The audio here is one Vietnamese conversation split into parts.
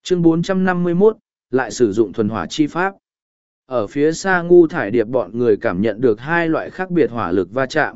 Chương 451, lại sử dụng thuần hỏa chi pháp. Ở phía xa Ngu Thải Điệp bọn người cảm nhận được hai loại khác biệt hỏa lực va chạm.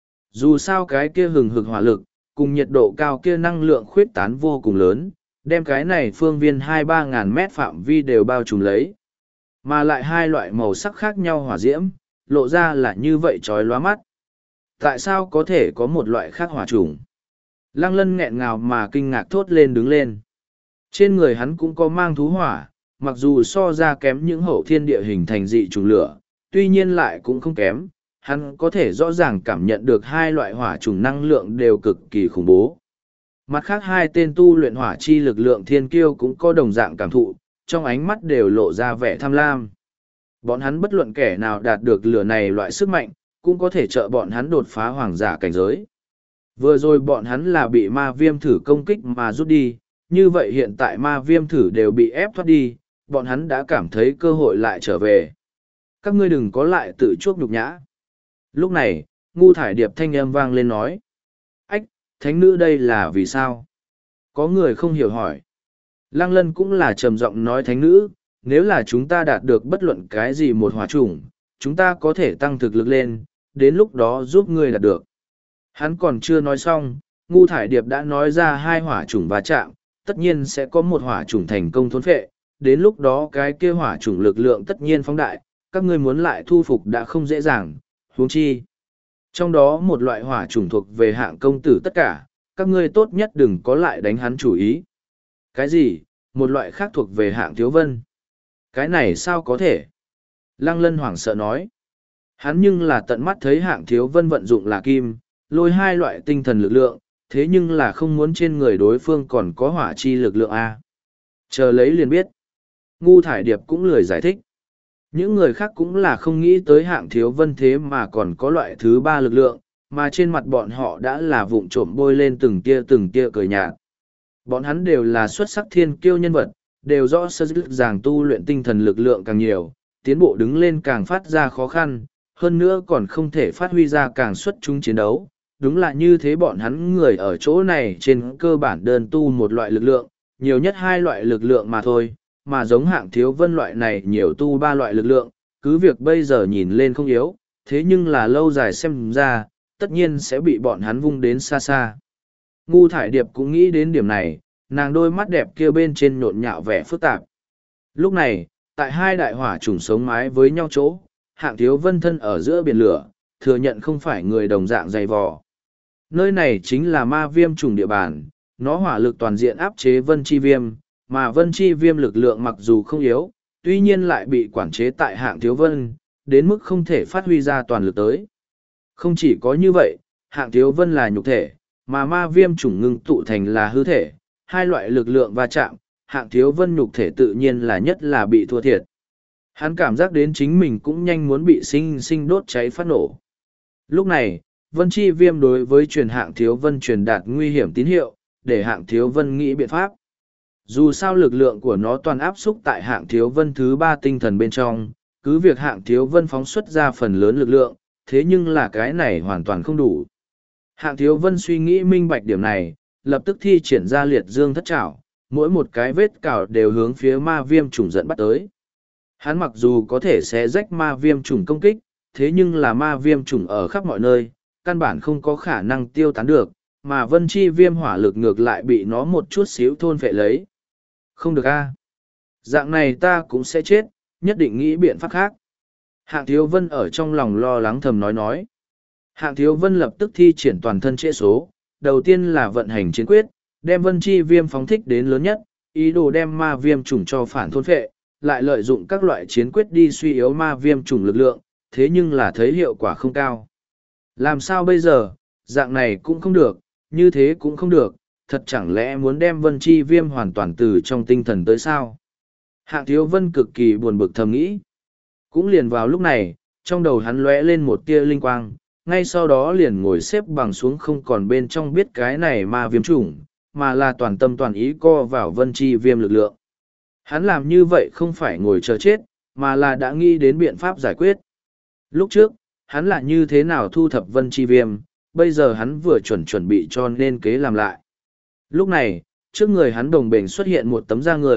Dù sao cái kia hừng hực hỏa lực, cùng nhiệt độ cao kia năng lượng khuyết tán vô cùng lớn, đem cái này phương viên 2-3 ngàn mét phạm vi đều bao trùm lấy. Mà lại hai loại màu sắc khác nhau hỏa diễm, lộ ra là như vậy chói lóa mắt. Tại sao có thể có một loại khác hỏa chủng? Lăng Lân nghẹn ngào mà kinh ngạc thốt lên đứng lên. Trên người hắn cũng có mang thú hỏa, mặc dù so ra kém những hậu thiên địa hình thành dị chủng lửa, tuy nhiên lại cũng không kém, hắn có thể rõ ràng cảm nhận được hai loại hỏa chủng năng lượng đều cực kỳ khủng bố. Mặt khác hai tên tu luyện hỏa chi lực lượng thiên kiêu cũng có đồng dạng cảm thụ, trong ánh mắt đều lộ ra vẻ tham lam. Bọn hắn bất luận kẻ nào đạt được lửa này loại sức mạnh, cũng có thể trợ bọn hắn đột phá hoàng giả cảnh giới. Vừa rồi bọn hắn là bị ma viêm thử công kích mà rút đi, như vậy hiện tại ma viêm thử đều bị ép thoát đi, bọn hắn đã cảm thấy cơ hội lại trở về. Các ngươi đừng có lại tự chuốc nhục nhã. Lúc này, Ngu Thải Điệp thanh âm vang lên nói. Ách, thánh nữ đây là vì sao? Có người không hiểu hỏi. Lăng Lân cũng là trầm giọng nói thánh nữ, nếu là chúng ta đạt được bất luận cái gì một hỏa chủng, chúng ta có thể tăng thực lực lên, đến lúc đó giúp ngươi đạt được. Hắn còn chưa nói xong, Ngu Thải Điệp đã nói ra hai hỏa chủng va chạm, tất nhiên sẽ có một hỏa chủng thành công thôn phệ, đến lúc đó cái kia hỏa chủng lực lượng tất nhiên phóng đại, các ngươi muốn lại thu phục đã không dễ dàng, huống chi. Trong đó một loại hỏa chủng thuộc về hạng công tử tất cả, các ngươi tốt nhất đừng có lại đánh hắn chủ ý. Cái gì, một loại khác thuộc về hạng thiếu vân? Cái này sao có thể? Lăng Lân hoảng sợ nói. Hắn nhưng là tận mắt thấy hạng thiếu vân vận dụng là kim, lôi hai loại tinh thần lực lượng, thế nhưng là không muốn trên người đối phương còn có hỏa chi lực lượng A. Chờ lấy liền biết. Ngu Thải Điệp cũng lười giải thích. Những người khác cũng là không nghĩ tới hạng thiếu vân thế mà còn có loại thứ ba lực lượng, mà trên mặt bọn họ đã là vụng trộm bôi lên từng tia cười nhạt. Bọn hắn đều là xuất sắc thiên kiêu nhân vật, đều rõ sơ dứt ràng tu luyện tinh thần lực lượng càng nhiều, tiến bộ đứng lên càng phát ra khó khăn, hơn nữa còn không thể phát huy ra càng xuất chúng chiến đấu. Đúng là như thế bọn hắn người ở chỗ này trên cơ bản đơn tu một loại lực lượng, nhiều nhất hai loại lực lượng mà thôi, mà giống hạng thiếu vân loại này nhiều tu ba loại lực lượng, cứ việc bây giờ nhìn lên không yếu, thế nhưng là lâu dài xem ra, tất nhiên sẽ bị bọn hắn vung đến xa xa. Ngu Thải Điệp cũng nghĩ đến điểm này, nàng đôi mắt đẹp kia bên trên nhộn nhạo vẻ phức tạp. Lúc này, tại hai đại hỏa chủng sống mái với nhau chỗ, hạng thiếu vân thân ở giữa biển lửa, thừa nhận không phải người đồng dạng dày vò. Nơi này chính là ma viêm chủng địa bàn, nó hỏa lực toàn diện áp chế vân chi viêm, mà vân chi viêm lực lượng mặc dù không yếu, tuy nhiên lại bị quản chế tại hạng thiếu vân, đến mức không thể phát huy ra toàn lực tới. Không chỉ có như vậy, hạng thiếu vân là nhục thể, mà ma viêm chủng ngưng tụ thành là hư thể, hai loại lực lượng va chạm, hạng thiếu vân nhục thể tự nhiên là nhất là bị thua thiệt. Hắn cảm giác đến chính mình cũng nhanh muốn bị sinh đốt cháy phát nổ. Lúc này, vân chi viêm đối với truyền hạng thiếu vân truyền đạt nguy hiểm tín hiệu, để hạng thiếu vân nghĩ biện pháp. Dù sao lực lượng của nó toàn áp xúc tại hạng thiếu vân thứ ba tinh thần bên trong, cứ việc hạng thiếu vân phóng xuất ra phần lớn lực lượng, thế nhưng là cái này hoàn toàn không đủ. Hạng thiếu vân suy nghĩ minh bạch điểm này, lập tức thi triển ra liệt dương thất trảo, mỗi một cái vết cào đều hướng phía ma viêm trùng dẫn bắt tới. Hắn mặc dù có thể xé rách ma viêm trùng công kích, thế nhưng là ma viêm trùng ở khắp mọi nơi, căn bản không có khả năng tiêu tán được, mà vân chi viêm hỏa lực ngược lại bị nó một chút xíu thôn phệ lấy. Không được a, dạng này ta cũng sẽ chết, nhất định nghĩ biện pháp khác. Hạng thiếu vân ở trong lòng lo lắng thầm nói. Hạng thiếu vân lập tức thi triển toàn thân trễ số, đầu tiên là vận hành chiến quyết, đem vân chi viêm phóng thích đến lớn nhất, ý đồ đem ma viêm trùng cho phản thôn phệ, lại lợi dụng các loại chiến quyết đi suy yếu ma viêm trùng lực lượng, thế nhưng là thấy hiệu quả không cao. Làm sao bây giờ, dạng này cũng không được, như thế cũng không được, thật chẳng lẽ muốn đem vân chi viêm hoàn toàn từ trong tinh thần tới sao? Hạng thiếu vân cực kỳ buồn bực thầm nghĩ. Cũng liền vào lúc này, trong đầu hắn lóe lên một tia linh quang, ngay sau đó liền ngồi xếp bằng xuống không còn bên trong biết cái này ma viêm chủng, mà là toàn tâm toàn ý co vào vân chi viêm lực lượng. Hắn làm như vậy không phải ngồi chờ chết, mà là đã nghĩ đến biện pháp giải quyết. Lúc trước, hắn là như thế nào thu thập vân chi viêm, bây giờ hắn vừa chuẩn bị cho nên kế làm lại. Lúc này, trước người hắn đồng bền xuất hiện một tấm da người,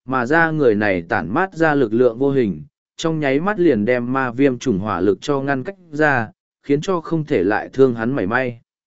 mà ra người này tản mát ra lực lượng vô hình, trong nháy mắt liền đem ma viêm trùng hỏa lực cho ngăn cách ra, khiến cho không thể lại thương hắn mảy may.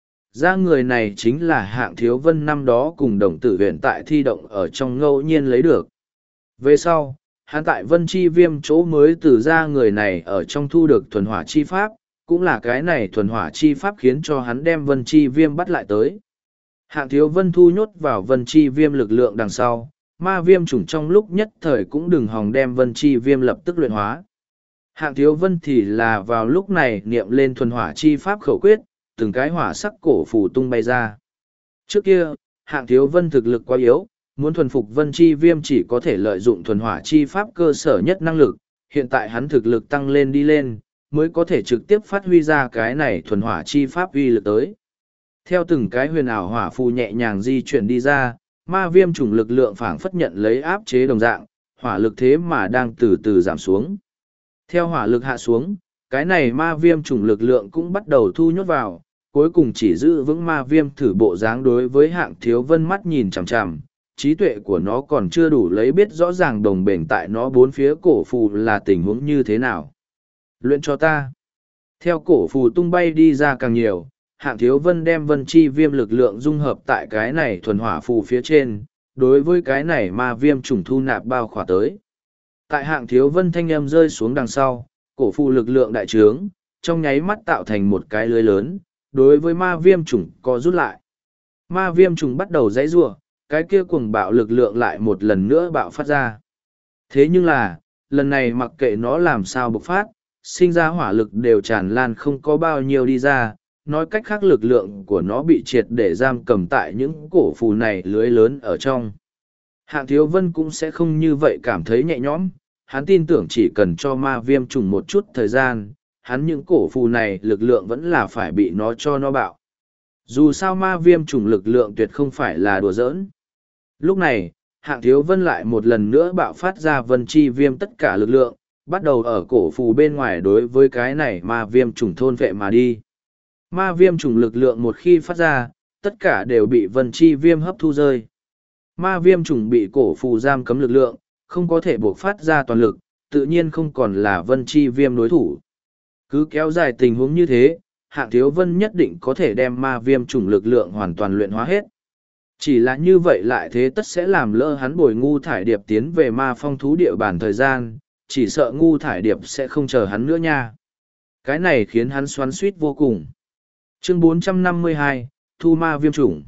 Ra người này chính là Hạng Thiếu Vân năm đó cùng đồng tử huyện tại thi động ở trong ngẫu nhiên lấy được. Về sau, hắn tại Vân Chi Viêm chỗ mới từ ra người này ở trong thu được thuần hỏa chi pháp, cũng là cái này thuần hỏa chi pháp khiến cho hắn đem Vân Chi Viêm bắt lại tới. Hạng Thiếu Vân thu nhốt vào Vân Chi Viêm lực lượng đằng sau, ma viêm chủng trong lúc nhất thời cũng đừng hòng đem Vân Chi Viêm lập tức luyện hóa. Hạng Thiếu Vân thì là vào lúc này niệm lên thuần hỏa chi pháp khẩu quyết, từng cái hỏa sắc cổ phù tung bay ra. Trước kia, Hạng Thiếu Vân thực lực quá yếu, muốn thuần phục Vân Chi Viêm chỉ có thể lợi dụng thuần hỏa chi pháp cơ sở nhất năng lực, hiện tại hắn thực lực tăng lên đi lên, mới có thể trực tiếp phát huy ra cái này thuần hỏa chi pháp uy lực tới. Theo từng cái huyền ảo hỏa phù nhẹ nhàng di chuyển đi ra, ma viêm chủng lực lượng phảng phất nhận lấy áp chế đồng dạng, hỏa lực thế mà đang từ từ giảm xuống. Theo hỏa lực hạ xuống, cái này ma viêm chủng lực lượng cũng bắt đầu thu nhốt vào, cuối cùng chỉ giữ vững ma viêm thử bộ dáng đối với Hạng Thiếu Vân mắt nhìn chằm chằm, trí tuệ của nó còn chưa đủ lấy biết rõ ràng đồng bền tại nó bốn phía cổ phù là tình huống như thế nào. Luyện cho ta. Theo cổ phù tung bay đi ra càng nhiều, Hạng Thiếu Vân đem Vân Chi Viêm lực lượng dung hợp tại cái này thuần hỏa phù phía trên, đối với cái này ma viêm trùng thu nạp bao khỏa tới. Tại Hạng Thiếu Vân thanh âm rơi xuống đằng sau, cổ phù lực lượng đại trướng, trong nháy mắt tạo thành một cái lưới lớn, đối với ma viêm trùng co rút lại. Ma viêm trùng bắt đầu giãy giụa, cái kia cuồng bạo lực lượng lại một lần nữa bạo phát ra. Thế nhưng là, lần này mặc kệ nó làm sao bộc phát, sinh ra hỏa lực đều tràn lan không có bao nhiêu đi ra, nói cách khác lực lượng của nó bị triệt để giam cầm tại những cổ phù này lưới lớn ở trong. Hạng Thiếu Vân cũng sẽ không như vậy cảm thấy nhẹ nhõm, hắn tin tưởng chỉ cần cho ma viêm trùng một chút thời gian, hắn những cổ phù này lực lượng vẫn là phải bị nó cho nó bạo. Dù sao ma viêm trùng lực lượng tuyệt không phải là đùa giỡn. Lúc này, Hạng Thiếu Vân lại một lần nữa bạo phát ra Vân Chi Viêm tất cả lực lượng, bắt đầu ở cổ phù bên ngoài đối với cái này ma viêm trùng thôn vệ mà đi. Ma viêm trùng lực lượng một khi phát ra, tất cả đều bị Vân Chi Viêm hấp thu rơi. Ma viêm trùng bị cổ phù giam cấm lực lượng, không có thể buộc phát ra toàn lực, tự nhiên không còn là Vân Chi Viêm đối thủ. Cứ kéo dài tình huống như thế, Hạng Thiếu Vân nhất định có thể đem ma viêm trùng lực lượng hoàn toàn luyện hóa hết. Chỉ là như vậy lại thế tất sẽ làm lỡ hắn bồi ngu thải điệp tiến về ma phong thú địa bàn thời gian, chỉ sợ ngu thải điệp sẽ không chờ hắn nữa nha. Cái này khiến hắn xoắn suýt vô cùng. Chương 452, Thu ma viêm chủng.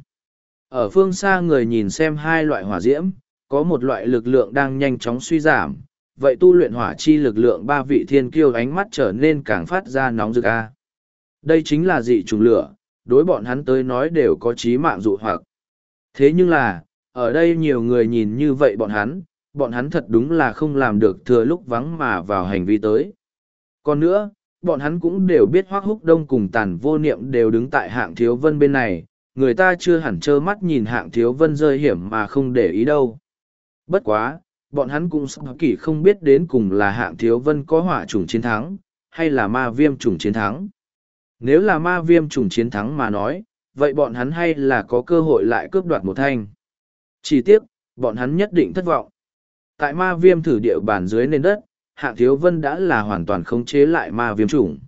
Ở phương xa người nhìn xem hai loại hỏa diễm, có một loại lực lượng đang nhanh chóng suy giảm, vậy tu luyện hỏa chi lực lượng ba vị thiên kiêu ánh mắt trở nên càng phát ra nóng rực a. Đây chính là dị chủng lửa, đối bọn hắn tới nói đều có chí mạng dụ hoặc. Thế nhưng là, ở đây nhiều người nhìn như vậy bọn hắn thật đúng là không làm được thừa lúc vắng mà vào hành vi tới. Còn nữa, bọn hắn cũng đều biết Hoắc Húc Đông cùng Tàn Vô Niệm đều đứng tại Hạng Thiếu Vân bên này, người ta chưa hẳn trơ mắt nhìn Hạng Thiếu Vân rơi hiểm mà không để ý đâu. Bất quá, bọn hắn cũng kỳ không biết đến cùng là Hạng Thiếu Vân có hỏa chủng chiến thắng, hay là ma viêm chủng chiến thắng. Nếu là ma viêm chủng chiến thắng mà nói, vậy bọn hắn hay là có cơ hội lại cướp đoạt một thanh. Chỉ tiếc, bọn hắn nhất định thất vọng. Tại ma viêm thử địa bàn dưới nền đất, Hạng Thiếu Vân đã là hoàn toàn khống chế lại ma viêm chủng.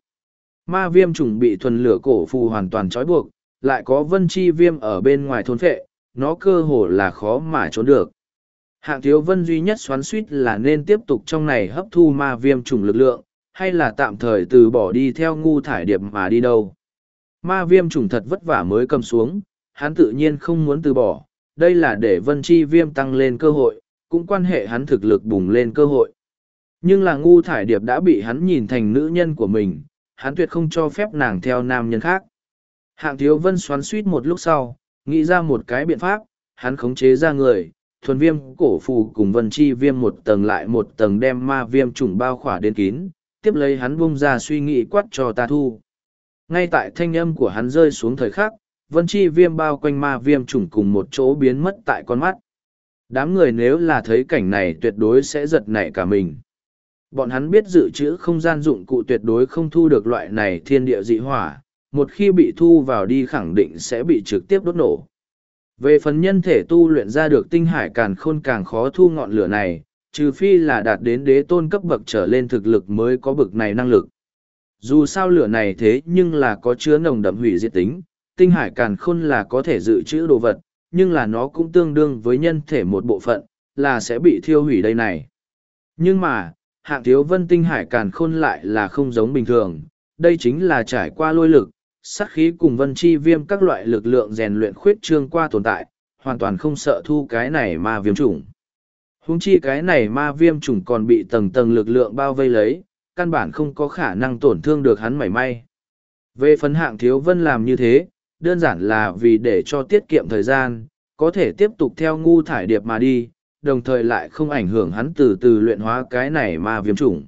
Ma viêm chủng bị thuần lửa cổ phù hoàn toàn trói buộc, lại có Vân Chi Viêm ở bên ngoài thôn phệ, nó cơ hồ là khó mà trốn được. Hạng Thiếu Vân duy nhất xoắn suýt là nên tiếp tục trong này hấp thu ma viêm chủng lực lượng, hay là tạm thời từ bỏ đi theo ngu thải điệp mà đi đâu. Ma viêm chủng thật vất vả mới cầm xuống, hắn tự nhiên không muốn từ bỏ, đây là để Vân Chi Viêm tăng lên cơ hội, cũng quan hệ hắn thực lực bùng lên cơ hội. Nhưng là ngu thải điệp đã bị hắn nhìn thành nữ nhân của mình, hắn tuyệt không cho phép nàng theo nam nhân khác. Hạng Thiếu Vân xoắn suýt một lúc sau, nghĩ ra một cái biện pháp, hắn khống chế ra người, thuần viêm cổ phù cùng Vân Chi Viêm một tầng lại một tầng đem ma viêm trùng bao khỏa đến kín, tiếp lấy hắn bung ra suy nghĩ quát cho ta thu. Ngay tại thanh âm của hắn rơi xuống thời khắc, Vân Chi Viêm bao quanh ma viêm trùng cùng một chỗ biến mất tại con mắt. Đám người nếu là thấy cảnh này tuyệt đối sẽ giật nảy cả mình. Bọn hắn biết dự trữ không gian dụng cụ tuyệt đối không thu được loại này thiên địa dị hỏa, một khi bị thu vào đi khẳng định sẽ bị trực tiếp đốt nổ. Về phần nhân thể tu luyện ra được tinh hải càn khôn càng khó thu ngọn lửa này, trừ phi là đạt đến đế tôn cấp bậc trở lên thực lực mới có bậc này năng lực. Dù sao lửa này thế nhưng là có chứa nồng đậm hủy diệt tính, tinh hải càn khôn là có thể dự trữ đồ vật, nhưng là nó cũng tương đương với nhân thể một bộ phận, là sẽ bị thiêu hủy đây này. Nhưng mà, Hạng Thiếu Vân tinh hải càn khôn lại là không giống bình thường, đây chính là trải qua lôi lực, sát khí cùng vân chi viêm các loại lực lượng rèn luyện khuyết trương qua tồn tại, hoàn toàn không sợ thu cái này ma viêm chủng. Huống chi cái này ma viêm chủng còn bị tầng tầng lực lượng bao vây lấy, căn bản không có khả năng tổn thương được hắn mảy may. Về phần Hạng Thiếu Vân làm như thế, đơn giản là vì để cho tiết kiệm thời gian, có thể tiếp tục theo ngu thải điệp mà đi, đồng thời lại không ảnh hưởng hắn từ từ luyện hóa cái này ma viêm chủng.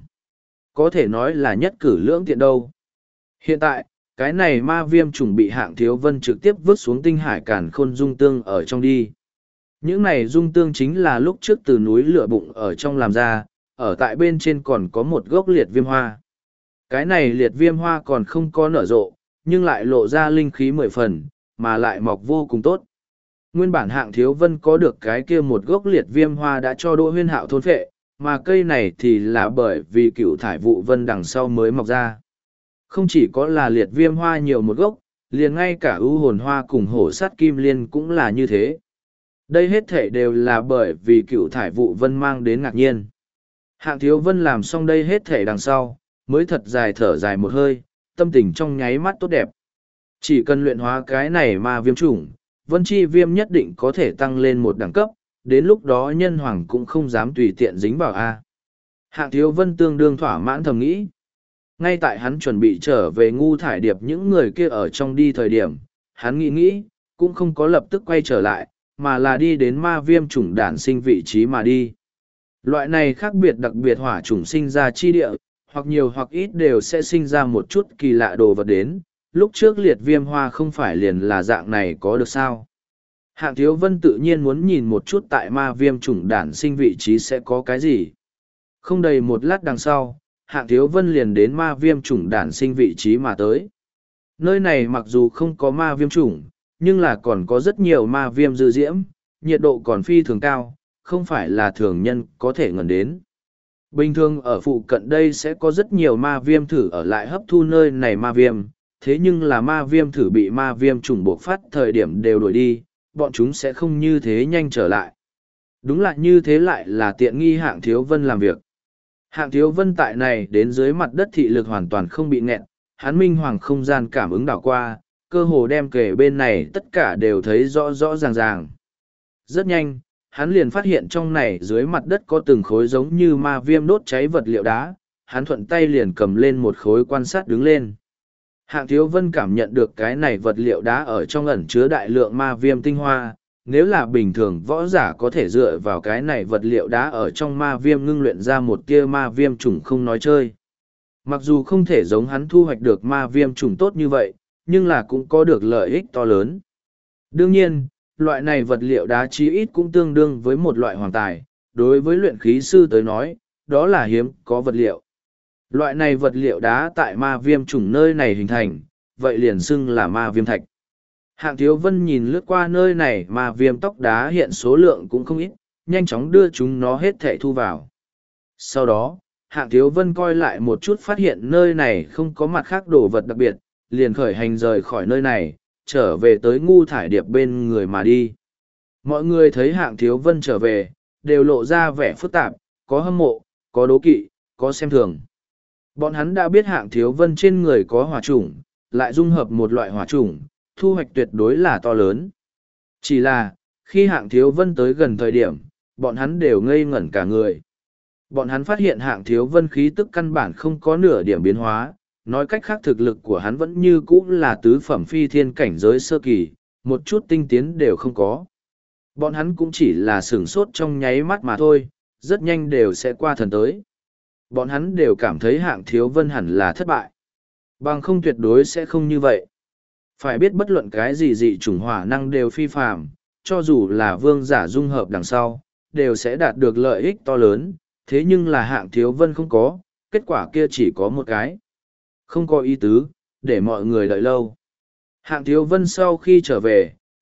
Có thể nói là nhất cử lưỡng tiện đâu. Hiện tại, cái này ma viêm chủng bị Hạng Thiếu Vân trực tiếp vứt xuống tinh hải càn khôn dung tương ở trong đi. Những này dung tương chính là lúc trước từ núi lửa bụng ở trong làm ra, ở tại bên trên còn có một gốc liệt viêm hoa. Cái này liệt viêm hoa còn không có nở rộ, nhưng lại lộ ra linh khí 10 phần, mà lại mọc vô cùng tốt. Nguyên bản Hạng Thiếu Vân có được cái kia một gốc liệt viêm hoa đã cho Đỗ Huyên Hạo thôn phệ, mà cây này thì là bởi vì cựu thải vụ vân đằng sau mới mọc ra. Không chỉ có là liệt viêm hoa nhiều một gốc, liền ngay cả ưu hồn hoa cùng hổ sát kim liên cũng là như thế. Đây hết thể đều là bởi vì cựu thải vụ vân mang đến ngạc nhiên. Hạng Thiếu Vân làm xong đây hết thể đằng sau, mới thật dài thở dài một hơi, tâm tình trong nháy mắt tốt đẹp. Chỉ cần luyện hóa cái này ma viêm chủng, vân chi viêm nhất định có thể tăng lên một đẳng cấp, đến lúc đó nhân hoàng cũng không dám tùy tiện dính vào A. Hạng Thiếu Vân tương đương thỏa mãn thầm nghĩ. Ngay tại hắn chuẩn bị trở về ngu thải điệp những người kia ở trong đi thời điểm, hắn nghĩ, cũng không có lập tức quay trở lại, mà là đi đến ma viêm chủng đản sinh vị trí mà đi. Loại này khác biệt đặc biệt hỏa chủng sinh ra chi địa, hoặc nhiều hoặc ít đều sẽ sinh ra một chút kỳ lạ đồ vật đến, lúc trước liệt viêm hoa không phải liền là dạng này có được sao. Hạng Thiếu Vân tự nhiên muốn nhìn một chút tại ma viêm chủng đản sinh vị trí sẽ có cái gì. Không đầy một lát đằng sau, Hạng Thiếu Vân liền đến ma viêm chủng đản sinh vị trí mà tới. Nơi này mặc dù không có ma viêm chủng, nhưng là còn có rất nhiều ma viêm dư diễm, nhiệt độ còn phi thường cao, không phải là thường nhân có thể ngần đến. Bình thường ở phụ cận đây sẽ có rất nhiều ma viêm thử ở lại hấp thu nơi này ma viêm, thế nhưng là ma viêm thử bị ma viêm trùng buộc phát thời điểm đều đuổi đi, bọn chúng sẽ không như thế nhanh trở lại. Đúng là như thế lại là tiện nghi Hạng Thiếu Vân làm việc. Hạng Thiếu Vân tại này đến dưới mặt đất thị lực hoàn toàn không bị nghẹn, hắn minh hoàng không gian cảm ứng đảo qua, cơ hồ đem kể bên này tất cả đều thấy rõ rõ ràng ràng. Rất nhanh, hắn liền phát hiện trong này dưới mặt đất có từng khối giống như ma viêm đốt cháy vật liệu đá, hắn thuận tay liền cầm lên một khối quan sát đứng lên. Hạng Thiếu Vân cảm nhận được cái này vật liệu đá ở trong ẩn chứa đại lượng ma viêm tinh hoa, nếu là bình thường võ giả có thể dựa vào cái này vật liệu đá ở trong ma viêm ngưng luyện ra một tia ma viêm trùng không nói chơi. Mặc dù không thể giống hắn thu hoạch được ma viêm trùng tốt như vậy, nhưng là cũng có được lợi ích to lớn. Đương nhiên, loại này vật liệu đá chí ít cũng tương đương với một loại hoàng tài, đối với luyện khí sư tới nói, đó là hiếm có vật liệu. Loại này vật liệu đá tại ma viêm trùng nơi này hình thành, vậy liền xưng là ma viêm thạch. Hạng Thiếu Vân nhìn lướt qua nơi này mà viêm tóc đá hiện số lượng cũng không ít, nhanh chóng đưa chúng nó hết thảy thu vào. Sau đó, Hạng Thiếu Vân coi lại một chút phát hiện nơi này không có mặt khác đồ vật đặc biệt, liền khởi hành rời khỏi nơi này, trở về tới ngu thải điệp bên người mà đi. Mọi người thấy Hạng Thiếu Vân trở về, đều lộ ra vẻ phức tạp, có hâm mộ, có đố kỵ, có xem thường. Bọn hắn đã biết Hạng Thiếu Vân trên người có hỏa chủng, lại dung hợp một loại hỏa chủng, thu hoạch tuyệt đối là to lớn. Chỉ là, khi Hạng Thiếu Vân tới gần thời điểm, bọn hắn đều ngây ngẩn cả người. Bọn hắn phát hiện Hạng Thiếu Vân khí tức căn bản không có nửa điểm biến hóa, nói cách khác thực lực của hắn vẫn như cũ là tứ phẩm phi thiên cảnh giới sơ kỳ, một chút tinh tiến đều không có. Bọn hắn cũng chỉ là sửng sốt trong nháy mắt mà thôi, rất nhanh đều sẽ qua thần tới. Bọn hắn đều cảm thấy Hạng Thiếu Vân hẳn là thất bại. Bằng không tuyệt đối sẽ không như vậy. Phải biết bất luận cái gì dị chủng hỏa năng đều phi phàm, cho dù là vương giả dung hợp đằng sau, đều sẽ đạt được lợi ích to lớn, thế nhưng là Hạng Thiếu Vân không có, kết quả kia chỉ có một cái. Không có ý tứ, để mọi người đợi lâu. Hạng Thiếu Vân sau khi trở về,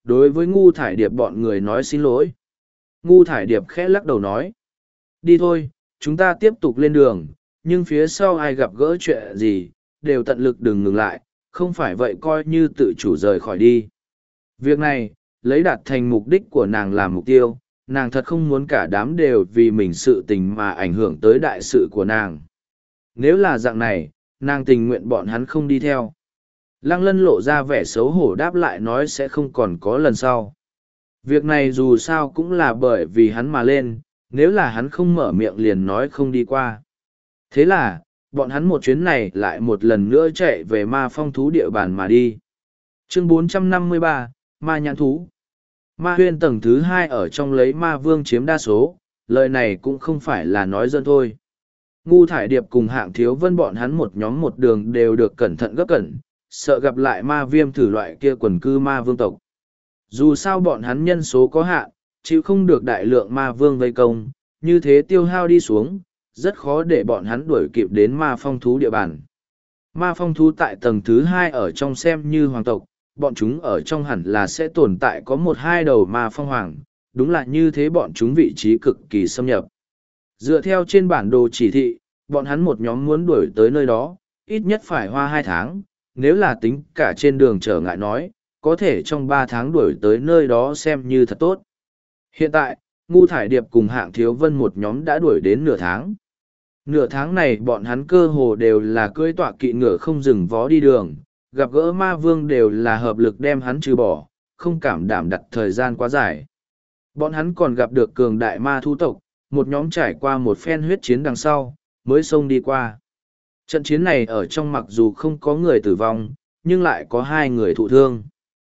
đối với Ngu Thải Điệp bọn người nói xin lỗi. Ngu Thải Điệp khẽ lắc đầu nói. Đi thôi, chúng ta tiếp tục lên đường, nhưng phía sau ai gặp gỡ chuyện gì, đều tận lực đừng ngừng lại, không phải vậy coi như tự chủ rời khỏi đi. Việc này, lấy đạt thành mục đích của nàng làm mục tiêu, nàng thật không muốn cả đám đều vì mình sự tình mà ảnh hưởng tới đại sự của nàng. Nếu là dạng này, nàng tình nguyện bọn hắn không đi theo. Lăng Lân lộ ra vẻ xấu hổ đáp lại nói sẽ không còn có lần sau. Việc này dù sao cũng là bởi vì hắn mà lên, nếu là hắn không mở miệng liền nói không đi qua. Thế là, bọn hắn một chuyến này lại một lần nữa chạy về ma phong thú địa bàn mà đi. Chương 453, Ma Nhãn Thú. Ma huyên tầng thứ 2 ở trong lấy ma vương chiếm đa số, lời này cũng không phải là nói dân thôi. Ngu Thải Điệp cùng Hạng Thiếu Vân bọn hắn một nhóm một đường đều được cẩn thận gấp cẩn, sợ gặp lại ma viêm thử loại kia quần cư ma vương tộc. Dù sao bọn hắn nhân số có hạn, chịu không được đại lượng ma vương vây công, như thế tiêu hao đi xuống, rất khó để bọn hắn đuổi kịp đến ma phong thú địa bàn. Ma phong thú tại tầng thứ 2 ở trong xem như hoàng tộc, bọn chúng ở trong hẳn là sẽ tồn tại có một hai đầu ma phong hoàng, đúng là như thế bọn chúng vị trí cực kỳ xâm nhập. Dựa theo trên bản đồ chỉ thị, bọn hắn một nhóm muốn đuổi tới nơi đó, ít nhất phải hoa 2 tháng, nếu là tính cả trên đường trở ngại nói, có thể trong 3 tháng đuổi tới nơi đó xem như thật tốt. Hiện tại, Ngu Thải Điệp cùng Hạng Thiếu Vân một nhóm đã đuổi đến nửa tháng. Nửa tháng này bọn hắn cơ hồ đều là cưỡi tọa kỵ ngựa không dừng vó đi đường, gặp gỡ ma vương đều là hợp lực đem hắn trừ bỏ, không cảm đảm đặt thời gian quá dài. Bọn hắn còn gặp được cường đại ma thú tộc, một nhóm trải qua một phen huyết chiến đằng sau, mới xông đi qua. Trận chiến này ở trong mặc dù không có người tử vong, nhưng lại có 2 người thụ thương.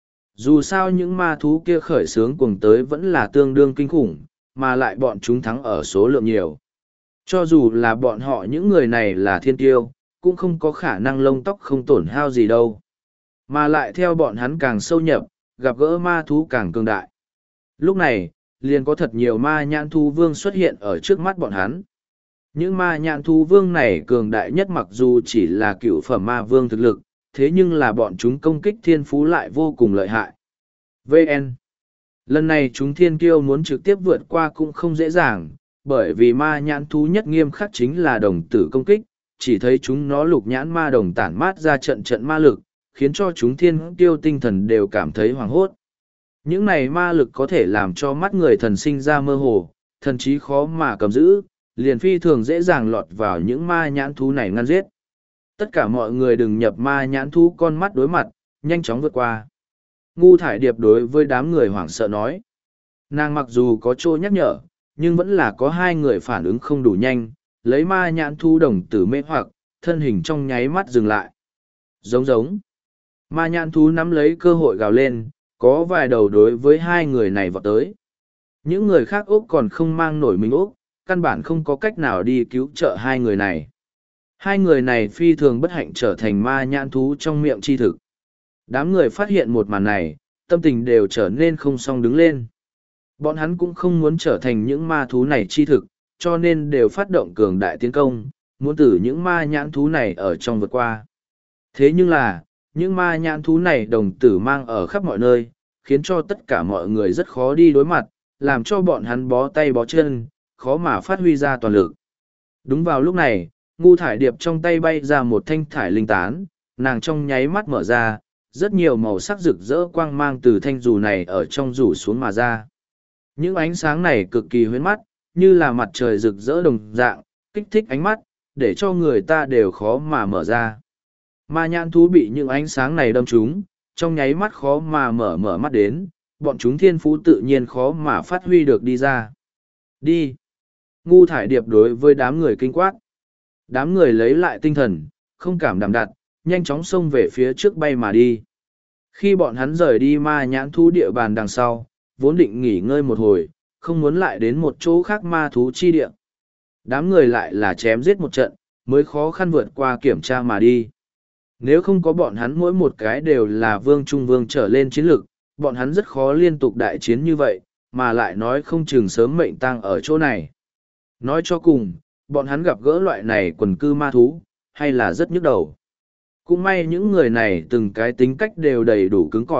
Dù sao những ma thú kia khởi sướng cuồng tới vẫn là tương đương kinh khủng, mà lại bọn chúng thắng ở số lượng nhiều. Cho dù là bọn họ những người này là thiên tiêu, cũng không có khả năng lông tóc không tổn hao gì đâu. Mà lại theo bọn hắn càng sâu nhập, gặp gỡ ma thú càng cường đại. Lúc này, liền có thật nhiều ma nhãn thú vương xuất hiện ở trước mắt bọn hắn. Những ma nhãn thú vương này cường đại nhất mặc dù chỉ là cựu phẩm ma vương thực lực, thế nhưng là bọn chúng công kích thiên phú lại vô cùng lợi hại. VN. Lần này chúng thiên kiêu muốn trực tiếp vượt qua cũng không dễ dàng, bởi vì ma nhãn thú nhất nghiêm khắc chính là đồng tử công kích, chỉ thấy chúng nó lục nhãn ma đồng tản mát ra trận trận ma lực, khiến cho chúng thiên kiêu tinh thần đều cảm thấy hoảng hốt. Những này ma lực có thể làm cho mắt người thần sinh ra mơ hồ, thần trí khó mà cầm giữ, liền phi thường dễ dàng lọt vào những ma nhãn thú này ngăn giết. Tất cả mọi người đừng nhập ma nhãn thú con mắt đối mặt, nhanh chóng vượt qua. Ngu Thải Điệp đối với đám người hoảng sợ nói. Nàng mặc dù có chỗ nhắc nhở, nhưng vẫn là có 2 người phản ứng không đủ nhanh, lấy ma nhãn thú đồng tử mê hoặc, thân hình trong nháy mắt dừng lại. Giống giống. Ma nhãn thú nắm lấy cơ hội gào lên, có vài đầu đối với 2 người này vọt tới. Những người khác Úc còn không mang nổi mình Úc, căn bản không có cách nào đi cứu trợ 2 người này. 2 người này phi thường bất hạnh trở thành ma nhãn thú trong miệng chi thực. Đám người phát hiện một màn này, tâm tình đều trở nên không song đứng lên. Bọn hắn cũng không muốn trở thành những ma thú này chi thực, cho nên đều phát động cường đại tiến công, muốn từ những ma nhãn thú này ở trong vượt qua. Thế nhưng là, những ma nhãn thú này đồng tử mang ở khắp mọi nơi, khiến cho tất cả mọi người rất khó đi đối mặt, làm cho bọn hắn bó tay bó chân, khó mà phát huy ra toàn lực. Đúng vào lúc này, Ngu Thải Điệp trong tay bay ra một thanh thải linh tán, nàng trong nháy mắt mở ra, rất nhiều màu sắc rực rỡ quang mang từ thanh dù này ở trong rủ xuống mà ra. Những ánh sáng này cực kỳ huyến mắt, như là mặt trời rực rỡ đồng dạng, kích thích ánh mắt, để cho người ta đều khó mà mở ra. Ma nhãn thú bị những ánh sáng này đâm trúng, trong nháy mắt khó mà mở mắt đến, bọn chúng thiên phú tự nhiên khó mà phát huy được đi ra. Đi! Ngu Thải Điệp đối với đám người kinh quát. Đám người lấy lại tinh thần, không cảm đảm đặt, nhanh chóng xông về phía trước bay mà đi. Khi bọn hắn rời đi ma nhãn thú địa bàn đằng sau, vốn định nghỉ ngơi một hồi, không muốn lại đến một chỗ khác ma thú chi địa. Đám người lại là chém giết một trận, mới khó khăn vượt qua kiểm tra mà đi. Nếu không có bọn hắn mỗi một cái đều là vương trung vương trở lên chiến lực, bọn hắn rất khó liên tục đại chiến như vậy, mà lại nói không chừng sớm mệnh tang ở chỗ này. Nói cho cùng, bọn hắn gặp gỡ loại này quần cư ma thú, hay là rất nhức đầu. Cũng may những người này từng cái tính cách đều đầy đủ cứng cỏi,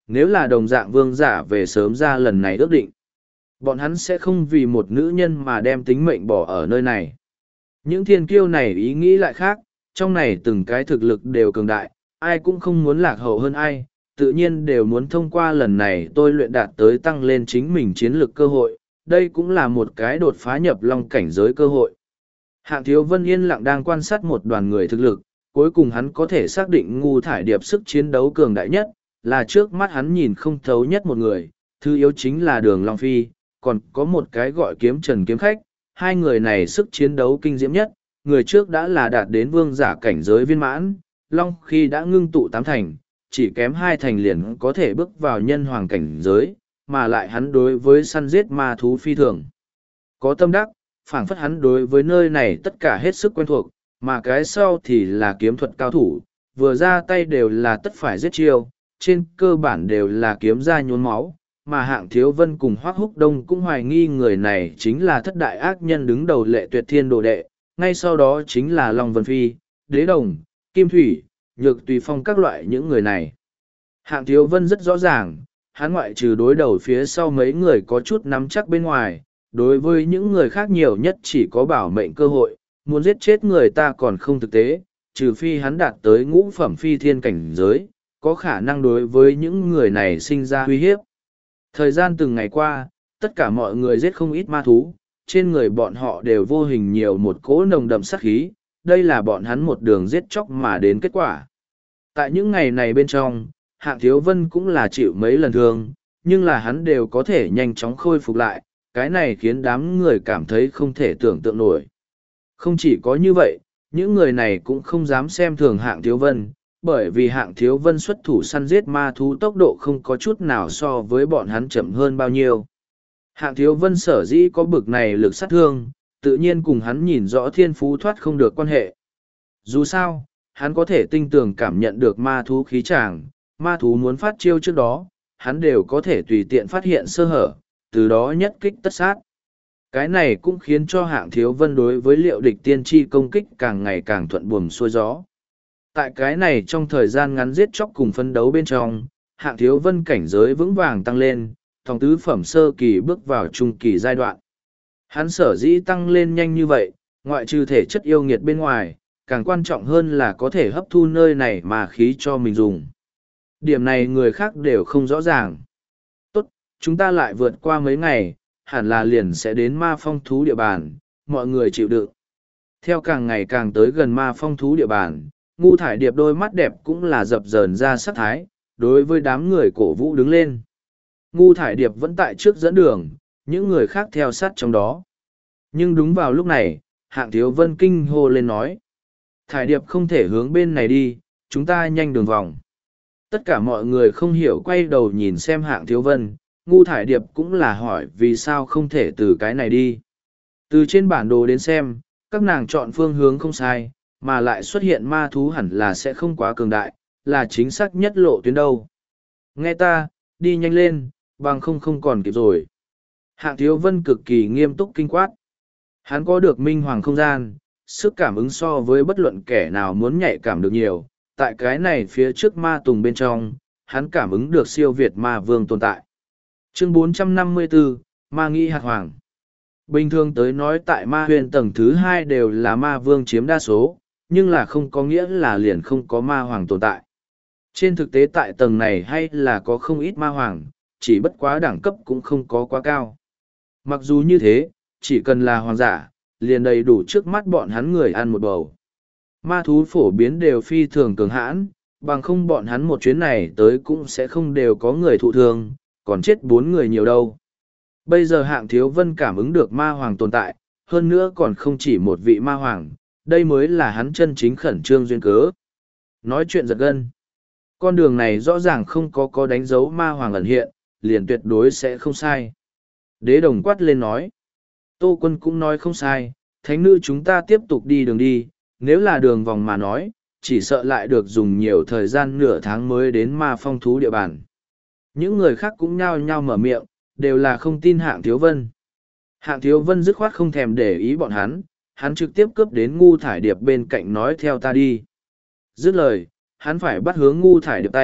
nếu là đồng dạng vương giả về sớm ra lần này ước định. Bọn hắn sẽ không vì một nữ nhân mà đem tính mệnh bỏ ở nơi này. Những thiên kiêu này ý nghĩ lại khác, trong này từng cái thực lực đều cường đại, ai cũng không muốn lạc hậu hơn ai, tự nhiên đều muốn thông qua lần này tôi luyện đạt tới tăng lên chính mình chiến lược cơ hội, đây cũng là một cái đột phá nhập long cảnh giới cơ hội. Hạng Thiếu Vân yên lặng đang quan sát một đoàn người thực lực, cuối cùng hắn có thể xác định Ngu Thải Điệp sức chiến đấu cường đại nhất, là trước mắt hắn nhìn không thấu nhất một người, thứ yếu chính là Đường Long Phi, còn có một cái gọi Kiếm Trần Kiếm Khách, hai người này sức chiến đấu kinh diễm nhất, người trước đã là đạt đến vương giả cảnh giới viên mãn, Long khi đã ngưng tụ 8 thành, chỉ kém 2 thành liền có thể bước vào nhân hoàng cảnh giới, mà lại hắn đối với săn giết ma thú phi thường. Có tâm đắc, phảng phất hắn đối với nơi này tất cả hết sức quen thuộc, mà cái sau thì là kiếm thuật cao thủ, vừa ra tay đều là tất phải giết chiêu, trên cơ bản đều là kiếm ra nhuốm máu, mà Hạng Thiếu Vân cùng Hoắc Húc Đông cũng hoài nghi người này chính là thất đại ác nhân đứng đầu Lệ Tuyệt Thiên đồ đệ, ngay sau đó chính là Long Vân Phi, Đế Đồng, Kim Thủy, Nhược Tùy Phong các loại những người này. Hạng Thiếu Vân rất rõ ràng, hắn ngoại trừ đối đầu phía sau mấy người có chút nắm chắc bên ngoài, đối với những người khác nhiều nhất chỉ có bảo mệnh cơ hội, muốn giết chết người ta còn không thực tế, trừ phi hắn đạt tới ngũ phẩm phi thiên cảnh giới, có khả năng đối với những người này sinh ra uy hiếp. Thời gian từng ngày qua, tất cả mọi người giết không ít ma thú, trên người bọn họ đều vô hình nhiều một cỗ nồng đậm sát khí, đây là bọn hắn một đường giết chóc mà đến kết quả. Tại những ngày này bên trong, Hạng Thiếu Vân cũng là chịu mấy lần thương, nhưng là hắn đều có thể nhanh chóng khôi phục lại, cái này khiến đám người cảm thấy không thể tưởng tượng nổi. Không chỉ có như vậy, những người này cũng không dám xem thường Hạng Thiếu Vân, bởi vì Hạng Thiếu Vân xuất thủ săn giết ma thú tốc độ không có chút nào so với bọn hắn chậm hơn bao nhiêu. Hạng Thiếu Vân sở dĩ có bực này lực sát thương, tự nhiên cùng hắn nhìn rõ thiên phú thoát không được quan hệ. Dù sao, hắn có thể tinh tường cảm nhận được ma thú khí tràng, ma thú muốn phát chiêu trước đó, hắn đều có thể tùy tiện phát hiện sơ hở, từ đó nhất kích tất sát. Cái này cũng khiến cho Hạng Thiếu Vân đối với liệu địch tiên tri công kích càng ngày càng thuận buồm xuôi gió. Tại cái này trong thời gian ngắn giết chóc cùng phân đấu bên trong, Hạng Thiếu Vân cảnh giới vững vàng tăng lên, thòng tứ phẩm sơ kỳ bước vào trung kỳ giai đoạn. Hắn sở dĩ tăng lên nhanh như vậy, ngoại trừ thể chất yêu nghiệt bên ngoài, càng quan trọng hơn là có thể hấp thu nơi này mà khí cho mình dùng. Điểm này người khác đều không rõ ràng. Tốt, chúng ta lại vượt qua mấy ngày, hẳn là liền sẽ đến ma phong thú địa bàn, mọi người chịu đựng. Theo càng ngày càng tới gần ma phong thú địa bàn, Ngu Thải Điệp đôi mắt đẹp cũng là dập dờn ra sắc thái, đối với đám người cổ vũ đứng lên. Ngu Thải Điệp vẫn tại trước dẫn đường, những người khác theo sát trong đó. Nhưng đúng vào lúc này, Hạng Thiếu Vân kinh hô lên nói. Thải Điệp không thể hướng bên này đi, chúng ta nhanh đường vòng. Tất cả mọi người không hiểu quay đầu nhìn xem Hạng Thiếu Vân, Ngu Thải Điệp cũng là hỏi vì sao không thể từ cái này đi. Từ trên bản đồ đến xem, các nàng chọn phương hướng không sai, mà lại xuất hiện ma thú hẳn là sẽ không quá cường đại, là chính xác nhất lộ tuyến đâu. Nghe ta, đi nhanh lên, bằng không còn kịp rồi. Hạng Thiếu Vân cực kỳ nghiêm túc kinh quát. Hắn có được minh hoàng không gian, sức cảm ứng so với bất luận kẻ nào muốn nhạy cảm được nhiều. Tại cái này phía trước ma tùng bên trong, hắn cảm ứng được siêu việt ma vương tồn tại. Chương 454, Ma Nghĩ Hạt Hoàng. Bình thường tới nói tại ma huyền tầng thứ 2 đều là ma vương chiếm đa số, nhưng là không có nghĩa là liền không có ma hoàng tồn tại. Trên thực tế tại tầng này hay là có không ít ma hoàng, chỉ bất quá đẳng cấp cũng không có quá cao. Mặc dù như thế, chỉ cần là hoàng giả, liền đầy đủ trước mắt bọn hắn người ăn một bầu. Ma thú phổ biến đều phi thường cường hãn, bằng không bọn hắn một chuyến này tới cũng sẽ không đều có người thụ thương, còn chết 4 người nhiều đâu. Bây giờ Hạng Thiếu Vân cảm ứng được ma hoàng tồn tại, hơn nữa còn không chỉ một vị ma hoàng, đây mới là hắn chân chính khẩn trương duyên cớ. Nói chuyện giật gân. Con đường này rõ ràng không có đánh dấu ma hoàng ẩn hiện, liền tuyệt đối sẽ không sai. Đế Đồng quát lên nói. Tô Quân cũng nói không sai, thánh nữ chúng ta tiếp tục đi đường đi, nếu là đường vòng mà nói, chỉ sợ lại được dùng nhiều thời gian nửa tháng mới đến ma phong thú địa bàn. Những người khác cũng nhao nhao mở miệng, đều là không tin Hạng Thiếu Vân. Hạng Thiếu Vân dứt khoát không thèm để ý bọn hắn trực tiếp cướp đến Ngu Thải Điệp bên cạnh nói theo ta đi. Dứt lời, hắn phải bắt hướng Ngu Thải Điệp tay,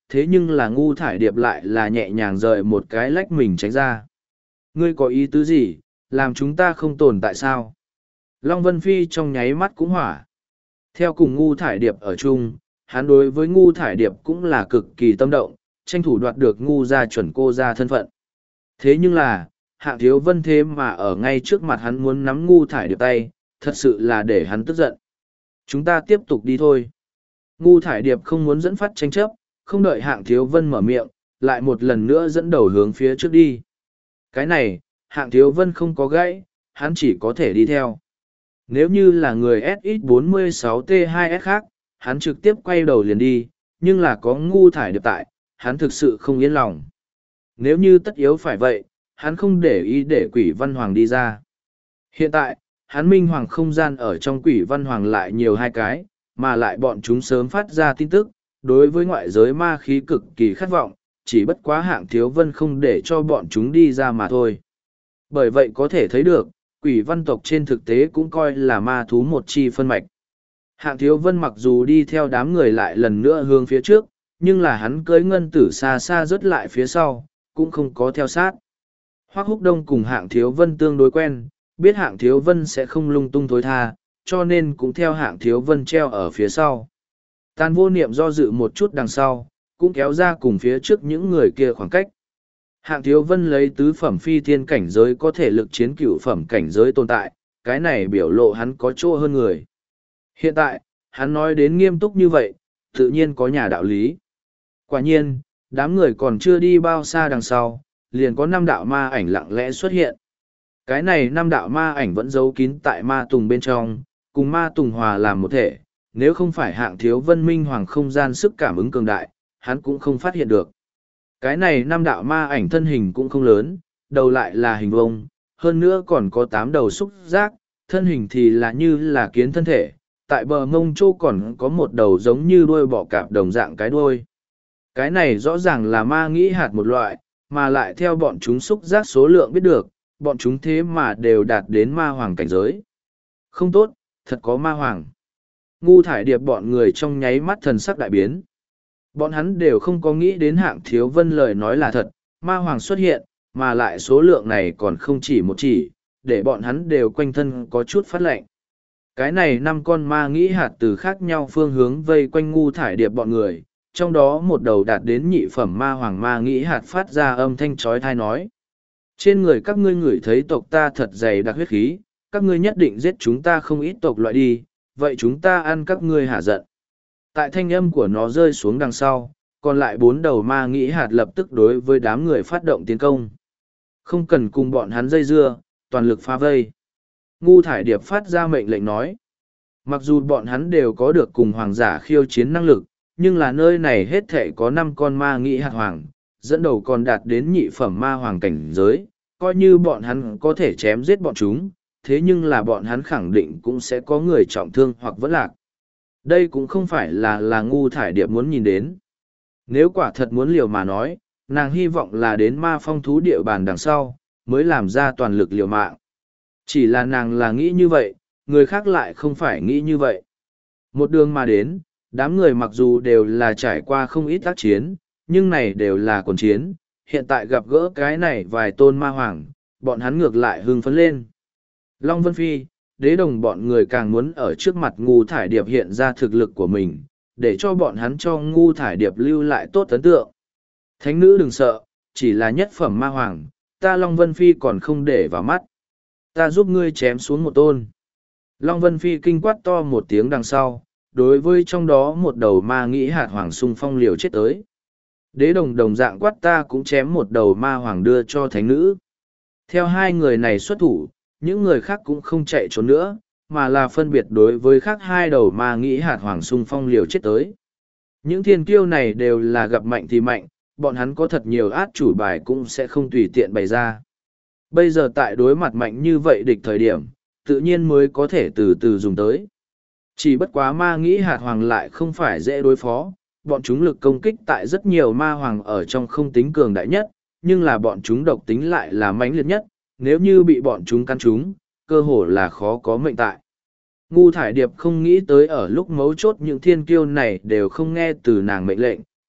thế nhưng là ngu thải điệp lại là nhẹ nhàng rời một cái lách mình tránh ra. Ngươi có ý tứ gì, làm chúng ta không tồn tại sao? Long Vân Phi trong nháy mắt cũng hỏa. Theo cùng ngu thải điệp ở chung, hắn đối với ngu thải điệp cũng là cực kỳ tâm động, tranh thủ đoạt được ngu gia chuẩn cô gia thân phận. Thế nhưng là, Hạng Thiếu Vân thế mà ở ngay trước mặt hắn muốn nắm ngu thải điệp tay, thật sự là để hắn tức giận. Chúng ta tiếp tục đi thôi. Ngu thải điệp không muốn dẫn phát tranh chấp, không đợi Hạng Thiếu Vân mở miệng, lại một lần nữa dẫn đầu hướng phía trước đi. Cái này, Hạng Thiếu Vân không có gãy, hắn chỉ có thể đi theo. Nếu như là người SX46T2S khác, hắn trực tiếp quay đầu liền đi, nhưng là có ngu thải điệp tại, hắn thực sự không yên lòng. Nếu như tất yếu phải vậy, hắn không để ý để quỷ văn hoàng đi ra. Hiện tại, hắn minh hoàng không gian ở trong quỷ văn hoàng lại nhiều hai cái, mà lại bọn chúng sớm phát ra tin tức, đối với ngoại giới ma khí cực kỳ khát vọng, chỉ bất quá Hạng Thiếu Vân không để cho bọn chúng đi ra mà thôi. Bởi vậy có thể thấy được, quỷ văn tộc trên thực tế cũng coi là ma thú một chi phân mạch. Hạng Thiếu Vân mặc dù đi theo đám người lại lần nữa hướng phía trước, nhưng là hắn cưới ngân tử xa xa rớt lại phía sau, cũng không có theo sát. Hoắc Húc Đông cùng Hạng Thiếu Vân tương đối quen, biết Hạng Thiếu Vân sẽ không lung tung thối tha, cho nên cũng theo Hạng Thiếu Vân treo ở phía sau. Tàn Vô Niệm do dự một chút đằng sau, cũng kéo ra cùng phía trước những người kia khoảng cách. Hạng Thiếu Vân lấy tứ phẩm phi thiên cảnh giới có thể lực chiến cửu phẩm cảnh giới tồn tại, cái này biểu lộ hắn có chỗ hơn người. Hiện tại, hắn nói đến nghiêm túc như vậy, tự nhiên có nhà đạo lý. Quả nhiên, đám người còn chưa đi bao xa đằng sau, liền có 5 đạo ma ảnh lặng lẽ xuất hiện. Cái này 5 đạo ma ảnh vẫn giấu kín tại ma tùng bên trong, cùng ma tùng hòa làm một thể, nếu không phải Hạng Thiếu Vân minh hoàng không gian sức cảm ứng cường đại, hắn cũng không phát hiện được. Cái này 5 đạo ma ảnh thân hình cũng không lớn, đầu lại là hình vông, hơn nữa còn có 8 đầu xúc giác, thân hình thì là như là kiến thân thể, tại bờ mông chỗ còn có một đầu giống như đuôi bọ cạp đồng dạng cái đuôi. Cái này rõ ràng là ma nghĩ hạt một loại, mà lại theo bọn chúng xúc giác số lượng biết được, bọn chúng thế mà đều đạt đến ma hoàng cảnh giới. Không tốt, thật có ma hoàng. Ngu thải điệp bọn người trong nháy mắt thần sắc đại biến. Bọn hắn đều không có nghĩ đến Hạng Thiếu Vân lời nói là thật, ma hoàng xuất hiện, mà lại số lượng này còn không chỉ một chỉ, để bọn hắn đều quanh thân có chút phát lệnh. Cái này 5 con ma nghĩ hạt từ khác nhau phương hướng vây quanh ngu thải điệp bọn người, trong đó một đầu đạt đến nhị phẩm ma hoàng ma nghĩ hạt phát ra âm thanh chói tai nói. Trên người các ngươi ngửi thấy tộc ta thật dày đặc huyết khí, các ngươi nhất định giết chúng ta không ít tộc loại đi, vậy chúng ta ăn các ngươi hả giận. Tại thanh âm của nó rơi xuống đằng sau, còn lại 4 đầu ma nghĩ hạt lập tức đối với đám người phát động tiến công. Không cần cùng bọn hắn dây dưa, toàn lực phá vây. Ngu thải điệp phát ra mệnh lệnh nói. Mặc dù bọn hắn đều có được cùng hoàng giả khiêu chiến năng lực, nhưng là nơi này hết thể có 5 con ma nghĩ hạt hoàng, dẫn đầu còn đạt đến nhị phẩm ma hoàng cảnh giới, coi như bọn hắn có thể chém giết bọn chúng, thế nhưng là bọn hắn khẳng định cũng sẽ có người trọng thương hoặc vẫn lạc. Đây cũng không phải là ngu thải điệp muốn nhìn đến. Nếu quả thật muốn liều mà nói, nàng hy vọng là đến ma phong thú địa bàn đằng sau, mới làm ra toàn lực liều mạng. Chỉ là nàng là nghĩ như vậy, người khác lại không phải nghĩ như vậy. Một đường mà đến, đám người mặc dù đều là trải qua không ít tác chiến, nhưng này đều là quần chiến, hiện tại gặp gỡ cái này vài tôn ma hoàng, bọn hắn ngược lại hưng phấn lên. Long Vân Phi, Đế Đồng bọn người càng muốn ở trước mặt ngu thải điệp hiện ra thực lực của mình, để cho bọn hắn cho ngu thải điệp lưu lại tốt ấn tượng. Thánh nữ đừng sợ, chỉ là nhất phẩm ma hoàng, ta Long Vân Phi còn không để vào mắt. Ta giúp ngươi chém xuống một tôn. Long Vân Phi kinh quát to một tiếng đằng sau, đối với trong đó một đầu ma nghĩ hạt hoàng xung phong liều chết tới. Đế Đồng đồng dạng quát ta cũng chém một đầu ma hoàng đưa cho thánh nữ. Theo hai người này xuất thủ, những người khác cũng không chạy trốn nữa, mà là phân biệt đối với khác 2 đầu ma nghĩ hạt hoàng xung phong liều chết tới. Những thiên kiêu này đều là gặp mạnh thì mạnh, bọn hắn có thật nhiều át chủ bài cũng sẽ không tùy tiện bày ra. Bây giờ tại đối mặt mạnh như vậy địch thời điểm, tự nhiên mới có thể từ từ dùng tới. Chỉ bất quá ma nghĩ hạt hoàng lại không phải dễ đối phó, bọn chúng lực công kích tại rất nhiều ma hoàng ở trong không tính cường đại nhất, nhưng là bọn chúng độc tính lại là mãnh liệt nhất, nếu như bị bọn chúng căn chúng, cơ hồ là khó có mệnh tại. Ngu thải điệp không nghĩ tới ở lúc mấu chốt những thiên kiêu này đều không nghe từ nàng mệnh lệnh,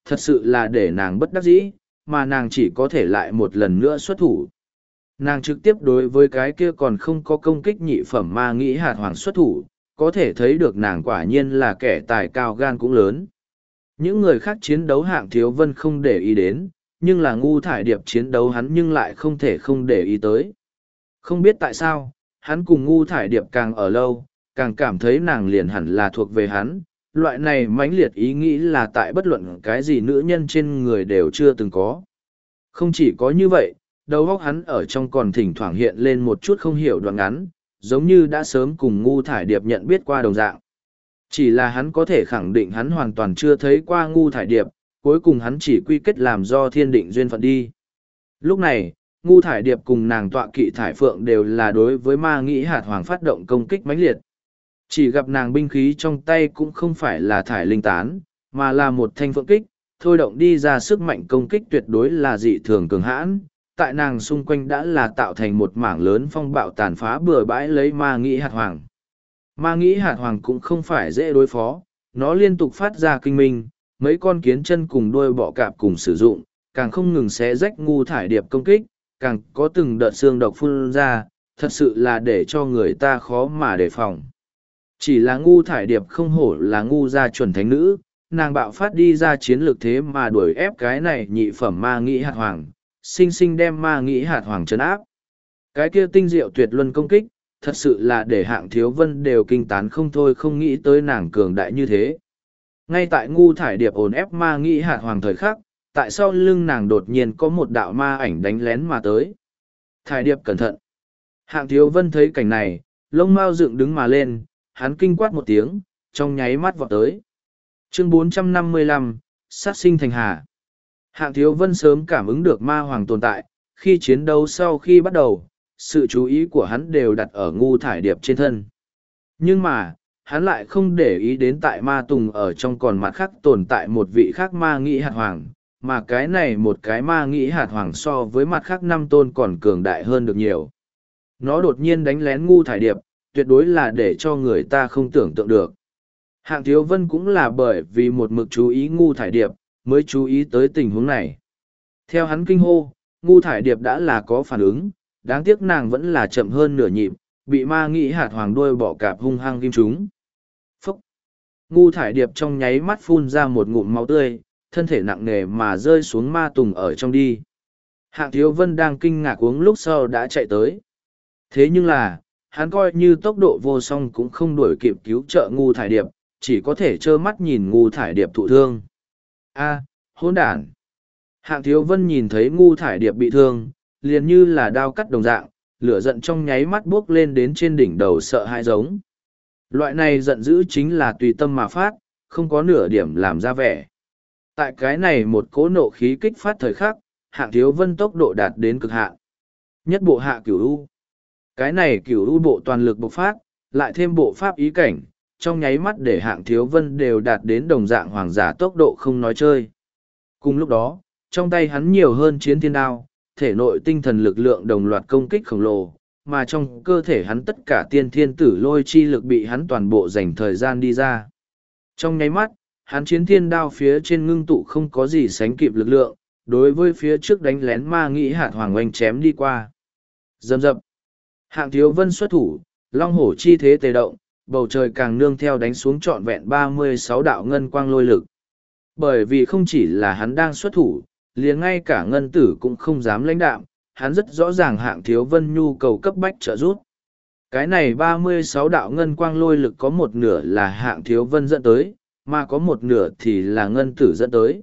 thật sự là để nàng bất đắc dĩ, mà nàng chỉ có thể lại một lần nữa xuất thủ. Nàng trực tiếp đối với cái kia còn không có công kích nhị phẩm ma nghĩ hạt hoàng xuất thủ, có thể thấy được nàng quả nhiên là kẻ tài cao gan cũng lớn. Những người khác chiến đấu Hạng Thiếu Vân không để ý đến, nhưng là Ngu Thải Điệp chiến đấu hắn nhưng lại không thể không để ý tới. Không biết tại sao, hắn cùng Ngu Thải Điệp càng ở lâu, càng cảm thấy nàng liền hẳn là thuộc về hắn. Loại này mãnh liệt ý nghĩ là tại bất luận cái gì nữ nhân trên người đều chưa từng có. Không chỉ có như vậy, đầu óc hắn ở trong còn thỉnh thoảng hiện lên một chút không hiểu đoạn ngắn, giống như đã sớm cùng Ngu Thải Điệp nhận biết qua đồng dạng. Chỉ là hắn có thể khẳng định hắn hoàn toàn chưa thấy qua Ngu Thải Điệp, cuối cùng hắn chỉ quy kết làm do thiên định duyên phận đi. Lúc này, Ngu Thải Điệp cùng nàng tọa kỵ Thải Phượng đều là đối với ma nghĩ hạt hoàng phát động công kích mãnh liệt. Chỉ gặp nàng binh khí trong tay cũng không phải là thải linh tán, mà là một thanh phượng kích, thôi động đi ra sức mạnh công kích tuyệt đối là dị thường cường hãn. Tại nàng xung quanh đã là tạo thành một mảng lớn phong bạo tàn phá bừa bãi lấy ma nghĩ hạt hoàng. Ma nghĩ hạt hoàng cũng không phải dễ đối phó, nó liên tục phát ra kinh minh, mấy con kiến chân cùng đuôi bọ cạp cùng sử dụng, càng không ngừng xé rách Ngu Thải Điệp công kích, càng có từng đợt xương độc phun ra, thật sự là để cho người ta khó mà đề phòng. Chỉ là Ngu Thải Điệp không hổ là ngu gia chuẩn thánh nữ, nàng bạo phát đi ra chiến lược thế mà đuổi ép cái này nhị phẩm ma nghĩ hạt hoàng, sinh sinh đem ma nghĩ hạt hoàng trấn áp. Cái kia tinh diệu tuyệt luân công kích, thật sự là để Hạng Thiếu Vân đều kinh tán không thôi, không nghĩ tới nàng cường đại như thế. Ngay tại Ngu Thải Điệp ổn ép ma nghĩ hạt hoàng thời khắc, tại sau lưng nàng đột nhiên có một đạo ma ảnh đánh lén mà tới. Thải Điệp cẩn thận. Hạng Thiếu Vân thấy cảnh này, lông mao dựng đứng mà lên, hắn kinh quát một tiếng, trong nháy mắt vọt tới. Chương 455, sát sinh thành hà. Hạng Thiếu Vân sớm cảm ứng được ma hoàng tồn tại, khi chiến đấu sau khi bắt đầu, sự chú ý của hắn đều đặt ở Ngu Thải Điệp trên thân. Nhưng mà, hắn lại không để ý đến tại ma tùng ở trong còn mặt khác tồn tại một vị khác ma nghĩ hạt hoàng, mà cái này một cái ma nghĩ hạt hoàng so với mặt khác năm tôn còn cường đại hơn được nhiều. Nó đột nhiên đánh lén Ngu Thải Điệp, tuyệt đối là để cho người ta không tưởng tượng được. Hạng Thiếu Vân cũng là bởi vì một mực chú ý Ngu Thải Điệp, mới chú ý tới tình huống này. Theo hắn kinh hô, Ngu Thải Điệp đã là có phản ứng, đáng tiếc nàng vẫn là chậm hơn nửa nhịp, bị ma nghĩ hạt hoàng đuôi bọ cạp hung hăng ghim trúng. Phúc! Ngu Thải Điệp trong nháy mắt phun ra một ngụm máu tươi, thân thể nặng nề mà rơi xuống ma tùng ở trong đi. Hạng Thiếu Vân đang kinh ngạc uống lúc sau đã chạy tới. Thế nhưng là, hắn coi như tốc độ vô song cũng không đuổi kịp cứu trợ Ngu Thải Điệp, chỉ có thể trơ mắt nhìn Ngu Thải Điệp thụ thương. A, hỗn đản! Hạng Thiếu Vân nhìn thấy Ngu Thải Điệp bị thương, liền như là đao cắt đồng dạng, lửa giận trong nháy mắt buốc lên đến trên đỉnh đầu sợ hãi giống. Loại này giận dữ chính là tùy tâm mà phát, không có nửa điểm làm ra vẻ. Tại cái này một cỗ nộ khí kích phát thời khắc, Hạng Thiếu Vân tốc độ đạt đến cực hạn. Nhất bộ hạ cửu u. Cái này cửu u bộ toàn lực bộc phát, lại thêm bộ pháp ý cảnh, trong nháy mắt để Hạng Thiếu Vân đều đạt đến đồng dạng hoàng giả tốc độ không nói chơi. Cùng lúc đó, trong tay hắn nhiều hơn chiến thiên đao, thể nội tinh thần lực lượng đồng loạt công kích khổng lồ, mà trong cơ thể hắn tất cả tiên thiên tử lôi chi lực bị hắn toàn bộ dành thời gian đi ra. Trong nháy mắt, hắn chiến thiên đao phía trên ngưng tụ không có gì sánh kịp lực lượng, đối với phía trước đánh lén ma nghĩ hạt hoàng oanh chém đi qua. Dầm dập. Hạng Thiếu Vân xuất thủ, long hổ chi thế tề động, bầu trời càng nương theo đánh xuống trọn vẹn 36 đạo ngân quang lôi lực. Bởi vì không chỉ là hắn đang xuất thủ, liền ngay cả ngân tử cũng không dám lãnh đạm, hắn rất rõ ràng Hạng Thiếu Vân nhu cầu cấp bách trợ giúp. Cái này 36 đạo ngân quang lôi lực có một nửa là Hạng Thiếu Vân dẫn tới, mà có một nửa thì là ngân tử dẫn tới.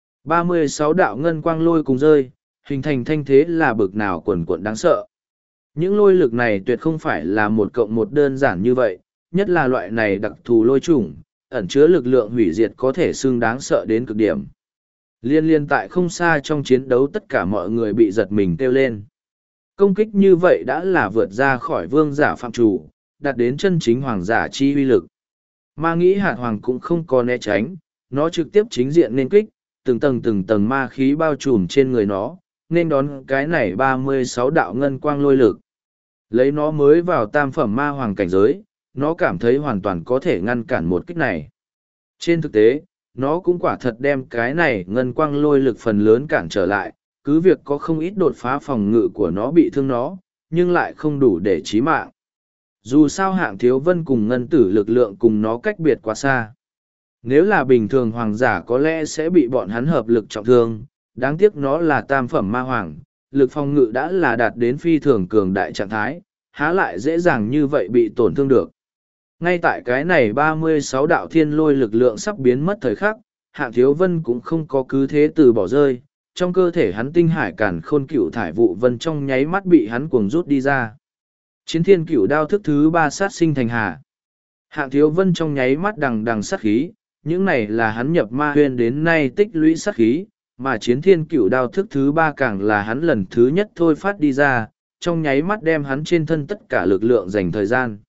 36 đạo ngân quang lôi cùng rơi, hình thành thanh thế là bực nào quần quận đáng sợ. Những lôi lực này tuyệt không phải là một cộng một đơn giản như vậy, nhất là loại này đặc thù lôi chủng, ẩn chứa lực lượng hủy diệt có thể xưng đáng sợ đến cực điểm. Liên tại không xa trong chiến đấu tất cả mọi người bị giật mình kêu lên. Công kích như vậy đã là vượt ra khỏi vương giả phạm chủ, đạt đến chân chính hoàng giả chi uy lực. Ma nghĩ hạt hoàng cũng không có né tránh, nó trực tiếp chính diện nên kích, từng tầng ma khí bao trùm trên người nó, nên đón cái này 36 đạo ngân quang lôi lực. Lấy nó mới vào tam phẩm ma hoàng cảnh giới, nó cảm thấy hoàn toàn có thể ngăn cản một kích này. Trên thực tế, nó cũng quả thật đem cái này ngân quang lôi lực phần lớn cản trở lại, cứ việc có không ít đột phá phòng ngự của nó bị thương nó, nhưng lại không đủ để chí mạng. Dù sao Hạng Thiếu Vân cùng ngân tử lực lượng cùng nó cách biệt quá xa. Nếu là bình thường hoàng giả có lẽ sẽ bị bọn hắn hợp lực trọng thương, đáng tiếc nó là tam phẩm ma hoàng, lực phòng ngự đã là đạt đến phi thường cường đại trạng thái, há lại dễ dàng như vậy bị tổn thương được. Ngay tại cái này 36 đạo thiên lôi lực lượng sắp biến mất thời khắc, Hạng Thiếu Vân cũng không có cứ thế từ bỏ rơi, trong cơ thể hắn tinh hải càn khôn cựu thải vụ vân trong nháy mắt bị hắn cuồng rút đi ra. Chiến thiên cựu đao thức thứ 3 sát sinh thành hà. Hạng Thiếu Vân trong nháy mắt đằng đằng sát khí, những này là hắn nhập ma huyền đến nay tích lũy sát khí, mà chiến thiên cựu đao thức thứ 3 càng là hắn lần thứ nhất thôi phát đi ra, trong nháy mắt đem hắn trên thân tất cả lực lượng dành thời gian.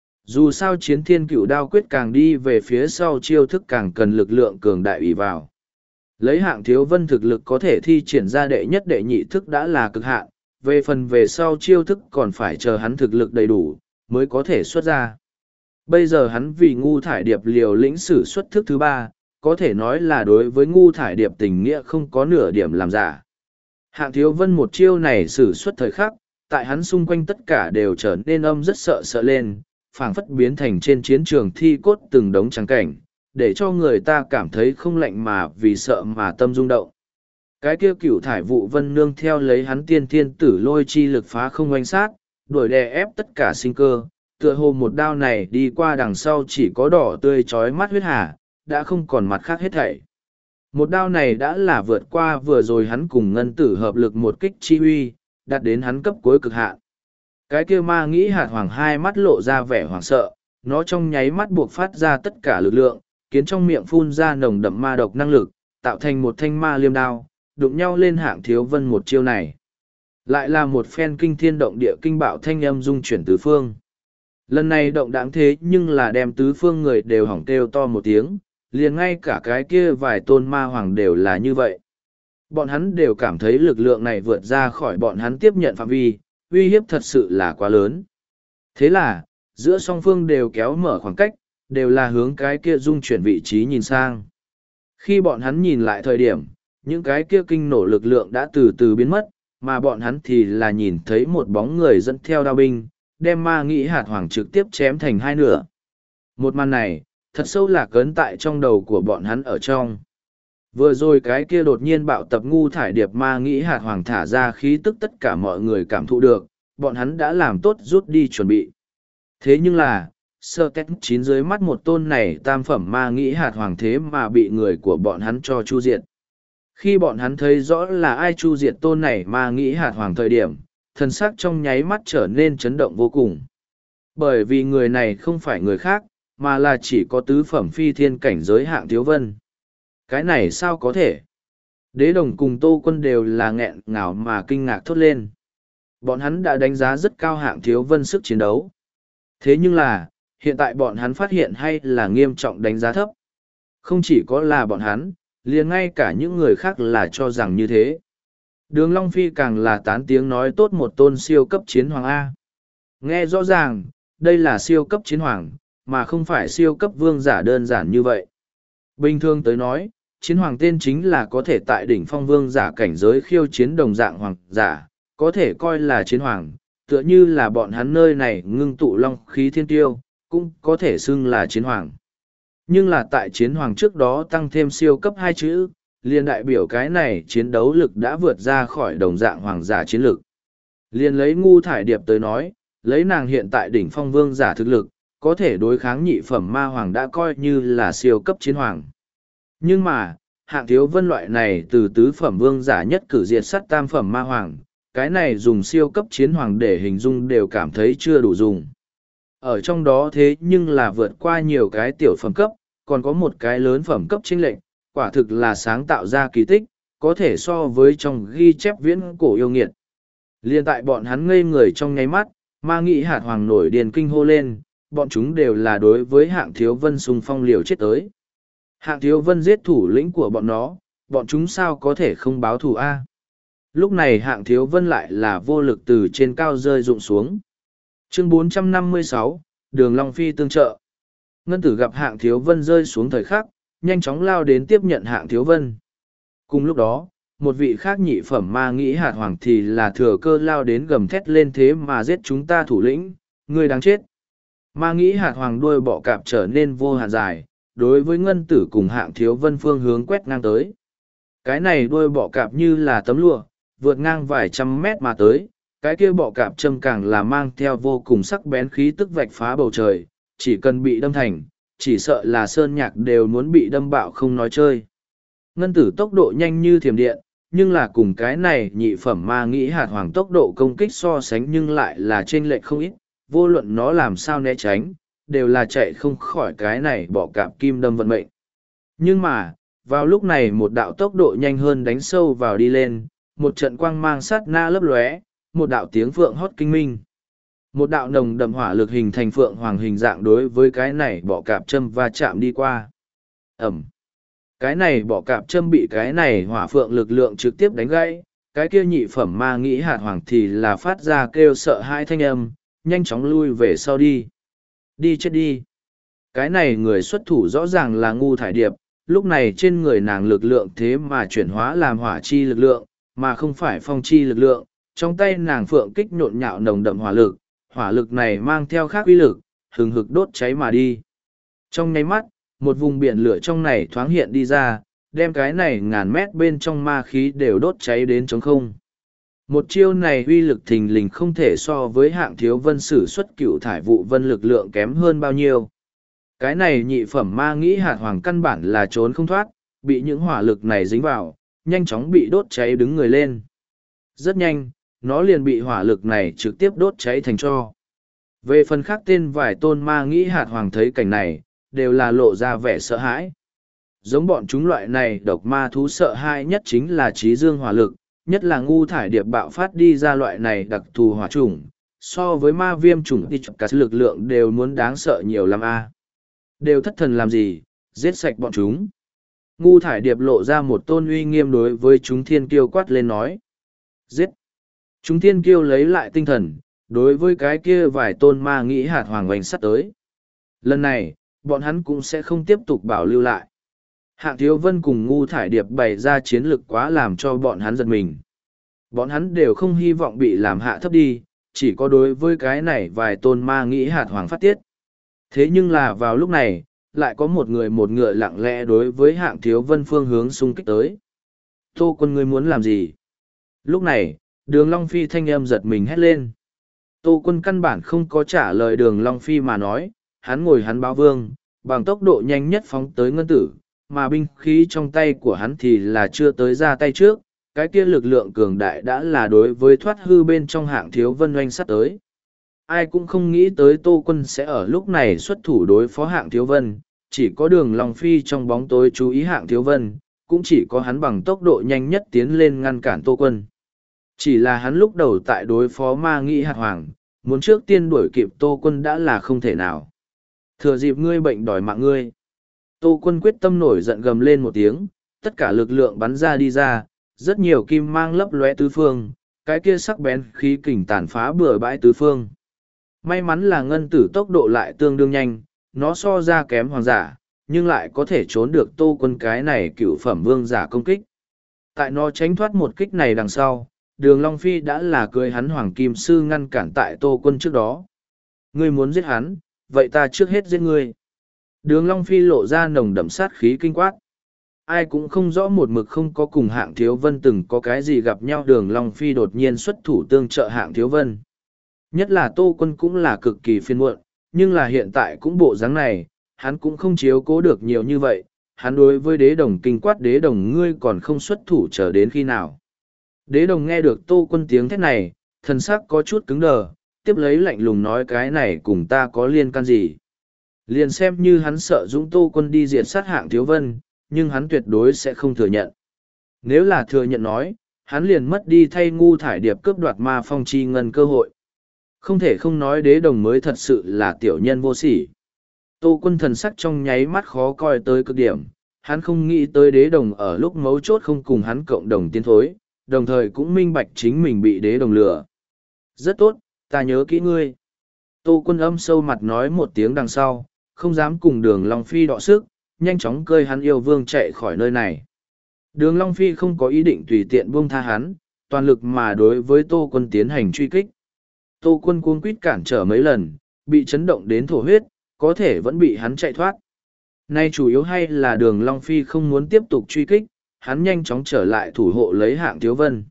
Dù sao chiến thiên cựu đao quyết càng đi về phía sau chiêu thức càng cần lực lượng cường đại ủy vào. Lấy Hạng Thiếu Vân thực lực có thể thi triển ra đệ nhất đệ nhị thức đã là cực hạn, về phần về sau chiêu thức còn phải chờ hắn thực lực đầy đủ, mới có thể xuất ra. Bây giờ hắn vì ngu thải điệp liều lĩnh sử xuất thức thứ 3, có thể nói là đối với ngu thải điệp tình nghĩa không có nửa điểm làm giả. Hạng Thiếu Vân một chiêu này sử xuất thời khắc, tại hắn xung quanh tất cả đều trở nên rất sợ sợ lên, phảng phất biến thành trên chiến trường thi cốt từng đống trắng cảnh, để cho người ta cảm thấy không lạnh mà vì sợ mà tâm rung động. Cái kia cửu thải vụ vân nương theo lấy hắn tiên thiên tử lôi chi lực phá không oanh sát, đuổi đè ép tất cả sinh cơ, tựa hồ một đao này đi qua đằng sau chỉ có đỏ tươi chói mắt huyết hà, đã không còn mặt khác hết thảy. Một đao này đã là vượt qua vừa rồi hắn cùng ngân tử hợp lực một kích chi uy, đạt đến hắn cấp cuối cực hạn. Cái kia ma nghĩ hạt hoàng hai mắt lộ ra vẻ hoảng sợ, nó trong nháy mắt buộc phát ra tất cả lực lượng, khiến trong miệng phun ra nồng đậm ma độc năng lực, tạo thành một thanh ma liêm đao, đụng nhau lên Hạng Thiếu Vân một chiêu này. Lại là một phen kinh thiên động địa kinh bạo thanh âm dung chuyển tứ phương. Lần này động đáng thế nhưng là đem tứ phương người đều hỏng kêu to một tiếng, liền ngay cả cái kia vài tôn ma hoàng đều là như vậy. Bọn hắn đều cảm thấy lực lượng này vượt ra khỏi bọn hắn tiếp nhận phạm vi, uy hiếp thật sự là quá lớn. Thế là, giữa song phương đều kéo mở khoảng cách, đều là hướng cái kia dung chuyển vị trí nhìn sang. Khi bọn hắn nhìn lại thời điểm, những cái kia kinh nổ lực lượng đã từ từ biến mất, mà bọn hắn thì là nhìn thấy một bóng người dẫn theo đao binh, đem ma nghĩ hạt hoàng trực tiếp chém thành hai nửa. Một màn này, thật sâu lạc ấn tại trong đầu của bọn hắn ở trong. Vừa rồi cái kia đột nhiên bạo tập ngu thải điệp ma nghĩ hạt hoàng thả ra khí tức tất cả mọi người cảm thụ được, bọn hắn đã làm tốt rút đi chuẩn bị. Thế nhưng là, sơ kết chín dưới mắt một tôn này tam phẩm ma nghĩ hạt hoàng thế mà bị người của bọn hắn cho chu diệt. Khi bọn hắn thấy rõ là ai chu diệt tôn này ma nghĩ hạt hoàng thời điểm, thần sắc trong nháy mắt trở nên chấn động vô cùng. Bởi vì người này không phải người khác, mà là chỉ có tứ phẩm phi thiên cảnh giới Hạng Thiếu Vân. Cái này sao có thể? Đế Đồng cùng Tô Quân đều là nghẹn ngào mà kinh ngạc thốt lên. Bọn hắn đã đánh giá rất cao Hạng Thiếu Vân sức chiến đấu. Thế nhưng là, hiện tại bọn hắn phát hiện hay là nghiêm trọng đánh giá thấp. Không chỉ có là bọn hắn, liền ngay cả những người khác là cho rằng như thế. Đường Long Phi càng là tán tiếng nói tốt một tôn siêu cấp chiến hoàng A. Nghe rõ ràng, đây là siêu cấp chiến hoàng, mà không phải siêu cấp vương giả đơn giản như vậy. Bình thường tới nói, chiến hoàng tên chính là có thể tại đỉnh phong vương giả cảnh giới khiêu chiến đồng dạng hoàng giả, có thể coi là chiến hoàng, tựa như là bọn hắn nơi này ngưng tụ long khí thiên tiêu, cũng có thể xưng là chiến hoàng. Nhưng là tại chiến hoàng trước đó tăng thêm siêu cấp 2 chữ, liền đại biểu cái này chiến đấu lực đã vượt ra khỏi đồng dạng hoàng giả chiến lực. Liền lấy ngu thải điệp tới nói, lấy nàng hiện tại đỉnh phong vương giả thực lực, có thể đối kháng nhị phẩm ma hoàng đã coi như là siêu cấp chiến hoàng. Nhưng mà, Hạng Thiếu Vân loại này từ tứ phẩm vương giả nhất cử diệt sát tam phẩm ma hoàng, cái này dùng siêu cấp chiến hoàng để hình dung đều cảm thấy chưa đủ dùng. Ở trong đó thế nhưng là vượt qua nhiều cái tiểu phẩm cấp, còn có một cái lớn phẩm cấp chênh lệch, quả thực là sáng tạo ra kỳ tích, có thể so với trong ghi chép viễn cổ yêu nghiệt. Liên tại bọn hắn ngây người trong nháy mắt, ma nghĩ hạt hoàng nổi điên kinh hô lên, bọn chúng đều là đối với Hạng Thiếu Vân xung phong liều chết tới. Hạng Thiếu Vân giết thủ lĩnh của bọn nó, bọn chúng sao có thể không báo thù a? Lúc này Hạng Thiếu Vân lại là vô lực từ trên cao rơi rụng xuống. Chương 456, Đường Long Phi tương trợ. Ngân Tử gặp Hạng Thiếu Vân rơi xuống thời khắc, nhanh chóng lao đến tiếp nhận Hạng Thiếu Vân. Cùng lúc đó, một vị khác nhị phẩm ma nghĩ hạt hoàng thì là thừa cơ lao đến gầm thét lên thế mà giết chúng ta thủ lĩnh, ngươi đáng chết. Ma nghĩ hạt hoàng đuôi bọ cạp trở nên vô hạn dài, đối với ngân tử cùng Hạng Thiếu Vân phương hướng quét ngang tới. Cái này đuôi bọ cạp như là tấm lụa, vượt ngang vài trăm mét mà tới, cái kia bọ cạp châm càng là mang theo vô cùng sắc bén khí tức vạch phá bầu trời, chỉ cần bị đâm thành, chỉ sợ là sơn nhạc đều muốn bị đâm bạo không nói chơi. Ngân tử tốc độ nhanh như thiểm điện, nhưng là cùng cái này nhị phẩm ma nghĩ hạt hoàng tốc độ công kích so sánh nhưng lại là chênh lệch không ít, vô luận nó làm sao né tránh, đều là chạy không khỏi cái này bọ cạp kim đâm vận mệnh. Nhưng mà, vào lúc này một đạo tốc độ nhanh hơn đánh sâu vào đi lên, một trận quang mang sát na lấp lóe, một đạo tiếng phượng hót kinh minh. Một đạo nồng đậm hỏa lực hình thành phượng hoàng hình dạng đối với cái này bọ cạp châm va chạm đi qua. Ẩm. Cái này bọ cạp châm bị cái này hỏa phượng lực lượng trực tiếp đánh gãy, cái kia nhị phẩm ma nghĩ hạt hoàng thì là phát ra kêu sợ hãi thanh âm, nhanh chóng lui về sau đi. Đi chết đi. Cái này người xuất thủ rõ ràng là Ngu Thải Điệp, lúc này trên người nàng lực lượng thế mà chuyển hóa làm hỏa chi lực lượng, mà không phải phong chi lực lượng. Trong tay nàng phượng kích nhộn nhạo nồng đậm hỏa lực này mang theo khác uy lực, hừng hực đốt cháy mà đi. Trong nháy mắt, một vùng biển lửa trong này thoáng hiện đi ra, đem cái này ngàn mét bên trong ma khí đều đốt cháy đến trống không. Một chiêu này uy lực thình lình không thể so với Hạng Thiếu Vân sử xuất cựu thải vụ vân lực lượng kém hơn bao nhiêu. Cái này nhị phẩm ma nghĩ hạt hoàng căn bản là trốn không thoát, bị những hỏa lực này dính vào, nhanh chóng bị đốt cháy đứng người lên. Rất nhanh, nó liền bị hỏa lực này trực tiếp đốt cháy thành tro. Về phần khác tên vài tôn ma nghĩ hạt hoàng thấy cảnh này, đều là lộ ra vẻ sợ hãi. Giống bọn chúng loại này độc ma thú sợ hãi nhất chính là trí dương hỏa lực, nhất là Ngu Thải Điệp bạo phát đi ra loại này đặc thù hỏa chủng, so với ma viêm chủng thì cả lực lượng đều muốn đáng sợ nhiều lắm a. Đều thất thần làm gì, giết sạch bọn chúng. Ngu Thải Điệp lộ ra một tôn uy nghiêm đối với chúng thiên kiêu quát lên nói. Giết! Chúng thiên kiêu lấy lại tinh thần, đối với cái kia vài tôn ma nghĩ hạt hoàng hoành sắt tới. Lần này, bọn hắn cũng sẽ không tiếp tục bảo lưu lại. Hạng Thiếu Vân cùng Ngu Thải Điệp bày ra chiến lực quá làm cho bọn hắn giật mình. Bọn hắn đều không hy vọng bị làm hạ thấp đi, chỉ có đối với cái này vài tôn ma nghĩ hạt hoàng phát tiết. Thế nhưng là vào lúc này, lại có một người một ngựa lặng lẽ đối với Hạng Thiếu Vân phương hướng xung kích tới. Tô Quân ngươi muốn làm gì? Lúc này, Đường Long Phi thanh âm giật mình hét lên. Tô Quân căn bản không có trả lời Đường Long Phi mà nói, hắn ngồi hắn báo vương, bằng tốc độ nhanh nhất phóng tới ngân tử, mà binh khí trong tay của hắn thì là chưa tới ra tay trước, cái kia lực lượng cường đại đã là đối với thoát hư bên trong Hạng Thiếu Vân oanh sắt tới. Ai cũng không nghĩ tới Tô Quân sẽ ở lúc này xuất thủ đối phó Hạng Thiếu Vân, chỉ có Đường Long Phi trong bóng tối chú ý Hạng Thiếu Vân, cũng chỉ có hắn bằng tốc độ nhanh nhất tiến lên ngăn cản Tô Quân. Chỉ là hắn lúc đầu tại đối phó ma nghĩ hạt hoàng, muốn trước tiên đuổi kịp Tô Quân đã là không thể nào. Thừa dịp ngươi bệnh đòi mạng ngươi. Tô Quân quyết tâm nổi giận gầm lên một tiếng, tất cả lực lượng bắn ra đi ra, rất nhiều kim mang lấp lóe tứ phương, cái kia sắc bén khí kình tàn phá bừa bãi tứ phương. May mắn là ngân tử tốc độ lại tương đương nhanh, nó so ra kém hoàng giả, nhưng lại có thể trốn được Tô Quân cái này cựu phẩm vương giả công kích. Tại nó tránh thoát một kích này đằng sau, Đường Long Phi đã là cưới hắn hoàng kim sư ngăn cản tại Tô Quân trước đó. Ngươi muốn giết hắn, vậy ta trước hết giết ngươi. Đường Long Phi lộ ra nồng đậm sát khí kinh quát. Ai cũng không rõ một mực không có cùng Hạng Thiếu Vân từng có cái gì gặp nhau, Đường Long Phi đột nhiên xuất thủ tương trợ Hạng Thiếu Vân. Nhất là Tô Quân cũng là cực kỳ phiền muộn, nhưng là hiện tại cũng bộ dáng này, hắn cũng không chiếu cố được nhiều như vậy. Hắn đối với Đế Đồng kinh quát, Đế Đồng ngươi còn không xuất thủ chờ đến khi nào. Đế Đồng nghe được Tô Quân tiếng thét này, thần sắc có chút cứng đờ, tiếp lấy lạnh lùng nói cái này cùng ta có liên can gì. Liền xem như hắn sợ Dũng Tô Quân đi diệt sát Hạng Thiếu Vân, nhưng hắn tuyệt đối sẽ không thừa nhận. Nếu là thừa nhận nói, hắn liền mất đi thay Ngu Thải Điệp cướp đoạt ma phong chi ngân cơ hội. Không thể không nói Đế Đồng mới thật sự là tiểu nhân vô sỉ. Tô Quân thần sắc trong nháy mắt khó coi tới cực điểm, hắn không nghĩ tới Đế Đồng ở lúc mấu chốt không cùng hắn cộng đồng tiến thối, đồng thời cũng minh bạch chính mình bị Đế Đồng lừa. Rất tốt, ta nhớ kỹ ngươi. Tô Quân âm sâu mặt nói một tiếng đằng sau, không dám cùng Đường Long Phi đọ sức, nhanh chóng cơi hắn yêu vương chạy khỏi nơi này. Đường Long Phi không có ý định tùy tiện buông tha hắn, toàn lực mà đối với Tô Quân tiến hành truy kích. Tô Quân cuống quýt cản trở mấy lần, bị chấn động đến thổ huyết, có thể vẫn bị hắn chạy thoát. Nay chủ yếu hay là Đường Long Phi không muốn tiếp tục truy kích, hắn nhanh chóng trở lại thủ hộ lấy Hạng Thiếu Vân.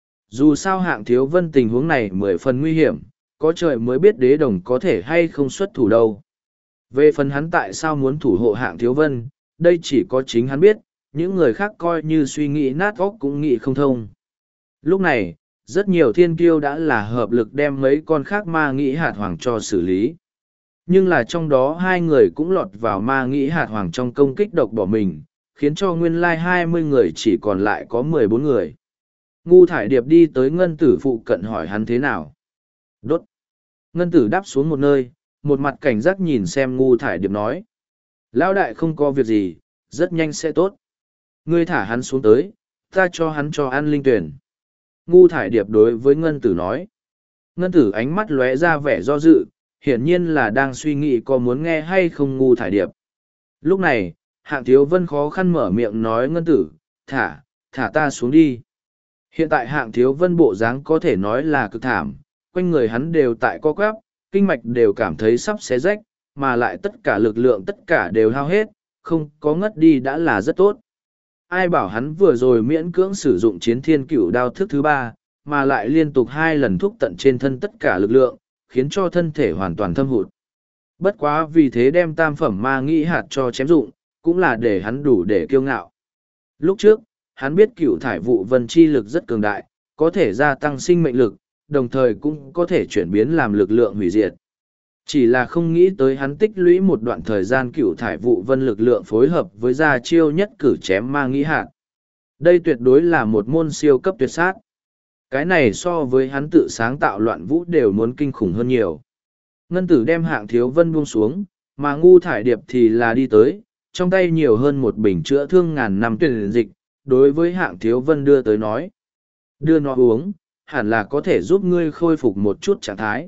Dù sao Hạng Thiếu Vân tình huống này 10 phần nguy hiểm, có trời mới biết đế đồng có thể hay không xuất thủ đâu. Về phần hắn tại sao muốn thủ hộ Hạng Thiếu Vân, đây chỉ có chính hắn biết, những người khác coi như suy nghĩ nát óc cũng nghĩ không thông. Lúc này, rất nhiều thiên kiêu đã là hợp lực đem mấy con khác ma nghĩ hạt hoàng cho xử lý. Nhưng là trong đó hai người cũng lọt vào ma nghĩ hạt hoàng trong công kích độc bỏ mình, khiến cho nguyên lai 20 người chỉ còn lại có 14 người. Ngu Thải Điệp đi tới Ngân Tử phụ cận hỏi hắn thế nào. Đốt. Ngân Tử đáp xuống một nơi, một mặt cảnh giác nhìn xem Ngu Thải Điệp nói. Lão đại không có việc gì, rất nhanh sẽ tốt. Ngươi thả hắn xuống tới, ta cho hắn cho ăn linh tuyển. Ngu Thải Điệp đối với Ngân Tử nói. Ngân Tử ánh mắt lóe ra vẻ do dự, hiển nhiên là đang suy nghĩ có muốn nghe hay không Ngu Thải Điệp. Lúc này, Hạng Thiếu Vân khó khăn mở miệng nói Ngân Tử, thả ta xuống đi. Hiện tại Hạng Thiếu Vân bộ dáng có thể nói là cực thảm, quanh người hắn đều tại co quắp, kinh mạch đều cảm thấy sắp xé rách, mà lại tất cả lực lượng tất cả đều hao hết, không có ngất đi đã là rất tốt. Ai bảo hắn vừa rồi miễn cưỡng sử dụng chiến thiên cửu đao thức thứ 3, mà lại liên tục 2 lần thúc tận trên thân tất cả lực lượng, khiến cho thân thể hoàn toàn thâm hụt. Bất quá vì thế đem tam phẩm ma nghĩ hạt cho chém dụng, cũng là để hắn đủ để kiêu ngạo. Lúc trước, hắn biết cửu thải vụ vân chi lực rất cường đại, có thể gia tăng sinh mệnh lực, đồng thời cũng có thể chuyển biến làm lực lượng hủy diệt. Chỉ là không nghĩ tới hắn tích lũy một đoạn thời gian cửu thải vụ vân lực lượng phối hợp với gia chiêu nhất cử chém ma nghĩ hạt. Đây tuyệt đối là một môn siêu cấp tuyệt sát. Cái này so với hắn tự sáng tạo loạn vũ đều muốn kinh khủng hơn nhiều. Ngân Tử đem Hạng Thiếu Vân buông xuống, mà Ngu Thải Điệp thì là đi tới, trong tay nhiều hơn một bình chữa thương ngàn năm tuyển dịch, đối với Hạng Thiếu Vân đưa tới nói. Đưa nó uống, hẳn là có thể giúp ngươi khôi phục một chút trạng thái.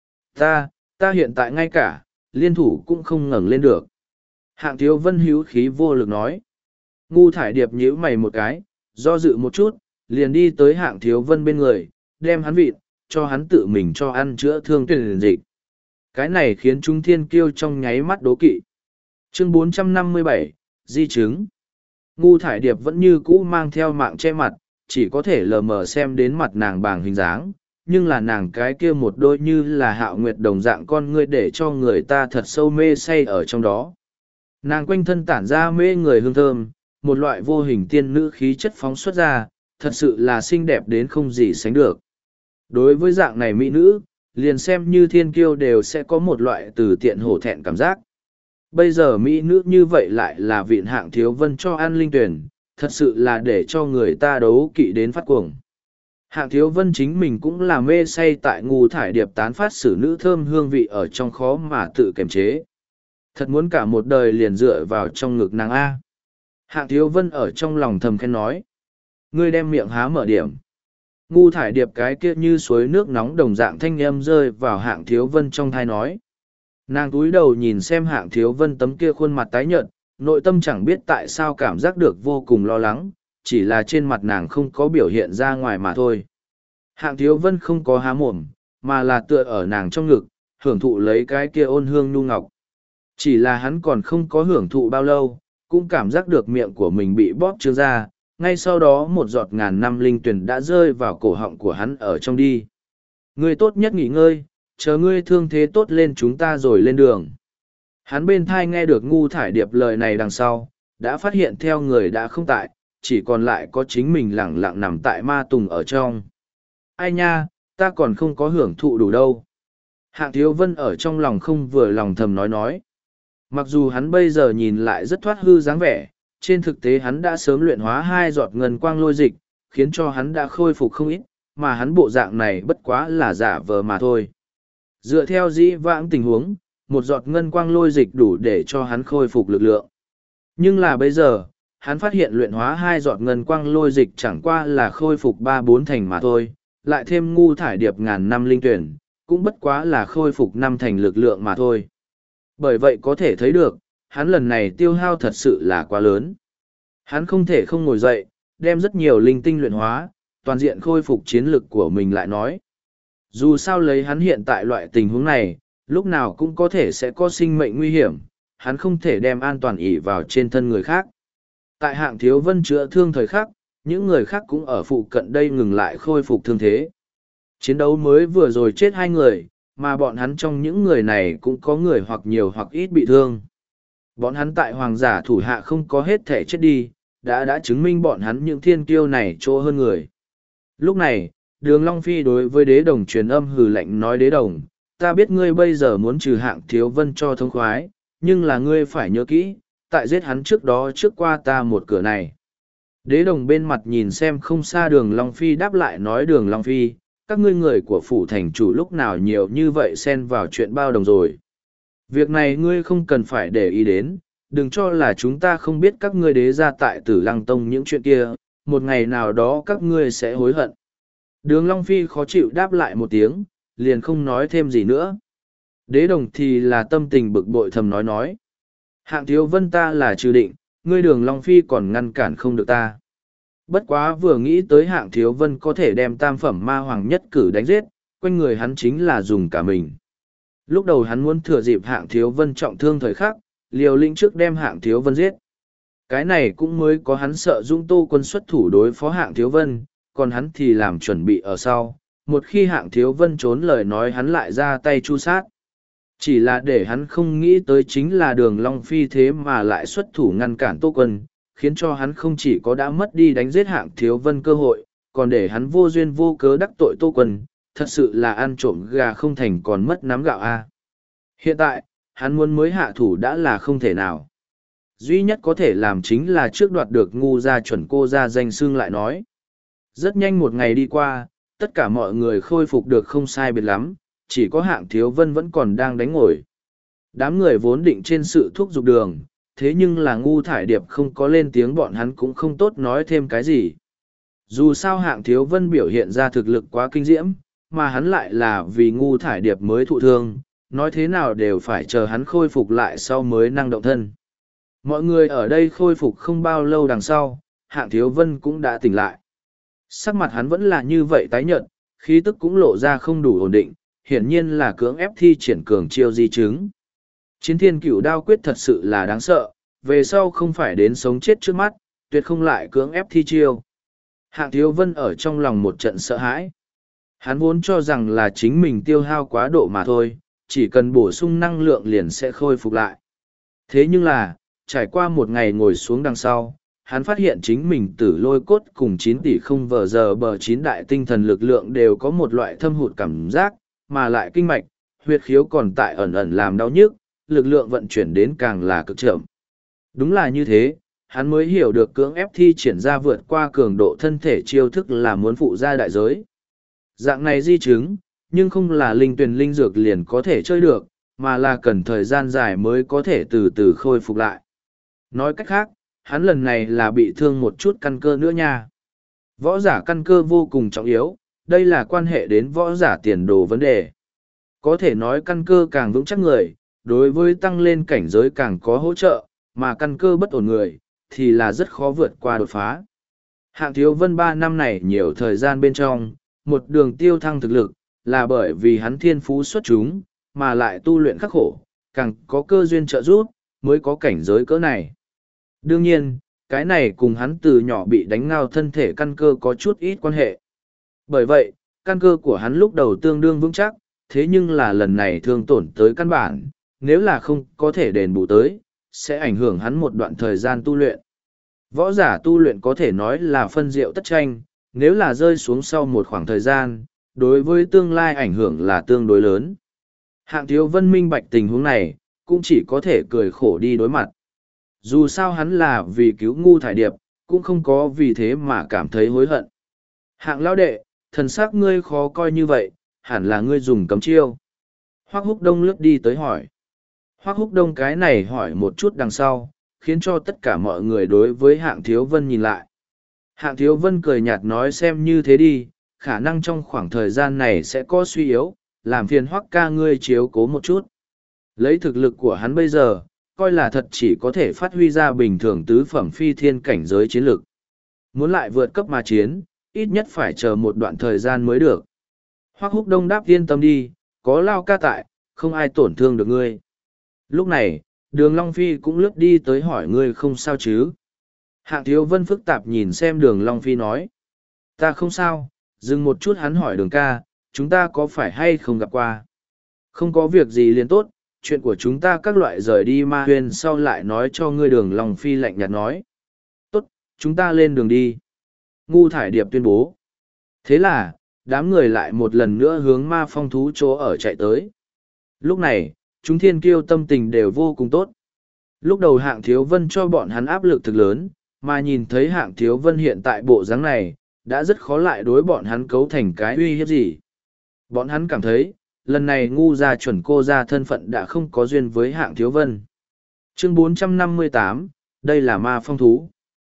Ta hiện tại ngay cả, liên thủ cũng không ngẩng lên được. Hạng Thiếu Vân hữu khí vô lực nói. Ngu Thải Điệp nhíu mày một cái, do dự một chút, liền đi tới Hạng Thiếu Vân bên người, đem hắn vịt, cho hắn tự mình cho ăn chữa thương tuyển dịch. Cái này khiến chúng thiên kiêu trong nháy mắt đố kỵ. Chương 457, Di chứng. Ngu Thải Điệp vẫn như cũ mang theo mạng che mặt, chỉ có thể lờ mờ xem đến mặt nàng bảng hình dáng, nhưng là nàng cái kia một đôi như là Hạo Nguyệt đồng dạng con ngươi để cho người ta thật sâu mê say ở trong đó. Nàng quanh thân tản ra mê người hương thơm, một loại vô hình tiên nữ khí chất phóng xuất ra, thật sự là xinh đẹp đến không gì sánh được. Đối với dạng này mỹ nữ, liền xem như thiên kiêu đều sẽ có một loại từ tiện hổ thẹn cảm giác. Bây giờ mỹ nữ như vậy lại là viện Hạng Thiếu Vân cho ăn linh tuyển, thật sự là để cho người ta đấu kỵ đến phát cuồng. Hạng Thiếu Vân chính mình cũng là mê say tại Ngu Thải Điệp tán phát xử nữ thơm hương vị ở trong khó mà tự kiềm chế. Thật muốn cả một đời liền dựa vào trong ngực nàng A. Hạng Thiếu Vân ở trong lòng thầm khen nói. Ngươi đem miệng há mở điểm. Ngu Thải Điệp cái kia như suối nước nóng đồng dạng thanh âm rơi vào Hạng Thiếu Vân trong thai nói. Nàng túi đầu nhìn xem Hạng Thiếu Vân tấm kia khuôn mặt tái nhợt, nội tâm chẳng biết tại sao cảm giác được vô cùng lo lắng, chỉ là trên mặt nàng không có biểu hiện ra ngoài mà thôi. Hạng Thiếu Vân không có há mồm, mà là tựa ở nàng trong ngực, hưởng thụ lấy cái kia ôn hương nhu ngọc. Chỉ là hắn còn không có hưởng thụ bao lâu, cũng cảm giác được miệng của mình bị bóp trương ra, ngay sau đó một giọt ngàn năm linh tuyển đã rơi vào cổ họng của hắn ở trong đi. Ngươi tốt nhất nghỉ ngơi, chờ ngươi thương thế tốt lên chúng ta rồi lên đường. Hắn bên thai nghe được Ngu Thải Điệp lời này đằng sau, đã phát hiện theo người đã không tại, chỉ còn lại có chính mình lẳng lặng nằm tại ma tùng ở trong. Ai nha, ta còn không có hưởng thụ đủ đâu. Hạng Thiếu Vân ở trong lòng không vừa lòng thầm nói. Mặc dù hắn bây giờ nhìn lại rất thoát hư dáng vẻ, trên thực tế hắn đã sớm luyện hóa 2 giọt ngân quang lôi dịch, khiến cho hắn đã khôi phục không ít, mà hắn bộ dạng này bất quá là giả vờ mà thôi. Dựa theo dĩ vãng tình huống, 1 giọt ngân quang lôi dịch đủ để cho hắn khôi phục lực lượng. Nhưng là bây giờ, hắn phát hiện luyện hóa 2 giọt ngân quang lôi dịch chẳng qua là khôi phục 3-4 thành mà thôi, lại thêm Ngu Thải Điệp ngàn năm linh tuyển, cũng bất quá là khôi phục 5 thành lực lượng mà thôi. Bởi vậy có thể thấy được, hắn lần này tiêu hao thật sự là quá lớn. Hắn không thể không ngồi dậy, đem rất nhiều linh tinh luyện hóa, toàn diện khôi phục chiến lực của mình lại nói. Dù sao lấy hắn hiện tại loại tình huống này, lúc nào cũng có thể sẽ có sinh mệnh nguy hiểm, hắn không thể đem an toàn ỷ vào trên thân người khác. Tại Hạng Thiếu Vân chữa thương thời khắc, những người khác cũng ở phụ cận đây ngừng lại khôi phục thương thế. Chiến đấu mới vừa rồi chết 2 người, mà bọn hắn trong những người này cũng có người hoặc nhiều hoặc ít bị thương. Bọn hắn tại hoàng giả thủ hạ không có hết thể chết đi, đã chứng minh bọn hắn những thiên kiêu này chỗ hơn người. Lúc này, Đường Long Phi đối với Đế Đồng truyền âm hừ lạnh nói: Đế Đồng, ta biết ngươi bây giờ muốn trừ Hạng Thiếu Vân cho thông khoái, nhưng là ngươi phải nhớ kỹ, tại giết hắn trước đó trước qua ta một cửa này. Đế Đồng bên mặt nhìn xem không xa Đường Long Phi đáp lại nói: Đường Long Phi, các ngươi người của phủ thành chủ lúc nào nhiều như vậy xen vào chuyện bao đồng rồi. Việc này ngươi không cần phải để ý đến, đừng cho là chúng ta không biết các ngươi đế ra tại Tử Lăng Tông những chuyện kia, một ngày nào đó các ngươi sẽ hối hận. Đường Long Phi khó chịu đáp lại một tiếng, liền không nói thêm gì nữa. Đế Đồng thì là tâm tình bực bội thầm nói. Hạng Thiếu Vân ta là trừ định, ngươi Đường Long Phi còn ngăn cản không được ta. Bất quá vừa nghĩ tới Hạng Thiếu Vân có thể đem tam phẩm ma hoàng nhất cử đánh giết, quanh người hắn chính là dùng cả mình. Lúc đầu hắn muốn thừa dịp Hạng Thiếu Vân trọng thương thời khắc, liều lĩnh trước đem Hạng Thiếu Vân giết. Cái này cũng mới có hắn sợ Dung Tô Quân xuất thủ đối phó Hạng Thiếu Vân, còn hắn thì làm chuẩn bị ở sau. Một khi Hạng Thiếu Vân trốn lời nói hắn lại ra tay chu sát. Chỉ là để hắn không nghĩ tới chính là Đường Long Phi thế mà lại xuất thủ ngăn cản Tô Quân, khiến cho hắn không chỉ có đã mất đi đánh giết Hạng Thiếu Vân cơ hội, còn để hắn vô duyên vô cớ đắc tội Tô Quân, thật sự là ăn trộm gà không thành còn mất nắm gạo a. Hiện tại, hắn muốn mới hạ thủ đã là không thể nào. Duy nhất có thể làm chính là trước đoạt được ngu gia chuẩn cô gia danh xưng lại nói. Rất nhanh một ngày đi qua, tất cả mọi người khôi phục được không sai biệt lắm, chỉ có Hạng Thiếu Vân vẫn còn đang đánh ngồi. Đám người vốn định trên sự thúc giục đường, thế nhưng là ngu thải điệp không có lên tiếng bọn hắn cũng không tốt nói thêm cái gì. Dù sao Hạng Thiếu Vân biểu hiện ra thực lực quá kinh diễm, mà hắn lại là vì ngu thải điệp mới thụ thương, nói thế nào đều phải chờ hắn khôi phục lại sau mới năng động thân. Mọi người ở đây khôi phục không bao lâu đằng sau, Hạng Thiếu Vân cũng đã tỉnh lại. Sắc mặt hắn vẫn là như vậy tái nhợt, khí tức cũng lộ ra không đủ ổn định, hiển nhiên là cưỡng ép thi triển cường chiêu di chứng. Chiến thiên cửu đao quyết thật sự là đáng sợ, về sau không phải đến sống chết trước mắt, tuyệt không lại cưỡng ép thi chiêu. Hạng Thiếu Vân ở trong lòng một trận sợ hãi. Hắn vốn cho rằng là chính mình tiêu hao quá độ mà thôi, chỉ cần bổ sung năng lượng liền sẽ khôi phục lại. Thế nhưng là, trải qua một ngày ngồi xuống đằng sau, hắn phát hiện chính mình tử lôi cốt cùng 9 tỷ không vờ giờ bờ 9 đại tinh thần lực lượng đều có một loại thâm hụt cảm giác, mà lại kinh mạch, huyệt khiếu còn tại ẩn ẩn làm đau nhức, lực lượng vận chuyển đến càng là cực chậm. Đúng là như thế, hắn mới hiểu được cưỡng ép thi triển ra vượt qua cường độ thân thể chiêu thức là muốn phụ ra đại giới. Dạng này di chứng, nhưng không là linh tuyền linh dược liền có thể chơi được, mà là cần thời gian dài mới có thể từ từ khôi phục lại. Nói cách khác, hắn lần này là bị thương một chút căn cơ nữa nha. Võ giả căn cơ vô cùng trọng yếu, đây là quan hệ đến võ giả tiền đồ vấn đề. Có thể nói căn cơ càng vững chắc người, đối với tăng lên cảnh giới càng có hỗ trợ, mà căn cơ bất ổn người, thì là rất khó vượt qua đột phá. Hạng Thiếu Vân 3 năm này nhiều thời gian bên trong, một đường tiêu thăng thực lực, là bởi vì hắn thiên phú xuất chúng, mà lại tu luyện khắc khổ, càng có cơ duyên trợ giúp, mới có cảnh giới cỡ này. Đương nhiên, cái này cùng hắn từ nhỏ bị đánh ngao thân thể căn cơ có chút ít quan hệ. Bởi vậy, căn cơ của hắn lúc đầu tương đương vững chắc, thế nhưng là lần này thương tổn tới căn bản, nếu là không có thể đền bù tới, sẽ ảnh hưởng hắn một đoạn thời gian tu luyện. Võ giả tu luyện có thể nói là phân diệu tất tranh, nếu là rơi xuống sau một khoảng thời gian, đối với tương lai ảnh hưởng là tương đối lớn. Hạng Thiếu Vân minh bạch tình huống này, cũng chỉ có thể cười khổ đi đối mặt. Dù sao hắn là vì cứu ngu thải điệp, cũng không có vì thế mà cảm thấy hối hận. Hạng lão đệ, thần sắc ngươi khó coi như vậy, hẳn là ngươi dùng cấm chiêu. Hoắc Húc Đông lướt đi tới hỏi. Hoắc Húc Đông cái này hỏi một chút đằng sau, khiến cho tất cả mọi người đối với Hạng Thiếu Vân nhìn lại. Hạng Thiếu Vân cười nhạt nói xem như thế đi, khả năng trong khoảng thời gian này sẽ có suy yếu, làm phiền Hoắc ca ngươi chiếu cố một chút. Lấy thực lực của hắn bây giờ, coi là thật chỉ có thể phát huy ra bình thường tứ phẩm phi thiên cảnh giới chiến lược. Muốn lại vượt cấp mà chiến, ít nhất phải chờ một đoạn thời gian mới được. Hoắc Húc Đông đáp yên tâm đi, có Lao ca tại, không ai tổn thương được ngươi. Lúc này, Đường Long Phi cũng lướt đi tới hỏi ngươi không sao chứ. Hạng Thiếu Vân phức tạp nhìn xem Đường Long Phi nói. Ta không sao, dừng một chút hắn hỏi Đường ca, chúng ta có phải hay không gặp qua? Không có việc gì liền tốt, chuyện của chúng ta các loại rời đi ma huyền sau lại nói cho ngươi. Đường Long Phi lạnh nhạt nói. Tốt, chúng ta lên đường đi. Ngu Thải Điệp tuyên bố. Thế là, đám người lại một lần nữa hướng ma phong thú chỗ ở chạy tới. Lúc này, chúng thiên kiêu tâm tình đều vô cùng tốt. Lúc đầu Hạng Thiếu Vân cho bọn hắn áp lực thực lớn, mà nhìn thấy Hạng Thiếu Vân hiện tại bộ dáng này, đã rất khó lại đối bọn hắn cấu thành cái uy hiếp gì. Bọn hắn cảm thấy, lần này ngu gia chuẩn cô gia thân phận đã không có duyên với Hạng Thiếu Vân. Chương 458, đây là ma phong thú.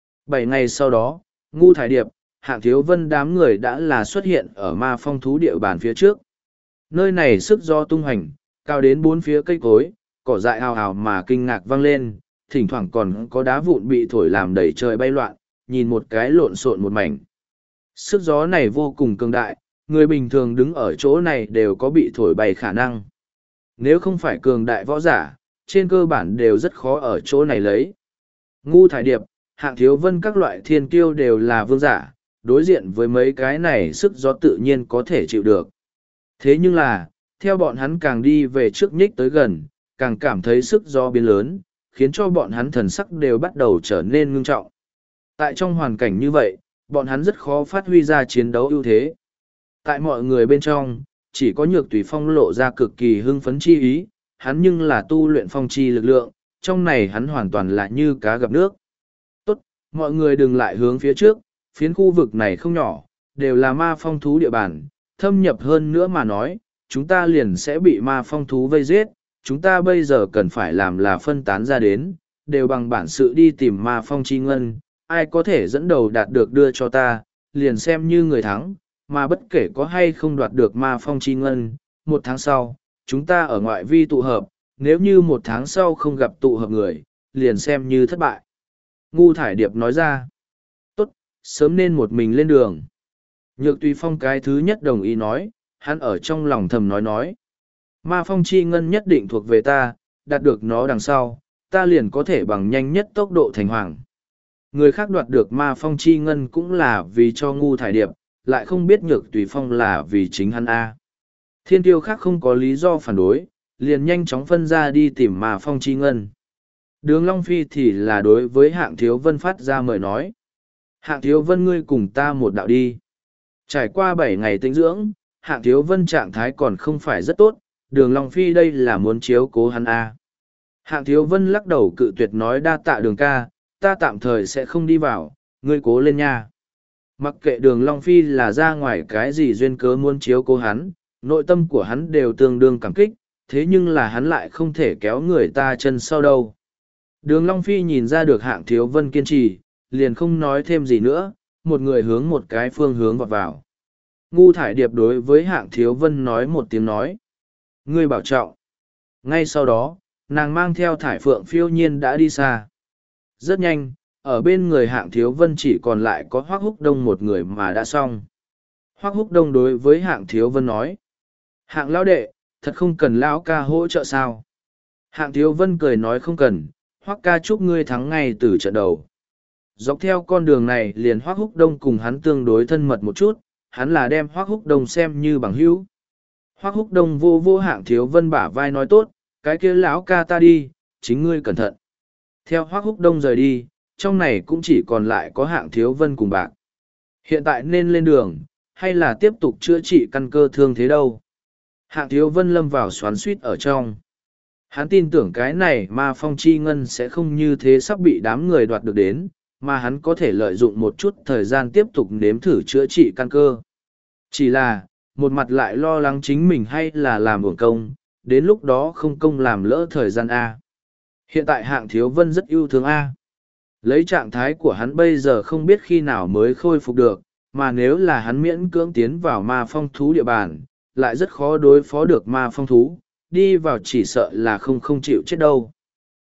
7 ngày sau đó, Ngu Thải Điệp, Hạng Thiếu Vân đám người đã là xuất hiện ở ma phong thú địa bàn phía trước. Nơi này sức gió tung hành, cao đến 4 phía cây cối, cỏ dại hào hào mà kinh ngạc vang lên, thỉnh thoảng còn có đá vụn bị thổi làm đầy trời bay loạn, nhìn một cái lộn xộn một mảnh. Sức gió này vô cùng cường đại, người bình thường đứng ở chỗ này đều có bị thổi bay khả năng. Nếu không phải cường đại võ giả, trên cơ bản đều rất khó ở chỗ này lấy. Ngu Thải Điệp, Hạng Thiếu Vân các loại thiên kiêu đều là vương giả, đối diện với mấy cái này sức gió tự nhiên có thể chịu được. Thế nhưng là, theo bọn hắn càng đi về trước nhích tới gần, càng cảm thấy sức gió biến lớn, khiến cho bọn hắn thần sắc đều bắt đầu trở nên ngưng trọng. Tại trong hoàn cảnh như vậy, bọn hắn rất khó phát huy ra chiến đấu ưu thế. Tại mọi người bên trong, chỉ có Nhược Tùy Phong lộ ra cực kỳ hưng phấn chi ý, hắn nhưng là tu luyện phong chi lực lượng, trong này hắn hoàn toàn là như cá gặp nước. Tốt, mọi người đừng lại hướng phía trước, phiến khu vực này không nhỏ, đều là ma phong thú địa bàn, thâm nhập hơn nữa mà nói, chúng ta liền sẽ bị ma phong thú vây giết, chúng ta bây giờ cần phải làm là phân tán ra đến, đều bằng bản sự đi tìm ma phong chi ngân, ai có thể dẫn đầu đạt được đưa cho ta, liền xem như người thắng, mà bất kể có hay không đoạt được ma phong chi ngân, 1 tháng sau, chúng ta ở ngoại vi tụ hợp, nếu như 1 tháng sau không gặp tụ hợp người, liền xem như thất bại. Ngu Thải Điệp nói ra, tốt, sớm nên một mình lên đường. Nhược Tùy Phong cái thứ nhất đồng ý nói, hắn ở trong lòng thầm nói. Ma phong chi ngân nhất định thuộc về ta, đạt được nó đằng sau, ta liền có thể bằng nhanh nhất tốc độ thành hoàng. Người khác đoạt được ma phong chi ngân cũng là vì cho Ngu Thải Điệp, lại không biết Nhược Tùy Phong là vì chính hắn A. Thiên tiêu khác không có lý do phản đối, liền nhanh chóng phân ra đi tìm ma phong chi ngân. Đường Long Phi thì là đối với Hạng Thiếu Vân phát ra mời nói. Hạng Thiếu Vân ngươi cùng ta một đạo đi. Trải qua 7 ngày tĩnh dưỡng, Hạng Thiếu Vân trạng thái còn không phải rất tốt, Đường Long Phi đây là muốn chiếu cố hắn A. Hạng Thiếu Vân lắc đầu cự tuyệt nói đa tạ Đường ca, ta tạm thời sẽ không đi vào, ngươi cố lên nha. Mặc kệ Đường Long Phi là ra ngoài cái gì duyên cớ muốn chiếu cố hắn, nội tâm của hắn đều tương đương cảm kích, thế nhưng là hắn lại không thể kéo người ta chân sau đâu. Đường Long Phi nhìn ra được Hạng Thiếu Vân kiên trì, liền không nói thêm gì nữa, một người hướng một cái phương hướng vọt vào. Ngu Thải Điệp đối với Hạng Thiếu Vân nói một tiếng nói. Ngươi bảo trọng. Ngay sau đó, nàng mang theo Thải Phượng phiêu nhiên đã đi xa. Rất nhanh, ở bên người Hạng Thiếu Vân chỉ còn lại có Hoắc Húc Đông một người mà đã xong. Hoắc Húc Đông đối với Hạng Thiếu Vân nói. Hạng lão đệ, thật không cần lão ca hỗ trợ sao? Hạng Thiếu Vân cười nói không cần, Hoắc ca chúc ngươi thắng ngay từ trận đầu. Dọc theo con đường này liền Hoắc Húc Đông cùng hắn tương đối thân mật một chút, hắn là đem Hoắc Húc Đông xem như bằng hữu. Hoắc Húc Đông vô vô Hạng Thiếu Vân bả vai nói tốt, cái kia lão ca ta đi, chính ngươi cẩn thận. Theo Hoắc Húc Đông rời đi, trong này cũng chỉ còn lại có Hạng Thiếu Vân cùng bạc. Hiện tại nên lên đường, hay là tiếp tục chữa trị căn cơ thương thế đâu? Hạng Thiếu Vân lâm vào xoắn xuýt ở trong. Hắn tin tưởng cái này ma phong chi ngân sẽ không như thế sắp bị đám người đoạt được đến, mà hắn có thể lợi dụng một chút thời gian tiếp tục nếm thử chữa trị căn cơ. Chỉ là, một mặt lại lo lắng chính mình hay là làm uổng công, đến lúc đó không công làm lỡ thời gian A. Hiện tại Hạng Thiếu Vân rất yêu thương A. Lấy trạng thái của hắn bây giờ không biết khi nào mới khôi phục được, mà nếu là hắn miễn cưỡng tiến vào ma phong thú địa bàn, lại rất khó đối phó được ma phong thú, đi vào chỉ sợ là không chịu chết đâu.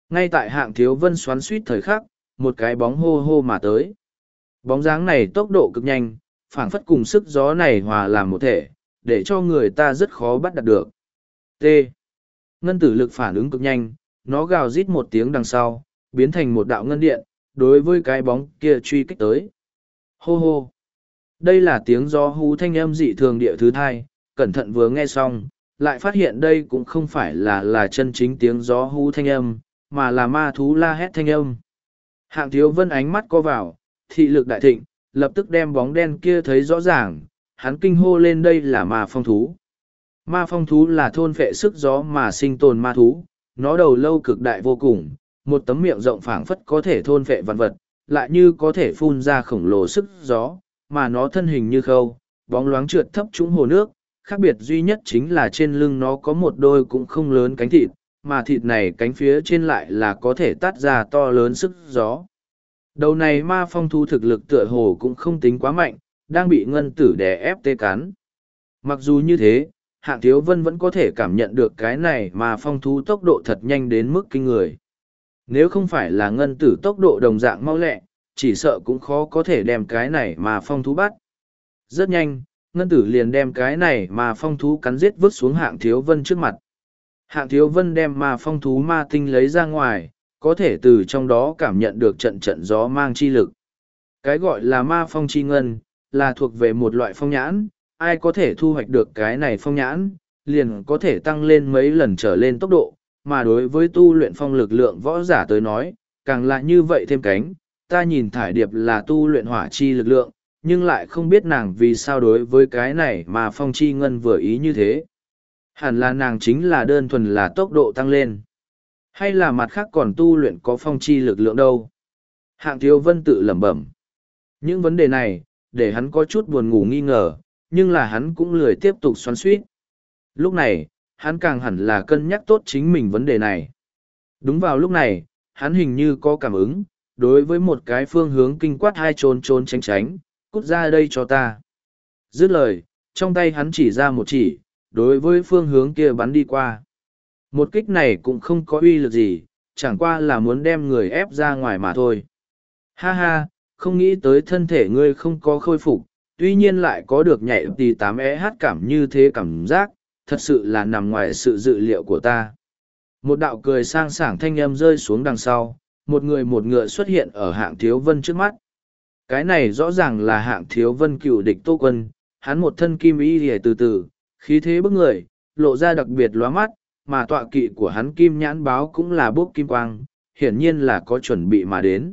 Ngay tại Hạng Thiếu Vân xoắn suýt thời khắc, một cái bóng hô hô mà tới. Bóng dáng này tốc độ cực nhanh, phảng phất cùng sức gió này hòa làm một thể, để cho người ta rất khó bắt đặt được. T. Ngân tử lực phản ứng cực nhanh, nó gào rít một tiếng đằng sau, biến thành một đạo ngân điện, đối với cái bóng kia truy kích tới. Hô hô. Đây là tiếng gió hú thanh âm dị thường địa thứ hai, cẩn thận vừa nghe xong, lại phát hiện đây cũng không phải là chân chính tiếng gió hú thanh âm, mà là ma thú la hét thanh âm. Hạng Thiếu Vân ánh mắt co vào, thị lực đại thịnh, lập tức đem bóng đen kia thấy rõ ràng, hắn kinh hô lên đây là ma phong thú. Ma phong thú là thôn phệ sức gió mà sinh tồn ma thú, nó đầu lâu cực đại vô cùng, một tấm miệng rộng phảng phất có thể thôn phệ vạn vật, lại như có thể phun ra khổng lồ sức gió, mà nó thân hình như khâu, bóng loáng trượt thấp trũng hồ nước, khác biệt duy nhất chính là trên lưng nó có một đôi cũng không lớn cánh thịt, mà thịt này cánh phía trên lại là có thể tát ra to lớn sức gió. Đầu này ma phong thú thực lực tựa hồ cũng không tính quá mạnh, đang bị ngân tử đè ép tê cắn. Mặc dù như thế, Hạng Thiếu Vân vẫn có thể cảm nhận được cái này mà phong thú tốc độ thật nhanh đến mức kinh người. Nếu không phải là ngân tử tốc độ đồng dạng mau lẹ, chỉ sợ cũng khó có thể đem cái này mà phong thú bắt. Rất nhanh, ngân tử liền đem cái này mà phong thú cắn giết vứt xuống Hạng Thiếu Vân trước mặt. Hạng Thiếu Vân đem ma phong thú ma tinh lấy ra ngoài, có thể từ trong đó cảm nhận được trận trận gió mang chi lực. Cái gọi là ma phong chi ngân, là thuộc về một loại phong nhãn, ai có thể thu hoạch được cái này phong nhãn, liền có thể tăng lên mấy lần trở lên tốc độ, mà đối với tu luyện phong lực lượng võ giả tới nói, càng là như vậy thêm cánh, ta nhìn thải điệp là tu luyện hỏa chi lực lượng, nhưng lại không biết nàng vì sao đối với cái này mà phong chi ngân vừa ý như thế. Hẳn là nàng chính là đơn thuần là tốc độ tăng lên. Hay là mặt khác còn tu luyện có phong chi lực lượng đâu? Hạng Thiếu Vân tự lẩm bẩm. Những vấn đề này, để hắn có chút buồn ngủ nghi ngờ, nhưng là hắn cũng lười tiếp tục xoắn suýt. Lúc này, hắn càng hẳn là cân nhắc tốt chính mình vấn đề này. Đúng vào lúc này, hắn hình như có cảm ứng, đối với một cái phương hướng kinh quát hai trốn trốn tránh tránh, cút ra đây cho ta. Dứt lời, trong tay hắn chỉ ra một chỉ, đối với phương hướng kia bắn đi qua. Một kích này cũng không có uy lực gì, chẳng qua là muốn đem người ép ra ngoài mà thôi. Ha ha, không nghĩ tới thân thể ngươi không có khôi phục, tuy nhiên lại có được nhạy tì 8EH cảm như thế cảm giác, thật sự là nằm ngoài sự dự liệu của ta. Một đạo cười sang sảng thanh âm rơi xuống đằng sau, một người một ngựa xuất hiện ở Hạng Thiếu Vân trước mắt. Cái này rõ ràng là Hạng Thiếu Vân cựu địch Tô Quân, hắn một thân kim y lìa từ từ, khí thế bức người, lộ ra đặc biệt lóa mắt, mà tọa kỵ của hắn kim nhãn báo cũng là bốc kim quang, hiển nhiên là có chuẩn bị mà đến.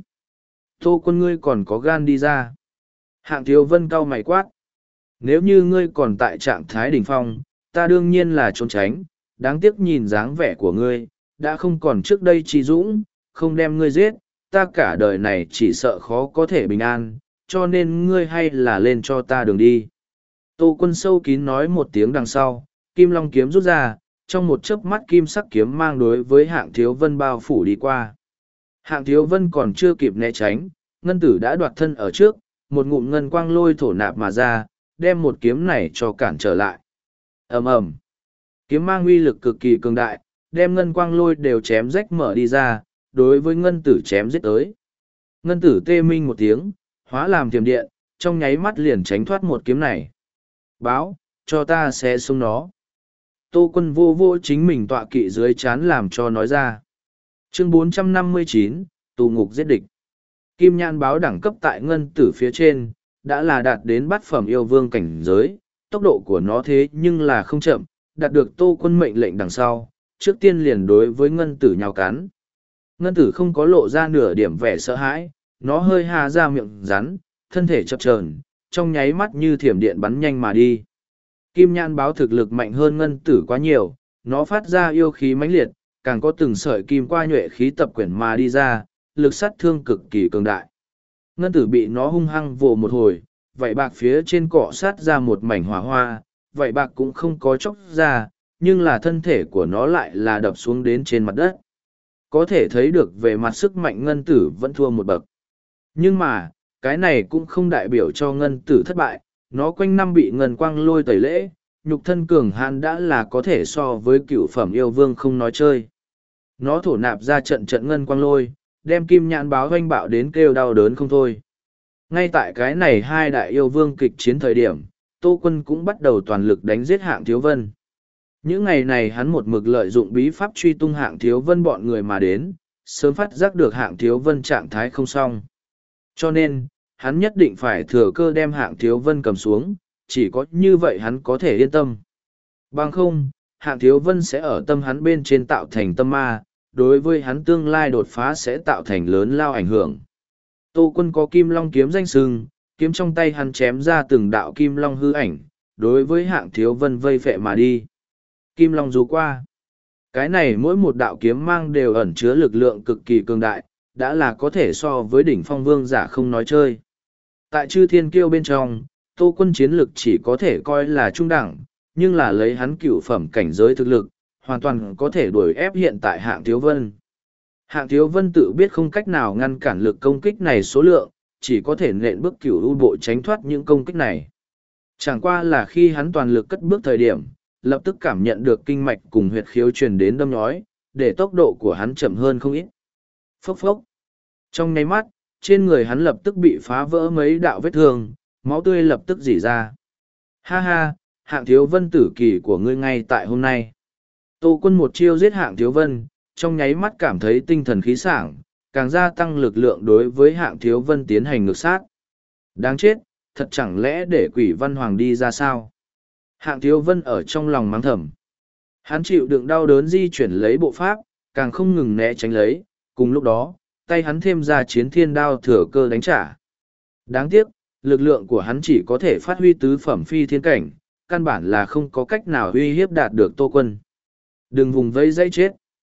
Tô Quân ngươi còn có gan đi ra. Hạng Thiếu Vân cau mày quát. Nếu như ngươi còn tại trạng thái đỉnh phong, ta đương nhiên là trốn tránh, đáng tiếc nhìn dáng vẻ của ngươi, đã không còn trước đây trí dũng, không đem ngươi giết, ta cả đời này chỉ sợ khó có thể bình an, cho nên ngươi hay là lên cho ta đường đi. Tô Quân sâu kín nói một tiếng đằng sau, kim long kiếm rút ra, trong một chớp mắt kim sắc kiếm mang đối với Hạng Thiếu Vân bao phủ đi qua. Hạng Thiếu Vân còn chưa kịp né tránh, ngân tử đã đoạt thân ở trước, một ngụm ngân quang lôi thổ nạp mà ra, đem một kiếm này cho cản trở lại. Ầm ầm, kiếm mang uy lực cực kỳ cường đại, đem ngân quang lôi đều chém rách mở đi ra, đối với ngân tử chém giết tới. Ngân tử tê minh một tiếng, hóa làm thiềm điện, trong nháy mắt liền tránh thoát một kiếm này. Báo, cho ta sẽ xuống nó. Tô Quân vô vô chính mình tọa kỵ dưới chán làm cho nói ra. Chương 459, tù ngục giết địch. Kim nhãn báo đẳng cấp tại ngân tử phía trên, đã là đạt đến bát phẩm yêu vương cảnh giới, tốc độ của nó thế nhưng là không chậm, đạt được Tô Quân mệnh lệnh đằng sau, trước tiên liền đối với ngân tử nhào cắn. Ngân tử không có lộ ra nửa điểm vẻ sợ hãi, nó hơi hà ra miệng rắn, thân thể chập chờn, trong nháy mắt như thiểm điện bắn nhanh mà đi. Kim nhãn báo thực lực mạnh hơn ngân tử quá nhiều, nó phát ra yêu khí mãnh liệt, càng có từng sợi kim qua nhuệ khí tập quyển mà đi ra, lực sát thương cực kỳ cường đại. Ngân tử bị nó hung hăng vồ một hồi, vảy bạc phía trên cọ sát ra một mảnh hỏa hoa, vảy bạc cũng không có chóc ra, nhưng là thân thể của nó lại là đập xuống đến trên mặt đất. Có thể thấy được về mặt sức mạnh ngân tử vẫn thua một bậc. Nhưng mà, cái này cũng không đại biểu cho ngân tử thất bại, nó quanh năm bị ngân quang lôi tẩy lễ, nhục thân cường hãn đã là có thể so với cựu phẩm yêu vương không nói chơi. Nó thổ nạp ra trận trận ngân quang lôi, đem kim nhãn báo oanh bạo đến kêu đau đớn không thôi. Ngay tại cái này hai đại yêu vương kịch chiến thời điểm, Tô Quân cũng bắt đầu toàn lực đánh giết Hạng Thiếu Vân. Những ngày này hắn một mực lợi dụng bí pháp truy tung Hạng Thiếu Vân bọn người mà đến, sớm phát giác được Hạng Thiếu Vân trạng thái không xong. Cho nên, hắn nhất định phải thừa cơ đem Hạng Thiếu Vân cầm xuống, chỉ có như vậy hắn có thể yên tâm. Bằng không, Hạng Thiếu Vân sẽ ở tâm hắn bên trên tạo thành tâm ma, đối với hắn tương lai đột phá sẽ tạo thành lớn lao ảnh hưởng. Tô Quân có Kim Long kiếm danh sừng, kiếm trong tay hắn chém ra từng đạo Kim Long hư ảnh, đối với Hạng Thiếu Vân vây phệ mà đi. Kim Long rú qua. Cái này mỗi một đạo kiếm mang đều ẩn chứa lực lượng cực kỳ cường đại, đã là có thể so với đỉnh phong vương giả không nói chơi. Tại chư thiên kiêu bên trong, Tô Quân chiến lực chỉ có thể coi là trung đẳng, nhưng là lấy hắn cựu phẩm cảnh giới thực lực, hoàn toàn có thể đuổi ép hiện tại Hạng Thiếu Vân. Hạng Thiếu Vân tự biết không cách nào ngăn cản lực công kích này số lượng, chỉ có thể nện bước cửu u bộ tránh thoát những công kích này. Chẳng qua là khi hắn toàn lực cất bước thời điểm, lập tức cảm nhận được kinh mạch cùng huyệt khiếu truyền đến đâm nhói, để tốc độ của hắn chậm hơn không ít. Phốc phốc. Trong nháy mắt, trên người hắn lập tức bị phá vỡ mấy đạo vết thương, máu tươi lập tức rỉ ra. Ha ha, Hạng Thiếu Vân tử kỳ của ngươi ngay tại hôm nay. Tô Quân một chiêu giết Hạng Thiếu Vân, trong nháy mắt cảm thấy tinh thần khí sảng, càng gia tăng lực lượng đối với Hạng Thiếu Vân tiến hành ngược sát. Đáng chết, thật chẳng lẽ để Quỷ Văn Hoàng đi ra sao? Hạng Thiếu Vân ở trong lòng mắng thầm. Hắn chịu đựng đau đớn di chuyển lấy bộ pháp, càng không ngừng né tránh lấy, cùng lúc đó, tay hắn thêm ra chiến thiên đao thừa cơ đánh trả. Đáng tiếc, lực lượng của hắn chỉ có thể phát huy tứ phẩm phi thiên cảnh, căn bản là không có cách nào uy hiếp đạt được Tô Quân. Đừng vùng vẫy dãy chết.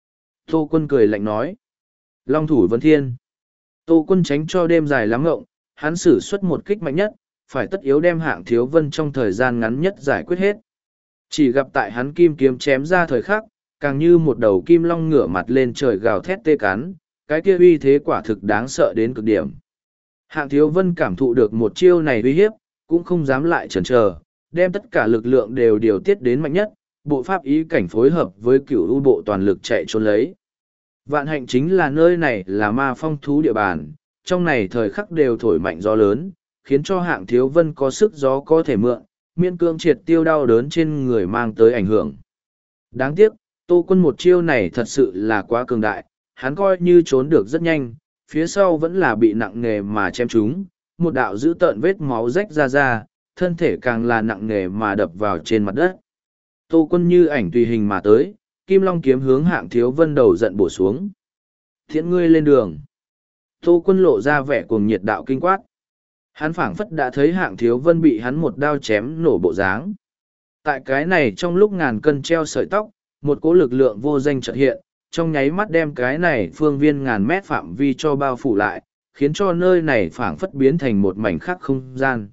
Tô Quân cười lạnh nói. Long thủ vấn thiên. Tô Quân tránh cho đêm dài lắm ngộng, hắn sử xuất một kích mạnh nhất, phải tất yếu đem Hạng Thiếu Vân trong thời gian ngắn nhất giải quyết hết. Chỉ gặp tại hắn kim kiếm chém ra thời khắc, càng như một đầu kim long ngửa mặt lên trời gào thét tê cắn, cái kia uy thế quả thực đáng sợ đến cực điểm. Hạng Thiếu Vân cảm thụ được một chiêu này uy hiếp, cũng không dám lại chần chờ, đem tất cả lực lượng đều điều tiết đến mạnh nhất, bộ pháp ý cảnh phối hợp với cửu u bộ toàn lực chạy trốn lấy. Vạn hạnh chính là nơi này là ma phong thú địa bàn, trong này thời khắc đều thổi mạnh gió lớn, khiến cho Hạng Thiếu Vân có sức gió có thể mượn, miễn cưỡng triệt tiêu đau đớn trên người mang tới ảnh hưởng. Đáng tiếc, Tô Quân một chiêu này thật sự là quá cường đại, hắn coi như trốn được rất nhanh, phía sau vẫn là bị nặng nề mà chém trúng, một đạo dữ tợn vết máu rách ra, thân thể càng là nặng nề mà đập vào trên mặt đất. Tô Quân như ảnh tùy hình mà tới, Kim Long kiếm hướng Hạng Thiếu Vân đầu giận bổ xuống. Thiện ngươi lên đường. Tô Quân lộ ra vẻ cuồng nhiệt đạo kinh quát. Hắn phảng phất đã thấy Hạng Thiếu Vân bị hắn một đao chém nổ bộ dáng. Tại cái này trong lúc ngàn cân treo sợi tóc, một cỗ lực lượng vô danh chợt hiện, trong nháy mắt đem cái này phương viên ngàn mét phạm vi cho bao phủ lại, khiến cho nơi này phảng phất biến thành một mảnh khác không gian.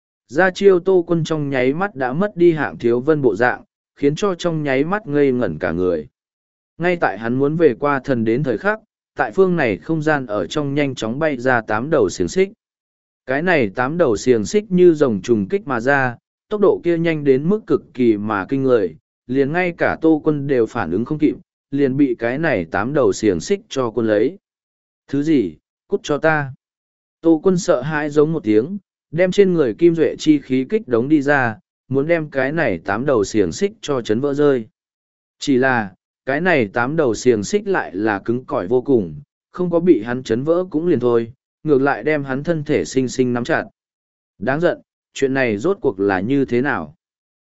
Ra chiêu Tô Quân trong nháy mắt đã mất đi Hạng Thiếu Vân bộ dạng, khiến cho trong nháy mắt ngây ngẩn cả người. Ngay tại hắn muốn về qua thần đến thời khắc, tại phương này không gian ở trong nhanh chóng bay ra 8 đầu xiềng xích. Cái này 8 đầu xiềng xích như rồng trùng kích mà ra, tốc độ kia nhanh đến mức cực kỳ mà kinh người, liền ngay cả Tô Quân đều phản ứng không kịp, liền bị cái này 8 đầu xiềng xích cho Quân lấy. Thứ gì, cút cho ta. Tô Quân sợ hãi giống một tiếng, đem trên người kim duệ chi khí kích đống đi ra, muốn đem cái này 8 đầu xiềng xích cho chấn vỡ rơi. Chỉ là, cái này 8 đầu xiềng xích lại là cứng cỏi vô cùng, không có bị hắn chấn vỡ cũng liền thôi, ngược lại đem hắn thân thể xinh xinh nắm chặt. Đáng giận, chuyện này rốt cuộc là như thế nào?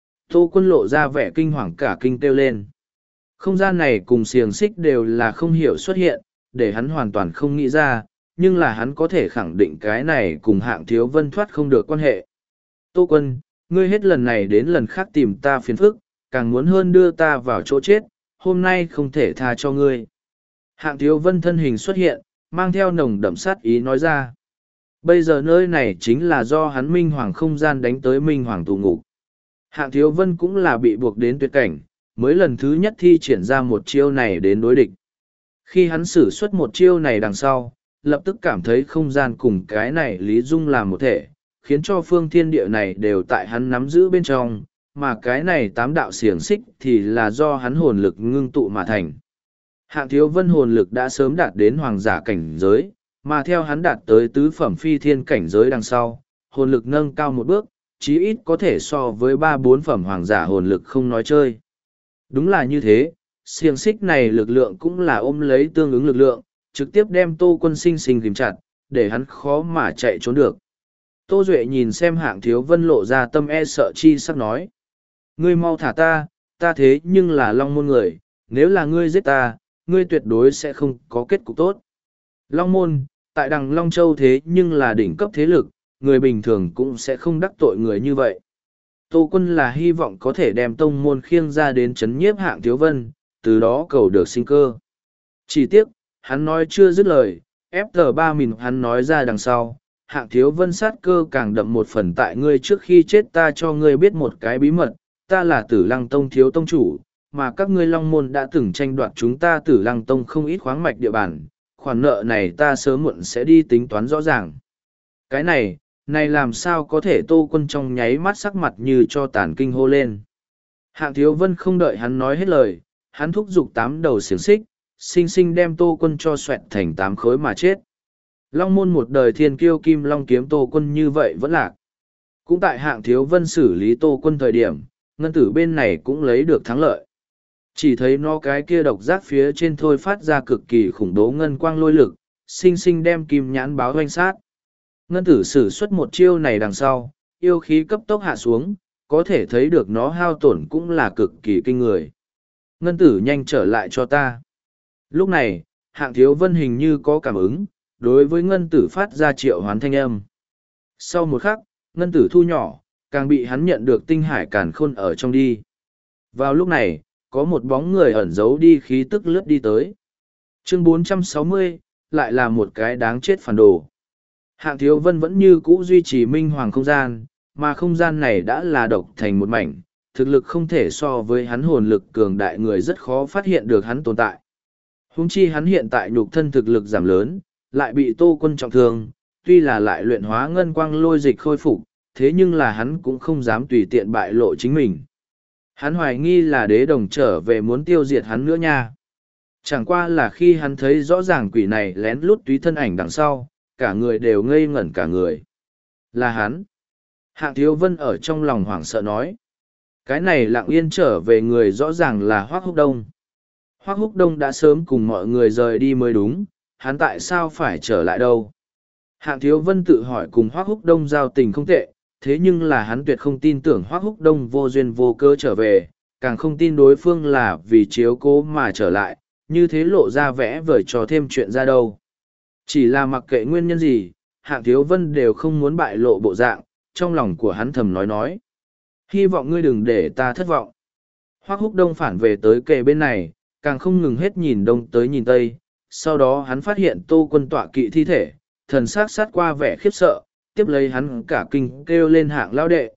Tô Quân lộ ra vẻ kinh hoàng cả kinh kêu lên. Không gian này cùng xiềng xích đều là không hiểu xuất hiện, để hắn hoàn toàn không nghĩ ra, nhưng là hắn có thể khẳng định cái này cùng Hạng Thiếu Vân thoát không được quan hệ. Tô Quân, ngươi hết lần này đến lần khác tìm ta phiền phức, càng muốn hơn đưa ta vào chỗ chết, hôm nay không thể tha cho ngươi. Hạng Thiếu Vân thân hình xuất hiện, mang theo nồng đậm sát ý nói ra. Bây giờ nơi này chính là do hắn Minh Hoàng không gian đánh tới Minh Hoàng tù ngục. Hạng Thiếu Vân cũng là bị buộc đến tuyệt cảnh, mới lần thứ nhất thi triển ra một chiêu này đến đối địch. Khi hắn sử xuất một chiêu này đằng sau, lập tức cảm thấy không gian cùng cái này Lý Dung làm một thể, khiến cho phương thiên địa này đều tại hắn nắm giữ bên trong, mà cái này 8 đạo xiềng xích thì là do hắn hồn lực ngưng tụ mà thành. Hạng Thiếu Vân hồn lực đã sớm đạt đến hoàng giả cảnh giới, mà theo hắn đạt tới tứ phẩm phi thiên cảnh giới đằng sau, hồn lực nâng cao một bước, chí ít có thể so với 3-4 phẩm hoàng giả hồn lực không nói chơi. Đúng là như thế, xiềng xích này lực lượng cũng là ôm lấy tương ứng lực lượng, trực tiếp đem Tô Quân sinh sinh kìm chặt, để hắn khó mà chạy trốn được. Tô Duệ nhìn xem Hạng Thiếu Vân lộ ra tâm e sợ chi sắc nói. Ngươi mau thả ta, ta thế nhưng là Long Môn người, nếu là ngươi giết ta, ngươi tuyệt đối sẽ không có kết cục tốt. Long Môn, tại đằng Long Châu thế nhưng là đỉnh cấp thế lực, người bình thường cũng sẽ không đắc tội người như vậy. Tô Quân là hy vọng có thể đem tông môn khiêng ra đến chấn nhiếp Hạng Thiếu Vân, từ đó cầu được sinh cơ. Chỉ tiếc, hắn nói chưa dứt lời, FT3 mình hắn nói ra đằng sau, Hạng Thiếu Vân sát cơ càng đậm một phần tại ngươi trước khi chết ta cho ngươi biết một cái bí mật, ta là Tử Lăng Tông thiếu tông chủ, mà các ngươi Long Môn đã từng tranh đoạt chúng ta Tử Lăng Tông không ít khoáng mạch địa bàn, khoản nợ này ta sớm muộn sẽ đi tính toán rõ ràng. Cái này làm sao có thể? Tô Quân trong nháy mắt sắc mặt như cho tàn kinh hô lên. Hạng Thiếu Vân không đợi hắn nói hết lời, hắn thúc giục 8 đầu xiềng xích, sinh sinh đem Tô Quân cho xoẹt thành 8 khối mà chết. Long Môn một đời thiên kiêu kim long kiếm Tô Quân như vậy vẫn lạc. Cũng tại Hạng Thiếu Vân xử lý Tô Quân thời điểm, ngân tử bên này cũng lấy được thắng lợi. Chỉ thấy nó cái kia độc giác phía trên thôi phát ra cực kỳ khủng bố ngân quang lôi lực, sinh sinh đem kim nhãn báo hoanh sát. Ngân tử sử xuất một chiêu này đằng sau, yêu khí cấp tốc hạ xuống, có thể thấy được nó hao tổn cũng là cực kỳ kinh người. Ngân tử nhanh trở lại cho ta. Lúc này, Hạng Thiếu Vân hình như có cảm ứng, đối với ngân tử phát ra triệu hoán thanh âm. Sau một khắc, ngân tử thu nhỏ, càng bị hắn nhận được tinh hải càn khôn ở trong đi. Vào lúc này, có một bóng người ẩn giấu đi khí tức lướt đi tới. Chương 460, lại là một cái đáng chết phản đồ. Hạng Thiếu Vân vẫn như cũ duy trì minh hoàng không gian, mà không gian này đã là độc thành một mảnh, thực lực không thể so với hắn hồn lực cường đại người rất khó phát hiện được hắn tồn tại. Huống chi hắn hiện tại nhục thân thực lực giảm lớn, lại bị Tô Quân trọng thương, tuy là lại luyện hóa ngân quang lôi dịch khôi phục, thế nhưng là hắn cũng không dám tùy tiện bại lộ chính mình. Hắn hoài nghi là đế đồng trở về muốn tiêu diệt hắn nữa nha. Chẳng qua là khi hắn thấy rõ ràng quỷ này lén lút túy thân ảnh đằng sau, cả người đều ngây ngẩn cả người. Là hắn. Hạng Thiếu Vân ở trong lòng hoảng sợ nói. Cái này lặng yên trở về người rõ ràng là Hoắc Húc Đông. Hoắc Húc Đông đã sớm cùng mọi người rời đi mới đúng, hắn tại sao phải trở lại đâu? Hạng Thiếu Vân tự hỏi cùng Hoắc Húc Đông giao tình không tệ, thế nhưng là hắn tuyệt không tin tưởng Hoắc Húc Đông vô duyên vô cớ trở về, càng không tin đối phương là vì chiếu cố mà trở lại, như thế lộ ra vẽ vời cho thêm chuyện ra đâu. Chỉ là mặc kệ nguyên nhân gì, Hạng Thiếu Vân đều không muốn bại lộ bộ dạng, trong lòng của hắn thầm nói. Hy vọng ngươi đừng để ta thất vọng. Hoắc Húc Đông phản về tới kề bên này, càng không ngừng hết nhìn đông tới nhìn tây, sau đó hắn phát hiện Tô Quân tọa kỵ thi thể, thần sắc sát qua vẻ khiếp sợ, tiếp lấy hắn cả kinh kêu lên Hạng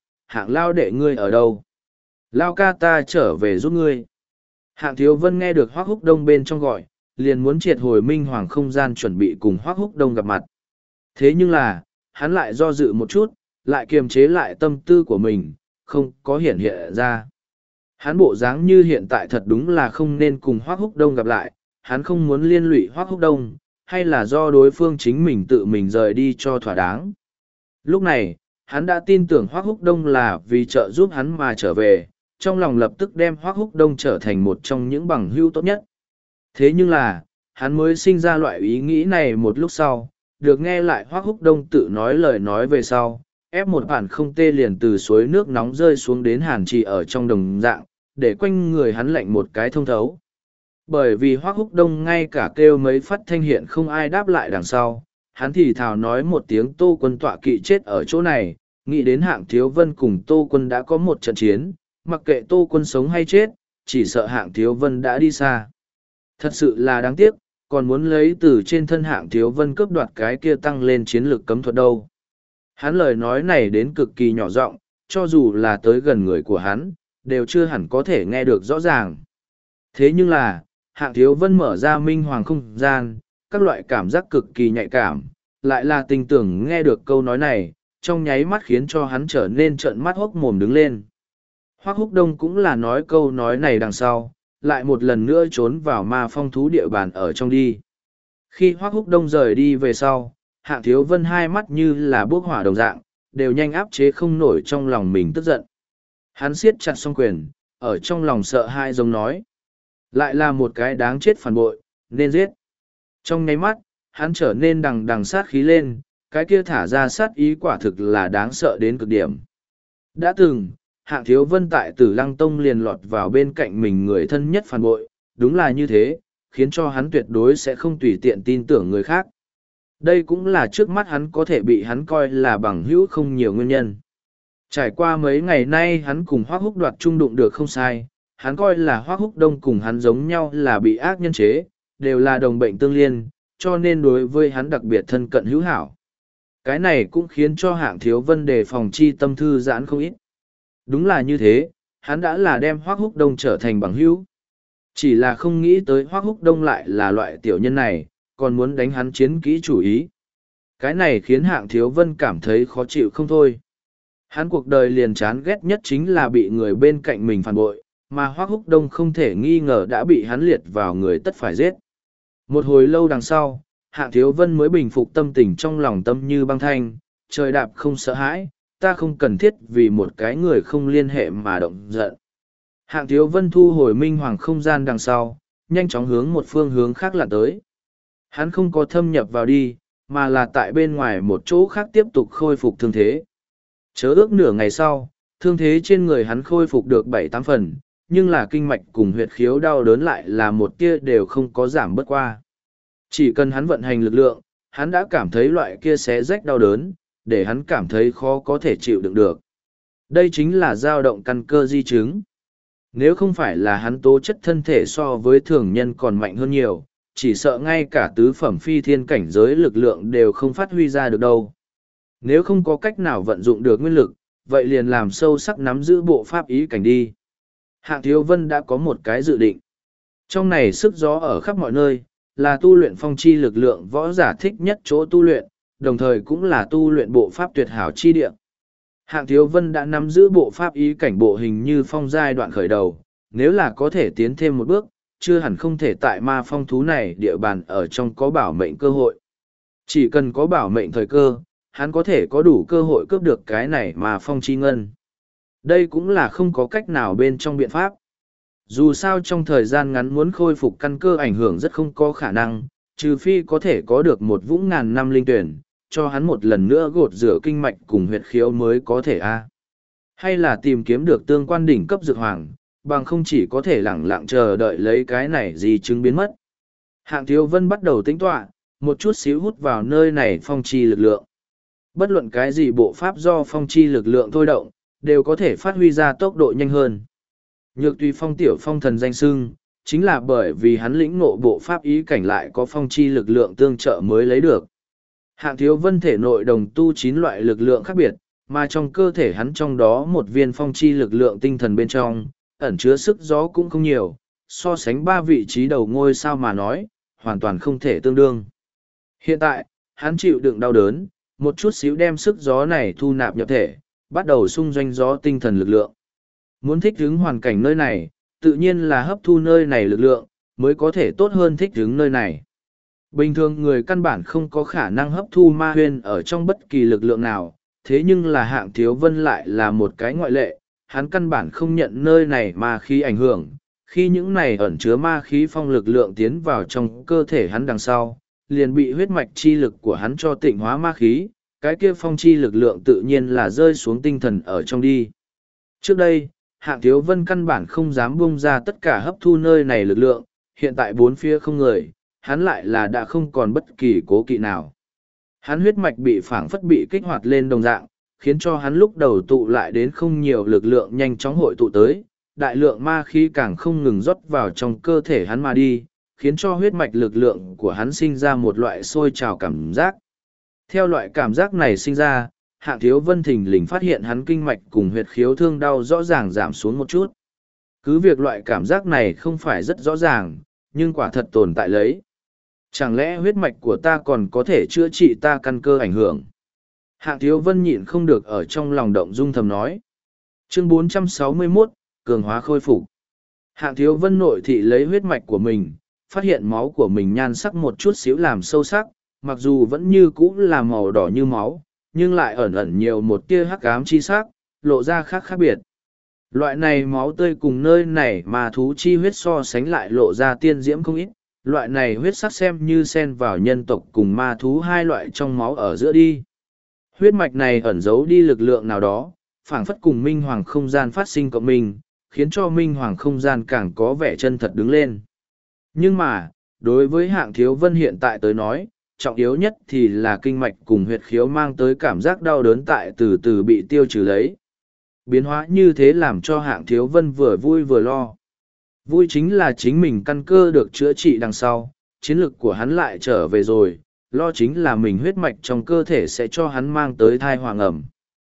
lao đệ ngươi ở đâu? Lao ca ta trở về giúp ngươi. Hạng Thiếu Vân nghe được Hoắc Húc Đông bên trong gọi, liền muốn triệt hồi minh hoàng không gian chuẩn bị cùng Hoắc Húc Đông gặp mặt. Thế nhưng là, hắn lại do dự một chút, lại kiềm chế lại tâm tư của mình, không có hiện ra. Hắn bộ dáng như hiện tại thật đúng là không nên cùng Hoắc Húc Đông gặp lại, hắn không muốn liên lụy Hoắc Húc Đông, hay là do đối phương chính mình tự mình rời đi cho thỏa đáng. Lúc này, hắn đã tin tưởng Hoắc Húc Đông là vì trợ giúp hắn mà trở về, trong lòng lập tức đem Hoắc Húc Đông trở thành một trong những bằng hữu tốt nhất. Thế nhưng là, hắn mới sinh ra loại ý nghĩ này một lúc sau, được nghe lại Hoắc Húc Đông tự nói lời nói về sau, ép một bản không tê liền từ suối nước nóng rơi xuống đến hàn trì ở trong đồng dạng, để quanh người hắn lạnh một cái thông thấu. Bởi vì Hoắc Húc Đông ngay cả kêu mấy phát thanh hiện không ai đáp lại đằng sau, hắn thì thào nói một tiếng Tô Quân tọa kỵ chết ở chỗ này, nghĩ đến Hạng Thiếu Vân cùng Tô Quân đã có một trận chiến, mặc kệ Tô Quân sống hay chết, chỉ sợ Hạng Thiếu Vân đã đi xa. Thật sự là đáng tiếc, còn muốn lấy từ trên thân Hạng Thiếu Vân cướp đoạt cái kia tăng lên chiến lược cấm thuật đâu. Hắn lời nói này đến cực kỳ nhỏ giọng, cho dù là tới gần người của hắn, đều chưa hẳn có thể nghe được rõ ràng. Thế nhưng là, Hạng Thiếu Vân mở ra minh hoàng không gian, các loại cảm giác cực kỳ nhạy cảm, lại là tình tưởng nghe được câu nói này, trong nháy mắt khiến cho hắn trở nên trợn mắt hốc mồm đứng lên. Hoắc Húc Đông cũng là nói câu nói này đằng sau, lại một lần nữa trốn vào ma phong thú địa bàn ở trong đi. Khi Hoác Húc Đông rời đi về sau, Hạng Thiếu Vân hai mắt như là bốc hỏa đồng dạng, đều nhanh áp chế không nổi trong lòng mình tức giận. Hắn siết chặt song quyền, ở trong lòng sợ hãi giống nói. Lại là một cái đáng chết phản bội, nên giết. Trong nháy mắt, hắn trở nên đằng đằng sát khí lên, cái kia thả ra sát ý quả thực là đáng sợ đến cực điểm. Đã từng, Hạng Thiếu Vân tại Tử Lăng Tông liền lọt vào bên cạnh mình người thân nhất phản bội, đúng là như thế, khiến cho hắn tuyệt đối sẽ không tùy tiện tin tưởng người khác. Đây cũng là trước mắt hắn có thể bị hắn coi là bằng hữu không nhiều nguyên nhân. Trải qua mấy ngày nay hắn cùng Hoác Húc Đoạt trung đụng được không sai, hắn coi là Hoác Húc Đông cùng hắn giống nhau là bị ác nhân chế, đều là đồng bệnh tương liên, cho nên đối với hắn đặc biệt thân cận hữu hảo. Cái này cũng khiến cho Hạng Thiếu Vân đề phòng chi tâm thư giãn không ít. Đúng là như thế, hắn đã là đem Hoác Húc Đông trở thành bằng hữu. Chỉ là không nghĩ tới Hoác Húc Đông lại là loại tiểu nhân này, còn muốn đánh hắn chiến kỹ chủ ý. Cái này khiến Hạng Thiếu Vân cảm thấy khó chịu không thôi. Hắn cuộc đời liền chán ghét nhất chính là bị người bên cạnh mình phản bội, mà Hoác Húc Đông không thể nghi ngờ đã bị hắn liệt vào người tất phải giết. Một hồi lâu đằng sau, Hạng Thiếu Vân mới bình phục tâm tình trong lòng tâm như băng thanh, trời đạp không sợ hãi, ta không cần thiết vì một cái người không liên hệ mà động giận. Hạng Thiếu Vân thu hồi minh hoàng không gian đằng sau, nhanh chóng hướng một phương hướng khác lặn tới. Hắn không có thâm nhập vào đi, mà là tại bên ngoài một chỗ khác tiếp tục khôi phục thương thế. Chớ ước nửa ngày sau, thương thế trên người hắn khôi phục được 7-8 phần, nhưng là kinh mạch cùng huyệt khiếu đau đớn lại là một tia đều không có giảm bớt qua. Chỉ cần hắn vận hành lực lượng, hắn đã cảm thấy loại kia xé rách đau đớn, để hắn cảm thấy khó có thể chịu đựng được. Đây chính là dao động căn cơ di chứng. Nếu không phải là hắn tố chất thân thể so với thường nhân còn mạnh hơn nhiều, chỉ sợ ngay cả tứ phẩm phi thiên cảnh giới lực lượng đều không phát huy ra được đâu. Nếu không có cách nào vận dụng được nguyên lực, vậy liền làm sâu sắc nắm giữ bộ pháp ý cảnh đi. Hạng Thiếu Vân đã có một cái dự định. Trong này sức gió ở khắp mọi nơi, là tu luyện phong chi lực lượng võ giả thích nhất chỗ tu luyện, đồng thời cũng là tu luyện bộ pháp tuyệt hảo chi địa. Hạng Thiếu Vân đã nắm giữ bộ pháp ý cảnh bộ hình như phong giai đoạn khởi đầu, nếu là có thể tiến thêm một bước, chưa hẳn không thể tại ma phong thú này địa bàn ở trong có bảo mệnh cơ hội. Chỉ cần có bảo mệnh thời cơ, hắn có thể có đủ cơ hội cướp được cái này mà phong chi ngân. Đây cũng là không có cách nào bên trong biện pháp. Dù sao trong thời gian ngắn muốn khôi phục căn cơ ảnh hưởng rất không có khả năng, trừ phi có thể có được một vũng ngàn năm linh tuyển, cho hắn một lần nữa gột rửa kinh mạch cùng huyệt khiếu mới có thể hay là tìm kiếm được tương quan đỉnh cấp dược hoàng, bằng không chỉ có thể lẳng lặng chờ đợi lấy cái này gì chứng biến mất. Hạng Thiếu Vân bắt đầu tính tọa, một chút xíu hút vào nơi này phong chi lực lượng. Bất luận cái gì bộ pháp do phong chi lực lượng thôi động, đều có thể phát huy ra tốc độ nhanh hơn. Nhược tùy phong tiểu phong thần danh sưng, chính là bởi vì hắn lĩnh ngộ bộ pháp ý cảnh lại có phong chi lực lượng tương trợ mới lấy được. Hạng Thiếu Vân thể nội đồng tu 9 loại lực lượng khác biệt, mà trong cơ thể hắn trong đó một viên phong chi lực lượng tinh thần bên trong, ẩn chứa sức gió cũng không nhiều, so sánh 3 vị trí đầu ngôi sao mà nói, hoàn toàn không thể tương đương. Hiện tại, hắn chịu đựng đau đớn, một chút xíu đem sức gió này thu nạp nhập thể, bắt đầu xung doanh gió tinh thần lực lượng. Muốn thích ứng hoàn cảnh nơi này, tự nhiên là hấp thu nơi này lực lượng, mới có thể tốt hơn thích ứng nơi này. Bình thường người căn bản không có khả năng hấp thu ma huyên ở trong bất kỳ lực lượng nào, thế nhưng là Hạng Thiếu Vân lại là một cái ngoại lệ, hắn căn bản không nhận nơi này ma khí ảnh hưởng. Khi những này ẩn chứa ma khí phong lực lượng tiến vào trong cơ thể hắn đằng sau, liền bị huyết mạch chi lực của hắn cho tịnh hóa ma khí, cái kia phong chi lực lượng tự nhiên là rơi xuống tinh thần ở trong đi. Trước đây, Hạng Thiếu Vân căn bản không dám bung ra tất cả hấp thu nơi này lực lượng, hiện tại bốn phía không người, hắn lại là đã không còn bất kỳ cố kỵ nào. Hắn huyết mạch bị phảng phất bị kích hoạt lên đồng dạng, khiến cho hắn lúc đầu tụ lại đến không nhiều lực lượng nhanh chóng hội tụ tới, đại lượng ma khí càng không ngừng rót vào trong cơ thể hắn mà đi, khiến cho huyết mạch lực lượng của hắn sinh ra một loại sôi trào cảm giác. Theo loại cảm giác này sinh ra, Hạng Thiếu Vân thình lình phát hiện hắn kinh mạch cùng huyệt khiếu thương đau rõ ràng giảm xuống một chút. Cứ việc loại cảm giác này không phải rất rõ ràng, nhưng quả thật tồn tại lấy. Chẳng lẽ huyết mạch của ta còn có thể chữa trị ta căn cơ ảnh hưởng? Hạng Thiếu Vân nhịn không được ở trong lòng động dung thầm nói. Chương 461, Cường hóa khôi phục. Hạng Thiếu Vân nội thị lấy huyết mạch của mình, phát hiện máu của mình nhan sắc một chút xíu làm sâu sắc, mặc dù vẫn như cũ là màu đỏ như máu, nhưng lại ẩn ẩn nhiều một tia hắc ám chi sắc, lộ ra khác biệt. Loại này máu tươi cùng nơi này mà thú chi huyết so sánh lại lộ ra tiên diễm không ít, loại này huyết sắc xem như xen vào nhân tộc cùng ma thú hai loại trong máu ở giữa đi. Huyết mạch này ẩn giấu đi lực lượng nào đó, phảng phất cùng minh hoàng không gian phát sinh cộng minh, khiến cho minh hoàng không gian càng có vẻ chân thật đứng lên. Nhưng mà, đối với Hạng Thiếu Vân hiện tại tới nói, trọng yếu nhất thì là kinh mạch cùng huyệt khiếu mang tới cảm giác đau đớn tại từ từ bị tiêu trừ lấy. Biến hóa như thế làm cho Hạng Thiếu Vân vừa vui vừa lo. Vui chính là chính mình căn cơ được chữa trị đằng sau, chiến lực của hắn lại trở về rồi, lo chính là mình huyết mạch trong cơ thể sẽ cho hắn mang tới thai hoàng ẩm.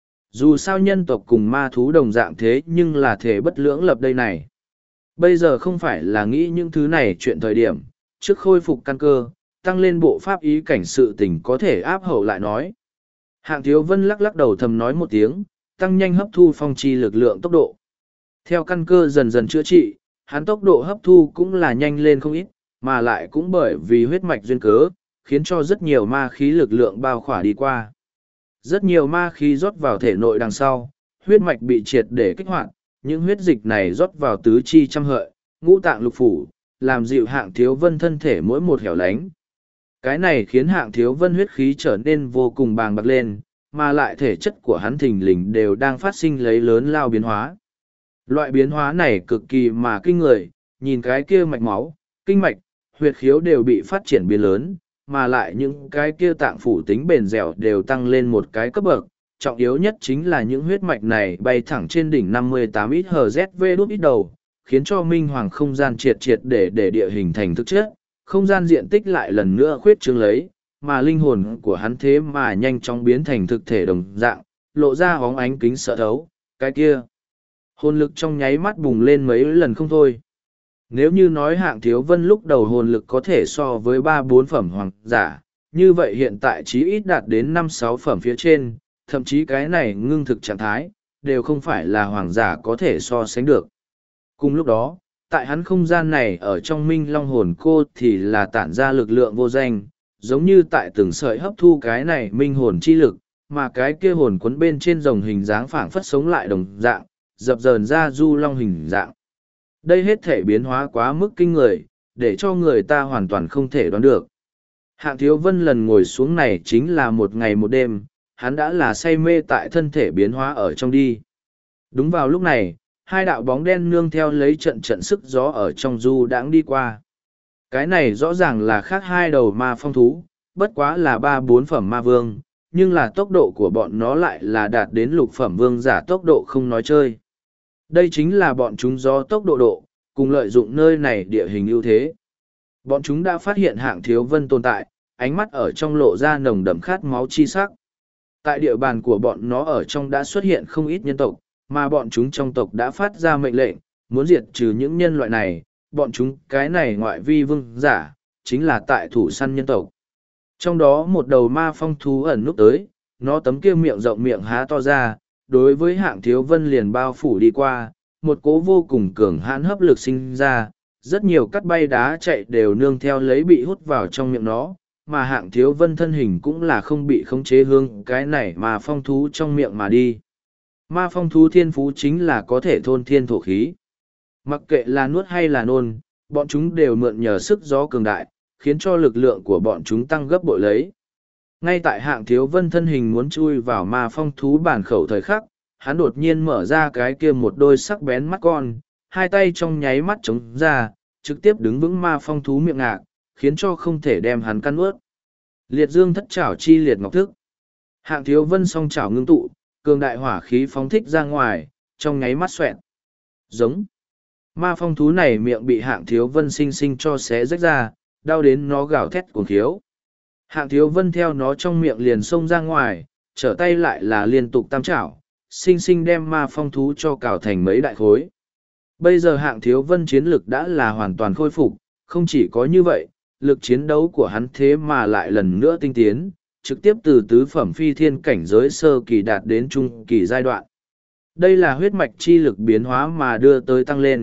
Dù sao nhân tộc cùng ma thú đồng dạng thế nhưng là thể bất lưỡng lập đây này. Bây giờ không phải là nghĩ những thứ này chuyện thời điểm, trước khôi phục căn cơ, tăng lên bộ pháp ý cảnh sự tình có thể áp hậu lại nói. Hạng Thiếu Vân lắc lắc đầu thầm nói một tiếng, tăng nhanh hấp thu phong chi lực lượng tốc độ. Theo căn cơ dần dần chữa trị, hắn tốc độ hấp thu cũng là nhanh lên không ít, mà lại cũng bởi vì huyết mạch duyên cớ, khiến cho rất nhiều ma khí lực lượng bao khỏa đi qua. Rất nhiều ma khí rót vào thể nội đằng sau, huyết mạch bị triệt để kích hoạt, những huyết dịch này rót vào tứ chi trăm hợi, ngũ tạng lục phủ, làm dịu Hạng Thiếu Vân thân thể mỗi một hẻo lánh. Cái này khiến Hạng Thiếu Vân huyết khí trở nên vô cùng bàng bạc lên, mà lại thể chất của hắn thình lình đều đang phát sinh lấy lớn lao biến hóa. Loại biến hóa này cực kỳ mà kinh người, nhìn cái kia mạch máu, kinh mạch, huyệt khiếu đều bị phát triển biến lớn, mà lại những cái kia tạng phủ tính bền dẻo đều tăng lên một cái cấp bậc. Trọng yếu nhất chính là những huyết mạch này bay thẳng trên đỉnh 58 ít HZV đút ít đầu, khiến cho minh hoàng không gian triệt triệt để địa hình thành thực chất, không gian diện tích lại lần nữa khuyết trương lấy, mà linh hồn của hắn thế mà nhanh chóng biến thành thực thể đồng dạng, lộ ra hóng ánh kính sợ thấu, cái kia. Hồn lực trong nháy mắt bùng lên mấy lần không thôi. Nếu như nói Hạng Thiếu Vân lúc đầu hồn lực có thể so với 3-4 phẩm hoàng giả, như vậy hiện tại chí ít đạt đến 5-6 phẩm phía trên, thậm chí cái này ngưng thực trạng thái, đều không phải là hoàng giả có thể so sánh được. Cùng lúc đó, tại hắn không gian này ở trong minh long hồn cô thì là tản ra lực lượng vô danh, giống như tại từng sợi hấp thu cái này minh hồn chi lực, mà cái kia hồn quấn bên trên rồng hình dáng phảng phất sống lại đồng dạng, dập dờn ra du long hình dạng. Đây hết thể biến hóa quá mức kinh người, để cho người ta hoàn toàn không thể đoán được. Hạng Thiếu Vân lần ngồi xuống này chính là một ngày một đêm, hắn đã là say mê tại thân thể biến hóa ở trong đi. Đúng vào lúc này, hai đạo bóng đen nương theo lấy trận trận sức gió ở trong du đãng đi qua. Cái này rõ ràng là khác hai đầu ma phong thú, bất quá là 3-4 phẩm ma vương, nhưng là tốc độ của bọn nó lại là đạt đến lục phẩm vương giả tốc độ không nói chơi. Đây chính là bọn chúng do tốc độ độ, cùng lợi dụng nơi này địa hình ưu thế. Bọn chúng đã phát hiện Hạng Thiếu Vân tồn tại, ánh mắt ở trong lộ ra nồng đậm khát máu chi sắc. Tại địa bàn của bọn nó ở trong đã xuất hiện không ít nhân tộc, mà bọn chúng trong tộc đã phát ra mệnh lệnh, muốn diệt trừ những nhân loại này, bọn chúng cái này ngoại vi vương giả, chính là tại thủ săn nhân tộc. Trong đó một đầu ma phong thú ẩn núp tới, nó tấm kia miệng rộng miệng há to ra, đối với Hạng Thiếu Vân liền bao phủ đi qua, một cố vô cùng cường hãn hấp lực sinh ra, rất nhiều cắt bay đá chạy đều nương theo lấy bị hút vào trong miệng nó, mà Hạng Thiếu Vân thân hình cũng là không bị khống chế hướng cái này mà phong thú trong miệng mà đi. Ma phong thú thiên phú chính là có thể thôn thiên thổ khí. Mặc kệ là nuốt hay là nôn, bọn chúng đều mượn nhờ sức gió cường đại, khiến cho lực lượng của bọn chúng tăng gấp bội lấy. Ngay tại Hạng Thiếu Vân thân hình muốn chui vào ma phong thú bản khẩu thời khắc, hắn đột nhiên mở ra cái kia một đôi sắc bén mắt con, hai tay trong nháy mắt chống ra, trực tiếp đứng vững ma phong thú miệng ngạc, khiến cho không thể đem hắn căn ướt. Liệt dương thất trảo chi liệt ngọc thức. Hạng Thiếu Vân song trảo ngưng tụ, cường đại hỏa khí phóng thích ra ngoài, trong nháy mắt xoẹt. Giống. Ma phong thú này miệng bị Hạng Thiếu Vân sinh sinh cho xé rách ra, đau đến nó gào thét cuồng khiếu. Hạng Thiếu Vân theo nó trong miệng liền xông ra ngoài, trở tay lại là liên tục tam trảo, sinh sinh đem ma phong thú cho cào thành mấy đại khối. Bây giờ Hạng Thiếu Vân chiến lực đã là hoàn toàn khôi phục, không chỉ có như vậy, lực chiến đấu của hắn thế mà lại lần nữa tinh tiến, trực tiếp từ tứ phẩm phi thiên cảnh giới sơ kỳ đạt đến trung kỳ giai đoạn. Đây là huyết mạch chi lực biến hóa mà đưa tới tăng lên,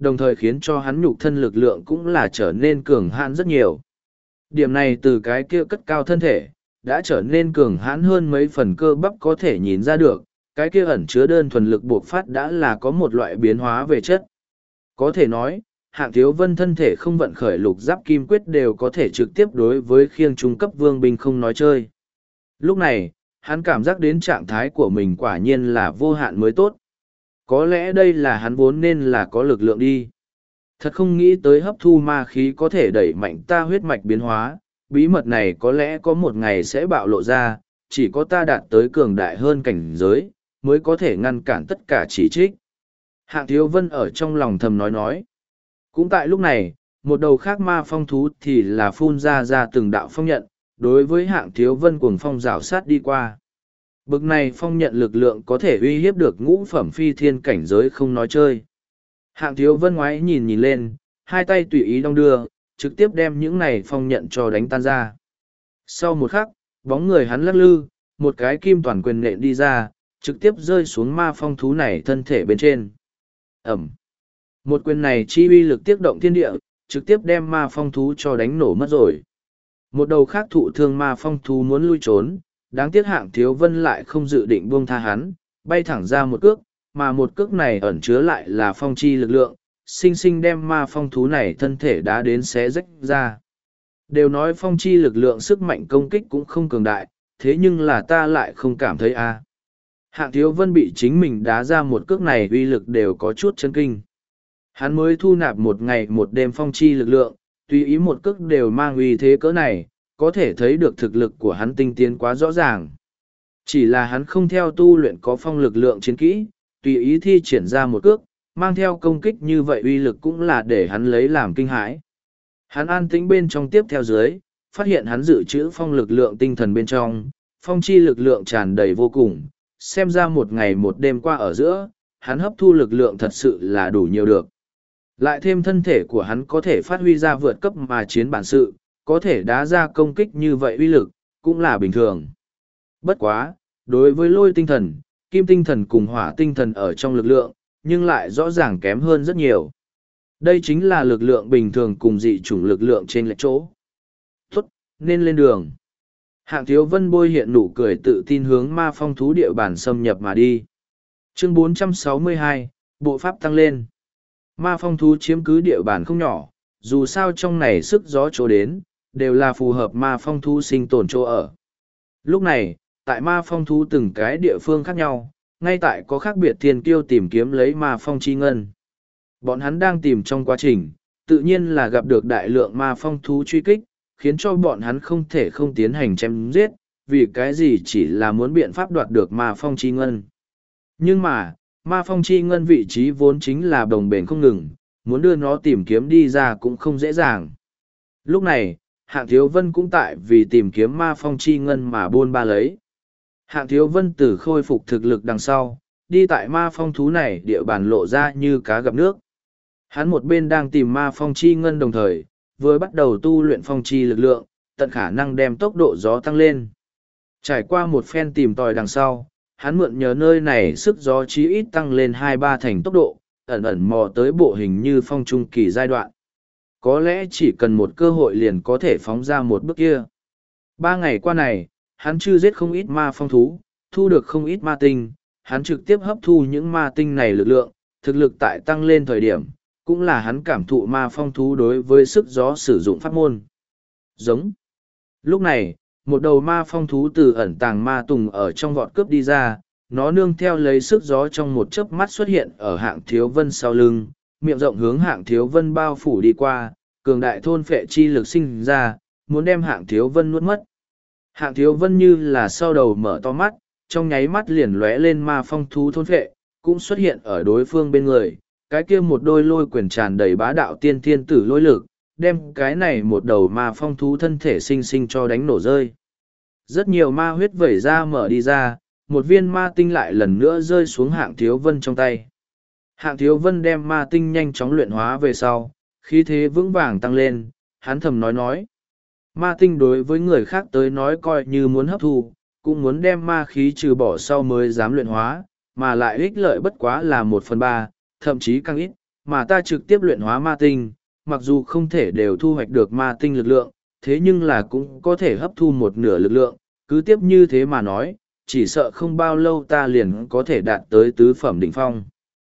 đồng thời khiến cho hắn nhục thân lực lượng cũng là trở nên cường hãn rất nhiều. Điểm này từ cái kia cất cao thân thể, đã trở nên cường hãn hơn mấy phần cơ bắp có thể nhìn ra được, cái kia ẩn chứa đơn thuần lực bộc phát đã là có một loại biến hóa về chất. Có thể nói, Hạng Thiếu Vân thân thể không vận khởi lục giáp kim quyết đều có thể trực tiếp đối với khiêng trung cấp vương binh không nói chơi. Lúc này, hắn cảm giác đến trạng thái của mình quả nhiên là vô hạn mới tốt. Có lẽ đây là hắn vốn nên là có lực lượng đi. Thật không nghĩ tới hấp thu ma khí có thể đẩy mạnh ta huyết mạch biến hóa, bí mật này có lẽ có một ngày sẽ bạo lộ ra, chỉ có ta đạt tới cường đại hơn cảnh giới, mới có thể ngăn cản tất cả chỉ trích. Hạng Thiếu Vân ở trong lòng thầm nói. Cũng tại lúc này, một đầu khác ma phong thú thì là phun ra từng đạo phong nhận, đối với Hạng Thiếu Vân cuồng phong rảo sát đi qua. Bực này phong nhận lực lượng có thể uy hiếp được ngũ phẩm phi thiên cảnh giới không nói chơi. Hạng Thiếu Vân ngoái nhìn lên, hai tay tùy ý đong đưa, trực tiếp đem những này phong nhận cho đánh tan ra. Sau một khắc, bóng người hắn lắc lư, một cái kim toàn quyền nện đi ra, trực tiếp rơi xuống ma phong thú này thân thể bên trên. Ẩm. Một quyền này chi uy lực tiết động thiên địa, trực tiếp đem ma phong thú cho đánh nổ mất rồi. Một đầu khác thụ thương ma phong thú muốn lui trốn, đáng tiếc Hạng Thiếu Vân lại không dự định buông tha hắn, bay thẳng ra một cước, mà một cước này ẩn chứa lại là phong chi lực lượng, sinh sinh đem ma phong thú này thân thể đá đến xé rách ra. Đều nói phong chi lực lượng sức mạnh công kích cũng không cường đại, thế nhưng là ta lại không cảm thấy a. Hạng Thiếu Vân bị chính mình đá ra một cước này uy lực đều có chút chấn kinh. Hắn mới thu nạp một ngày một đêm phong chi lực lượng, tùy ý một cước đều mang uy thế cỡ này, có thể thấy được thực lực của hắn tinh tiến quá rõ ràng. Chỉ là hắn không theo tu luyện có phong lực lượng chiến kỹ, tùy ý thi triển ra một cước, mang theo công kích như vậy uy lực cũng là để hắn lấy làm kinh hãi. Hắn an tĩnh bên trong tiếp theo dưới, phát hiện hắn dự trữ phong lực lượng tinh thần bên trong, phong chi lực lượng tràn đầy vô cùng, xem ra một ngày một đêm qua ở giữa, hắn hấp thu lực lượng thật sự là đủ nhiều được. Lại thêm thân thể của hắn có thể phát huy ra vượt cấp mà chiến bản sự, có thể đá ra công kích như vậy uy lực, cũng là bình thường. Bất quá, đối với lôi tinh thần, kim tinh thần cùng hỏa tinh thần ở trong lực lượng, nhưng lại rõ ràng kém hơn rất nhiều. Đây chính là lực lượng bình thường cùng dị chủng lực lượng trên lệch chỗ. Tốt, nên lên đường. Hạng Thiếu Vân bôi hiện nụ cười tự tin hướng ma phong thú địa bàn xâm nhập mà đi. Chương 462, bộ pháp tăng lên. Ma phong thú chiếm cứ địa bàn không nhỏ, dù sao trong này sức gió chỗ đến, đều là phù hợp ma phong thú sinh tồn chỗ ở. Lúc này, tại ma phong thú từng cái địa phương khác nhau, ngay tại có khác biệt thiên kiêu tìm kiếm lấy ma phong chi ngân. Bọn hắn đang tìm trong quá trình, tự nhiên là gặp được đại lượng ma phong thú truy kích, khiến cho bọn hắn không thể không tiến hành chém giết, vì cái gì chỉ là muốn biện pháp đoạt được ma phong chi ngân. Nhưng mà, ma phong chi ngân vị trí vốn chính là đồng bền không ngừng, muốn đưa nó tìm kiếm đi ra cũng không dễ dàng. Lúc này, Hạng Thiếu Vân cũng tại vì tìm kiếm ma phong chi ngân mà buôn ba lấy. Hạng Thiếu Vân từ khôi phục thực lực đằng sau, đi tại ma phong thú này địa bàn lộ ra như cá gặp nước. Hắn một bên đang tìm ma phong chi ngân đồng thời, vừa bắt đầu tu luyện phong chi lực lượng, tận khả năng đem tốc độ gió tăng lên. Trải qua một phen tìm tòi đằng sau, hắn mượn nhờ nơi này sức gió chí ít tăng lên 2-3 thành tốc độ, ẩn ẩn mò tới bộ hình như phong trung kỳ giai đoạn. Có lẽ chỉ cần một cơ hội liền có thể phóng ra một bước kia. 3 ngày qua này, hắn chư giết không ít ma phong thú, thu được không ít ma tinh, hắn trực tiếp hấp thu những ma tinh này lực lượng, thực lực tại tăng lên thời điểm, cũng là hắn cảm thụ ma phong thú đối với sức gió sử dụng pháp môn. Giống. Lúc này, một đầu ma phong thú từ ẩn tàng ma tùng ở trong vọt cướp đi ra, nó nương theo lấy sức gió trong một chớp mắt xuất hiện ở Hạng Thiếu Vân sau lưng, miệng rộng hướng Hạng Thiếu Vân bao phủ đi qua, cường đại thôn phệ chi lực sinh ra, muốn đem Hạng Thiếu Vân nuốt mất. Hạng Thiếu Vân như là sau đầu mở to mắt, trong nháy mắt liền lóe lên ma phong thú thôn phệ, cũng xuất hiện ở đối phương bên người, cái kia một đôi lôi quyền tràn đầy bá đạo tiên thiên tử lôi lực, đem cái này một đầu ma phong thú thân thể sinh sinh cho đánh nổ rơi. Rất nhiều ma huyết vẩy ra mở đi ra, một viên ma tinh lại lần nữa rơi xuống Hạng Thiếu Vân trong tay. Hạng Thiếu Vân đem ma tinh nhanh chóng luyện hóa về sau, khí thế vững vàng tăng lên, hắn thầm nói. Ma tinh đối với người khác tới nói coi như muốn hấp thu, cũng muốn đem ma khí trừ bỏ sau mới dám luyện hóa, mà lại ích lợi bất quá là 1/3, thậm chí càng ít, mà ta trực tiếp luyện hóa ma tinh, mặc dù không thể đều thu hoạch được ma tinh lực lượng, thế nhưng là cũng có thể hấp thu một nửa lực lượng, cứ tiếp như thế mà nói, chỉ sợ không bao lâu ta liền có thể đạt tới tứ phẩm đỉnh phong.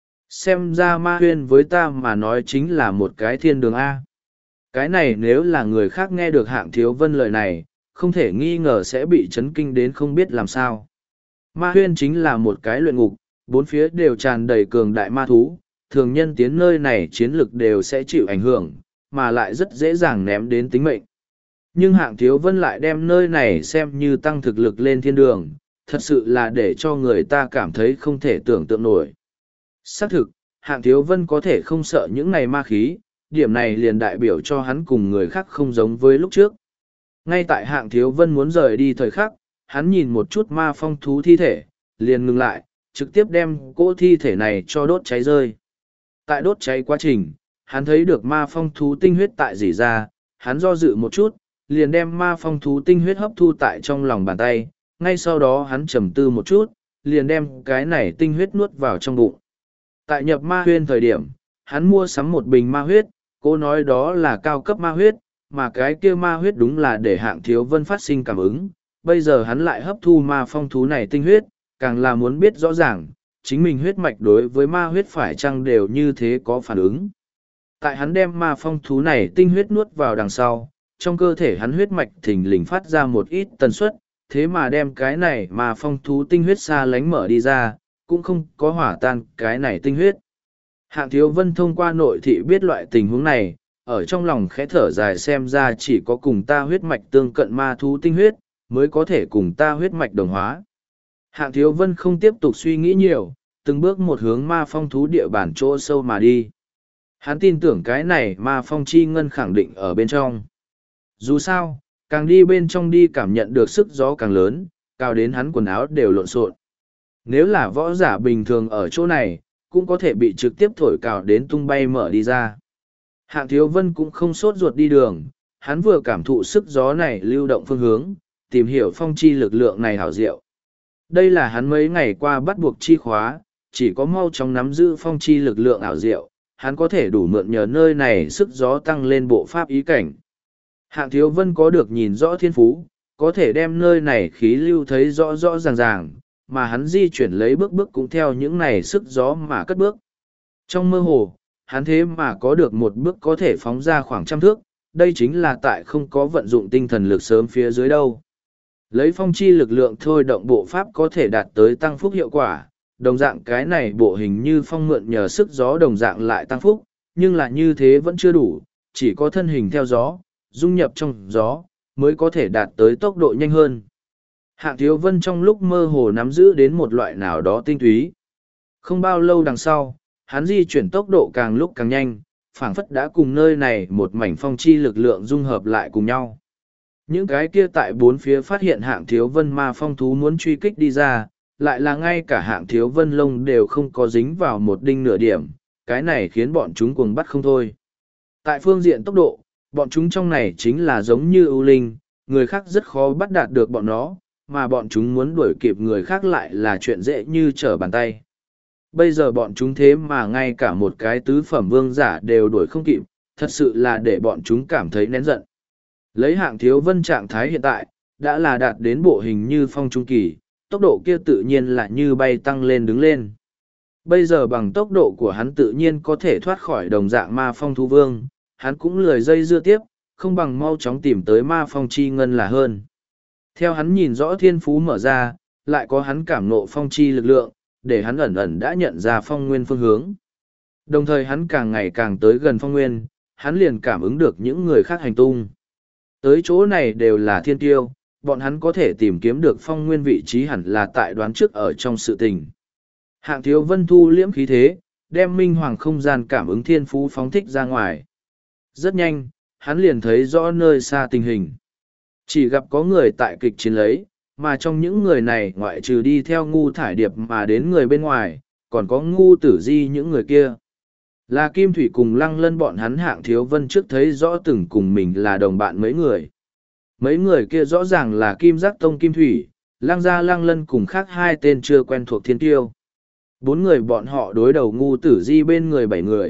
Xem ra ma huyên với ta mà nói chính là một cái thiên đường A. Cái này nếu là người khác nghe được Hạng Thiếu Vân lời này, không thể nghi ngờ sẽ bị chấn kinh đến không biết làm sao. Ma huyên chính là một cái luyện ngục, bốn phía đều tràn đầy cường đại ma thú, thường nhân tiến nơi này chiến lực đều sẽ chịu ảnh hưởng, mà lại rất dễ dàng ném đến tính mệnh. Nhưng Hạng Thiếu Vân lại đem nơi này xem như tăng thực lực lên thiên đường, thật sự là để cho người ta cảm thấy không thể tưởng tượng nổi. Xác thực, Hạng Thiếu Vân có thể không sợ những này ma khí, điểm này liền đại biểu cho hắn cùng người khác không giống với lúc trước. Ngay tại Hạng Thiếu Vân muốn rời đi thời khắc, hắn nhìn một chút ma phong thú thi thể, liền ngừng lại, trực tiếp đem cỗ thi thể này cho đốt cháy rơi. Tại đốt cháy quá trình, hắn thấy được ma phong thú tinh huyết tại rỉ ra, hắn do dự một chút, liền đem ma phong thú tinh huyết hấp thu tại trong lòng bàn tay, ngay sau đó hắn trầm tư một chút, liền đem cái này tinh huyết nuốt vào trong bụng. Tại nhập ma huyên thời điểm, hắn mua sắm một bình ma huyết, cô nói đó là cao cấp ma huyết, mà cái kia ma huyết đúng là để Hạng Thiếu Vân phát sinh cảm ứng. Bây giờ hắn lại hấp thu ma phong thú này tinh huyết, càng là muốn biết rõ ràng, chính mình huyết mạch đối với ma huyết phải chăng đều như thế có phản ứng. Tại hắn đem ma phong thú này tinh huyết nuốt vào đằng sau, trong cơ thể hắn huyết mạch thình lình phát ra một ít tần suất, thế mà đem cái này ma phong thú tinh huyết xa lánh mở đi ra, cũng không có hỏa tan cái này tinh huyết. Hạng Thiếu Vân thông qua nội thị biết loại tình huống này, ở trong lòng khẽ thở dài xem ra chỉ có cùng ta huyết mạch tương cận ma thú tinh huyết, mới có thể cùng ta huyết mạch đồng hóa. Hạng Thiếu Vân không tiếp tục suy nghĩ nhiều, từng bước một hướng ma phong thú địa bàn chỗ sâu mà đi. Hắn tin tưởng cái này ma phong chi ngân khẳng định ở bên trong. Dù sao, càng đi bên trong đi cảm nhận được sức gió càng lớn, cao đến hắn quần áo đều lộn xộn. Nếu là võ giả bình thường ở chỗ này, cũng có thể bị trực tiếp thổi cào đến tung bay mở đi ra. Hạng Thiếu Vân cũng không sốt ruột đi đường, hắn vừa cảm thụ sức gió này lưu động phương hướng, tìm hiểu phong chi lực lượng này hảo diệu. Đây là hắn mấy ngày qua bắt buộc chi khóa, chỉ có mau chóng nắm giữ phong chi lực lượng ảo diệu, hắn có thể đủ mượn nhờ nơi này sức gió tăng lên bộ pháp ý cảnh. Hạng Thiếu Vân có được nhìn rõ thiên phú, có thể đem nơi này khí lưu thấy rõ rõ ràng ràng, mà hắn di chuyển lấy bước bước cũng theo những này sức gió mà cất bước. Trong mơ hồ, hắn thế mà có được một bước có thể phóng ra khoảng 100 thước, đây chính là tại không có vận dụng tinh thần lực sớm phía dưới đâu. Lấy phong chi lực lượng thôi động bộ pháp có thể đạt tới tăng phúc hiệu quả, đồng dạng cái này bộ hình như phong mượn nhờ sức gió đồng dạng lại tăng phúc, nhưng là như thế vẫn chưa đủ, chỉ có thân hình theo gió, dung nhập trong gió, mới có thể đạt tới tốc độ nhanh hơn. Hạng Thiếu Vân trong lúc mơ hồ nắm giữ đến một loại nào đó tinh túy. Không bao lâu đằng sau, hắn di chuyển tốc độ càng lúc càng nhanh, phảng phất đã cùng nơi này một mảnh phong chi lực lượng dung hợp lại cùng nhau. Những cái kia tại bốn phía phát hiện Hạng Thiếu Vân ma phong thú muốn truy kích đi ra, lại là ngay cả Hạng Thiếu Vân lông đều không có dính vào một đinh nửa điểm, cái này khiến bọn chúng cuồng bắt không thôi. Tại phương diện tốc độ, bọn chúng trong này chính là giống như ưu linh, người khác rất khó bắt đạt được bọn nó, mà bọn chúng muốn đuổi kịp người khác lại là chuyện dễ như trở bàn tay. Bây giờ bọn chúng thế mà ngay cả một cái tứ phẩm vương giả đều đuổi không kịp, thật sự là để bọn chúng cảm thấy nén giận. Lấy Hạng Thiếu Vân trạng thái hiện tại, đã là đạt đến bộ hình như phong trung kỳ, tốc độ kia tự nhiên là như bay tăng lên đứng lên. Bây giờ bằng tốc độ của hắn tự nhiên có thể thoát khỏi đồng dạng ma phong thú vương, hắn cũng lười dây dưa tiếp, không bằng mau chóng tìm tới ma phong chi ngân là hơn. Theo hắn nhìn rõ thiên phú mở ra, lại có hắn cảm nộ phong chi lực lượng, để hắn ẩn ẩn đã nhận ra phong nguyên phương hướng. Đồng thời hắn càng ngày càng tới gần phong nguyên, hắn liền cảm ứng được những người khác hành tung. Tới chỗ này đều là thiên tiêu, bọn hắn có thể tìm kiếm được phong nguyên vị trí hẳn là tại đoán trước ở trong sự tình. Hạng Thiếu Vân thu liễm khí thế, đem minh hoàng không gian cảm ứng thiên phú phóng thích ra ngoài. Rất nhanh, hắn liền thấy rõ nơi xa tình hình. Chỉ gặp có người tại kịch chiến lấy, mà trong những người này ngoại trừ đi theo ngu thải điệp mà đến người bên ngoài, còn có ngu tử di những người kia. Là Kim Thủy cùng Lăng Lân bọn hắn Hạng Thiếu Vân trước thấy rõ từng cùng mình là đồng bạn mấy người. Mấy người kia rõ ràng là Kim Giác Tông Kim Thủy, Lăng Gia Lăng Lân cùng khác hai tên chưa quen thuộc thiên tiêu. 4 người bọn họ đối đầu ngu tử di bên người 7 người,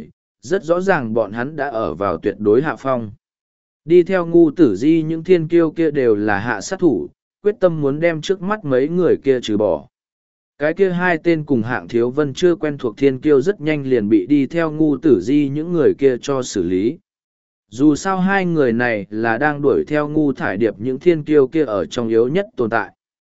rất rõ ràng bọn hắn đã ở vào tuyệt đối hạ phong. Đi theo ngu tử di những thiên kiêu kia đều là hạ sát thủ, quyết tâm muốn đem trước mắt mấy người kia trừ bỏ. Cái kia hai tên cùng Hạng Thiếu Vân chưa quen thuộc thiên kiêu rất nhanh liền bị đi theo ngu tử di những người kia cho xử lý. Dù sao hai người này là đang đuổi theo ngu thải điệp những thiên kiêu kia ở trong yếu nhất tồn tại.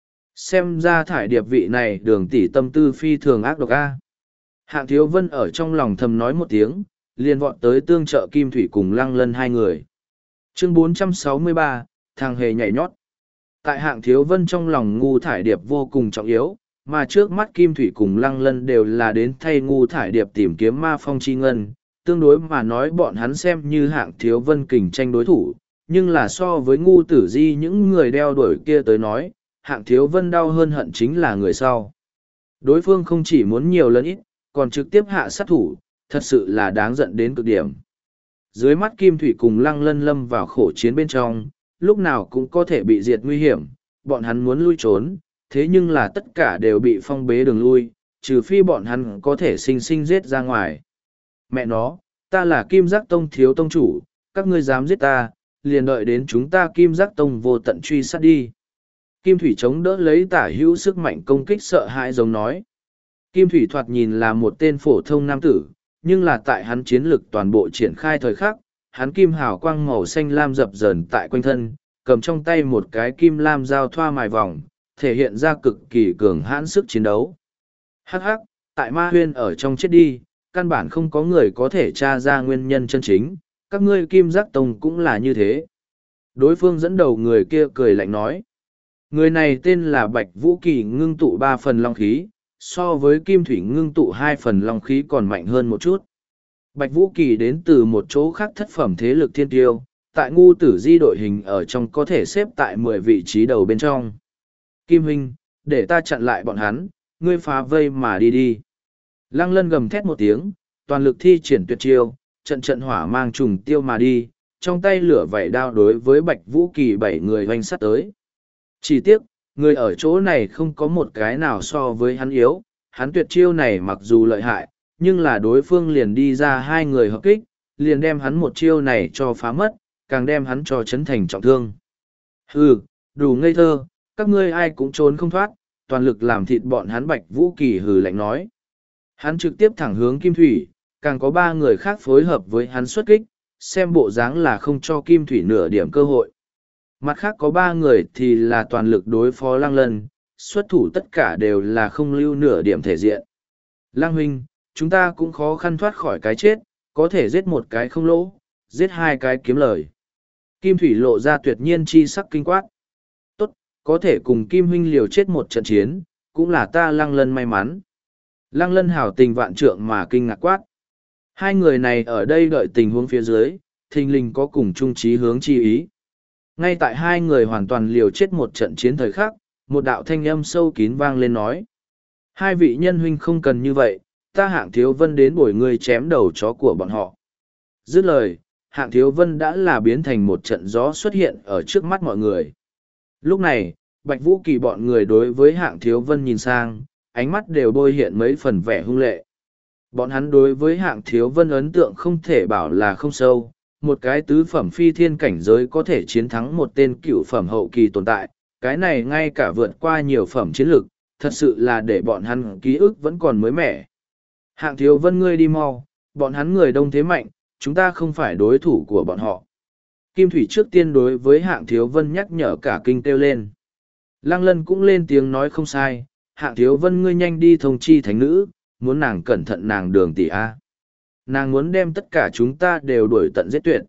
Xem ra thải điệp vị này đường tỷ tâm tư phi thường ác độc a. Hạng Thiếu Vân ở trong lòng thầm nói một tiếng, liền vọt tới tương trợ Kim Thủy cùng Lăng Lân hai người. Chương 463, thằng hề nhảy nhót. Tại Hạng Thiếu Vân trong lòng ngu thải điệp vô cùng trọng yếu, mà trước mắt Kim Thủy cùng Lăng Lân đều là đến thay ngu thải điệp tìm kiếm ma phong chi ngân. Tương đối mà nói bọn hắn xem như Hạng Thiếu Vân kình tranh đối thủ, nhưng là so với ngu tử di những người đeo đuổi kia tới nói, Hạng Thiếu Vân đau hơn hận chính là người sau. Đối phương không chỉ muốn nhiều lần ít, còn trực tiếp hạ sát thủ, thật sự là đáng giận đến cực điểm. Dưới mắt Kim Thủy cùng Lăng Lân lâm vào khổ chiến bên trong, lúc nào cũng có thể bị diệt nguy hiểm, bọn hắn muốn lui trốn, thế nhưng là tất cả đều bị phong bế đường lui, trừ phi bọn hắn có thể sinh sinh giết ra ngoài. Mẹ nó, ta là Kim Giác Tông thiếu tông chủ, các ngươi dám giết ta, liền đợi đến chúng ta Kim Giác Tông vô tận truy sát đi. Kim Thủy chống đỡ lấy tả hữu sức mạnh công kích sợ hãi giống nói. Kim Thủy thoạt nhìn là một tên phổ thông nam tử, nhưng là tại hắn chiến lực toàn bộ triển khai thời khắc, hắn kim hào quang màu xanh lam dập dờn tại quanh thân, cầm trong tay một cái kim lam dao thoa mài vòng, thể hiện ra cực kỳ cường hãn sức chiến đấu. Hắc hắc, tại Ma Huyên ở trong chết đi, căn bản không có người có thể tra ra nguyên nhân chân chính, các ngươi Kim Giác Tông cũng là như thế. Đối phương dẫn đầu người kia cười lạnh nói. Người này tên là Bạch Vũ Kỳ, ngưng tụ 3 phần long khí, so với Kim Thủy ngưng tụ 2 phần long khí còn mạnh hơn một chút. Bạch Vũ Kỳ đến từ một chỗ khác thất phẩm thế lực thiên tiêu, tại ngu tử di đội hình ở trong có thể xếp tại 10 vị trí đầu bên trong. Kim Huynh, để ta chặn lại bọn hắn, ngươi phá vây mà đi đi. Lăng Lân gầm thét một tiếng, toàn lực thi triển tuyệt chiêu, trận trận hỏa mang trùng tiêu mà đi, trong tay lửa vảy đao đối với Bạch Vũ Kỳ 7 người hoành sát tới. Chỉ tiếc, người ở chỗ này không có một cái nào so với hắn yếu, hắn tuyệt chiêu này mặc dù lợi hại, nhưng là đối phương liền đi ra 2 người hợp kích, liền đem hắn một chiêu này cho phá mất, càng đem hắn cho chấn thành trọng thương. Hừ, đủ ngây thơ, các ngươi ai cũng trốn không thoát, toàn lực làm thịt bọn hắn. Bạch Vũ Kỳ hừ lạnh nói. Hắn trực tiếp thẳng hướng Kim Thủy, càng có 3 người khác phối hợp với hắn xuất kích, xem bộ dáng là không cho Kim Thủy nửa điểm cơ hội. Mặt khác có 3 người thì là toàn lực đối phó Lăng Lân, xuất thủ tất cả đều là không lưu nửa điểm thể diện. Lăng huynh, chúng ta cũng khó khăn thoát khỏi cái chết, có thể giết một cái không lỗ, giết 2 cái kiếm lời. Kim Thủy lộ ra tuyệt nhiên chi sắc kinh quát. Tốt, có thể cùng Kim huynh liều chết một trận chiến, cũng là ta Lăng Lân may mắn. Lăng Lân hảo tình vạn trượng mà kinh ngạc quát. 2 người này ở đây đợi tình huống phía dưới, thình lình có cùng chung chí hướng chi ý. Ngay tại 2 người hoàn toàn liều chết một trận chiến thời khắc, một đạo thanh âm sâu kín vang lên nói. 2 vị nhân huynh không cần như vậy, ta Hạng Thiếu Vân đến bồi ngươi chém đầu chó của bọn họ. Dứt lời, Hạng Thiếu Vân đã là biến thành một trận gió xuất hiện ở trước mắt mọi người. Lúc này, Bạch Vũ Kỳ bọn người đối với Hạng Thiếu Vân nhìn sang, ánh mắt đều bôi hiện mấy phần vẻ hung lệ. Bọn hắn đối với Hạng Thiếu Vân ấn tượng không thể bảo là không sâu, một cái tứ phẩm phi thiên cảnh giới có thể chiến thắng một tên cựu phẩm hậu kỳ tồn tại, cái này ngay cả vượt qua nhiều phẩm chiến lược, thật sự là để bọn hắn ký ức vẫn còn mới mẻ. Hạng Thiếu Vân ngươi đi mau, bọn hắn người đông thế mạnh, chúng ta không phải đối thủ của bọn họ. Kim Thủy trước tiên đối với Hạng Thiếu Vân nhắc nhở cả kinh kêu lên. Lăng Lân cũng lên tiếng nói không sai, Hạng Thiếu Vân ngươi nhanh đi thông chi thánh nữ, muốn nàng cẩn thận nàng Đường tỷ a. Nàng muốn đem tất cả chúng ta đều đuổi tận giết tuyệt.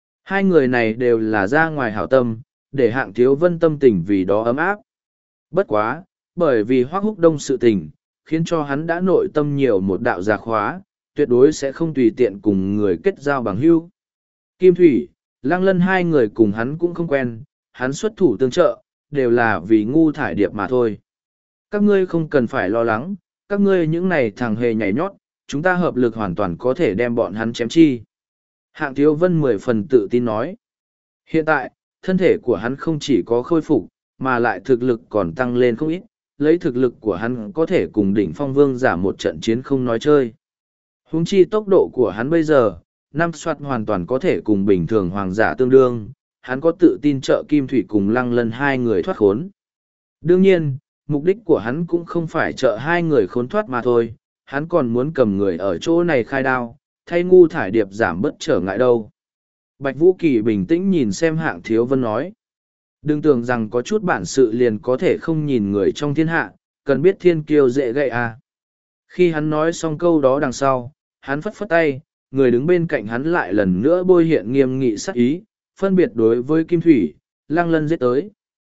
2 người này đều là ra ngoài hảo tâm, để Hạng Thiếu Vân tâm tình vì đó ấm áp. Bất quá, bởi vì Hoắc Húc Đông sự tình, khiến cho hắn đã nội tâm nhiều một đạo giả khóa, tuyệt đối sẽ không tùy tiện cùng người kết giao bằng hữu. Kim Thủy, Lăng Lân 2 người cùng hắn cũng không quen, hắn xuất thủ tương trợ, đều là vì ngu thải điệp mà thôi. Các ngươi không cần phải lo lắng, các ngươi những này thằng hề nhảy nhót, chúng ta hợp lực hoàn toàn có thể đem bọn hắn chém chi. Hạng Thiếu Vân 10 phần tự tin nói. Hiện tại, thân thể của hắn không chỉ có khôi phục, mà lại thực lực còn tăng lên không ít, lấy thực lực của hắn có thể cùng đỉnh phong vương giả một trận chiến không nói chơi. Huống chi tốc độ của hắn bây giờ, năm soạt hoàn toàn có thể cùng bình thường hoàng giả tương đương, hắn có tự tin trợ Kim Thủy cùng Lăng Lân hai người thoát khốn. Đương nhiên, mục đích của hắn cũng không phải trợ hai người khốn thoát mà thôi, hắn còn muốn cầm người ở chỗ này khai đao, thay ngu thải điệp giảm bớt trở ngại đâu. Bạch Vũ Kỳ bình tĩnh nhìn xem Hạng Thiếu Vân nói. Đừng tưởng rằng có chút bản sự liền có thể không nhìn người trong thiên hạ, cần biết thiên kiêu dễ gậy à. Khi hắn nói xong câu đó đằng sau, hắn phất phất tay, người đứng bên cạnh hắn lại lần nữa bôi hiện nghiêm nghị sắc ý, phân biệt đối với Kim Thủy, Lăng Lân giết tới.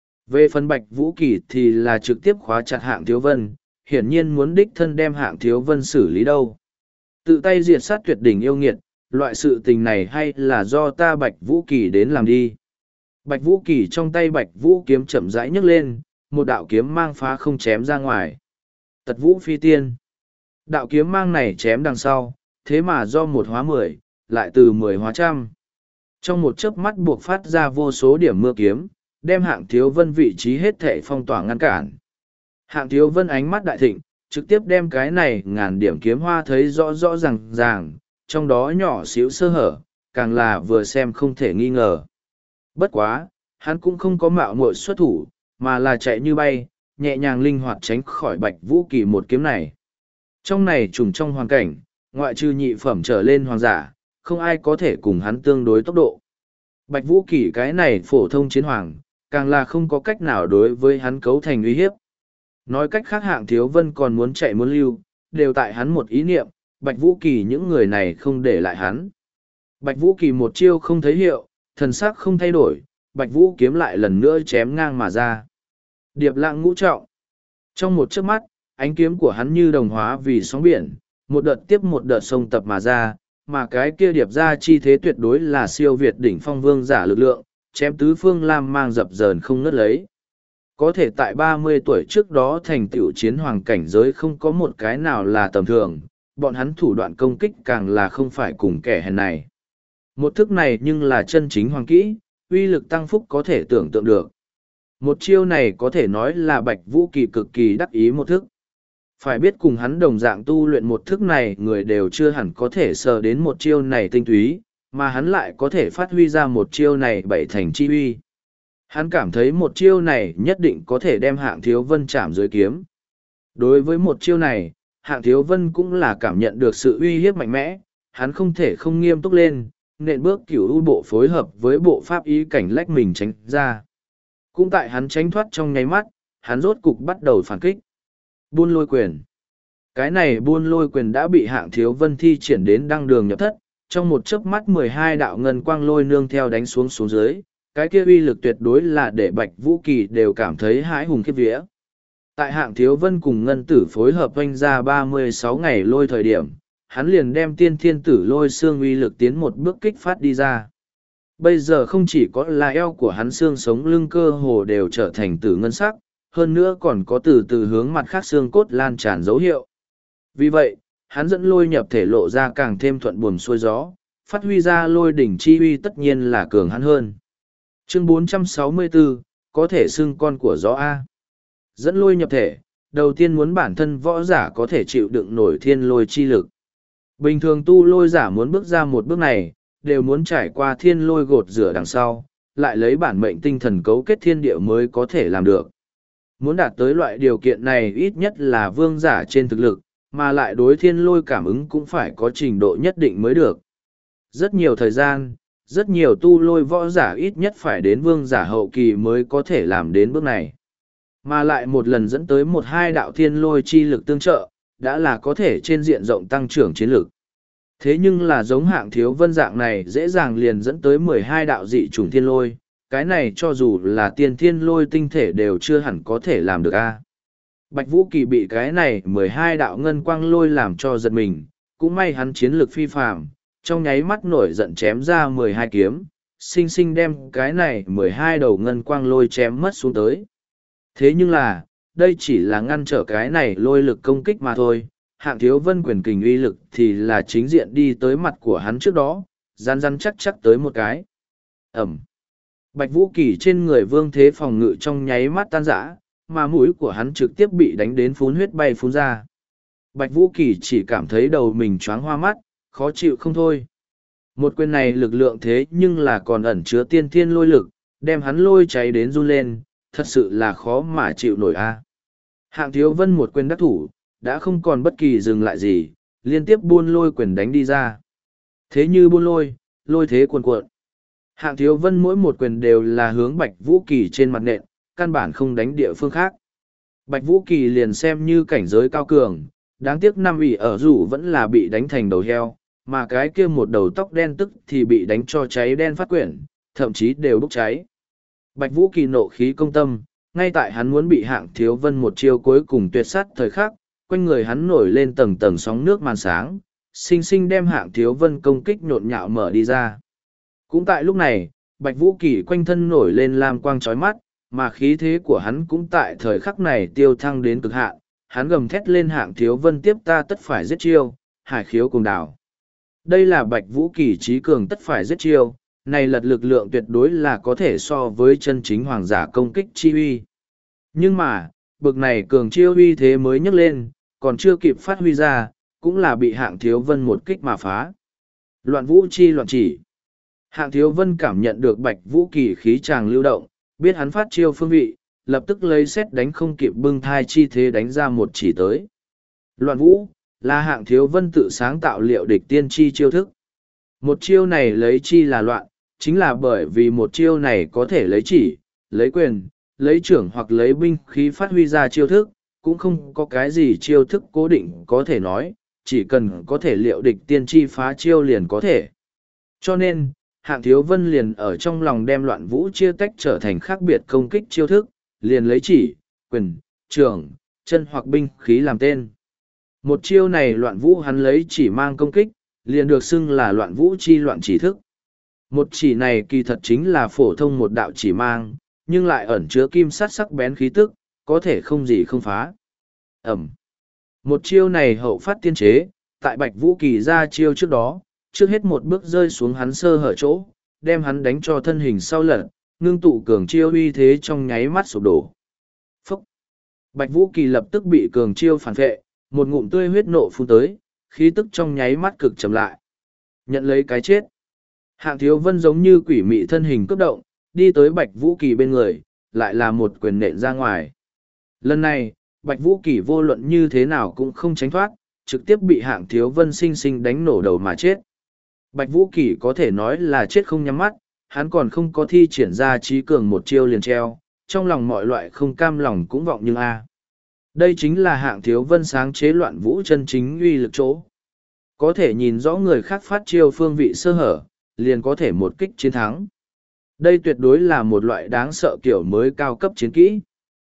Về phần Bạch Vũ Kỳ thì là trực tiếp khóa chặt Hạng Thiếu Vân, hiển nhiên muốn đích thân đem Hạng Thiếu Vân xử lý đâu. Tự tay diệt sát tuyệt đỉnh yêu nghiệt, loại sự tình này hay là do ta Bạch Vũ Kỳ đến làm đi. Bạch Vũ Kỳ trong tay Bạch Vũ kiếm chậm rãi nhấc lên, một đạo kiếm mang phá không chém ra ngoài. Tật Vũ Phi Tiên. Đạo kiếm mang này chém đằng sau, thế mà do một hóa 10, lại từ 10 hóa trăm. Trong một chớp mắt buộc phát ra vô số điểm mưa kiếm, đem Hạng Thiếu Vân vị trí hết thảy phong tỏa ngăn cản. Hạng Thiếu Vân ánh mắt đại thịnh, trực tiếp đem cái này ngàn điểm kiếm hoa thấy rõ rõ ràng, trong đó nhỏ xíu sơ hở, càng là vừa xem không thể nghi ngờ. Bất quá, hắn cũng không có mạo muội xuất thủ, mà là chạy như bay, nhẹ nhàng linh hoạt tránh khỏi Bạch Vũ Kỳ một kiếm này. Trong này trùng trong hoàn cảnh, ngoại trừ nhị phẩm trở lên hoàng giả, không ai có thể cùng hắn tương đối tốc độ. Bạch Vũ Kỳ cái này phổ thông chiến hoàng, càng là không có cách nào đối với hắn cấu thành uy hiếp. Nói cách khác Hạng Thiếu Vân còn muốn chạy muốn lưu, đều tại hắn một ý niệm, Bạch Vũ Kỳ những người này không để lại hắn. Bạch Vũ Kỳ một chiêu không thấy hiệu, thần sắc không thay đổi, Bạch Vũ kiếm lại lần nữa chém ngang mà ra. Điệp lạng ngũ trọng. Trong một chớp mắt, ánh kiếm của hắn như đồng hóa vì sóng biển, một đợt tiếp một đợt sông tập mà ra, mà cái kia điệp ra chi thế tuyệt đối là siêu việt đỉnh phong vương giả lực lượng, chém tứ phương lam mang dập dờn không ngớt lấy. Có thể tại 30 tuổi trước đó thành tựu chiến hoàng cảnh giới không có một cái nào là tầm thường, bọn hắn thủ đoạn công kích càng là không phải cùng kẻ hèn này. Một thức này nhưng là chân chính hoàng kỹ, uy lực tăng phúc có thể tưởng tượng được. Một chiêu này có thể nói là Bạch Vũ Kỳ cực kỳ đắc ý một thức. Phải biết cùng hắn đồng dạng tu luyện một thức này người đều chưa hẳn có thể sờ đến một chiêu này tinh túy, mà hắn lại có thể phát huy ra một chiêu này bảy thành chi uy. Hắn cảm thấy một chiêu này nhất định có thể đem Hạng Thiếu Vân chạm dưới kiếm. Đối với một chiêu này, Hạng Thiếu Vân cũng là cảm nhận được sự uy hiếp mạnh mẽ, hắn không thể không nghiêm túc lên, nện bước cửu u bộ phối hợp với bộ pháp ý cảnh lách mình tránh ra. Cũng tại hắn tránh thoát trong nháy mắt, hắn rốt cục bắt đầu phản kích. Buôn lôi quyền. Cái này buôn lôi quyền đã bị Hạng Thiếu Vân thi triển đến đăng đường nhập thất, trong một chớp mắt 12 đạo ngân quang lôi nương theo đánh xuống dưới, cái kia uy lực tuyệt đối là để Bạch Vũ Kỳ đều cảm thấy hãi hùng khiếp vía. Tại Hạng Thiếu Vân cùng ngân tử phối hợp oanh ra 36 ngày lôi thời điểm, hắn liền đem tiên thiên tử lôi xương uy lực tiến một bước kích phát đi ra. Bây giờ không chỉ có là eo của hắn xương sống lưng cơ hồ đều trở thành tử ngân sắc, hơn nữa còn có từ từ hướng mặt khác xương cốt lan tràn dấu hiệu. Vì vậy, hắn dẫn lôi nhập thể lộ ra càng thêm thuận buồm xuôi gió, phát huy ra lôi đỉnh chi uy tất nhiên là cường hắn hơn. Chương 464, có thể xưng con của gió A. Dẫn lôi nhập thể, đầu tiên muốn bản thân võ giả có thể chịu đựng nổi thiên lôi chi lực. Bình thường tu lôi giả muốn bước ra một bước này, đều muốn trải qua thiên lôi gột rửa đằng sau, lại lấy bản mệnh tinh thần cấu kết thiên địa mới có thể làm được. Muốn đạt tới loại điều kiện này ít nhất là vương giả trên thực lực, mà lại đối thiên lôi cảm ứng cũng phải có trình độ nhất định mới được. Rất nhiều thời gian, rất nhiều tu lôi võ giả ít nhất phải đến vương giả hậu kỳ mới có thể làm đến bước này. Mà lại một lần dẫn tới một hai đạo thiên lôi chi lực tương trợ, đã là có thể trên diện rộng tăng trưởng chiến lực. Thế nhưng là giống Hạng Thiếu Vân dạng này dễ dàng liền dẫn tới 12 đạo dị chủng thiên lôi, cái này cho dù là tiên thiên lôi tinh thể đều chưa hẳn có thể làm được a. Bạch Vũ Kỳ bị cái này 12 đạo ngân quang lôi làm cho giật mình, cũng may hắn chiến lực phi phàm, trong nháy mắt nổi giận chém ra 12 kiếm, sinh sinh đem cái này 12 đầu ngân quang lôi chém mất xuống tới. Thế nhưng là, đây chỉ là ngăn trở cái này lôi lực công kích mà thôi, Hạng Thiếu Vân quyền kình uy lực thì là chính diện đi tới mặt của hắn trước đó, rắn rắn chắc chắc tới một cái. Ẩm. Bạch Vũ Kỳ trên người vương thế phòng ngự trong nháy mắt tan rã, mà mũi của hắn trực tiếp bị đánh đến phun huyết bay phun ra. Bạch Vũ Kỳ chỉ cảm thấy đầu mình choáng hoa mắt, khó chịu không thôi. Một quyền này lực lượng thế nhưng là còn ẩn chứa tiên thiên lôi lực, đem hắn lôi cháy đến run lên, thật sự là khó mà chịu nổi a. Hạng Thiếu Vân một quyền đắc thủ, đã không còn bất kỳ dừng lại gì, liên tiếp buôn lôi quyền đánh đi ra. Thế như buôn lôi, lôi thế cuồn cuộn. Hạng Thiếu Vân mỗi một quyền đều là hướng Bạch Vũ Kỳ trên mặt nện, căn bản không đánh địa phương khác. Bạch Vũ Kỳ liền xem như cảnh giới cao cường, đáng tiếc năm ủy ở rủ vẫn là bị đánh thành đầu heo, mà cái kia một đầu tóc đen tức thì bị đánh cho cháy đen phát quyển, thậm chí đều bốc cháy. Bạch Vũ Kỳ nộ khí công tâm, ngay tại hắn muốn bị Hạng Thiếu Vân một chiêu cuối cùng tuyệt sát thời khắc, quanh người hắn nổi lên tầng tầng sóng nước màn sáng, sinh sinh đem Hạng Thiếu Vân công kích nhộn nhạo mở đi ra. Cũng tại lúc này, Bạch Vũ Kỳ quanh thân nổi lên lam quang chói mắt, mà khí thế của hắn cũng tại thời khắc này tiêu thăng đến cực hạn, hắn gầm thét lên Hạng Thiếu Vân tiếp ta tất phải giết chiêu, hải khiếu cùng đảo. Đây là Bạch Vũ Kỳ trí cường tất phải giết chiêu, này lật lực lượng tuyệt đối là có thể so với chân chính hoàng giả công kích chi uy. Nhưng mà, bực này cường chiêu uy thế mới nhấc lên, còn chưa kịp phát huy ra, cũng là bị Hạng Thiếu Vân một kích mà phá. Loạn vũ chi loạn chỉ. Hạng Thiếu Vân cảm nhận được Bạch Vũ Kỳ khí tràng lưu động, biết hắn phát chiêu phương vị, lập tức lấy xét đánh không kịp bưng thai chi thế đánh ra một chỉ tới. Loạn vũ, là Hạng Thiếu Vân tự sáng tạo liệu địch tiên chi chiêu thức. Một chiêu này lấy chi là loạn, chính là bởi vì một chiêu này có thể lấy chỉ, lấy quyền, lấy trưởng hoặc lấy binh khí phát huy ra chiêu thức, cũng không có cái gì chiêu thức cố định có thể nói, chỉ cần có thể liệu địch tiên chi phá chiêu liền có thể. Cho nên, Hạng Thiếu Vân liền ở trong lòng đem loạn vũ chia tách trở thành khác biệt công kích chiêu thức, liền lấy chỉ, quyền, trưởng, chân hoặc binh khí làm tên. Một chiêu này loạn vũ hắn lấy chỉ mang công kích, liền được xưng là loạn vũ chi loạn chỉ thức. Một chỉ này kỳ thật chính là phổ thông một đạo chỉ mang, nhưng lại ẩn chứa kim sát sắc bén khí tức, có thể không gì không phá. Ẩm. Một chiêu này hậu phát tiên chế, tại Bạch Vũ Kỳ ra chiêu trước đó, trước hết một bước rơi xuống hắn sơ hở chỗ, đem hắn đánh cho thân hình sau lật, ngưng tụ cường chiêu uy thế trong nháy mắt sụp đổ. Phúc! Bạch Vũ Kỳ lập tức bị cường chiêu phản vệ, một ngụm tươi huyết nộ phun tới, khí tức trong nháy mắt cực chậm lại. Nhận lấy cái chết. Hạng Thiếu Vân giống như quỷ mị thân hình cấp động, đi tới Bạch Vũ Kỳ bên người, lại là một quyền nện ra ngoài. Lần này, Bạch Vũ Kỳ vô luận như thế nào cũng không tránh thoát, trực tiếp bị Hạng Thiếu Vân sinh sinh đánh nổ đầu mà chết. Bạch Vũ Kỳ có thể nói là chết không nhắm mắt, hắn còn không có thi triển ra trí cường một chiêu liền treo, trong lòng mọi loại không cam lòng cũng vọng nhưng a. Đây chính là Hạng Thiếu Vân sáng chế loạn vũ chân chính uy lực chỗ. Có thể nhìn rõ người khác phát chiêu phương vị sơ hở, liền có thể một kích chiến thắng. Đây tuyệt đối là một loại đáng sợ kiểu mới cao cấp chiến kỹ.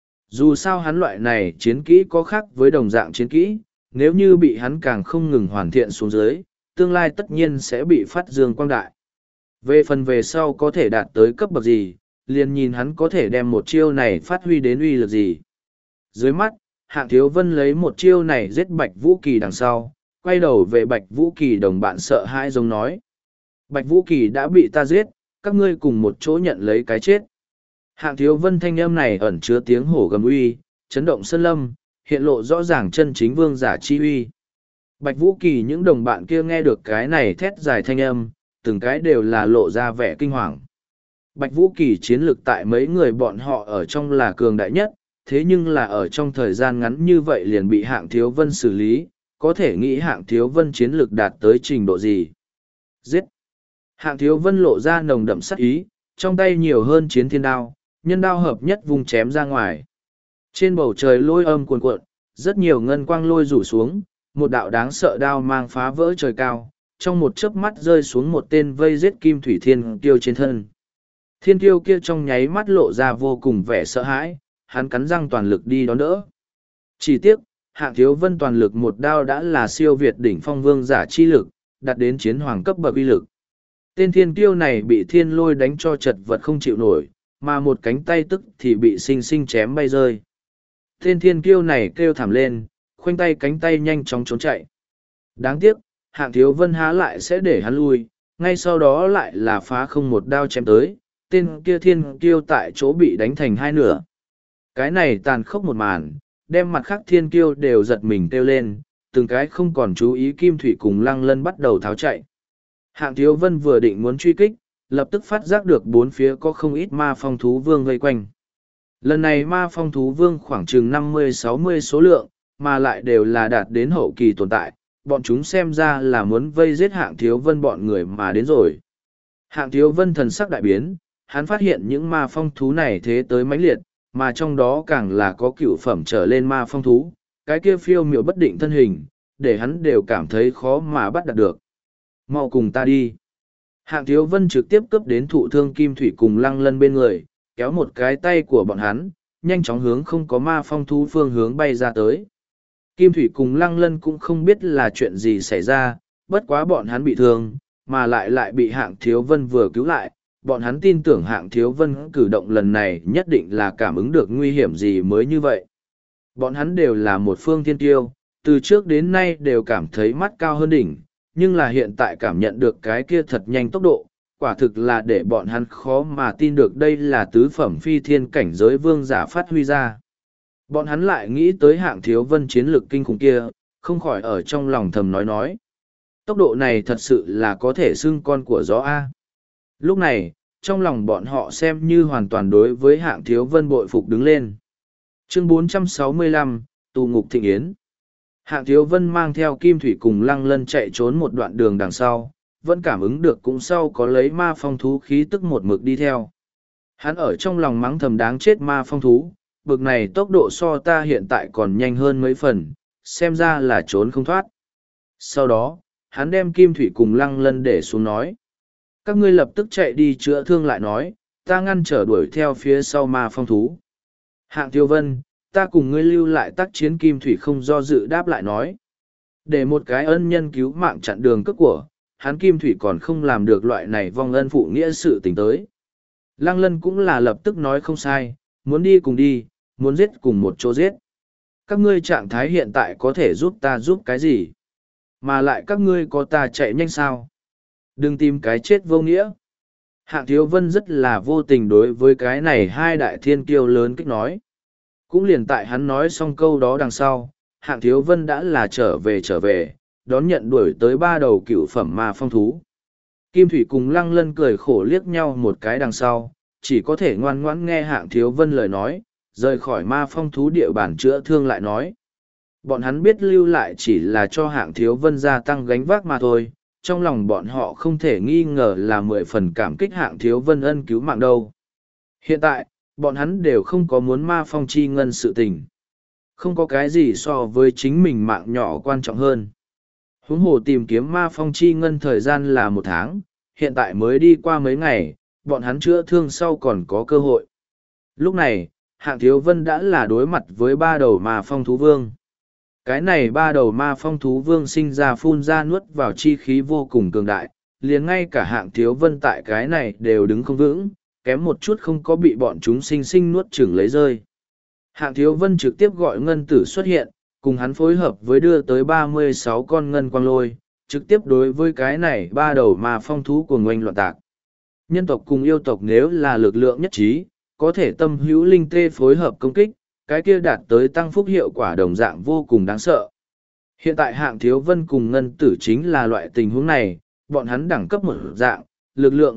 Dù sao hắn loại này chiến kỹ có khác với đồng dạng chiến kỹ, nếu như bị hắn càng không ngừng hoàn thiện xuống dưới, tương lai tất nhiên sẽ bị phát dương quang đại. Về phần về sau có thể đạt tới cấp bậc gì, liền nhìn hắn có thể đem một chiêu này phát huy đến uy lực gì. Dưới mắt, Hạng Thiếu Vân lấy một chiêu này giết Bạch Vũ Kỳ đằng sau, quay đầu về Bạch Vũ Kỳ đồng bạn sợ hãi giống nói. Bạch Vũ Kỳ đã bị ta giết, các ngươi cùng một chỗ nhận lấy cái chết. Hạng Thiếu Vân thanh âm này ẩn chứa tiếng hổ gầm uy, chấn động sơn lâm, hiện lộ rõ ràng chân chính vương giả chi uy. Bạch Vũ Kỳ những đồng bạn kia nghe được cái này thét dài thanh âm, từng cái đều là lộ ra vẻ kinh hoàng. Bạch Vũ Kỳ chiến lược tại mấy người bọn họ ở trong là cường đại nhất, thế nhưng là ở trong thời gian ngắn như vậy liền bị Hạng Thiếu Vân xử lý, có thể nghĩ Hạng Thiếu Vân chiến lược đạt tới trình độ gì. Giết! Hạng Thiếu Vân lộ ra nồng đậm sát ý, trong tay nhiều hơn chiến thiên đao, nhân đao hợp nhất vùng chém ra ngoài. Trên bầu trời lôi âm cuồn cuộn, rất nhiều ngân quang lôi rủ xuống, một đạo đáng sợ đao mang phá vỡ trời cao, trong một chớp mắt rơi xuống một tên vây giết kim thủy thiên kiêu trên thân. Thiên kiêu kia trong nháy mắt lộ ra vô cùng vẻ sợ hãi, hắn cắn răng toàn lực đi đón đỡ. Chỉ tiếc, Hạng Thiếu Vân toàn lực một đao đã là siêu việt đỉnh phong vương giả chi lực, đạt đến chiến hoàng cấp bậc uy lực. Tên thiên kiêu này bị thiên lôi đánh cho chật vật không chịu nổi, mà một cánh tay tức thì bị sinh sinh chém bay rơi. Tên thiên kiêu này kêu thảm lên, khoanh tay cánh tay nhanh chóng trốn chạy. Đáng tiếc, Hạng Thiếu Vân há lại sẽ để hắn lui, ngay sau đó lại là phá không một đao chém tới, tên kia thiên kiêu tại chỗ bị đánh thành hai nửa. Cái này tàn khốc một màn, đem mặt khác thiên kiêu đều giật mình kêu lên, từng cái không còn chú ý Kim Thủy cùng Lăng Lân bắt đầu tháo chạy. Hạng Thiếu Vân vừa định muốn truy kích, lập tức phát giác được bốn phía có không ít ma phong thú vương vây quanh. Lần này ma phong thú vương khoảng chừng 50-60 số lượng, mà lại đều là đạt đến hậu kỳ tồn tại, bọn chúng xem ra là muốn vây giết Hạng Thiếu Vân bọn người mà đến rồi. Hạng Thiếu Vân thần sắc đại biến, hắn phát hiện những ma phong thú này thế tới mãnh liệt, mà trong đó càng là có cựu phẩm trở lên ma phong thú, cái kia phiêu miểu bất định thân hình, để hắn đều cảm thấy khó mà bắt đặt được. Mau cùng ta đi. Hạng Thiếu Vân trực tiếp cướp đến thụ thương Kim Thủy cùng Lăng Lân bên người, kéo một cái tay của bọn hắn, nhanh chóng hướng không có ma phong thú phương hướng bay ra tới. Kim Thủy cùng Lăng Lân cũng không biết là chuyện gì xảy ra, bất quá bọn hắn bị thương, mà lại bị Hạng Thiếu Vân vừa cứu lại. Bọn hắn tin tưởng Hạng Thiếu Vân cử động lần này nhất định là cảm ứng được nguy hiểm gì mới như vậy. Bọn hắn đều là một phương thiên tiêu, từ trước đến nay đều cảm thấy mắt cao hơn đỉnh, nhưng là hiện tại cảm nhận được cái kia thật nhanh tốc độ, quả thực là để bọn hắn khó mà tin được đây là tứ phẩm phi thiên cảnh giới vương giả phát huy ra. Bọn hắn lại nghĩ tới Hạng Thiếu Vân chiến lược kinh khủng kia, không khỏi ở trong lòng thầm nói. Tốc độ này thật sự là có thể xưng con của gió A. Lúc này, trong lòng bọn họ xem như hoàn toàn đối với Hạng Thiếu Vân bội phục đứng lên. Chương 465, Tù ngục thịnh yến. Hạng Thiếu Vân mang theo Kim Thủy cùng Lăng Lân chạy trốn một đoạn đường đằng sau, vẫn cảm ứng được cũng sau có lấy ma phong thú khí tức một mực đi theo. Hắn ở trong lòng mắng thầm đáng chết ma phong thú, bực này tốc độ so ta hiện tại còn nhanh hơn mấy phần, xem ra là trốn không thoát. Sau đó, hắn đem Kim Thủy cùng Lăng Lân để xuống nói. Các ngươi lập tức chạy đi chữa thương lại nói, ta ngăn trở đuổi theo phía sau ma phong thú. Hạng Thiếu Vân, ta cùng ngươi lưu lại tác chiến. Kim Thủy không do dự đáp lại nói. Để một cái ân nhân cứu mạng chặn đường cướp của, hắn Kim Thủy còn không làm được loại này vong ân phụ nghĩa sự tình tới. Lăng Lân cũng là lập tức nói không sai, muốn đi cùng đi, muốn giết cùng một chỗ giết. Các ngươi trạng thái hiện tại có thể giúp ta giúp cái gì? Mà lại các ngươi có ta chạy nhanh sao? Đừng tìm cái chết vô nghĩa. Hạng Thiếu Vân rất là vô tình đối với cái này hai đại thiên kiêu lớn kích nói. Cũng liền tại hắn nói xong câu đó đằng sau, Hạng Thiếu Vân đã là trở về, đón nhận đuổi tới ba đầu cựu phẩm ma phong thú. Kim Thủy cùng Lăng Lân cười khổ liếc nhau một cái đằng sau, chỉ có thể ngoan ngoãn nghe Hạng Thiếu Vân lời nói, rời khỏi ma phong thú địa bản chữa thương lại nói. Bọn hắn biết lưu lại chỉ là cho Hạng Thiếu Vân gia tăng gánh vác mà thôi, trong lòng bọn họ không thể nghi ngờ là 10 phần cảm kích Hạng Thiếu Vân ân cứu mạng đâu. Hiện tại, bọn hắn đều không có muốn ma phong chi ngân sự tình. Không có cái gì so với chính mình mạng nhỏ quan trọng hơn. Huống hồ tìm kiếm ma phong chi ngân thời gian là 1 tháng, hiện tại mới đi qua mấy ngày, bọn hắn chữa thương sau còn có cơ hội. Lúc này, Hạng Thiếu Vân đã là đối mặt với ba đầu ma phong thú vương. Cái này ba đầu ma phong thú vương sinh ra phun ra nuốt vào chi khí vô cùng cường đại, liền ngay cả Hạng Thiếu Vân tại cái này đều đứng không vững, kém một chút không có bị bọn chúng sinh sinh nuốt chửng lấy rơi. Hạng Thiếu Vân trực tiếp gọi ngân tử xuất hiện, cùng hắn phối hợp với đưa tới 36 con ngân quang lôi, trực tiếp đối với cái này ba đầu ma phong thú của ngoanh loạn tạc. Nhân tộc cùng yêu tộc nếu là lực lượng nhất trí, có thể tâm hữu linh tê phối hợp công kích, cái kia đạt tới tăng phúc hiệu quả đồng dạng vô cùng đáng sợ. Hiện tại Hạng Thiếu Vân cùng ngân tử chính là loại tình huống này, bọn hắn đẳng cấp một dạng, lực lượng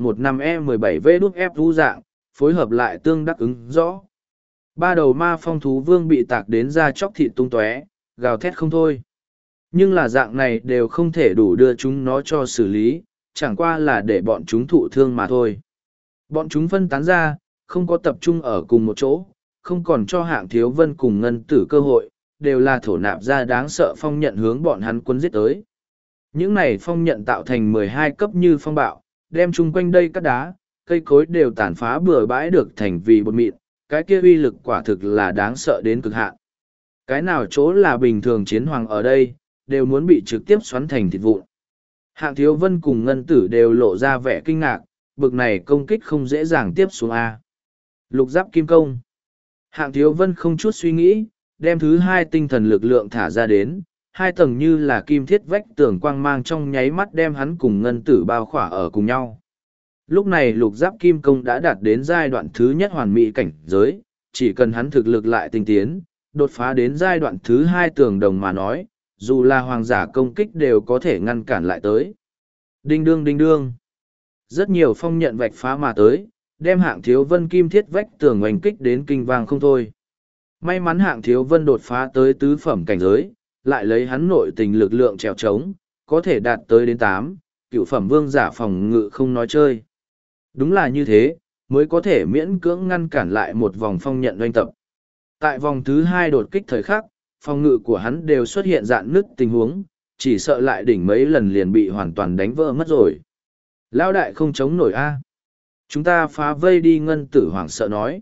15E17V dạng, phối hợp lại tương đắc ứng rõ. Ba đầu ma phong thú vương bị tạc đến da chóc thịt tung tóe, gào thét không thôi. Nhưng là dạng này đều không thể đủ đưa chúng nó cho xử lý, chẳng qua là để bọn chúng thụ thương mà thôi. Bọn chúng phân tán ra, không có tập trung ở cùng một chỗ, không còn cho Hạng Thiếu Vân cùng ngân tử cơ hội, đều là thổ nạp ra đáng sợ phong nhận hướng bọn hắn quân giết tới. Những này phong nhận tạo thành 12 cấp như phong bạo, đem chung quanh đây các đá, cây cối đều tàn phá bừa bãi được thành vì bột mịn, cái kia uy lực quả thực là đáng sợ đến cực hạn. Cái nào chỗ là bình thường chiến hoàng ở đây, đều muốn bị trực tiếp xoắn thành thịt vụn. Hạng Thiếu Vân cùng ngân tử đều lộ ra vẻ kinh ngạc, bực này công kích không dễ dàng tiếp xuống A. Lục giáp kim công. Hạng Thiếu Vân không chút suy nghĩ, đem thứ hai tinh thần lực lượng thả ra đến, hai tầng như là kim thiết vách tường quang mang trong nháy mắt đem hắn cùng ngân tử bao khỏa ở cùng nhau. Lúc này lục giáp kim công đã đạt đến giai đoạn thứ nhất hoàn mỹ cảnh giới, chỉ cần hắn thực lực lại tinh tiến, đột phá đến giai đoạn thứ hai tường đồng mà nói, dù là hoàng giả công kích đều có thể ngăn cản lại tới. Đinh đương đinh đương. Rất nhiều phong nhận vạch phá mà tới, đem Hạng Thiếu Vân kim thiết vách tường oanh kích đến kinh vang không thôi. May mắn Hạng Thiếu Vân đột phá tới tứ phẩm cảnh giới, lại lấy hắn nội tình lực lượng trèo trống, có thể đạt tới đến 8, cựu phẩm vương giả phòng ngự không nói chơi. Đúng là như thế, mới có thể miễn cưỡng ngăn cản lại một vòng phong nhận doanh tập. Tại vòng thứ 2 đột kích thời khắc, phòng ngự của hắn đều xuất hiện dạn nứt tình huống, chỉ sợ lại đỉnh mấy lần liền bị hoàn toàn đánh vỡ mất rồi. Lão đại không chống nổi a. Chúng ta phá vây đi, Ngân Tử hoảng sợ nói.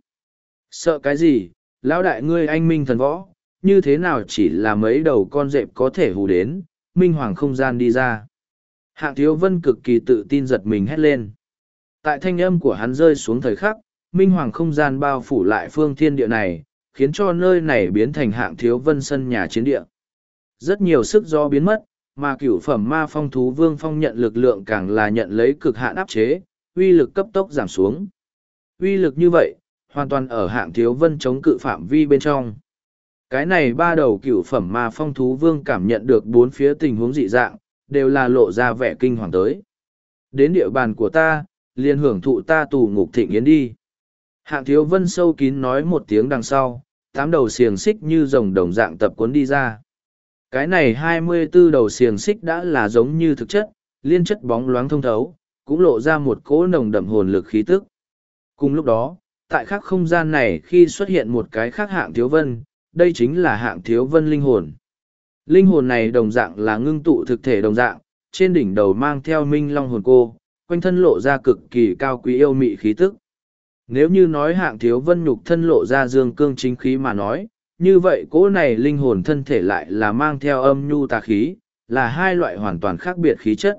Sợ cái gì, lão đại ngươi anh minh thần võ, như thế nào chỉ là mấy đầu con dẹp có thể hù đến, minh hoàng không gian đi ra. Hạng Thiếu Vân cực kỳ tự tin giật mình hét lên. Tại thanh âm của hắn rơi xuống thời khắc, minh hoàng không gian bao phủ lại phương thiên địa này, khiến cho nơi này biến thành Hạng Thiếu Vân sân nhà chiến địa. Rất nhiều sức gió biến mất, mà cửu phẩm ma phong thú vương phong nhận lực lượng càng là nhận lấy cực hạn áp chế, uy lực cấp tốc giảm xuống. Uy lực như vậy, hoàn toàn ở Hạng Thiếu Vân chống cự phạm vi bên trong. Cái này ba đầu cửu phẩm ma phong thú vương cảm nhận được bốn phía tình huống dị dạng, đều là lộ ra vẻ kinh hoàng tới. Đến địa bàn của ta, liền hưởng thụ ta tù ngục thịnh yến đi. Hạng Thiếu Vân sâu kín nói một tiếng đằng sau, 8 đầu xiềng xích như rồng đồng dạng tập cuốn đi ra. Cái này 24 đầu xiềng xích đã là giống như thực chất, liên chất bóng loáng thông thấu, cũng lộ ra một cỗ nồng đậm hồn lực khí tức. Cùng lúc đó, tại khác không gian này khi xuất hiện một cái khác Hạng Thiếu Vân, đây chính là Hạng Thiếu Vân linh hồn. Linh hồn này đồng dạng là ngưng tụ thực thể đồng dạng, trên đỉnh đầu mang theo minh long hồn cô, quanh thân lộ ra cực kỳ cao quý yêu mị khí tức. Nếu như nói Hạng Thiếu Vân nhục thân lộ ra dương cương chính khí mà nói, như vậy cỗ này linh hồn thân thể lại là mang theo âm nhu tà khí, là hai loại hoàn toàn khác biệt khí chất.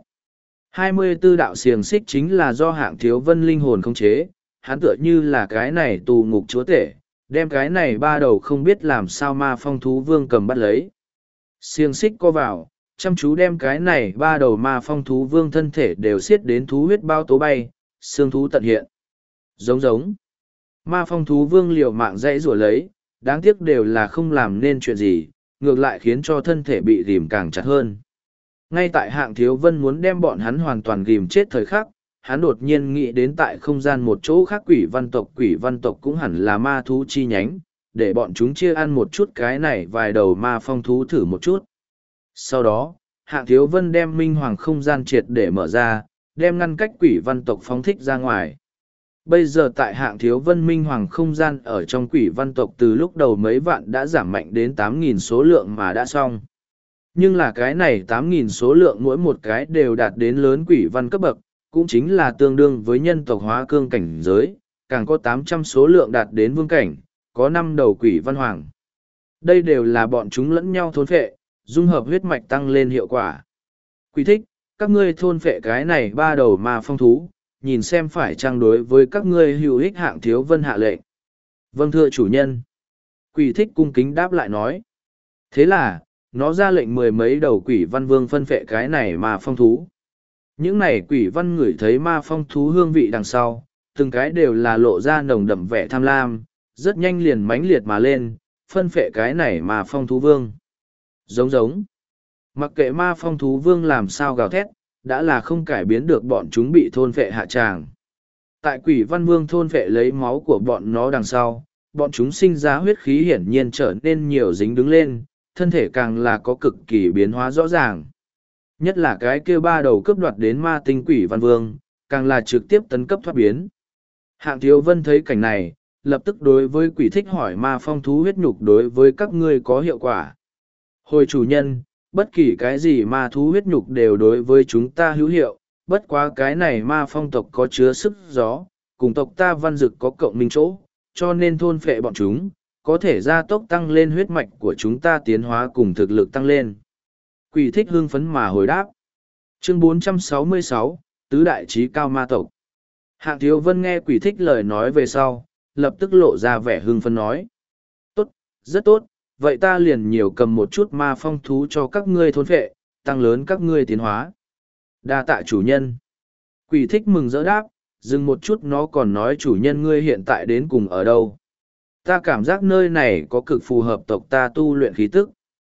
24 đạo xiềng xích chính là do Hạng Thiếu Vân linh hồn khống chế, hắn tựa như là cái này tù ngục chúa tể, đem cái này ba đầu không biết làm sao ma phong thú vương cầm bắt lấy. Xiềng xích co vào, chăm chú đem cái này ba đầu ma phong thú vương thân thể đều xiết đến thú huyết bao tố bay, xương thú tận hiện. Giống giống. Ma phong thú vương liều mạng dãy rủa lấy, đáng tiếc đều là không làm nên chuyện gì, ngược lại khiến cho thân thể bị ghìm càng chặt hơn. Ngay tại Hạng Thiếu Vân muốn đem bọn hắn hoàn toàn ghìm chết thời khắc, hắn đột nhiên nghĩ đến tại không gian một chỗ khác quỷ văn tộc cũng hẳn là ma thú chi nhánh, để bọn chúng chia ăn một chút cái này vài đầu ma phong thú thử một chút. Sau đó, Hạng Thiếu Vân đem minh hoàng không gian triệt để mở ra, đem ngăn cách quỷ văn tộc phóng thích ra ngoài. Bây giờ tại Hạng Thiếu Vân minh hoàng không gian ở trong quỷ văn tộc từ lúc đầu mấy vạn đã giảm mạnh đến 8.000 số lượng mà đã xong. Nhưng là cái này 8.000 số lượng mỗi một cái đều đạt đến lớn quỷ văn cấp bậc, cũng chính là tương đương với nhân tộc hóa cương cảnh giới, càng có 800 số lượng đạt đến vương cảnh, có 5 đầu quỷ văn hoàng. Đây đều là bọn chúng lẫn nhau thôn phệ, dung hợp huyết mạch tăng lên hiệu quả. Quý thích, các ngươi thôn phệ cái này ba đầu ma phong thú, nhìn xem phải trang đối với các ngươi hữu ích. Hạng Thiếu Vân hạ lệnh. Vâng thưa chủ nhân. Quỷ thích cung kính đáp lại nói. Thế là, nó ra lệnh 10 mấy đầu quỷ văn vương phân phệ cái này ma phong thú. Những này quỷ văn ngửi thấy ma phong thú hương vị đằng sau, từng cái đều là lộ ra nồng đậm vẻ tham lam, rất nhanh liền mãnh liệt mà lên, phân phệ cái này ma phong thú vương. Giống giống. Mặc kệ ma phong thú vương làm sao gào thét, đã là không cải biến được bọn chúng bị thôn phệ hạ tràng. Tại quỷ văn vương thôn phệ lấy máu của bọn nó đằng sau, bọn chúng sinh ra huyết khí hiển nhiên trở nên nhiều dính đứng lên, thân thể càng là có cực kỳ biến hóa rõ ràng. Nhất là cái kia ba đầu cướp đoạt đến ma tinh quỷ văn vương, càng là trực tiếp tấn cấp thoát biến. Hạng Thiếu Vân thấy cảnh này, lập tức đối với quỷ thích hỏi ma phong thú huyết nhục đối với các ngươi có hiệu quả. Hồi chủ nhân, bất kỳ cái gì ma thú huyết nhục đều đối với chúng ta hữu hiệu, bất quá cái này ma phong tộc có chứa sức gió, cùng tộc ta văn dực có cộng minh chỗ, cho nên thôn phệ bọn chúng, có thể gia tốc tăng lên huyết mạch của chúng ta tiến hóa cùng thực lực tăng lên. Quỷ thích hưng phấn mà hồi đáp. Chương 466, Tứ Đại Trí Cao Ma Tộc. Hạng Thiếu Vân nghe quỷ thích lời nói về sau, lập tức lộ ra vẻ hưng phấn nói. Tốt, rất tốt, vậy ta liền nhiều cầm một chút ma phong thú cho các ngươi thôn phệ, tăng lớn các ngươi tiến hóa. Đa tạ chủ nhân. Quỷ thích mừng rỡ đáp, dừng một chút nó còn nói chủ nhân ngươi hiện tại đến cùng ở đâu. Ta cảm giác nơi này có cực phù hợp tộc ta tu luyện khí tức.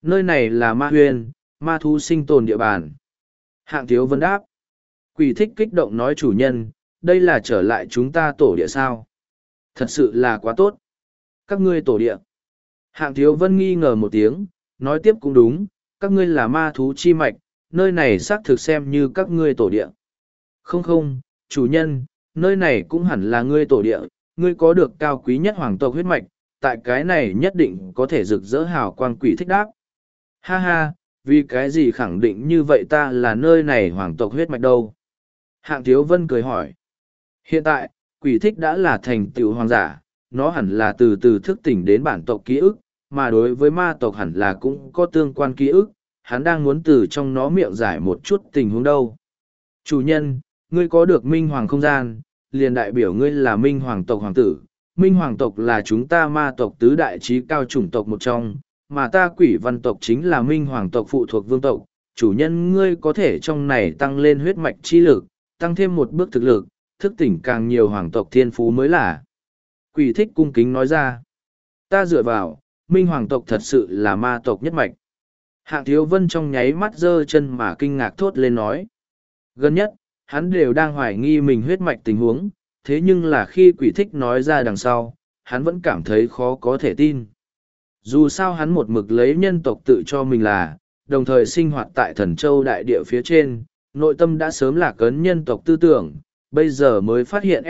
Nơi này là ma huyên, ma thú sinh tồn địa bàn. Hạng Thiếu Vân đáp. Quỷ thích kích động nói chủ nhân, đây là trở lại chúng ta tổ địa sao. Thật sự là quá tốt. Các ngươi tổ địa. Hạng Thiếu Vân nghi ngờ một tiếng, nói tiếp cũng đúng, các ngươi là ma thú chi mạch, nơi này xác thực xem như các ngươi tổ địa. Không không, chủ nhân, nơi này cũng hẳn là ngươi tổ địa, ngươi có được cao quý nhất hoàng tộc huyết mạch, tại cái này nhất định có thể rực rỡ hào quang. Quỷ thích đáp. Ha ha, vì cái gì khẳng định như vậy ta là nơi này hoàng tộc huyết mạch đâu? Hạng Thiếu Vân cười hỏi. Hiện tại, quỷ thích đã là thành tựu hoàng giả, nó hẳn là từ từ thức tỉnh đến bản tộc ký ức, mà đối với ma tộc hẳn là cũng có tương quan ký ức, hắn đang muốn từ trong nó miệng giải một chút tình huống đâu. Chủ nhân, ngươi có được minh hoàng không gian, liền đại biểu ngươi là minh hoàng tộc hoàng tử. Minh hoàng tộc là chúng ta ma tộc tứ đại trí cao chủng tộc một trong, mà ta quỷ văn tộc chính là minh hoàng tộc phụ thuộc vương tộc. Chủ nhân ngươi có thể trong này tăng lên huyết mạch chi lực, tăng thêm một bước thực lực, thức tỉnh càng nhiều hoàng tộc thiên phú mới là. Quỷ thích cung kính nói ra. Ta dựa vào, minh hoàng tộc thật sự là ma tộc nhất mạch. Hạng Thiếu Vân trong nháy mắt giơ chân mà kinh ngạc thốt lên nói. Gần nhất, hắn đều đang hoài nghi mình huyết mạch tình huống, thế nhưng là khi quỷ thích nói ra đằng sau, hắn vẫn cảm thấy khó có thể tin. Dù sao hắn một mực lấy nhân tộc tự cho mình là, đồng thời sinh hoạt tại Thần Châu đại địa phía trên, nội tâm đã sớm lạc ấn nhân tộc tư tưởng, bây giờ mới phát hiện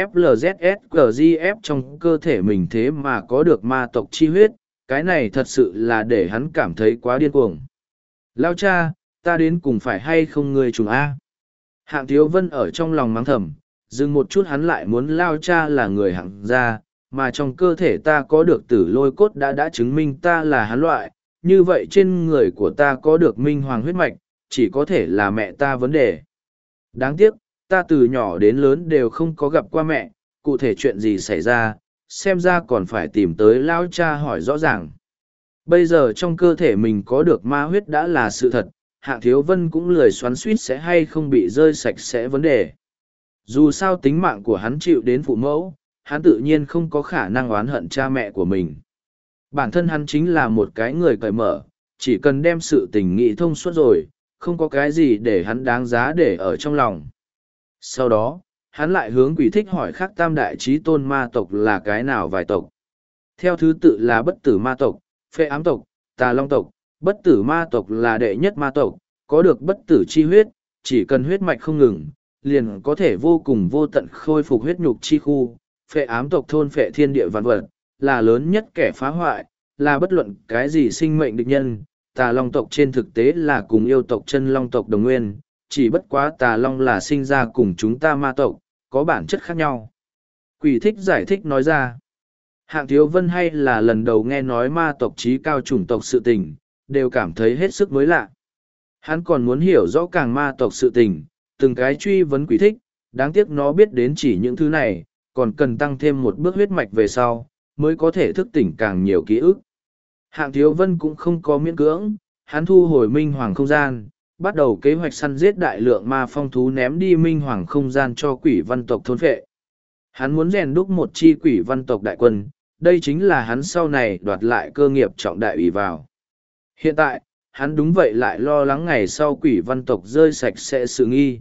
FLZSGF trong cơ thể mình thế mà có được ma tộc chi huyết, cái này thật sự là để hắn cảm thấy quá điên cuồng. Lao cha, ta đến cùng phải hay không người trùng A? Hạng Thiếu Vân ở trong lòng mắng thầm, dừng một chút hắn lại muốn Lao cha là người hạng gia, mà trong cơ thể ta có được tử lôi cốt đã chứng minh ta là hắn loại, như vậy trên người của ta có được minh hoàng huyết mạch, chỉ có thể là mẹ ta vấn đề. Đáng tiếc, ta từ nhỏ đến lớn đều không có gặp qua mẹ, cụ thể chuyện gì xảy ra, xem ra còn phải tìm tới Lao cha hỏi rõ ràng. Bây giờ trong cơ thể mình có được ma huyết đã là sự thật, Hạng Thiếu Vân cũng lười xoắn suýt sẽ hay không bị rơi sạch sẽ vấn đề. Dù sao tính mạng của hắn chịu đến phụ mẫu, hắn tự nhiên không có khả năng oán hận cha mẹ của mình. Bản thân hắn chính là một cái người cởi mở, chỉ cần đem sự tình nghị thông suốt rồi, không có cái gì để hắn đáng giá để ở trong lòng. Sau đó, hắn lại hướng quỷ thích hỏi khác tam đại chí tôn ma tộc là cái nào vài tộc. Theo thứ tự là bất tử ma tộc, phệ ám tộc, tà long tộc. Bất tử ma tộc là đệ nhất ma tộc, có được bất tử chi huyết, chỉ cần huyết mạch không ngừng, liền có thể vô cùng vô tận khôi phục huyết nhục chi khu. Phệ ám tộc thôn phệ thiên địa vạn vật, là lớn nhất kẻ phá hoại, là bất luận cái gì sinh mệnh địch nhân. Tà long tộc trên thực tế là cùng yêu tộc chân long tộc đồng nguyên, chỉ bất quá tà long là sinh ra cùng chúng ta ma tộc, có bản chất khác nhau. Quỷ thích giải thích nói ra. Hạng Thiếu Vân hay là lần đầu nghe nói ma tộc trí cao chủng tộc sự tình, đều cảm thấy hết sức mới lạ. Hắn còn muốn hiểu rõ càng ma tộc sự tình, từng cái truy vấn quỷ thích, đáng tiếc nó biết đến chỉ những thứ này, còn cần tăng thêm một bước huyết mạch về sau, mới có thể thức tỉnh càng nhiều ký ức. Hạng Thiếu Vân cũng không có miễn cưỡng, hắn thu hồi minh hoàng không gian, bắt đầu kế hoạch săn giết đại lượng ma phong thú ném đi minh hoàng không gian cho quỷ văn tộc thôn phệ. Hắn muốn rèn đúc một chi quỷ văn tộc đại quân, đây chính là hắn sau này đoạt lại cơ nghiệp trọng đại ủy vào. Hiện tại, hắn đúng vậy lại lo lắng ngày sau quỷ văn tộc rơi sạch sẽ sự nghi.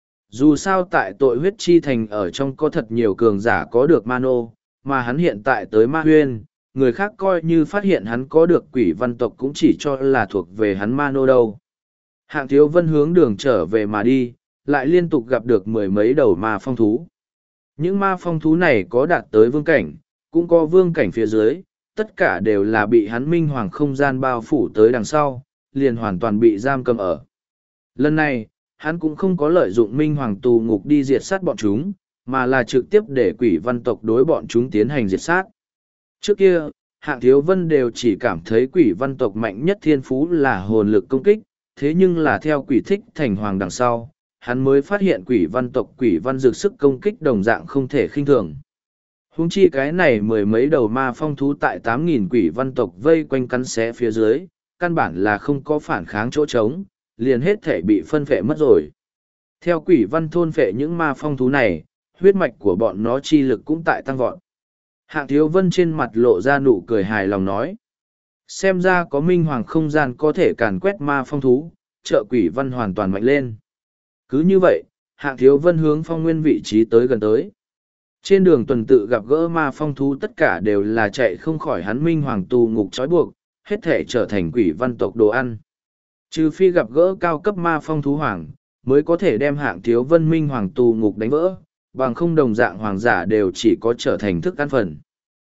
Dù sao tại tội huyết chi thành ở trong có thật nhiều cường giả có được ma nô, mà hắn hiện tại tới ma huyên, người khác coi như phát hiện hắn có được quỷ văn tộc cũng chỉ cho là thuộc về hắn ma nô đâu. Hạng Thiếu Vân hướng đường trở về mà đi, lại liên tục gặp được mười mấy đầu ma phong thú. Những ma phong thú này có đạt tới vương cảnh, cũng có vương cảnh phía dưới, tất cả đều là bị hắn minh hoàng không gian bao phủ tới đằng sau, liền hoàn toàn bị giam cầm ở. Lần này, hắn cũng không có lợi dụng minh hoàng tù ngục đi diệt sát bọn chúng, mà là trực tiếp để quỷ văn tộc đối bọn chúng tiến hành diệt sát. Trước kia, Hạng Thiếu Vân đều chỉ cảm thấy quỷ văn tộc mạnh nhất thiên phú là hồn lực công kích, thế nhưng là theo quỷ thích thành hoàng đằng sau, hắn mới phát hiện quỷ văn tộc quỷ văn dược sức công kích đồng dạng không thể khinh thường. Huống chi cái này mười mấy đầu ma phong thú tại 8.000 quỷ văn tộc vây quanh cắn xé phía dưới, căn bản là không có phản kháng chỗ trống, liền hết thể bị phân phệ mất rồi. Theo quỷ văn thôn phệ những ma phong thú này, huyết mạch của bọn nó chi lực cũng tại tăng vọt. Hạng Thiếu Vân trên mặt lộ ra nụ cười hài lòng nói. xem ra có minh hoàng không gian có thể càn quét ma phong thú, trợ quỷ văn hoàn toàn mạnh lên. Cứ như vậy, Hạng Thiếu Vân hướng phong nguyên vị trí tới gần tới. Trên đường tuần tự gặp gỡ ma phong thú tất cả đều là chạy không khỏi hắn minh hoàng tù ngục trói buộc, hết thể trở thành quỷ văn tộc đồ ăn. Trừ phi gặp gỡ cao cấp ma phong thú hoàng, mới có thể đem Hạng Thiếu Vân minh hoàng tù ngục đánh vỡ, bằng không đồng dạng hoàng giả đều chỉ có trở thành thức ăn phần.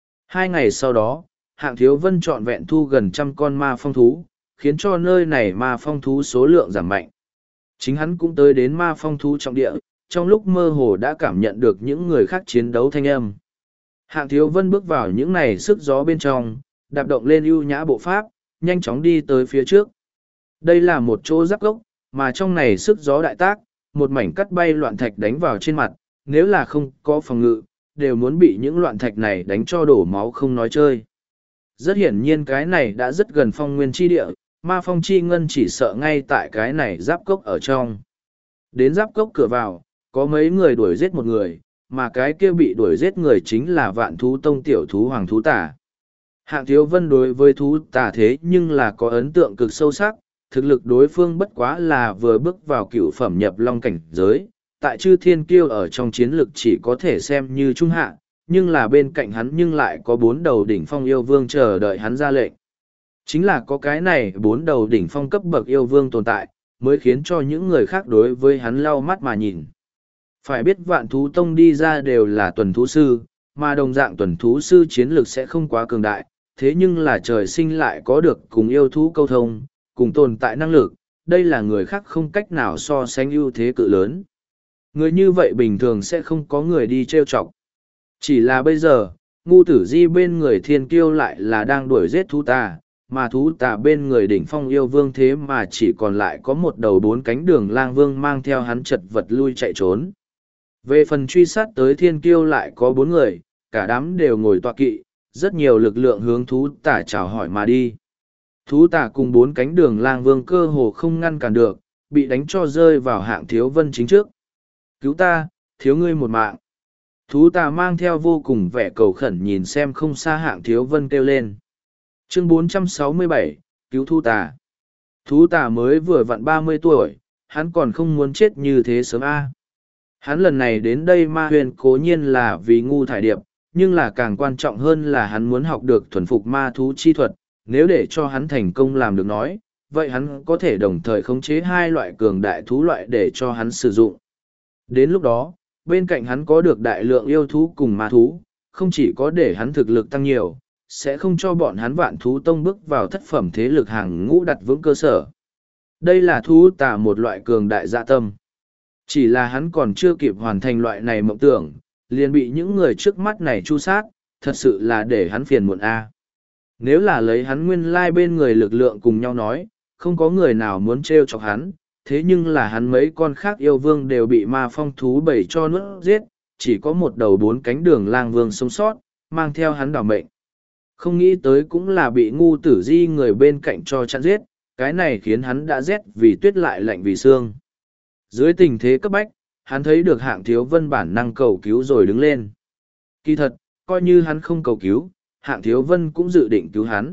2 ngày sau đó, Hạng Thiếu Vân trọn vẹn thu gần 100 con ma phong thú, khiến cho nơi này ma phong thú số lượng giảm mạnh. Chính hắn cũng tới đến ma phong thú trọng địa, trong lúc mơ hồ đã cảm nhận được những người khác chiến đấu thanh âm. Hạng Thiếu Vân bước vào những này sức gió bên trong, đạp động lên ưu nhã bộ pháp, nhanh chóng đi tới phía trước. Đây là một chỗ giáp gốc, mà trong này sức gió đại tác, một mảnh cắt bay loạn thạch đánh vào trên mặt, nếu là không có phòng ngự, đều muốn bị những loạn thạch này đánh cho đổ máu không nói chơi. Rất hiển nhiên cái này đã rất gần phong nguyên chi địa, ma phong chi ngân chỉ sợ ngay tại cái này giáp cốc ở trong. Đến giáp cốc cửa vào, có mấy người đuổi giết một người, mà cái kia bị đuổi giết người chính là Vạn Thú Tông tiểu thú hoàng thú tả. Hạng Thiếu Vân đối với thú tả thế nhưng là có ấn tượng cực sâu sắc, thực lực đối phương bất quá là vừa bước vào cựu phẩm nhập long cảnh giới, tại chư thiên kiêu ở trong chiến lực chỉ có thể xem như trung hạ, nhưng là bên cạnh hắn nhưng lại có 4 đầu đỉnh phong yêu vương chờ đợi hắn ra lệnh. Chính là có cái này 4 đầu đỉnh phong cấp bậc yêu vương tồn tại, mới khiến cho những người khác đối với hắn lau mắt mà nhìn. Phải biết Vạn Thú Tông đi ra đều là tuần thú sư, mà đồng dạng tuần thú sư chiến lược sẽ không quá cường đại, thế nhưng là trời sinh lại có được cùng yêu thú câu thông, cùng tồn tại năng lực, đây là người khác không cách nào so sánh ưu thế cự lớn. Người như vậy bình thường sẽ không có người đi trêu chọc. Chỉ là bây giờ, ngu tử di bên người thiên kiêu lại là đang đuổi giết thú tà, mà thú tà bên người đỉnh phong yêu vương thế mà chỉ còn lại có một đầu 4 cánh đường lang vương mang theo hắn chật vật lui chạy trốn. Về phần truy sát tới thiên kiêu lại có 4 người, cả đám đều ngồi tọa kỵ, rất nhiều lực lượng hướng thú tà chào hỏi mà đi. Thú tà cùng 4 cánh đường lang vương cơ hồ không ngăn cản được, bị đánh cho rơi vào Hạng Thiếu Vân chính trước. Cứu ta, thiếu ngươi một mạng. Thú tà mang theo vô cùng vẻ cầu khẩn nhìn xem không xa Hạng Thiếu Vân kêu lên. Chương 467, cứu thú tà. Thú tà mới vừa vặn 30 tuổi, hắn còn không muốn chết như thế sớm a. Hắn lần này đến đây ma huyền cố nhiên là vì ngu thải điệp, nhưng là càng quan trọng hơn là hắn muốn học được thuần phục ma thú chi thuật, nếu để cho hắn thành công làm được nói, vậy hắn có thể đồng thời khống chế 2 loại cường đại thú loại để cho hắn sử dụng. Đến lúc đó, bên cạnh hắn có được đại lượng yêu thú cùng ma thú, không chỉ có để hắn thực lực tăng nhiều, sẽ không cho bọn hắn Vạn Thú Tông bước vào thất phẩm thế lực hàng ngũ đặt vững cơ sở. Đây là thú tà một loại cường đại dạ tâm. Chỉ là hắn còn chưa kịp hoàn thành loại này mộng tưởng, liền bị những người trước mắt này tru sát, thật sự là để hắn phiền muộn a. Nếu là lấy hắn nguyên lai bên người lực lượng cùng nhau nói, không có người nào muốn trêu chọc hắn, thế nhưng là hắn mấy con khác yêu vương đều bị ma phong thú bầy cho nuốt giết, chỉ có một đầu 4 cánh đường lang vương sống sót, mang theo hắn đảo mệnh. Không nghĩ tới cũng là bị ngu tử di người bên cạnh cho chặn giết, cái này khiến hắn đã rét vì tuyết lại lạnh vì xương. Dưới tình thế cấp bách, hắn thấy được Hạng Thiếu Vân bản năng cầu cứu rồi đứng lên. Kỳ thật, coi như hắn không cầu cứu, Hạng Thiếu Vân cũng dự định cứu hắn.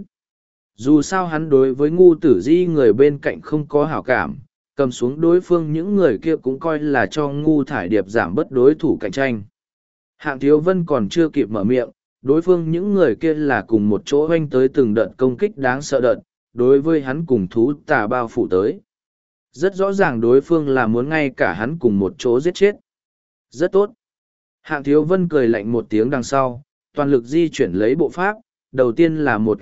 Dù sao hắn đối với ngu tử di người bên cạnh không có hảo cảm, cầm xuống đối phương những người kia cũng coi là cho ngu thải điệp giảm bớt đối thủ cạnh tranh. Hạng Thiếu Vân còn chưa kịp mở miệng, đối phương những người kia là cùng một chỗ hoanh tới từng đợt công kích đáng sợ đợt, đối với hắn cùng thú tà bao phủ tới. Rất rõ ràng đối phương là muốn ngay cả hắn cùng một chỗ giết chết. Rất tốt. Hạng Thiếu Vân cười lạnh một tiếng đằng sau, toàn lực di chuyển lấy bộ pháp, đầu tiên là một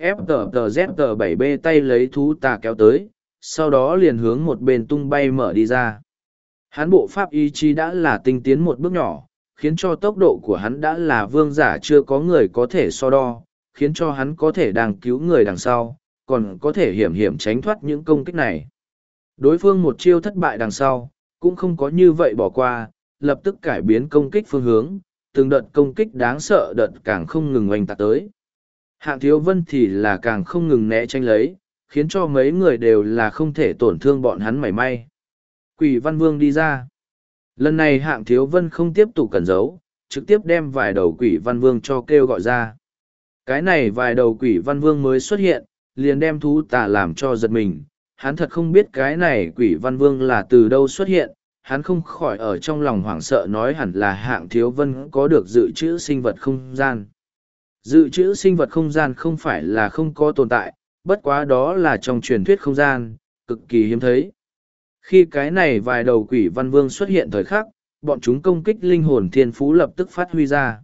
FTZ7B tay lấy thú tà kéo tới, sau đó liền hướng một bên tung bay mở đi ra. Hắn bộ pháp ý chí đã là tinh tiến một bước nhỏ, khiến cho tốc độ của hắn đã là vương giả chưa có người có thể so đo, khiến cho hắn có thể đang cứu người đằng sau, còn có thể hiểm hiểm tránh thoát những công kích này. Đối phương một chiêu thất bại đằng sau, cũng không có như vậy bỏ qua, lập tức cải biến công kích phương hướng, từng đợt công kích đáng sợ đợt càng không ngừng oanh tạc tới. Hạng Thiếu Vân thì là càng không ngừng né tránh lấy, khiến cho mấy người đều là không thể tổn thương bọn hắn mảy may. Quỷ Văn Vương đi ra. Lần này Hạng Thiếu Vân không tiếp tục cẩn giấu, trực tiếp đem vài đầu Quỷ Văn Vương cho kêu gọi ra. Cái này vài đầu Quỷ Văn Vương mới xuất hiện, liền đem thú tà làm cho giật mình. Hắn thật không biết cái này quỷ văn vương là từ đâu xuất hiện, hắn không khỏi ở trong lòng hoảng sợ nói hẳn là Hạng Thiếu Vân có được dự trữ sinh vật không gian. Dự trữ sinh vật không gian không phải là không có tồn tại, bất quá đó là trong truyền thuyết không gian, cực kỳ hiếm thấy. Khi cái này vài đầu quỷ văn vương xuất hiện thời khắc, bọn chúng công kích linh hồn thiên phú lập tức phát huy ra.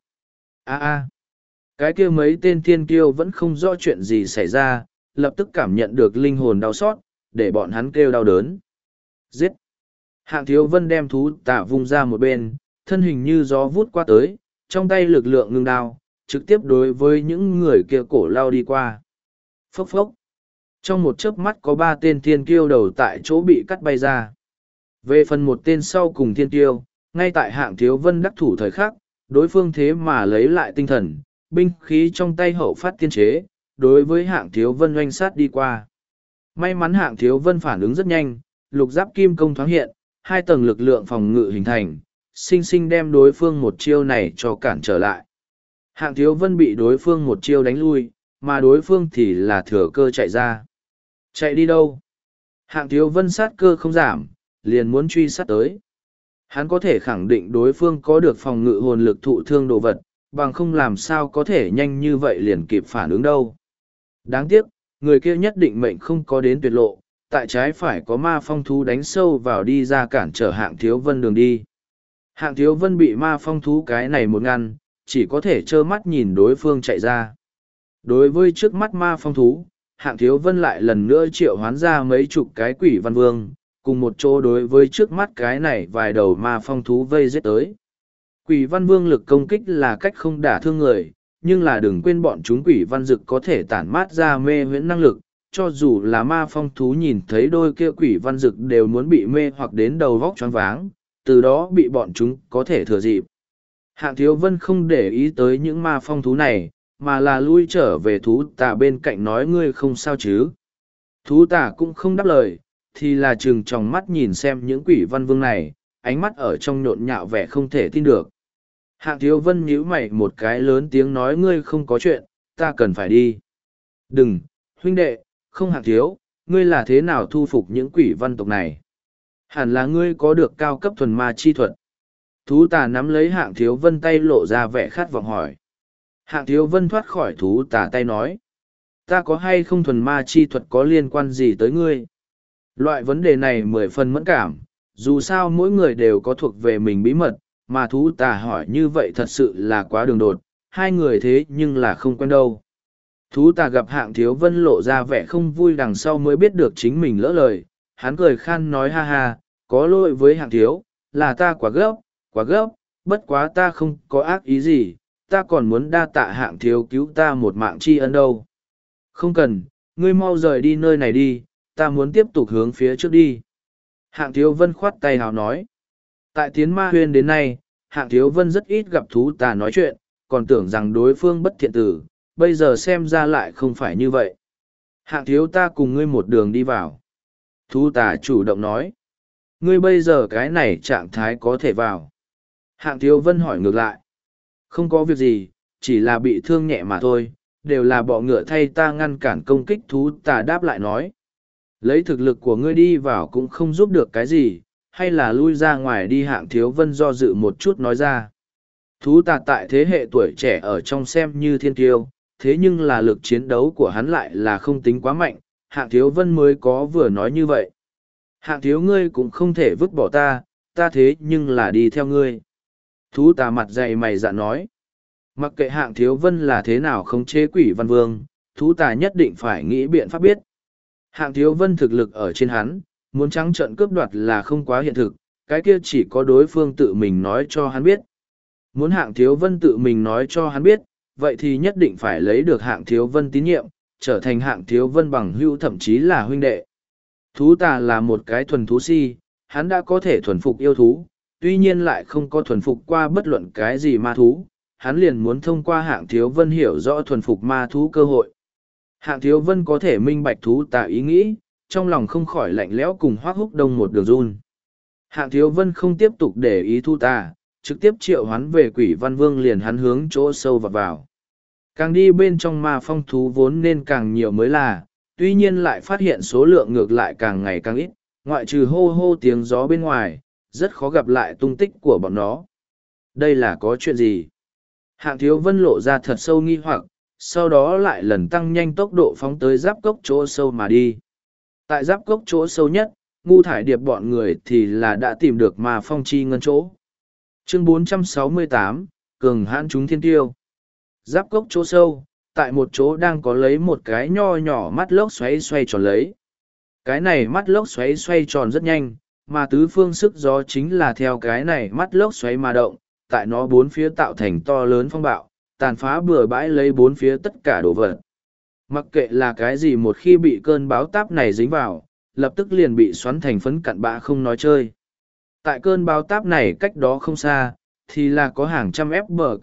Cái kia mấy tên thiên kiêu vẫn không rõ chuyện gì xảy ra, lập tức cảm nhận được linh hồn đau xót, để bọn hắn kêu đau đớn. Giết! Hạng Thiếu Vân đem thú tà vung ra một bên, thân hình như gió vút qua tới, trong tay lực lượng ngưng đao, trực tiếp đối với những người kia cổ lao đi qua. Phốc phốc! Trong một chớp mắt có 3 tên thiên kiêu đầu tại chỗ bị cắt bay ra. Về phần một tên sau cùng thiên kiêu, ngay tại Hạng Thiếu Vân đắc thủ thời khắc, đối phương thế mà lấy lại tinh thần, binh khí trong tay hậu phát tiên chế, đối với Hạng Thiếu Vân oanh sát đi qua. May mắn Hạng Thiếu Vân phản ứng rất nhanh, lục giáp kim công thoáng hiện, 2 tầng lực lượng phòng ngự hình thành, sinh sinh đem đối phương một chiêu này cho cản trở lại. Hạng Thiếu Vân bị đối phương một chiêu đánh lui, mà đối phương thì là thừa cơ chạy ra. Chạy đi đâu? Hạng Thiếu Vân sát cơ không giảm, liền muốn truy sát tới. Hắn có thể khẳng định đối phương có được phòng ngự hồn lực thụ thương đồ vật, bằng không làm sao có thể nhanh như vậy liền kịp phản ứng đâu. Đáng tiếc, người kia nhất định mệnh không có đến tuyệt lộ, tại trái phải có ma phong thú đánh sâu vào đi ra cản trở Hạng Thiếu Vân đường đi. Hạng Thiếu Vân bị ma phong thú cái này một ngăn, chỉ có thể trơ mắt nhìn đối phương chạy ra. Đối với trước mắt ma phong thú, Hạng Thiếu Vân lại lần nữa triệu hoán ra mấy chục cái quỷ văn vương, cùng một chỗ đối với trước mắt cái này vài đầu ma phong thú vây giết tới. Quỷ văn vương lực công kích là cách không đả thương người, nhưng là đừng quên bọn chúng quỷ văn dực có thể tản mát ra mê huyễn năng lực, cho dù là ma phong thú nhìn thấy đôi kia quỷ văn dực đều muốn bị mê hoặc đến đầu vóc choáng váng, từ đó bị bọn chúng có thể thừa dịp. Hạng Thiếu Vân không để ý tới những ma phong thú này, mà là lui trở về thú tà bên cạnh nói ngươi không sao chứ. Thú tà cũng không đáp lời, thì là chừng tròng mắt nhìn xem những quỷ văn vương này, ánh mắt ở trong nhộn nhạo vẻ không thể tin được. Hạng Thiếu Vân nhíu mày một cái lớn tiếng nói ngươi không có chuyện, ta cần phải đi. Đừng, huynh đệ, không Hạng Thiếu, ngươi là thế nào thu phục những quỷ văn tộc này? Hẳn là ngươi có được cao cấp thuần ma chi thuật. Thú tà nắm lấy Hạng Thiếu Vân tay lộ ra vẻ khát vọng hỏi. Hạng Thiếu Vân thoát khỏi thú tà tay nói. Ta có hay không thuần ma chi thuật có liên quan gì tới ngươi? Loại vấn đề này 10 phần mẫn cảm, dù sao mỗi người đều có thuộc về mình bí mật, mà thú tà hỏi như vậy thật sự là quá đường đột, hai người thế nhưng là không quen đâu. Thú tà gặp Hạng Thiếu Vân lộ ra vẻ không vui đằng sau mới biết được chính mình lỡ lời, hắn cười khan nói ha ha, có lỗi với Hạng Thiếu, là ta quá gấp, bất quá ta không có ác ý gì, ta còn muốn đa tạ Hạng Thiếu cứu ta một mạng tri ân đâu. Không cần, ngươi mau rời đi nơi này đi, ta muốn tiếp tục hướng phía trước đi. Hạng Thiếu Vân khoát tay hào nói. Tại Tiến Ma Huyên đến nay, Hạng Thiếu Vân rất ít gặp thú tà nói chuyện, còn tưởng rằng đối phương bất thiện tử, bây giờ xem ra lại không phải như vậy. Hạng Thiếu ta cùng ngươi một đường đi vào. Thú tà chủ động nói. Ngươi bây giờ cái này trạng thái có thể vào. Hạng Thiếu Vân hỏi ngược lại. Không có việc gì, chỉ là bị thương nhẹ mà thôi, đều là bọ ngựa thay ta ngăn cản công kích thú tà đáp lại nói. Lấy thực lực của ngươi đi vào cũng không giúp được cái gì, hay là lui ra ngoài đi Hạng Thiếu Vân do dự một chút nói ra. Thú tà tại thế hệ tuổi trẻ ở trong xem như thiên kiêu, thế nhưng là lực chiến đấu của hắn lại là không tính quá mạnh, Hạng Thiếu Vân mới có vừa nói như vậy. Hạng Thiếu ngươi cũng không thể vứt bỏ ta, ta thế nhưng là đi theo ngươi. Thú tà mặt dày mày dạ nói. Mặc kệ Hạng Thiếu Vân là thế nào không chế quỷ văn vương, thú tà nhất định phải nghĩ biện pháp biết. Hạng Thiếu Vân thực lực ở trên hắn, muốn trắng trợn cướp đoạt là không quá hiện thực, cái kia chỉ có đối phương tự mình nói cho hắn biết. Muốn Hạng Thiếu Vân tự mình nói cho hắn biết, vậy thì nhất định phải lấy được Hạng Thiếu Vân tín nhiệm, trở thành Hạng Thiếu Vân bằng hữu thậm chí là huynh đệ. Thú tà là một cái thuần thú si, hắn đã có thể thuần phục yêu thú, tuy nhiên lại không có thuần phục qua bất luận cái gì ma thú, hắn liền muốn thông qua Hạng Thiếu Vân hiểu rõ thuần phục ma thú cơ hội. Hạng Thiếu Vân có thể minh bạch thú tà ý nghĩ, trong lòng không khỏi lạnh lẽo cùng Hoắc Húc Đông một đường run. Hạng Thiếu Vân không tiếp tục để ý thú tà, trực tiếp triệu hắn về Quỷ Văn Vương liền hắn hướng chỗ sâu vào. Càng đi bên trong ma phong thú vốn nên càng nhiều mới là, tuy nhiên lại phát hiện số lượng ngược lại càng ngày càng ít, ngoại trừ hô hô tiếng gió bên ngoài, rất khó gặp lại tung tích của bọn nó. Đây là có chuyện gì? Hạng Thiếu Vân lộ ra thật sâu nghi hoặc, sau đó lại lần tăng nhanh tốc độ phóng tới giáp cốc chỗ sâu mà đi. Tại giáp cốc chỗ sâu nhất, Ngu Thải Điệp bọn người thì là đã tìm được Ma Phong chi ngân chỗ. Chương 468, Cường hãn chúng thiên tiêu. Giáp cốc chỗ sâu, tại một chỗ đang có lấy một cái nho nhỏ mắt lốc xoáy xoay tròn lấy. Cái này mắt lốc xoáy xoay tròn rất nhanh, mà tứ phương sức gió chính là theo cái này mắt lốc xoáy mà động, tại nó bốn phía tạo thành to lớn phong bạo, tàn phá bừa bãi lấy bốn phía tất cả đồ vật. Mặc kệ là cái gì, một khi bị cơn báo táp này dính vào, lập tức liền bị xoắn thành phấn cặn bã không nói chơi. Tại cơn báo táp này cách đó không xa, thì là có hàng trăm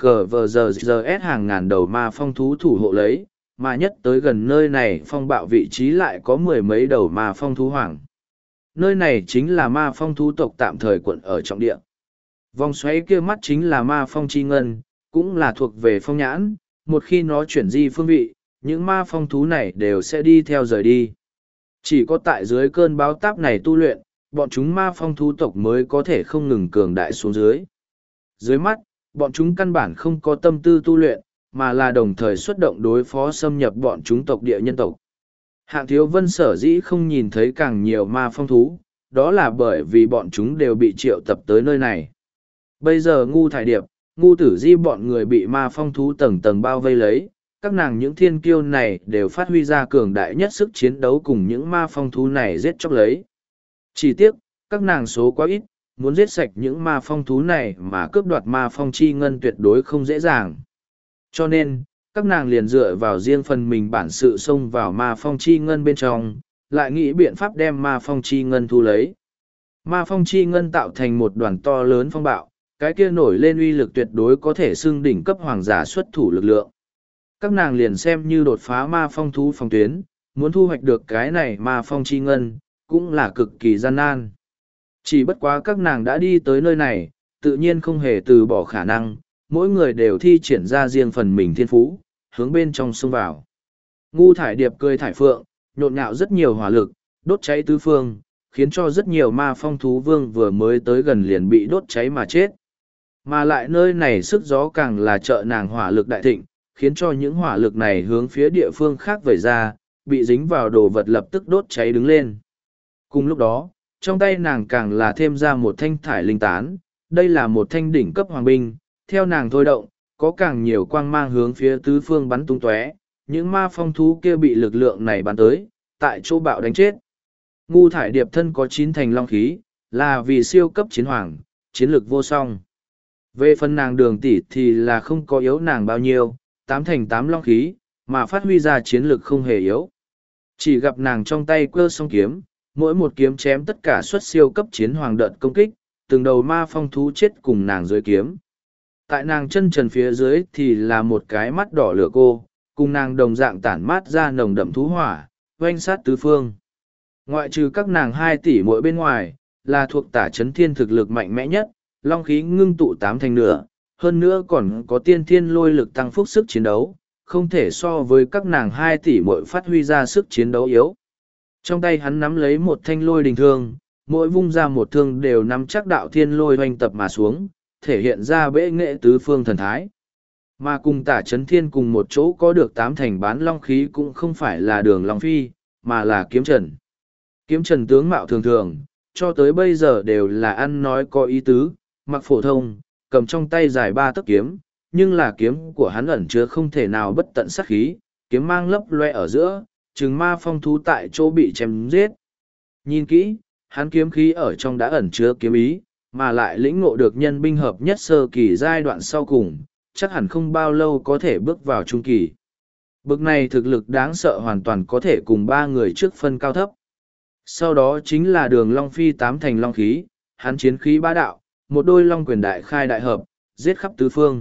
FBKVGS hàng ngàn đầu ma phong thú thủ hộ lấy, mà nhất tới gần nơi này phong bạo vị trí lại có mười mấy đầu ma phong thú hoàng. Nơi này chính là ma phong thú tộc tạm thời quận ở trọng địa. Vòng xoáy kia mắt chính là ma phong chi ngân, cũng là thuộc về phong nhãn, một khi nó chuyển di phương vị, những ma phong thú này đều sẽ đi theo rời đi. Chỉ có tại dưới cơn báo táp này tu luyện, bọn chúng ma phong thú tộc mới có thể không ngừng cường đại xuống dưới. Dưới mắt, bọn chúng căn bản không có tâm tư tu luyện, mà là đồng thời xuất động đối phó xâm nhập bọn chúng tộc địa nhân tộc. Hạng Thiếu Vân sở dĩ không nhìn thấy càng nhiều ma phong thú, đó là bởi vì bọn chúng đều bị triệu tập tới nơi này. Bây giờ Ngu Thải Điệp, Ngu Tử Di bọn người bị ma phong thú tầng tầng bao vây lấy, các nàng những thiên kiêu này đều phát huy ra cường đại nhất sức chiến đấu cùng những ma phong thú này giết chóc lấy. Chỉ tiếc, các nàng số quá ít, muốn giết sạch những ma phong thú này mà cướp đoạt ma phong chi ngân tuyệt đối không dễ dàng. Cho nên, các nàng liền dựa vào riêng phần mình bản sự xông vào ma phong chi ngân bên trong, lại nghĩ biện pháp đem ma phong chi ngân thu lấy. Ma phong chi ngân tạo thành một đoàn to lớn phong bạo, cái kia nổi lên uy lực tuyệt đối có thể xưng đỉnh cấp hoàng giả xuất thủ lực lượng. Các nàng liền xem như đột phá ma phong thú phòng tuyến, muốn thu hoạch được cái này ma phong chi ngân, cũng là cực kỳ gian nan. Chỉ bất quá các nàng đã đi tới nơi này, tự nhiên không hề từ bỏ khả năng, mỗi người đều thi triển ra riêng phần mình thiên phú, hướng bên trong xông vào. Ngu Thải Điệp cười thải phượng, nhộn nhạo rất nhiều hỏa lực, đốt cháy tứ phương, khiến cho rất nhiều ma phong thú vương vừa mới tới gần liền bị đốt cháy mà chết. Mà lại nơi này sức gió càng là trợ nàng hỏa lực đại thịnh, khiến cho những hỏa lực này hướng phía địa phương khác vẩy ra, bị dính vào đồ vật lập tức đốt cháy đứng lên. Cùng lúc đó, trong tay nàng càng là thêm ra một thanh thải linh tán, đây là một thanh đỉnh cấp hoàng binh, theo nàng thôi động, có càng nhiều quang mang hướng phía tứ phương bắn tung tóe, những ma phong thú kia bị lực lượng này bắn tới, tại chỗ bạo đánh chết. Ngu Thải Điệp thân có 9 thành long khí, là vì siêu cấp chiến hoàng, chiến lực vô song. Về phần nàng Đường tỷ thì là không có yếu nàng bao nhiêu, 8 thành 8 long khí, mà phát huy ra chiến lực không hề yếu. Chỉ gặp nàng trong tay quơ song kiếm, mỗi một kiếm chém tất cả xuất siêu cấp chiến hoàng đợt công kích, từng đầu ma phong thú chết cùng nàng dưới kiếm. Tại nàng chân trần phía dưới thì là một cái mắt đỏ lửa cô, cùng nàng đồng dạng tản mát ra nồng đậm thú hỏa, oanh sát tứ phương. Ngoại trừ các nàng 2 tỷ mỗi bên ngoài, là thuộc Tả Chấn Thiên thực lực mạnh mẽ nhất, long khí ngưng tụ 8 thành nửa, hơn nữa còn có tiên thiên lôi lực tăng phúc sức chiến đấu, không thể so với các nàng 2 tỷ mỗi phát huy ra sức chiến đấu yếu. Trong tay hắn nắm lấy một thanh lôi đình thương, mỗi vung ra một thương đều nắm chắc đạo thiên lôi hoành tập mà xuống, thể hiện ra bệ nghệ tứ phương thần thái. Mà cùng Tả Chấn Thiên cùng một chỗ có được 8 thành bán long khí cũng không phải là Đường Long Phi, mà là Kiếm Trần. Kiếm Trần tướng mạo thường thường, cho tới bây giờ đều là ăn nói có ý tứ, mặc phổ thông, cầm trong tay dài 3 tấc kiếm, nhưng là kiếm của hắn ẩn chứa không thể nào bất tận sát khí, kiếm mang lấp loe ở giữa, chừng ma phong thú tại chỗ bị chém giết. Nhìn kỹ, hắn kiếm khí ở trong đã ẩn chứa kiếm ý, mà lại lĩnh ngộ được nhân binh hợp nhất sơ kỳ giai đoạn sau cùng, chắc hẳn không bao lâu có thể bước vào trung kỳ. Bực này thực lực đáng sợ hoàn toàn có thể cùng 3 người trước phân cao thấp. Sau đó chính là Đường Long Phi 8 thành long khí, hắn chiến khí bá đạo, một đôi long quyền đại khai đại hợp, giết khắp tứ phương.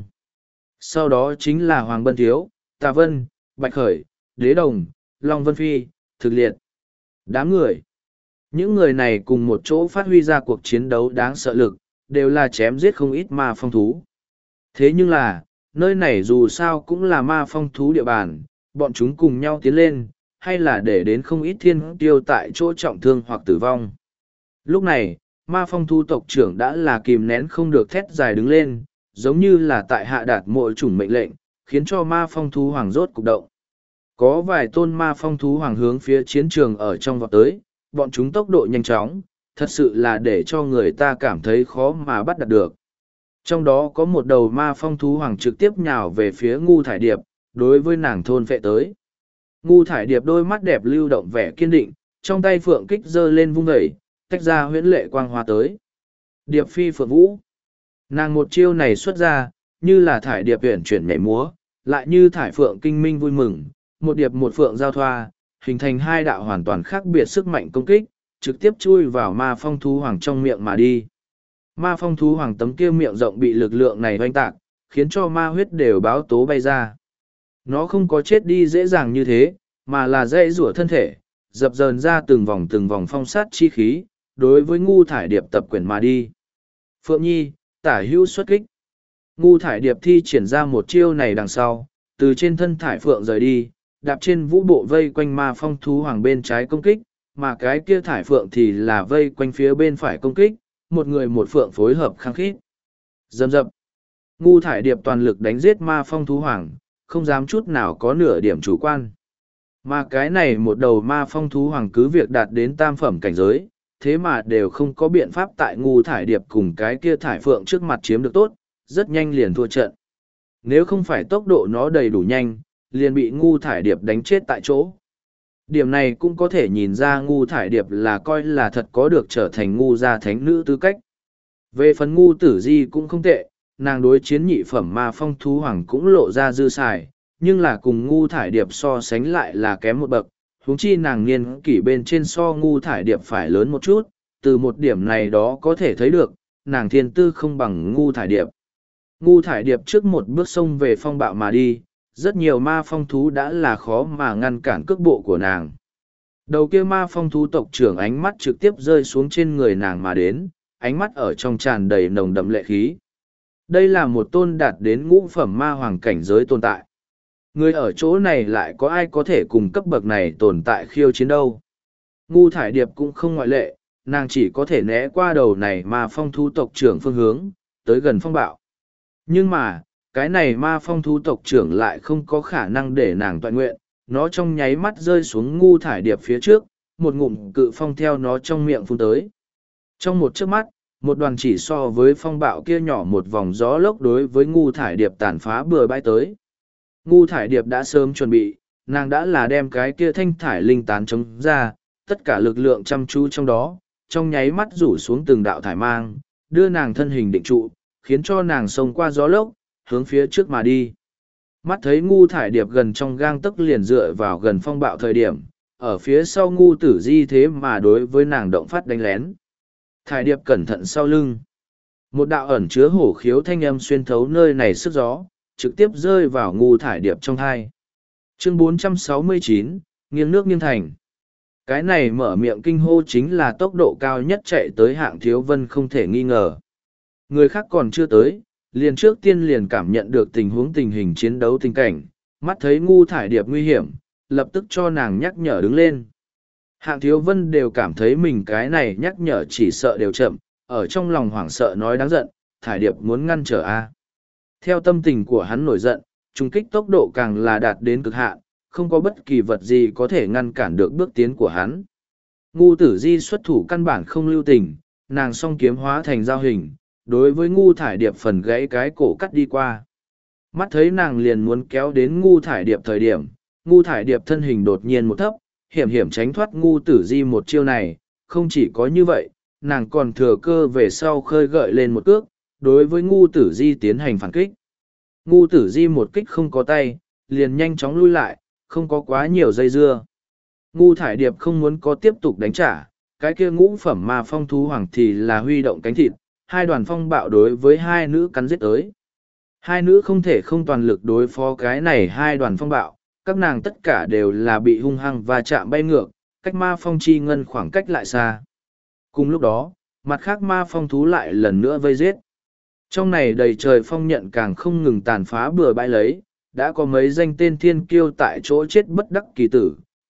Sau đó chính là Hoàng Bân Thiếu, Tà Vân, Bạch Khởi, Đế Đồng, Long Vân Phi, Thực Liệt. Đám người. Những người này cùng một chỗ phát huy ra cuộc chiến đấu đáng sợ lực, đều là chém giết không ít ma phong thú. Thế nhưng là, nơi này dù sao cũng là ma phong thú địa bàn, bọn chúng cùng nhau tiến lên, hay là để đến không ít thiên tiêu tại chỗ trọng thương hoặc tử vong. Lúc này, ma phong thú tộc trưởng đã là kìm nén không được thét dài đứng lên, giống như là tại hạ đạt mỗi chủng mệnh lệnh, khiến cho ma phong thú hoàng rốt cục động. Có vài tôn ma phong thú hoàng hướng phía chiến trường ở trong vọt tới, bọn chúng tốc độ nhanh chóng, thật sự là để cho người ta cảm thấy khó mà bắt đặt được. Trong đó có một đầu ma phong thú hoàng trực tiếp nhào về phía Ngu Thải Điệp, đối với nàng thôn phệ tới. Ngu Thải Điệp đôi mắt đẹp lưu động vẻ kiên định, trong tay phượng kích giơ lên vung vẩy, tách ra huyễn lệ quang hoa tới. Điệp phi phượng vũ. Nàng một chiêu này xuất ra, như là thải điệp uyển chuyển nhảy múa, lại như thải phượng kinh minh vui mừng, một điệp một phượng giao thoa, hình thành hai đạo hoàn toàn khác biệt sức mạnh công kích, trực tiếp chui vào ma phong thú hoàng trong miệng mà đi. Ma phong thú hoàng tấm kia miệng rộng bị lực lượng này oanh tạc, khiến cho ma huyết đều báo tố bay ra. Nó không có chết đi dễ dàng như thế, mà là dây rủa thân thể, dập dờn ra từng vòng phong sát chi khí, đối với Ngu Thải Điệp tập quyển mà đi. Phượng Nhi, tả hữu xuất kích. Ngu Thải Điệp thi triển ra một chiêu này đằng sau, từ trên thân Thải Phượng rời đi, đạp trên vũ bộ vây quanh ma phong thú hoàng bên trái công kích, mà cái kia Thải Phượng thì là vây quanh phía bên phải công kích, một người một phượng phối hợp khăng khít. Dầm dập. Ngu Thải Điệp toàn lực đánh giết ma phong thú hoàng, không dám chút nào có nửa điểm chủ quan. Mà cái này một đầu ma phong thú hoàng cứ việc đạt đến tam phẩm cảnh giới, thế mà đều không có biện pháp tại Ngu Thải Điệp cùng cái kia Thải Phượng trước mặt chiếm được tốt, rất nhanh liền thua trận. Nếu không phải tốc độ nó đầy đủ nhanh, liền bị Ngu Thải Điệp đánh chết tại chỗ. Điểm này cũng có thể nhìn ra Ngu Thải Điệp là coi là thật có được trở thành Ngu gia thánh nữ tư cách. Về phần Ngu Tử Di cũng không tệ, nàng đối chiến nhị phẩm ma phong thú hoàng cũng lộ ra dư xài, nhưng là cùng Ngu Thải Điệp so sánh lại là kém một bậc, huống chi nàng niên kỷ bên trên so Ngu Thải Điệp phải lớn một chút, từ một điểm này đó có thể thấy được, nàng thiên tư không bằng Ngu Thải Điệp. Ngu Thải Điệp trước một bước xông về phong bạo mà đi, rất nhiều ma phong thú đã là khó mà ngăn cản cước bộ của nàng. Đầu kia ma phong thú tộc trưởng ánh mắt trực tiếp rơi xuống trên người nàng mà đến, ánh mắt ở trong tràn đầy nồng đậm lệ khí. Đây là một tôn đạt đến ngũ phẩm ma hoàng cảnh giới tồn tại. Người ở chỗ này lại có ai có thể cùng cấp bậc này tồn tại khiêu chiến đâu. Ngu Thải Điệp cũng không ngoại lệ, nàng chỉ có thể né qua đầu này ma phong thú tộc trưởng phương hướng, tới gần phong bạo. Nhưng mà, cái này ma phong thú tộc trưởng lại không có khả năng để nàng toại nguyện, nó trong nháy mắt rơi xuống Ngu Thải Điệp phía trước, một ngụm cự phong theo nó trong miệng phun tới. Trong một chớp mắt, một đoàn chỉ so với phong bạo kia nhỏ một vòng gió lốc đối với Ngu Thải Điệp tàn phá bừa bãi tới. Ngu Thải Điệp đã sớm chuẩn bị, nàng đã là đem cái kia thanh thải linh tán chống ra, tất cả lực lượng chăm chú trong đó, trong nháy mắt rủ xuống từng đạo thải mang, đưa nàng thân hình định trụ, khiến cho nàng xông qua gió lốc, hướng phía trước mà đi. Mắt thấy Ngu Thải Điệp gần trong gang tấc liền dựa vào gần phong bạo thời điểm, ở phía sau Ngu Tử Di thế mà đối với nàng động phát đánh lén. Thải Điệp cẩn thận sau lưng. Một đạo ẩn chứa hổ khiếu thanh âm xuyên thấu nơi này sức gió, trực tiếp rơi vào Ngu Thải Điệp trong thai. Chương 469, nghiêng nước nghiêng thành. Cái này mở miệng kinh hô chính là tốc độ cao nhất chạy tới Hạng Thiếu Vân không thể nghi ngờ. Người khác còn chưa tới, liền trước tiên liền cảm nhận được tình hình chiến đấu tình cảnh, mắt thấy Ngu Thải Điệp nguy hiểm, lập tức cho nàng nhắc nhở đứng lên. Hạng Thiếu Vân đều cảm thấy mình cái này nhắc nhở chỉ sợ đều chậm, ở trong lòng hoảng sợ nói đáng giận, Thải Điệp muốn ngăn trở a. Theo tâm tình của hắn nổi giận, trung kích tốc độ càng là đạt đến cực hạn, không có bất kỳ vật gì có thể ngăn cản được bước tiến của hắn. Ngu Tử Di xuất thủ căn bản không lưu tình, nàng song kiếm hóa thành dao hình, đối với Ngu Thải Điệp phần gãy cái cổ cắt đi qua. Mắt thấy nàng liền muốn kéo đến Ngu Thải Điệp thời điểm, Ngu Thải Điệp thân hình đột nhiên một thấp, hiểm hiểm tránh thoát Ngu Tử Di một chiêu này, không chỉ có như vậy, nàng còn thừa cơ về sau khơi gợi lên một cước, đối với Ngu Tử Di tiến hành phản kích. Ngu Tử Di một kích không có tay, liền nhanh chóng lui lại, không có quá nhiều dây dưa. Ngu Thải Điệp không muốn có tiếp tục đánh trả, cái kia ngũ phẩm ma phong thú hoàng thì là huy động cánh thịt, hai đoàn phong bạo đối với hai nữ cắn giết tới. Hai nữ không thể không toàn lực đối phó cái này hai đoàn phong bạo, các nàng tất cả đều là bị hung hăng và chạm bay ngược, cách ma phong chi ngân khoảng cách lại xa. Cùng lúc đó, mặt khác ma phong thú lại lần nữa vây giết. Trong này đầy trời phong nhận càng không ngừng tàn phá bừa bãi lấy, đã có mấy danh tên thiên kiêu tại chỗ chết bất đắc kỳ tử,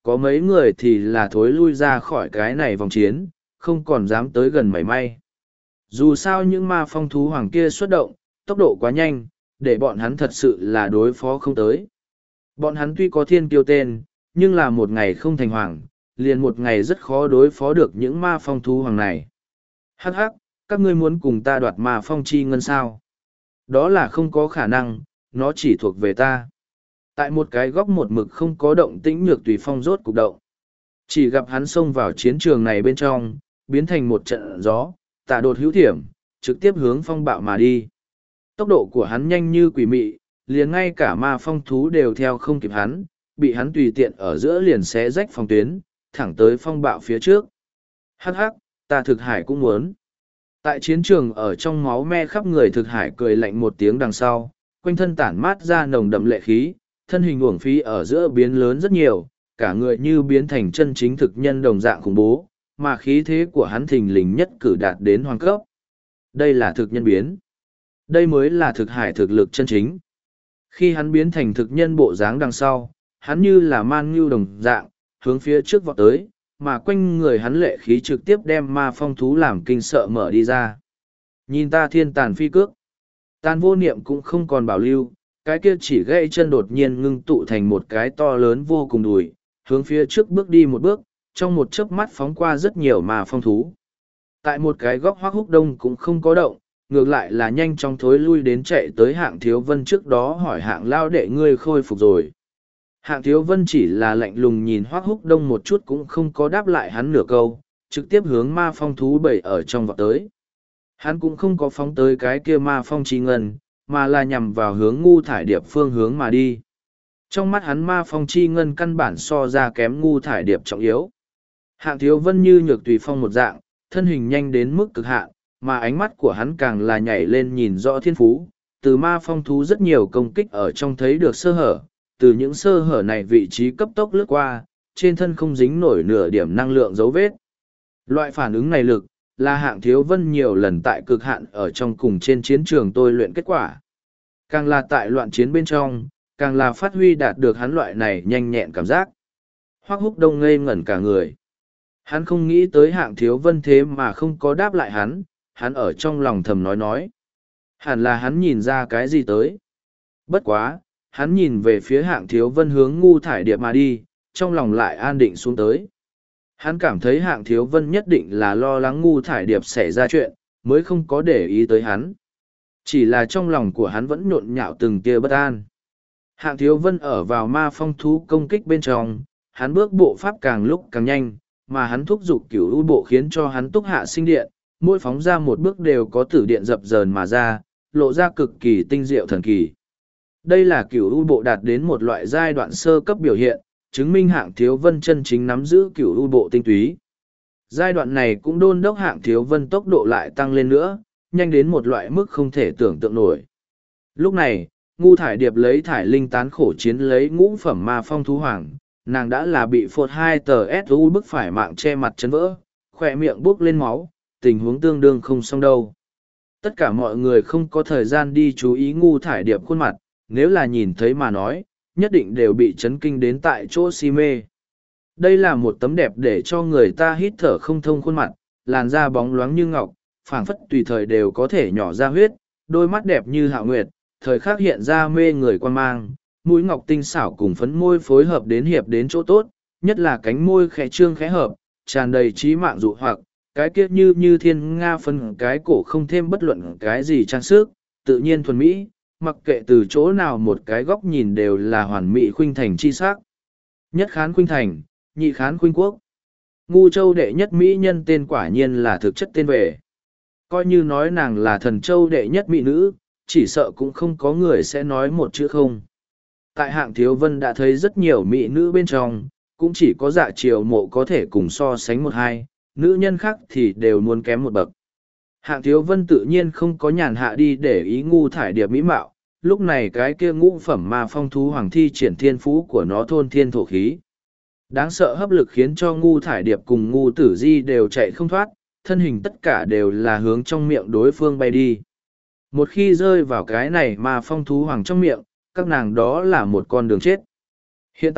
có mấy người thì là thối lui ra khỏi cái này vòng chiến, không còn dám tới gần mảy may. Dù sao những ma phong thú hoàng kia xuất động, tốc độ quá nhanh, để bọn hắn thật sự là đối phó không tới. Bọn hắn tuy có thiên kiêu tên, nhưng là một ngày không thành hoàng, liền một ngày rất khó đối phó được những ma phong thú hoàng này. Hắc hắc, các ngươi muốn cùng ta đoạt ma phong chi ngân sao? Đó là không có khả năng, nó chỉ thuộc về ta. Tại một cái góc một mực không có động tĩnh Nhược Tùy Phong rốt cục động. Chỉ gặp hắn xông vào chiến trường này bên trong, biến thành một trận gió, tả đột hữu thiểm, trực tiếp hướng phong bạo mà đi. Tốc độ của hắn nhanh như quỷ mị, liền ngay cả ma phong thú đều theo không kịp hắn, bị hắn tùy tiện ở giữa liền xé rách phong tuyến, thẳng tới phong bạo phía trước. Hắc hắc, ta thực hải cũng muốn. Tại chiến trường ở trong máu me khắp người thực hải cười lạnh một tiếng đằng sau, quanh thân tản mát ra nồng đậm lệ khí, thân hình uổng phí ở giữa biến lớn rất nhiều, cả người như biến thành chân chính thực nhân đồng dạng khủng bố, mà khí thế của hắn thình lình nhất cử đạt đến hoàng cấp. Đây là thực nhân biến. Đây mới là thực hải thực lực chân chính. Khi hắn biến thành thực nhân bộ dáng đằng sau, hắn như là man ngưu đồng dạng, hướng phía trước vọt tới, mà quanh người hắn lệ khí trực tiếp đem ma phong thú làm kinh sợ mở đi ra. Nhìn ta thiên tàn phi cước. Tàn vô niệm cũng không còn bảo lưu, cái kia chỉ gãy chân đột nhiên ngưng tụ thành một cái to lớn vô cùng đùi, hướng phía trước bước đi một bước, trong một chớp mắt phóng qua rất nhiều ma phong thú. Tại một cái góc Hoắc Húc Đông cũng không có động, ngược lại là nhanh chóng thối lui đến chạy tới Hạng Thiếu Vân trước đó hỏi Hạng lao đệ ngươi khôi phục rồi. Hạng Thiếu Vân chỉ là lạnh lùng nhìn Hoắc Húc Đông một chút cũng không có đáp lại hắn nửa câu, trực tiếp hướng ma phong thú bầy ở trong vọt tới. Hắn cũng không có phóng tới cái kia ma phong chi ngân, mà là nhằm vào hướng Ngu Thải Điệp phương hướng mà đi. Trong mắt hắn ma phong chi ngân căn bản so ra kém Ngu Thải Điệp trọng yếu. Hạng Thiếu Vân như Nhược Tùy Phong một dạng, thân hình nhanh đến mức cực hạn, mà ánh mắt của hắn càng là nhảy lên nhìn rõ thiên phú, từ ma phong thú rất nhiều công kích ở trong thấy được sơ hở, từ những sơ hở này vị trí cấp tốc lướt qua, trên thân không dính nổi nửa điểm năng lượng dấu vết. Loại phản ứng này lực, là Hạng Thiếu Vân nhiều lần tại cực hạn ở trong cùng trên chiến trường tôi luyện kết quả. Càng là tại loạn chiến bên trong, càng là phát huy đạt được hắn loại này nhanh nhẹn cảm giác. Hoắc Húc Đông ngây ngẩn cả người. Hắn không nghĩ tới Hạng Thiếu Vân thế mà không có đáp lại hắn ở trong lòng thầm nói. Hẳn là hắn nhìn ra cái gì tới. Bất quá, hắn nhìn về phía Hạng Thiếu Vân hướng Ngu Thải Điệp mà đi, trong lòng lại an định xuống tới. Hắn cảm thấy Hạng Thiếu Vân nhất định là lo lắng Ngu Thải Điệp xảy ra chuyện, mới không có để ý tới hắn. Chỉ là trong lòng của hắn vẫn nhộn nhạo từng tia bất an. Hạng Thiếu Vân ở vào ma phong thú công kích bên trong, hắn bước bộ pháp càng lúc càng nhanh, mà hắn thúc giục cửu u bộ khiến cho hắn túc hạ sinh điện, mỗi phóng ra một bước đều có tử điện dập dờn mà ra, lộ ra cực kỳ tinh diệu thần kỳ. Đây là cửu u bộ đạt đến một loại giai đoạn sơ cấp biểu hiện, chứng minh Hạng Thiếu Vân chân chính nắm giữ cửu u bộ tinh túy. Giai đoạn này cũng đôn đốc Hạng Thiếu Vân tốc độ lại tăng lên nữa, nhanh đến một loại mức không thể tưởng tượng nổi. Lúc này, Ngu Thải Điệp lấy thải linh tán khổ chiến lấy ngũ phẩm ma phong thú hoàng, nàng đã là bị phột 2 tờ SU bức phải mạng che mặt chấn vỡ, khỏe miệng bốc lên máu, tình huống tương đương không xong đâu. Tất cả mọi người không có thời gian đi chú ý Ngu Thải Điệp khuôn mặt, nếu là nhìn thấy mà nói, nhất định đều bị chấn kinh đến tại chỗ si mê. Đây là một tấm đẹp để cho người ta hít thở không thông khuôn mặt, làn da bóng loáng như ngọc, phảng phất tùy thời đều có thể nhỏ ra huyết, đôi mắt đẹp như hạo nguyệt, thời khắc hiện ra mê người quan mang, mũi ngọc tinh xảo cùng phấn môi phối hợp đến hiệp đến chỗ tốt, nhất là cánh môi khẽ trương khẽ hợp, tràn đầy trí mạng dụ hoặc, cái kiết như thiên nga phân cái cổ không thêm bất luận cái gì trang sức, tự nhiên thuần mỹ, mặc kệ từ chỗ nào một cái góc nhìn đều là hoàn mỹ khuynh thành chi sắc. Nhất khán khuynh thành, nhị khán khuynh quốc. Ngu Châu đệ nhất mỹ nhân tên quả nhiên là thực chất tên về. Coi như nói nàng là Thần Châu đệ nhất mỹ nữ, chỉ sợ cũng không có người sẽ nói một chữ không. Tại Hạng Thiếu Vân đã thấy rất nhiều mỹ nữ bên trong, cũng chỉ có Dạ Triều Mộ có thể cùng so sánh một hai, nữ nhân khác thì đều muốn kém một bậc. Hạng Thiếu Vân tự nhiên không có nhàn hạ đi để ý Ngu Thải Điệp mỹ mạo, lúc này cái kia ngũ phẩm ma phong thú hoàng thi triển thiên phú của nó thôn thiên thổ khí. Đáng sợ hấp lực khiến cho Ngu Thải Điệp cùng Ngu Tử Di đều chạy không thoát, thân hình tất cả đều là hướng trong miệng đối phương bay đi. Một khi rơi vào cái này ma phong thú hoàng trong miệng, các nàng đó là một con đường chết. Hiện tại,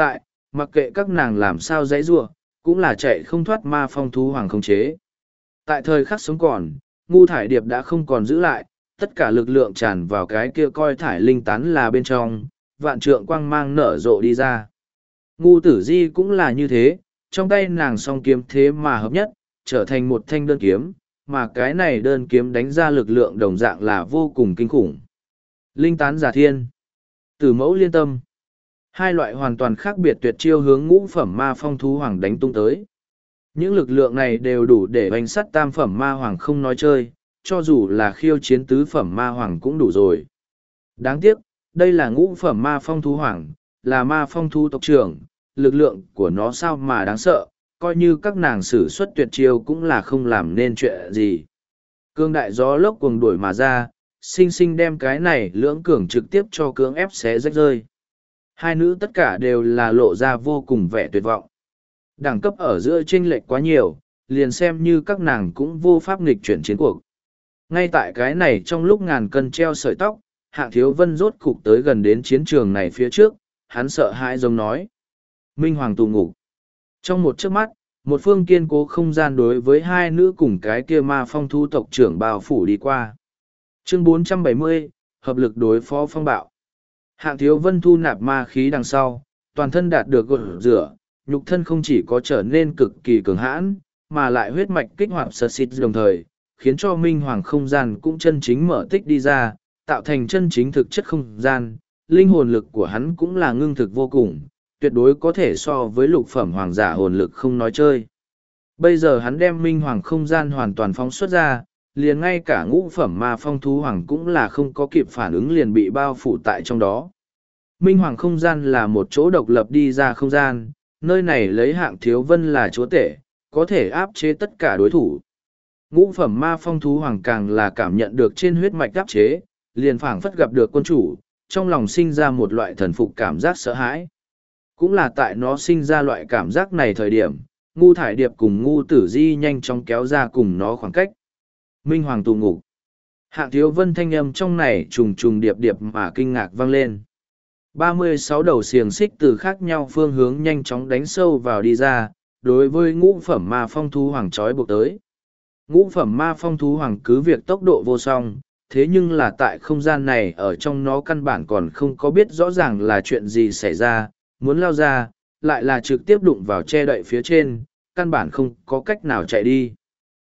mặc kệ các nàng làm sao dãy giụa, cũng là chạy không thoát ma phong thú hoàng khống chế. Tại thời khắc sống còn, ngu thải điệp đã không còn giữ lại, tất cả lực lượng tràn vào cái kia coi thải linh tán là bên trong, vạn trượng quang mang nở rộ đi ra. Ngu tử di cũng là như thế, trong tay nàng song kiếm thế mà hợp nhất, trở thành một thanh đơn kiếm, mà cái này đơn kiếm đánh ra lực lượng đồng dạng là vô cùng kinh khủng. Linh tán giả thiên, tử mẫu liên tâm. Hai loại hoàn toàn khác biệt tuyệt chiêu hướng ngũ phẩm ma phong thú hoàng đánh tung tới. Những lực lượng này đều đủ để bánh sắt tam phẩm ma hoàng không nói chơi, cho dù là khiêu chiến tứ phẩm ma hoàng cũng đủ rồi. Đáng tiếc, đây là ngũ phẩm ma phong thú hoàng, là ma phong thú tộc trưởng, lực lượng của nó sao mà đáng sợ, coi như các nàng sử xuất tuyệt chiêu cũng là không làm nên chuyện gì. Cương đại gió lốc cuồng đuổi mà ra, sinh sinh đem cái này lưỡng cường trực tiếp cho cưỡng ép xé rách rơi. Hai nữ tất cả đều là lộ ra vô cùng vẻ tuyệt vọng. Đẳng cấp ở giữa chênh lệch quá nhiều, liền xem như các nàng cũng vô pháp nghịch chuyển chiến cuộc. Ngay tại cái này trong lúc ngàn cân treo sợi tóc, Hạng Thiếu Vân rốt cục tới gần đến chiến trường này phía trước, hắn sợ hãi giống nói. Minh Hoàng tù ngục. Trong một chớp mắt, một phương kiên cố không gian đối với hai nữ cùng cái kia ma phong thú tộc trưởng bao phủ đi qua. Chương 470, hợp lực đối phó phong bạo. Hạng Thiếu Vân thu nạp ma khí đằng sau, toàn thân đạt được gột rửa, nhục thân không chỉ có trở nên cực kỳ cường hãn, mà lại huyết mạch kích hoạt sật xịt đồng thời, khiến cho Minh Hoàng không gian cũng chân chính mở tích đi ra, tạo thành chân chính thực chất không gian. Linh hồn lực của hắn cũng là ngưng thực vô cùng, tuyệt đối có thể so với lục phẩm hoàng giả hồn lực không nói chơi. Bây giờ hắn đem Minh Hoàng không gian hoàn toàn phóng xuất ra, liền ngay cả ngũ phẩm ma phong thú hoàng cũng là không có kịp phản ứng liền bị bao phủ tại trong đó. Minh Hoàng không gian là một chỗ độc lập đi ra không gian, nơi này lấy Hạng Thiếu Vân là chúa tể, có thể áp chế tất cả đối thủ. Ngũ phẩm ma phong thú hoàng càng là cảm nhận được trên huyết mạch áp chế, liền phảng phất gặp được quân chủ, trong lòng sinh ra một loại thần phục cảm giác sợ hãi. Cũng là tại nó sinh ra loại cảm giác này thời điểm, ngu thải điệp cùng ngu tử di nhanh chóng kéo ra cùng nó khoảng cách. Minh Hoàng tù ngục. Hạng Thiếu Vân thanh âm trong này trùng trùng điệp điệp mà kinh ngạc vang lên. 36 đầu xiềng xích từ khác nhau phương hướng nhanh chóng đánh sâu vào đi ra, đối với ngũ phẩm ma phong thú hoàng trói buộc tới. Ngũ phẩm ma phong thú hoàng cứ việc tốc độ vô song, thế nhưng là tại không gian này ở trong nó căn bản còn không có biết rõ ràng là chuyện gì xảy ra, muốn lao ra, lại là trực tiếp đụng vào che đậy phía trên, căn bản không có cách nào chạy đi.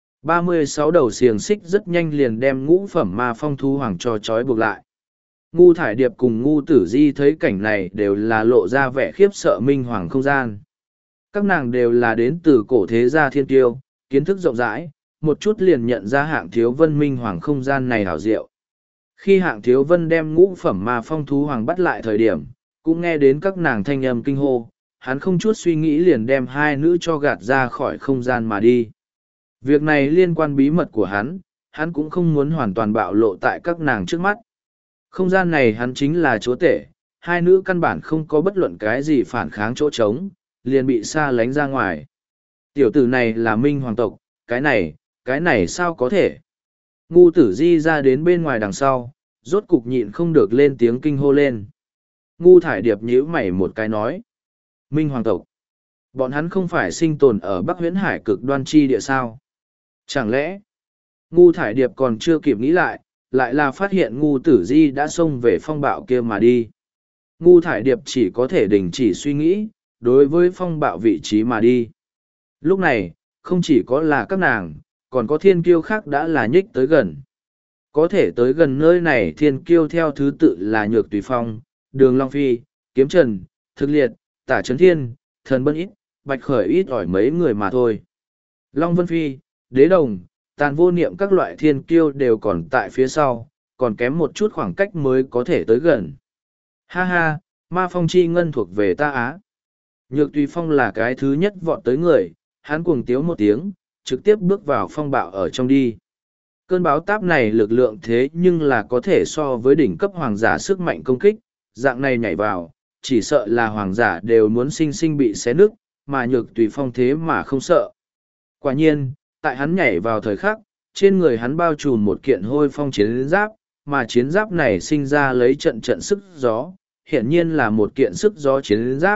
36 đầu xiềng xích rất nhanh liền đem ngũ phẩm ma phong thú hoàng cho trói buộc lại. Ngu thải điệp cùng ngu tử di thấy cảnh này đều là lộ ra vẻ khiếp sợ Minh Hoàng không gian. Các nàng đều là đến từ cổ thế gia thiên tiêu, kiến thức rộng rãi, một chút liền nhận ra Hạng Thiếu Vân Minh Hoàng không gian này hảo diệu. Khi Hạng Thiếu Vân đem ngũ phẩm ma phong thú hoàng bắt lại thời điểm, cũng nghe đến các nàng thanh âm kinh hô, hắn không chút suy nghĩ liền đem hai nữ cho gạt ra khỏi không gian mà đi. Việc này liên quan bí mật của hắn cũng không muốn hoàn toàn bạo lộ tại các nàng trước mắt. Không gian này hắn chính là chúa tể, hai nữ căn bản không có bất luận cái gì phản kháng chỗ trống, liền bị xa lánh ra ngoài. Tiểu tử này là Minh Hoàng tộc, cái này sao có thể? Ngu tử di ra đến bên ngoài đằng sau, rốt cục nhịn không được lên tiếng kinh hô lên. Ngu thải điệp nhíu mày một cái nói. Minh Hoàng tộc. Bọn hắn không phải sinh tồn ở Bắc Huyễn Hải cực đoan chi địa sao? Chẳng lẽ, ngu thải điệp còn chưa kịp nghĩ lại là phát hiện ngu tử di đã xông về phong bạo kia mà đi. Ngu thải điệp chỉ có thể đình chỉ suy nghĩ, đối với phong bạo vị trí mà đi. Lúc này, không chỉ có là các nàng, còn có thiên kiêu khác đã là nhích tới gần. Có thể tới gần nơi này thiên kiêu theo thứ tự là Nhược Tùy Phong, Đường Long Phi, Kiếm Trần, Thực Liệt, Tả Trấn Thiên, Thần Bân ít, Bạch Khởi ít ỏi mấy người mà thôi. Long Vân Phi, Đế Đồng, Tàn Vô Niệm các loại thiên kiêu đều còn tại phía sau, còn kém một chút khoảng cách mới có thể tới gần. Ha ha, ma phong chi ngân thuộc về ta á. Nhược Tùy Phong là cái thứ nhất vọt tới người, hắn cuồng tiếu một tiếng, trực tiếp bước vào phong bạo ở trong đi. Cơn báo táp này lực lượng thế nhưng là có thể so với đỉnh cấp hoàng giả sức mạnh công kích, dạng này nhảy vào, chỉ sợ là hoàng giả đều muốn sinh sinh bị xé nứt, mà Nhược Tùy Phong thế mà không sợ. Quả nhiên, tại hắn nhảy vào thời khắc, trên người hắn bao trùm một kiện hôi phong chiến giáp, mà chiến giáp này sinh ra lấy trận trận sức gió, hiển nhiên là một kiện sức gió chiến giáp,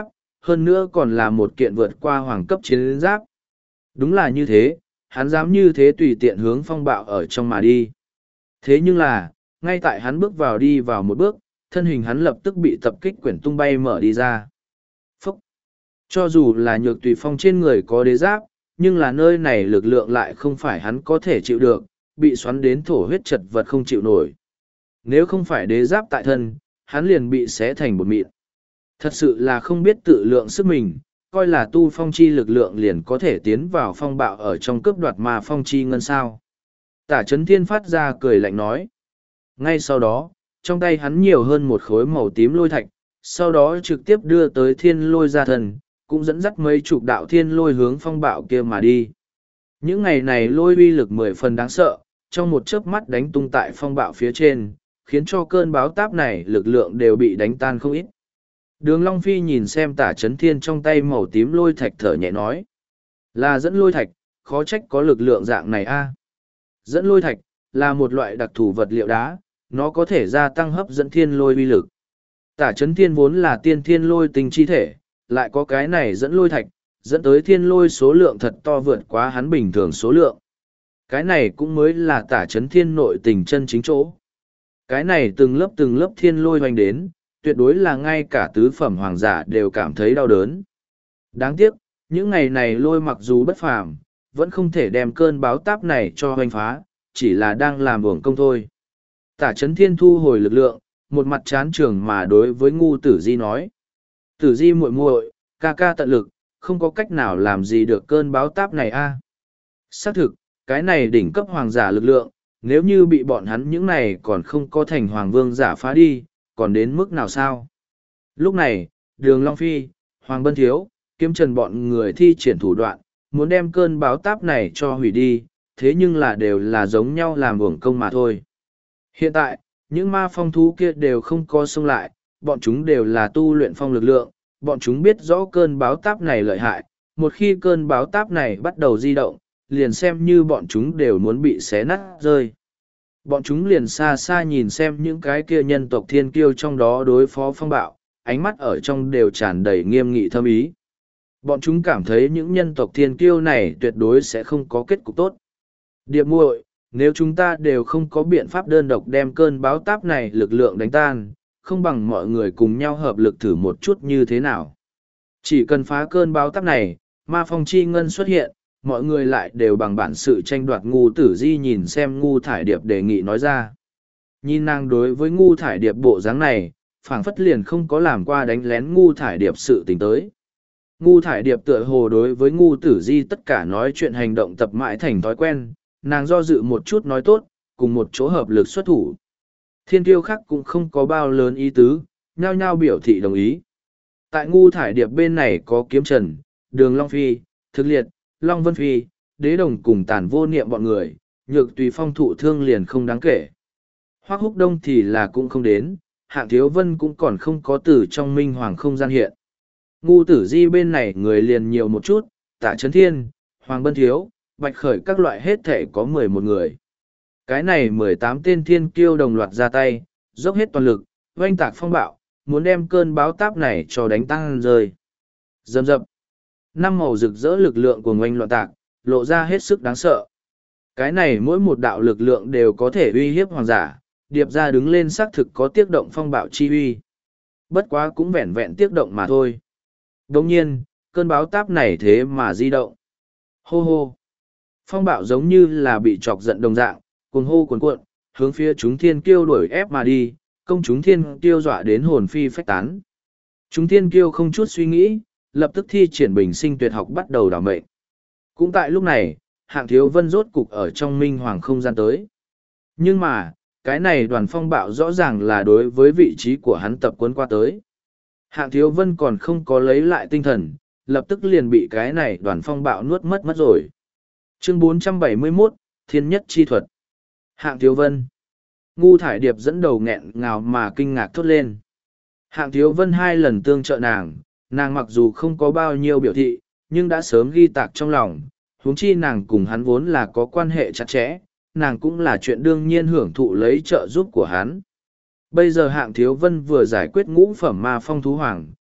hơn nữa còn là một kiện vượt qua hoàng cấp chiến giáp. Đúng là như thế, hắn dám như thế tùy tiện hướng phong bạo ở trong mà đi. Thế nhưng là, ngay tại hắn bước vào đi vào một bước, thân hình hắn lập tức bị tập kích quyển tung bay mở đi ra. Phúc! Cho dù là nhược tùy phong trên người có đế giáp, nhưng là nơi này lực lượng lại không phải hắn có thể chịu được, bị xoắn đến thổ huyết chật vật không chịu nổi. Nếu không phải đế giáp tại thân, hắn liền bị xé thành bột mịn. Thật sự là không biết tự lượng sức mình, coi là tu phong chi lực lượng liền có thể tiến vào phong bạo ở trong cướp đoạt mà phong chi ngân sao. Tả Chấn Thiên phát ra cười lạnh nói. Ngay sau đó, trong tay hắn nhiều hơn một khối màu tím lôi thạch, sau đó trực tiếp đưa tới thiên lôi ra thần, cũng dẫn dắt mấy chục đạo thiên lôi hướng phong bạo kia mà đi. Những ngày này lôi uy lực 10 phần đáng sợ, trong một chớp mắt đánh tung tại phong bạo phía trên, khiến cho cơn báo táp này lực lượng đều bị đánh tan không ít. Đường Long Phi nhìn xem Tả Chấn Thiên trong tay màu tím lôi thạch thở nhẹ nói. Là dẫn lôi thạch, khó trách có lực lượng dạng này a. Dẫn lôi thạch, là một loại đặc thù vật liệu đá, nó có thể gia tăng hấp dẫn thiên lôi uy lực. Tả Chấn Thiên vốn là tiên thiên lôi tinh chi thể, lại có cái này dẫn lôi thạch, dẫn tới thiên lôi số lượng thật to vượt quá hắn bình thường số lượng. Cái này cũng mới là Tả Chấn Thiên nội tình chân chính chỗ. Cái này từng lớp thiên lôi hoành đến, tuyệt đối là ngay cả tứ phẩm hoàng giả đều cảm thấy đau đớn. Đáng tiếc, những ngày này lôi mặc dù bất phàm, vẫn không thể đem cơn báo táp này cho hoành phá, chỉ là đang làm uổng công thôi. Tả Chấn Thiên thu hồi lực lượng, một mặt chán trường mà đối với Ngu Tử Di nói. Tử Di muội muội, ca ca tận lực, không có cách nào làm gì được cơn báo táp này a. Xác thực, cái này đỉnh cấp hoàng giả lực lượng, nếu như bị bọn hắn những này còn không có thành hoàng vương giả phá đi, còn đến mức nào sao? Lúc này, Đường Long Phi, Hoàng Bân Thiếu, Kiếm Trần bọn người thi triển thủ đoạn, muốn đem cơn báo táp này cho hủy đi, thế nhưng là đều là giống nhau làm uổng công mà thôi. Hiện tại, những ma phong thú kia đều không có xông lại, bọn chúng đều là tu luyện phong lực lượng, bọn chúng biết rõ cơn báo táp này lợi hại, một khi cơn báo táp này bắt đầu di động, liền xem như bọn chúng đều muốn bị xé nát rơi. Bọn chúng liền xa xa nhìn xem những cái kia nhân tộc thiên kiêu trong đó đối phó phong bạo, ánh mắt ở trong đều tràn đầy nghiêm nghị thâm ý. Bọn chúng cảm thấy những nhân tộc thiên kiêu này tuyệt đối sẽ không có kết cục tốt. Điệp muội, nếu chúng ta đều không có biện pháp đơn độc đem cơn báo táp này lực lượng đánh tan, không bằng mọi người cùng nhau hợp lực thử một chút như thế nào. Chỉ cần phá cơn báo táp này, ma phong chi ngân xuất hiện, mọi người lại đều bằng bản sự tranh đoạt. Ngu Tử Di nhìn xem Ngu Thải Điệp đề nghị nói ra. Nhìn nàng đối với Ngu Thải Điệp bộ dáng này, phảng phất liền không có làm qua đánh lén Ngu Thải Điệp sự tình tới. Ngu Thải Điệp tựa hồ đối với Ngu Tử Di tất cả nói chuyện hành động tập mãi thành thói quen, nàng do dự một chút nói tốt, cùng một chỗ hợp lực xuất thủ. Thiên kiêu khác cũng không có bao lớn ý tứ, nhao nhao biểu thị đồng ý. Tại Ngu Thải Điệp bên này có Kiếm Trần, Đường Long Phi, Thực Liệt, Long Vân Phi, Đế Đồng cùng Tản Vô Niệm bọn người, Nhược Tùy Phong thụ thương liền không đáng kể. Hoắc Húc Đông thì là cũng không đến, Hạng Thiếu Vân cũng còn không có từ trong minh hoàng không gian hiện. Ngu Tử Di bên này người liền nhiều một chút, Tả Chấn Thiên, Hoàng Bân Thiếu, Bạch Khởi các loại hết thể có 11 người. Cái này 18 tên thiên kiêu đồng loạt ra tay, dốc hết toàn lực, oanh tạc phong bạo, muốn đem cơn báo táp này cho đánh tăng rơi. Dầm dập. Năm màu rực rỡ lực lượng của oanh loạn tạc, lộ ra hết sức đáng sợ. Cái này mỗi một đạo lực lượng đều có thể uy hiếp hoàng giả, điệp ra đứng lên xác thực có tiếc động phong bạo chi uy. Bất quá cũng vẹn vẹn tiếc động mà thôi. Đồng nhiên, cơn báo táp này thế mà di động. Hô hô. Phong bạo giống như là bị chọc giận đồng dạng, cuồng hô cuồn cuộn, hướng phía chúng thiên kiêu đuổi ép mà đi, công chúng thiên kiêu dọa đến hồn phi phách tán. Chúng thiên kiêu không chút suy nghĩ, lập tức thi triển bình sinh tuyệt học bắt đầu đảo mệnh. Cũng tại lúc này, Hạng Thiếu Vân rốt cục ở trong minh hoàng không gian tới. Nhưng mà, cái này đoàn phong bạo rõ ràng là đối với vị trí của hắn tập quân qua tới. Hạng Thiếu Vân còn không có lấy lại tinh thần, lập tức liền bị cái này đoàn phong bạo nuốt mất rồi. Chương 471, Thiên Nhất Chi Thuật. Hạng Thiếu Vân. Ngu Thải Điệp dẫn đầu nghẹn ngào mà kinh ngạc thốt lên. Hạng Thiếu Vân 2 lần tương trợ nàng, nàng mặc dù không có bao nhiêu biểu thị, nhưng đã sớm ghi tạc trong lòng, huống chi nàng cùng hắn vốn là có quan hệ chặt chẽ, nàng cũng là chuyện đương nhiên hưởng thụ lấy trợ giúp của hắn. Bây giờ Hạng Thiếu Vân vừa giải quyết ngũ phẩm ma phong thú hoàng,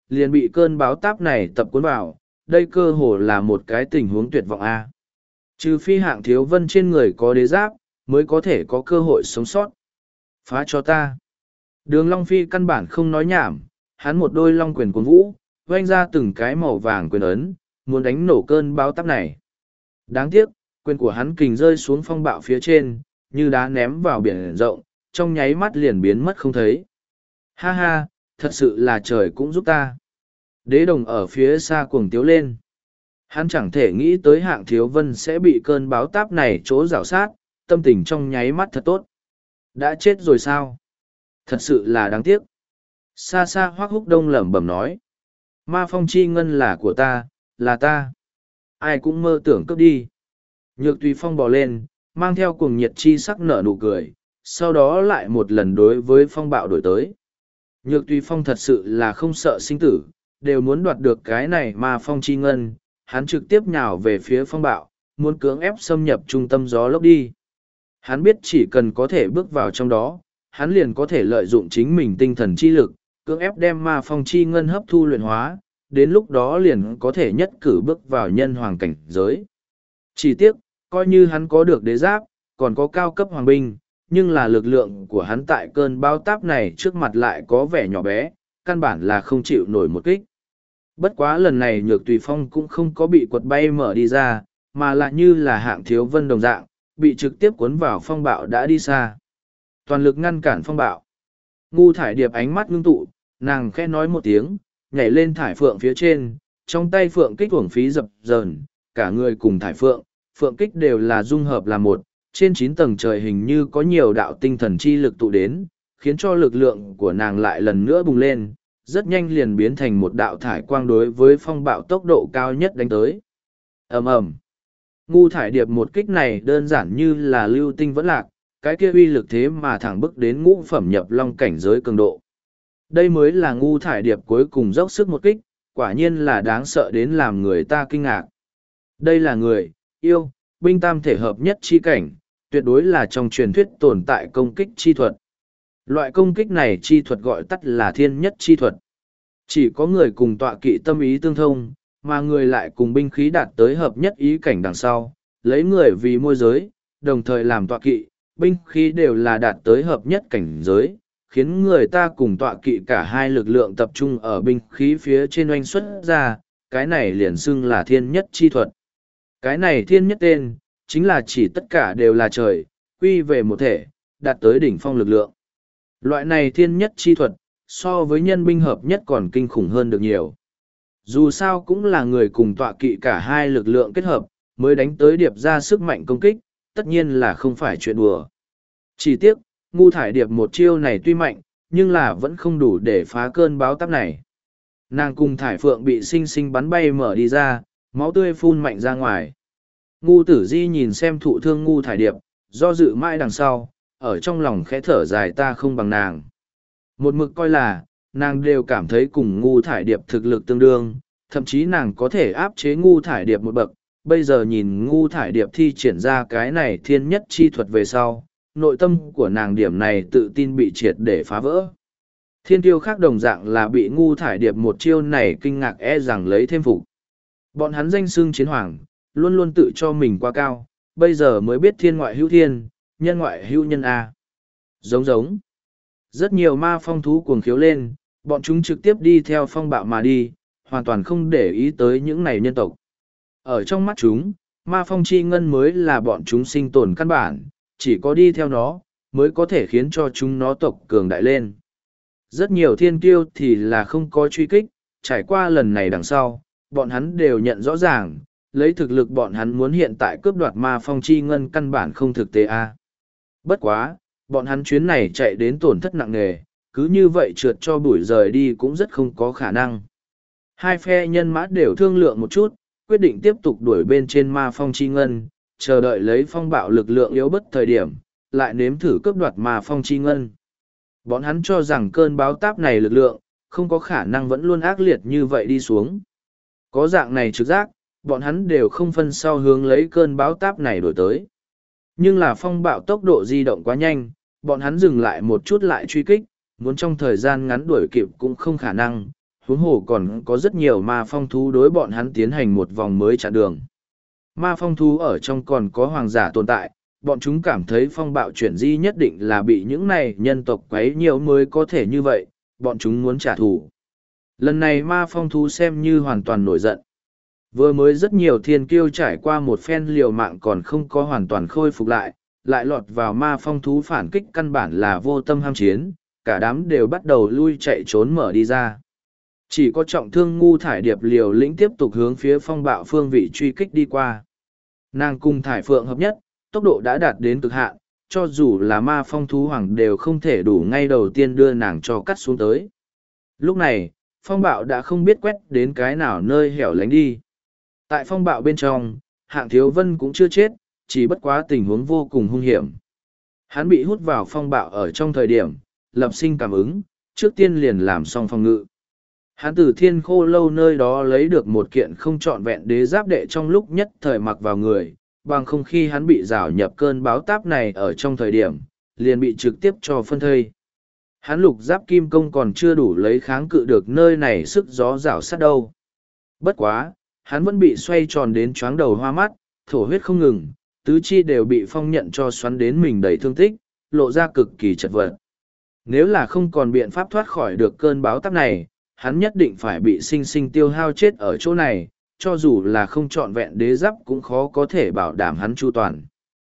liền bị cơn báo táp này tập cuốn vào, đây cơ hồ là một cái tình huống tuyệt vọng a. Trừ phi Hạng Thiếu Vân trên người có đế giáp, mới có thể có cơ hội sống sót. Phá cho ta. Đường Long Phi căn bản không nói nhảm, hắn một đôi long quyền cuốn vũ, vanh ra từng cái màu vàng quyền ấn, muốn đánh nổ cơn báo táp này. Đáng tiếc, quyền của hắn kình rơi xuống phong bạo phía trên, như đá ném vào biển rộng, trong nháy mắt liền biến mất không thấy. Ha ha, thật sự là trời cũng giúp ta. Đế đồng ở phía xa cuồng tiếu lên. Hắn chẳng thể nghĩ tới Hạng Thiếu Vân sẽ bị cơn báo táp này chỗ rào sát, tâm tình trong nháy mắt thật tốt. Đã chết rồi sao? Thật sự là đáng tiếc. Xa xa Hoắc Húc Đông lẩm bẩm nói. Ma phong chi ngân là của ta, là ta. Ai cũng mơ tưởng cướp đi. Nhược Tùy Phong bò lên, mang theo cuồng nhiệt chi sắc nở nụ cười, sau đó lại một lần đối với phong bạo đổi tới. Nhược Tùy Phong thật sự là không sợ sinh tử, đều muốn đoạt được cái này ma phong chi ngân, hắn trực tiếp nhào về phía phong bạo, muốn cưỡng ép xâm nhập trung tâm gió lốc đi. Hắn biết chỉ cần có thể bước vào trong đó, hắn liền có thể lợi dụng chính mình tinh thần chi lực, cưỡng ép đem ma phong chi ngân hấp thu luyện hóa, đến lúc đó liền có thể nhất cử bước vào nhân hoàng cảnh giới. Chỉ tiếc, coi như hắn có được đế giáp, còn có cao cấp hoàng binh, nhưng là lực lượng của hắn tại cơn bão táp này trước mặt lại có vẻ nhỏ bé, căn bản là không chịu nổi một kích. Bất quá lần này Nhược Tùy Phong cũng không có bị quật bay mở đi ra, mà lại như là Hạng Thiếu Vân đồng dạng, bị trực tiếp cuốn vào phong bạo đã đi xa. Toàn lực ngăn cản phong bạo. Ngu Thải Điệp ánh mắt ngưng tụ, nàng khẽ nói một tiếng, nhảy lên thải phượng phía trên, trong tay phượng kích uổng phí dập dờn, cả người cùng thải phượng, phượng kích đều là dung hợp là một, trên 9 tầng trời hình như có nhiều đạo tinh thần chi lực tụ đến, khiến cho lực lượng của nàng lại lần nữa bùng lên, rất nhanh liền biến thành một đạo thải quang đối với phong bạo tốc độ cao nhất đánh tới. Ầm ầm. Ngu Thải Điệp một kích này đơn giản như là lưu tinh vẫn lạc, cái kia uy lực thế mà thẳng bức đến ngũ phẩm nhập long cảnh giới cường độ. Đây mới là Ngu Thải Điệp cuối cùng dốc sức một kích, quả nhiên là đáng sợ đến làm người ta kinh ngạc. Đây là người, yêu, binh tam thể hợp nhất chi cảnh, tuyệt đối là trong truyền thuyết tồn tại công kích chi thuật. Loại công kích này chi thuật gọi tắt là thiên nhất chi thuật. Chỉ có người cùng tọa kỵ tâm ý tương thông, mà người lại cùng binh khí đạt tới hợp nhất ý cảnh đằng sau, lấy người vì môi giới, đồng thời làm tọa kỵ, binh khí đều là đạt tới hợp nhất cảnh giới, khiến người ta cùng tọa kỵ cả hai lực lượng tập trung ở binh khí phía trên oanh xuất ra, cái này liền xưng là thiên nhất chi thuật. Cái này thiên nhất tên, chính là chỉ tất cả đều là trời, quy về một thể, đạt tới đỉnh phong lực lượng. Loại này thiên nhất chi thuật, so với nhân binh hợp nhất còn kinh khủng hơn được nhiều. Dù sao cũng là người cùng tọa kỵ cả hai lực lượng kết hợp, mới đánh tới điệp ra sức mạnh công kích, tất nhiên là không phải chuyện đùa. Chỉ tiếc, Ngu Thải Điệp một chiêu này tuy mạnh, nhưng là vẫn không đủ để phá cơn báo táp này. Nàng cùng Thải Phượng bị sinh sinh bắn bay mở đi ra, máu tươi phun mạnh ra ngoài. Ngu Tử Di nhìn xem thụ thương Ngu Thải Điệp, do dự mãi đằng sau, ở trong lòng khẽ thở dài ta không bằng nàng. Một mực coi là, nàng đều cảm thấy cùng Ngu Thải Điệp thực lực tương đương, thậm chí nàng có thể áp chế Ngu Thải Điệp một bậc. Bây giờ nhìn Ngu Thải Điệp thi triển ra cái này thiên nhất chi thuật về sau, nội tâm của nàng điểm này tự tin bị triệt để phá vỡ. Thiên tiêu khác đồng dạng là bị Ngu Thải Điệp một chiêu này kinh ngạc rằng lấy thêm phục. Bọn hắn danh xưng chiến hoàng, luôn luôn tự cho mình quá cao, bây giờ mới biết thiên ngoại hữu thiên, nhân ngoại hữu nhân A. Giống giống. Rất nhiều ma phong thú cuồng khiếu lên, bọn chúng trực tiếp đi theo phong bạo mà đi, hoàn toàn không để ý tới những này nhân tộc. Ở trong mắt chúng, ma phong chi ngân mới là bọn chúng sinh tồn căn bản, chỉ có đi theo nó, mới có thể khiến cho chúng nó tộc cường đại lên. Rất nhiều thiên kiêu thì là không có truy kích, trải qua lần này đằng sau, bọn hắn đều nhận rõ ràng, lấy thực lực bọn hắn muốn hiện tại cướp đoạt ma phong chi ngân căn bản không thực tế a. Bất quá, bọn hắn chuyến này chạy đến tổn thất nặng nề, cứ như vậy trượt cho bụi rời đi cũng rất không có khả năng. Hai phe nhân mã đều thương lượng một chút, quyết định tiếp tục đuổi bên trên ma phong chi ngân, chờ đợi lấy phong bạo lực lượng yếu bất thời điểm, lại nếm thử cướp đoạt ma phong chi ngân. Bọn hắn cho rằng cơn báo táp này lực lượng, không có khả năng vẫn luôn ác liệt như vậy đi xuống. Có dạng này trực giác, bọn hắn đều không phân sau hướng lấy cơn báo táp này đổi tới. Nhưng là phong bạo tốc độ di động quá nhanh, bọn hắn dừng lại một chút lại truy kích, muốn trong thời gian ngắn đuổi kịp cũng không khả năng. huống hồ còn có rất nhiều ma phong thú đối bọn hắn tiến hành một vòng mới chặn đường. Ma phong thú ở trong còn có hoàng giả tồn tại, bọn chúng cảm thấy phong bạo chuyển di nhất định là bị những này nhân tộc quấy nhiều mới có thể như vậy, bọn chúng muốn trả thù. Lần này ma phong thú xem như hoàn toàn nổi giận. Vừa mới rất nhiều thiên kiêu trải qua một phen liều mạng còn không có hoàn toàn khôi phục lại lọt vào ma phong thú phản kích căn bản là vô tâm ham chiến, cả đám đều bắt đầu lui chạy trốn mở đi ra. Chỉ có trọng thương ngu thải điệp liều lĩnh tiếp tục hướng phía phong bạo phương vị truy kích đi qua. Nàng cùng thải phượng hợp nhất, tốc độ đã đạt đến cực hạn, cho dù là ma phong thú hoàng đều không thể đủ ngay đầu tiên đưa nàng cho cắt xuống tới. Lúc này, phong bạo đã không biết quét đến cái nào nơi hẻo lánh đi. Tại phong bạo bên trong, Hạng Thiếu Vân cũng chưa chết, chỉ bất quá tình huống vô cùng hung hiểm. Hắn bị hút vào phong bạo ở trong thời điểm, lập sinh cảm ứng, trước tiên liền làm xong phòng ngự. Hắn từ thiên khô lâu nơi đó lấy được một kiện không trọn vẹn đế giáp đệ trong lúc nhất thời mặc vào người, bằng không khi hắn bị rào nhập cơn báo táp này ở trong thời điểm, liền bị trực tiếp cho phân thây. Hắn lục giáp kim công còn chưa đủ lấy kháng cự được nơi này sức gió rào sát đâu. Bất quá, hắn vẫn bị xoay tròn đến choáng đầu hoa mắt, thổ huyết không ngừng, tứ chi đều bị phong nhận cho xoắn đến mình đầy thương tích, lộ ra cực kỳ chật vật. Nếu là không còn biện pháp thoát khỏi được cơn báo táp này, hắn nhất định phải bị sinh sinh tiêu hao chết ở chỗ này, cho dù là không trọn vẹn đế giáp cũng khó có thể bảo đảm hắn chu toàn.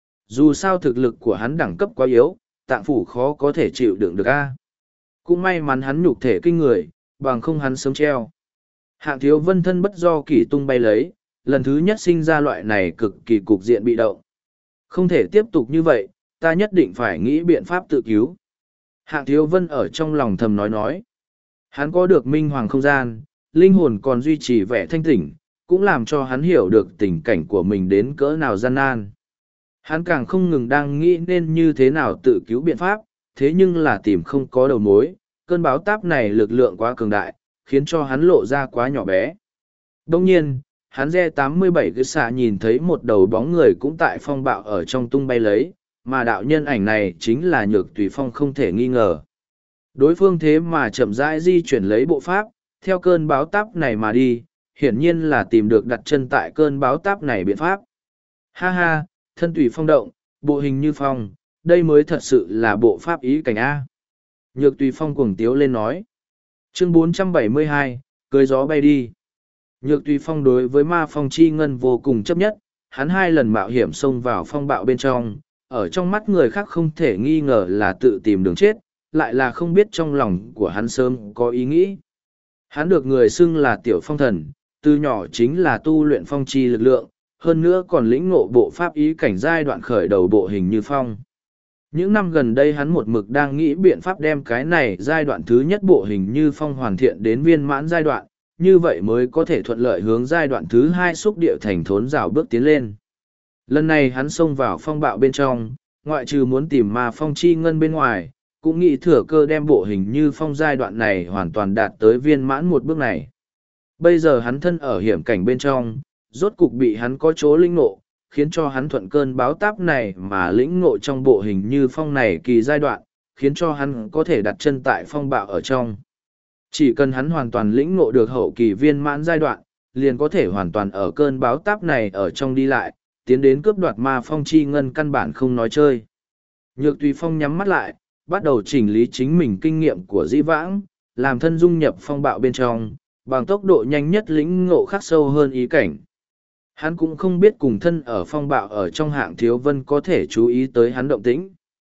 Dù sao thực lực của hắn đẳng cấp quá yếu, tạng phủ khó có thể chịu đựng được a. Cũng may mắn hắn nhục thể kinh người, bằng không hắn sớm treo. Hạng Thiếu Vân thân bất do kỷ tung bay lấy, lần thứ nhất sinh ra loại này cực kỳ cục diện bị động. Không thể tiếp tục như vậy, ta nhất định phải nghĩ biện pháp tự cứu. Hạng Thiếu Vân ở trong lòng thầm nói. Hắn có được minh hoàng không gian, linh hồn còn duy trì vẻ thanh tỉnh, cũng làm cho hắn hiểu được tình cảnh của mình đến cỡ nào gian nan. Hắn càng không ngừng đang nghĩ nên như thế nào tự cứu biện pháp, thế nhưng là tìm không có đầu mối, cơn báo táp này lực lượng quá cường đại, khiến cho hắn lộ ra quá nhỏ bé. Đông nhiên, hắn re 87 cái xạ nhìn thấy một đầu bóng người cũng tại phong bạo ở trong tung bay lấy, mà đạo nhân ảnh này chính là Nhược Tùy Phong không thể nghi ngờ. Đối phương thế mà chậm rãi di chuyển lấy bộ pháp, theo cơn báo táp này mà đi, hiển nhiên là tìm được đặt chân tại cơn báo táp này biện pháp. Ha ha, thân tùy phong động, bộ hình như phong, đây mới thật sự là bộ pháp ý cảnh A. Nhược Tùy Phong cuồng tiếu lên nói. Chương 472, cưới gió bay đi. Nhược Tùy Phong đối với ma phong chi ngân vô cùng chấp nhất, hắn 2 lần mạo hiểm xông vào phong bạo bên trong, ở trong mắt người khác không thể nghi ngờ là tự tìm đường chết, lại là không biết trong lòng của hắn sớm có ý nghĩ. Hắn được người xưng là tiểu phong thần, từ nhỏ chính là tu luyện phong chi lực lượng, hơn nữa còn lĩnh ngộ bộ pháp ý cảnh giai đoạn khởi đầu bộ hình như phong. Những năm gần đây hắn một mực đang nghĩ biện pháp đem cái này giai đoạn thứ nhất bộ hình như phong hoàn thiện đến viên mãn giai đoạn, như vậy mới có thể thuận lợi hướng giai đoạn thứ 2 xúc địa thành thốn rào bước tiến lên. Lần này hắn xông vào phong bạo bên trong, ngoại trừ muốn tìm ma phong chi ngân bên ngoài, cũng nghĩ thừa cơ đem bộ hình như phong giai đoạn này hoàn toàn đạt tới viên mãn một bước này. Bây giờ hắn thân ở hiểm cảnh bên trong, rốt cục bị hắn có chỗ linh ngộ, khiến cho hắn thuận cơn báo táp này mà lĩnh ngộ trong bộ hình như phong này kỳ giai đoạn, khiến cho hắn có thể đặt chân tại phong bạo ở trong. Chỉ cần hắn hoàn toàn lĩnh ngộ được hậu kỳ viên mãn giai đoạn, liền có thể hoàn toàn ở cơn báo táp này ở trong đi lại, tiến đến cướp đoạt ma phong chi ngân căn bản không nói chơi. Nhược Tùy Phong nhắm mắt lại, bắt đầu chỉnh lý chính mình kinh nghiệm của dĩ vãng, làm thân dung nhập phong bạo bên trong, bằng tốc độ nhanh nhất lĩnh ngộ khắc sâu hơn ý cảnh. Hắn cũng không biết cùng thân ở phong bạo ở trong Hạng Thiếu Vân có thể chú ý tới hắn động tĩnh.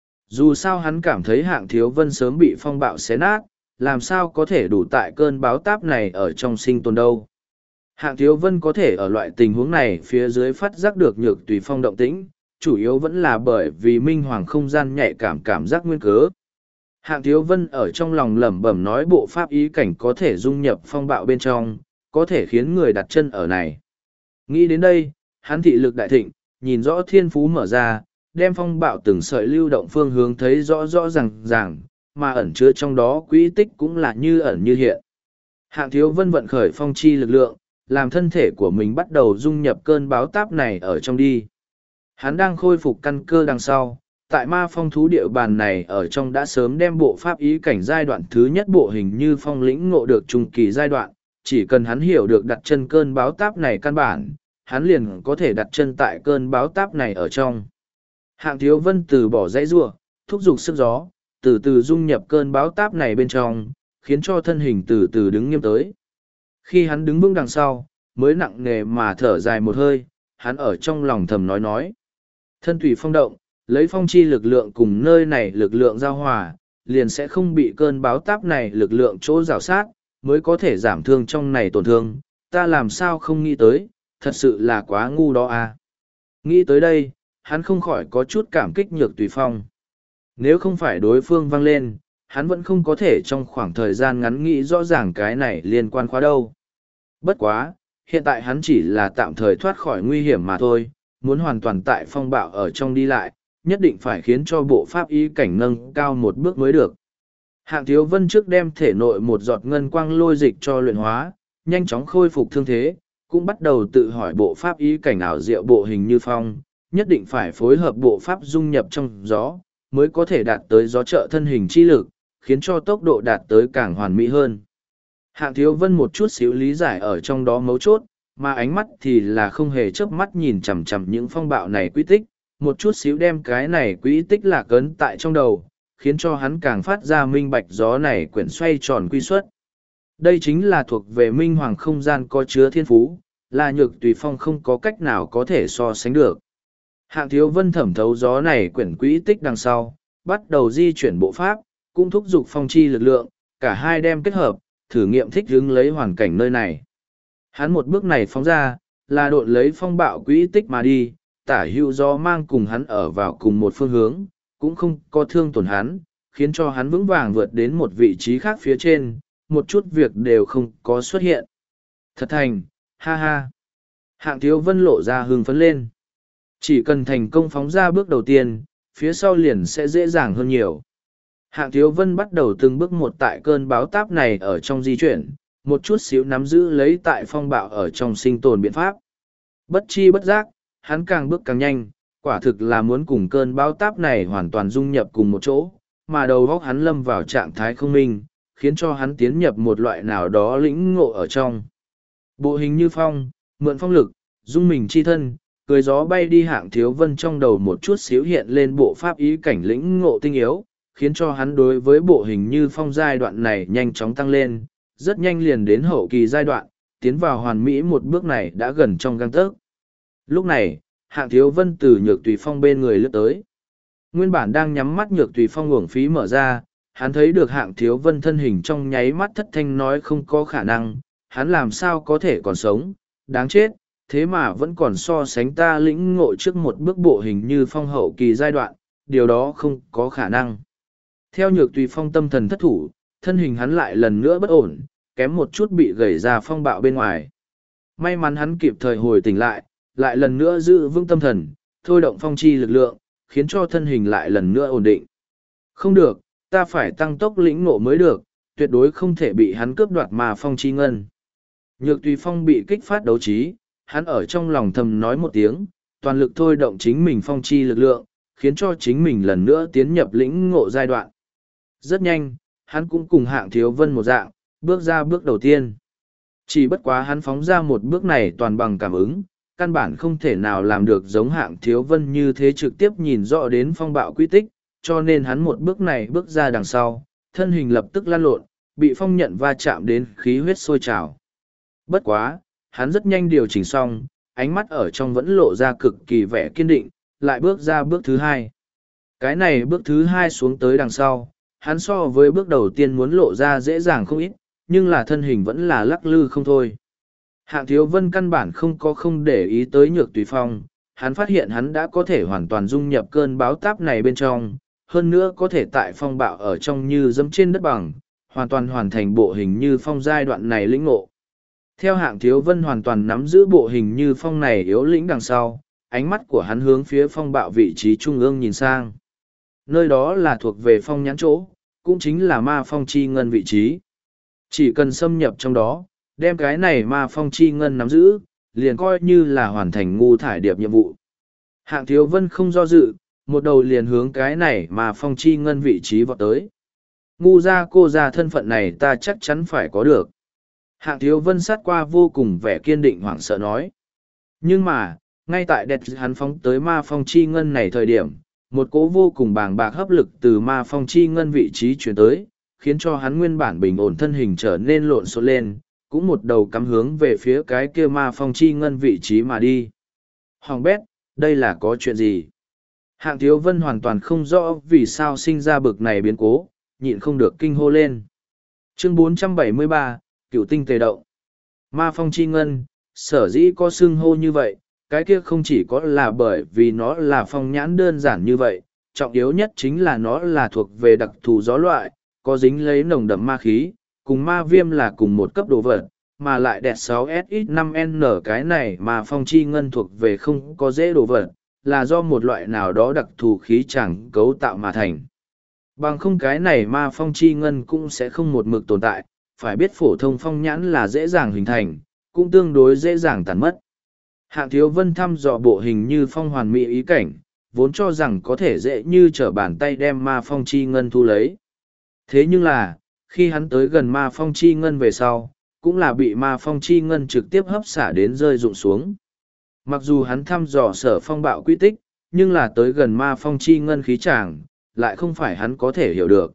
Dù sao hắn cảm thấy Hạng Thiếu Vân sớm bị phong bạo xé nát, làm sao có thể đủ tại cơn báo táp này ở trong sinh tồn đâu. Hạng Thiếu Vân có thể ở loại tình huống này phía dưới phát giác được Nhược Tùy Phong động tĩnh, chủ yếu vẫn là bởi vì minh hoàng không gian nhạy cảm giác nguyên cớ. Hạng Thiếu Vân ở trong lòng lẩm bẩm nói bộ pháp ý cảnh có thể dung nhập phong bạo bên trong, có thể khiến người đặt chân ở này. Nghĩ đến đây, hắn thị lực đại thịnh, nhìn rõ thiên phú mở ra, đem phong bạo từng sợi lưu động phương hướng thấy rõ ràng, mà ẩn chứa trong đó quỹ tích cũng là như ẩn như hiện. Hạng Thiếu Vân vận khởi phong chi lực lượng, làm thân thể của mình bắt đầu dung nhập cơn báo táp này ở trong đi. Hắn đang khôi phục căn cơ đằng sau, tại ma phong thú địa bàn này ở trong đã sớm đem bộ pháp ý cảnh giai đoạn thứ nhất bộ hình như phong lĩnh ngộ được trung kỳ giai đoạn, chỉ cần hắn hiểu được đặt chân cơn báo táp này căn bản, hắn liền có thể đặt chân tại cơn báo táp này ở trong. Hạng Thiếu Vân từ bỏ dãy giụa, thúc giục sức gió, từ từ dung nhập cơn báo táp này bên trong, khiến cho thân hình từ từ đứng nghiêm tới. Khi hắn đứng vững đằng sau, mới nặng nề mà thở dài một hơi, hắn ở trong lòng thầm nói. Thân tùy phong động, lấy phong chi lực lượng cùng nơi này lực lượng giao hòa, liền sẽ không bị cơn báo táp này lực lượng chỗ rào sát, mới có thể giảm thương trong này tổn thương. Ta làm sao không nghĩ tới, thật sự là quá ngu đó à. Nghĩ tới đây, hắn không khỏi có chút cảm kích Nhược Tùy Phong. Nếu không phải đối phương vang lên, hắn vẫn không có thể trong khoảng thời gian ngắn nghĩ rõ ràng cái này liên quan khóa đâu. Bất quá, hiện tại hắn chỉ là tạm thời thoát khỏi nguy hiểm mà thôi, muốn hoàn toàn tại phong bạo ở trong đi lại, nhất định phải khiến cho bộ pháp ý cảnh nâng cao một bước mới được. Hạng Thiếu Vân trước đem thể nội một giọt ngân quang lôi dịch cho luyện hóa, nhanh chóng khôi phục thương thế, cũng bắt đầu tự hỏi bộ pháp ý cảnh ảo diệu bộ hình như phong, nhất định phải phối hợp bộ pháp dung nhập trong gió, mới có thể đạt tới gió trợ thân hình chi lực, khiến cho tốc độ đạt tới càng hoàn mỹ hơn. Hạng Thiếu Vân một chút xíu lý giải ở trong đó mấu chốt, mà ánh mắt thì là không hề chớp mắt nhìn chằm chằm những phong bạo này quy tích, một chút xíu đem cái này quỹ tích lạc ấn tại trong đầu, khiến cho hắn càng phát ra minh bạch gió này quyển xoay tròn quy xuất. Đây chính là thuộc về minh hoàng không gian có chứa thiên phú, là Nhược Tùy Phong không có cách nào có thể so sánh được. Hạng Thiếu Vân thẩm thấu gió này quyển quỹ tích đằng sau, bắt đầu di chuyển bộ pháp, cũng thúc giục phong chi lực lượng, cả hai đem kết hợp, thử nghiệm thích ứng lấy hoàn cảnh nơi này. Hắn một bước này phóng ra, là độn lấy phong bạo quỹ tích mà đi, tả hữu gió mang cùng hắn ở vào cùng một phương hướng, cũng không có thương tổn hắn, khiến cho hắn vững vàng vượt đến một vị trí khác phía trên, một chút việc đều không có xuất hiện. Thật thành, ha ha. Hạng Thiếu Vân lộ ra hưng phấn lên. Chỉ cần thành công phóng ra bước đầu tiên, phía sau liền sẽ dễ dàng hơn nhiều. Hạng Thiếu Vân bắt đầu từng bước một tại cơn báo táp này ở trong di chuyển, một chút xíu nắm giữ lấy tại phong bạo ở trong sinh tồn biện pháp. Bất chi bất giác, hắn càng bước càng nhanh, quả thực là muốn cùng cơn báo táp này hoàn toàn dung nhập cùng một chỗ, mà đầu óc hắn lâm vào trạng thái không minh, khiến cho hắn tiến nhập một loại nào đó lĩnh ngộ ở trong. Bộ hình như phong, mượn phong lực, dung mình chi thân, cười gió bay đi. Hạng Thiếu Vân trong đầu một chút xíu hiện lên bộ pháp ý cảnh lĩnh ngộ tinh yếu, khiến cho hắn đối với bộ hình như phong giai đoạn này nhanh chóng tăng lên, rất nhanh liền đến hậu kỳ giai đoạn, tiến vào hoàn mỹ một bước này đã gần trong gang tấc. Lúc này, Hạng Thiếu Vân từ Nhược Tùy Phong bên người lướt tới. Nguyên bản đang nhắm mắt Nhược Tùy Phong uổng phí mở ra, hắn thấy được Hạng Thiếu Vân thân hình trong nháy mắt thất thanh nói không có khả năng, hắn làm sao có thể còn sống, đáng chết, thế mà vẫn còn so sánh ta lĩnh ngộ trước một bước bộ hình như phong hậu kỳ giai đoạn, điều đó không có khả năng. Theo Nhược Tùy Phong tâm thần thất thủ, thân hình hắn lại lần nữa bất ổn, kém một chút bị gẩy ra phong bạo bên ngoài. May mắn hắn kịp thời hồi tỉnh lại lần nữa giữ vững tâm thần, thôi động phong chi lực lượng, khiến cho thân hình lại lần nữa ổn định. Không được, ta phải tăng tốc lĩnh ngộ mới được, tuyệt đối không thể bị hắn cướp đoạt mà phong chi ngân. Nhược Tùy Phong bị kích phát đấu trí, hắn ở trong lòng thầm nói một tiếng, toàn lực thôi động chính mình phong chi lực lượng, khiến cho chính mình lần nữa tiến nhập lĩnh ngộ giai đoạn. Rất nhanh, hắn cũng cùng Hạng Thiếu Vân một dạng, bước ra bước đầu tiên. Chỉ bất quá hắn phóng ra một bước này toàn bằng cảm ứng, căn bản không thể nào làm được giống Hạng Thiếu Vân như thế trực tiếp nhìn rõ đến phong bạo quy tích, cho nên hắn một bước này bước ra đằng sau, thân hình lập tức lăn lộn, bị phong nhận va chạm đến khí huyết sôi trào. Bất quá, hắn rất nhanh điều chỉnh xong, ánh mắt ở trong vẫn lộ ra cực kỳ vẻ kiên định, lại bước ra bước thứ hai. Cái này bước thứ hai xuống tới đằng sau, hắn so với bước đầu tiên muốn lộ ra dễ dàng không ít, nhưng là thân hình vẫn là lắc lư không thôi. Hạng Thiếu Vân căn bản không để ý tới Nhược Tùy Phong, hắn phát hiện hắn đã có thể hoàn toàn dung nhập cơn báo táp này bên trong, hơn nữa có thể tại phong bạo ở trong như dẫm trên đất bằng, hoàn toàn hoàn thành bộ hình như phong giai đoạn này lĩnh ngộ. Theo Hạng Thiếu Vân hoàn toàn nắm giữ bộ hình như phong này yếu lĩnh đằng sau, ánh mắt của hắn hướng phía phong bạo vị trí trung ương nhìn sang. Nơi đó là thuộc về phong nhãn chỗ, cũng chính là ma phong chi ngân vị trí. Chỉ cần xâm nhập trong đó, đem cái này ma phong chi ngân nắm giữ, liền coi như là hoàn thành ngu thải điệp nhiệm vụ. Hạng Thiếu Vân không do dự, một đầu liền hướng cái này mà phong chi ngân vị trí vọt tới. Ngu ra cô ra thân phận này ta chắc chắn phải có được. Hạng Thiếu Vân sát qua vô cùng vẻ kiên định hoảng sợ nói. Nhưng mà, ngay tại đẹp hắn phóng tới ma phong chi ngân này thời điểm, một cỗ vô cùng bàng bạc hấp lực từ ma phong chi ngân vị trí chuyển tới, khiến cho hắn nguyên bản bình ổn thân hình trở nên lộn xộn lên, cũng một đầu cắm hướng về phía cái kia ma phong chi ngân vị trí mà đi. Hoàng bét, đây là có chuyện gì? Hạng Thiếu Vân hoàn toàn không rõ vì sao sinh ra bực này biến cố, nhịn không được kinh hô lên. Chương 473, Cửu tinh tề động. Ma phong chi ngân, sở dĩ có xưng hô như vậy, cái kia không chỉ có là bởi vì nó là phong nhãn đơn giản như vậy, trọng yếu nhất chính là nó là thuộc về đặc thù gió loại, có dính lấy nồng đậm ma khí, cùng ma viêm là cùng một cấp độ vật, mà lại đẹp 6SX5N cái này mà phong chi ngân thuộc về không có dễ đồ vật, là do một loại nào đó đặc thù khí chẳng cấu tạo mà thành. Bằng không cái này ma phong chi ngân cũng sẽ không một mực tồn tại, phải biết phổ thông phong nhãn là dễ dàng hình thành, cũng tương đối dễ dàng tàn mất. Hạng Thiếu Vân thăm dò bộ hình như phong hoàn mỹ ý cảnh, vốn cho rằng có thể dễ như trở bàn tay đem ma phong chi ngân thu lấy. Thế nhưng là, khi hắn tới gần ma phong chi ngân về sau, cũng là bị ma phong chi ngân trực tiếp hấp xả đến rơi rụng xuống. Mặc dù hắn thăm dò sở phong bạo quy tích, nhưng là tới gần ma phong chi ngân khí tràng, lại không phải hắn có thể hiểu được.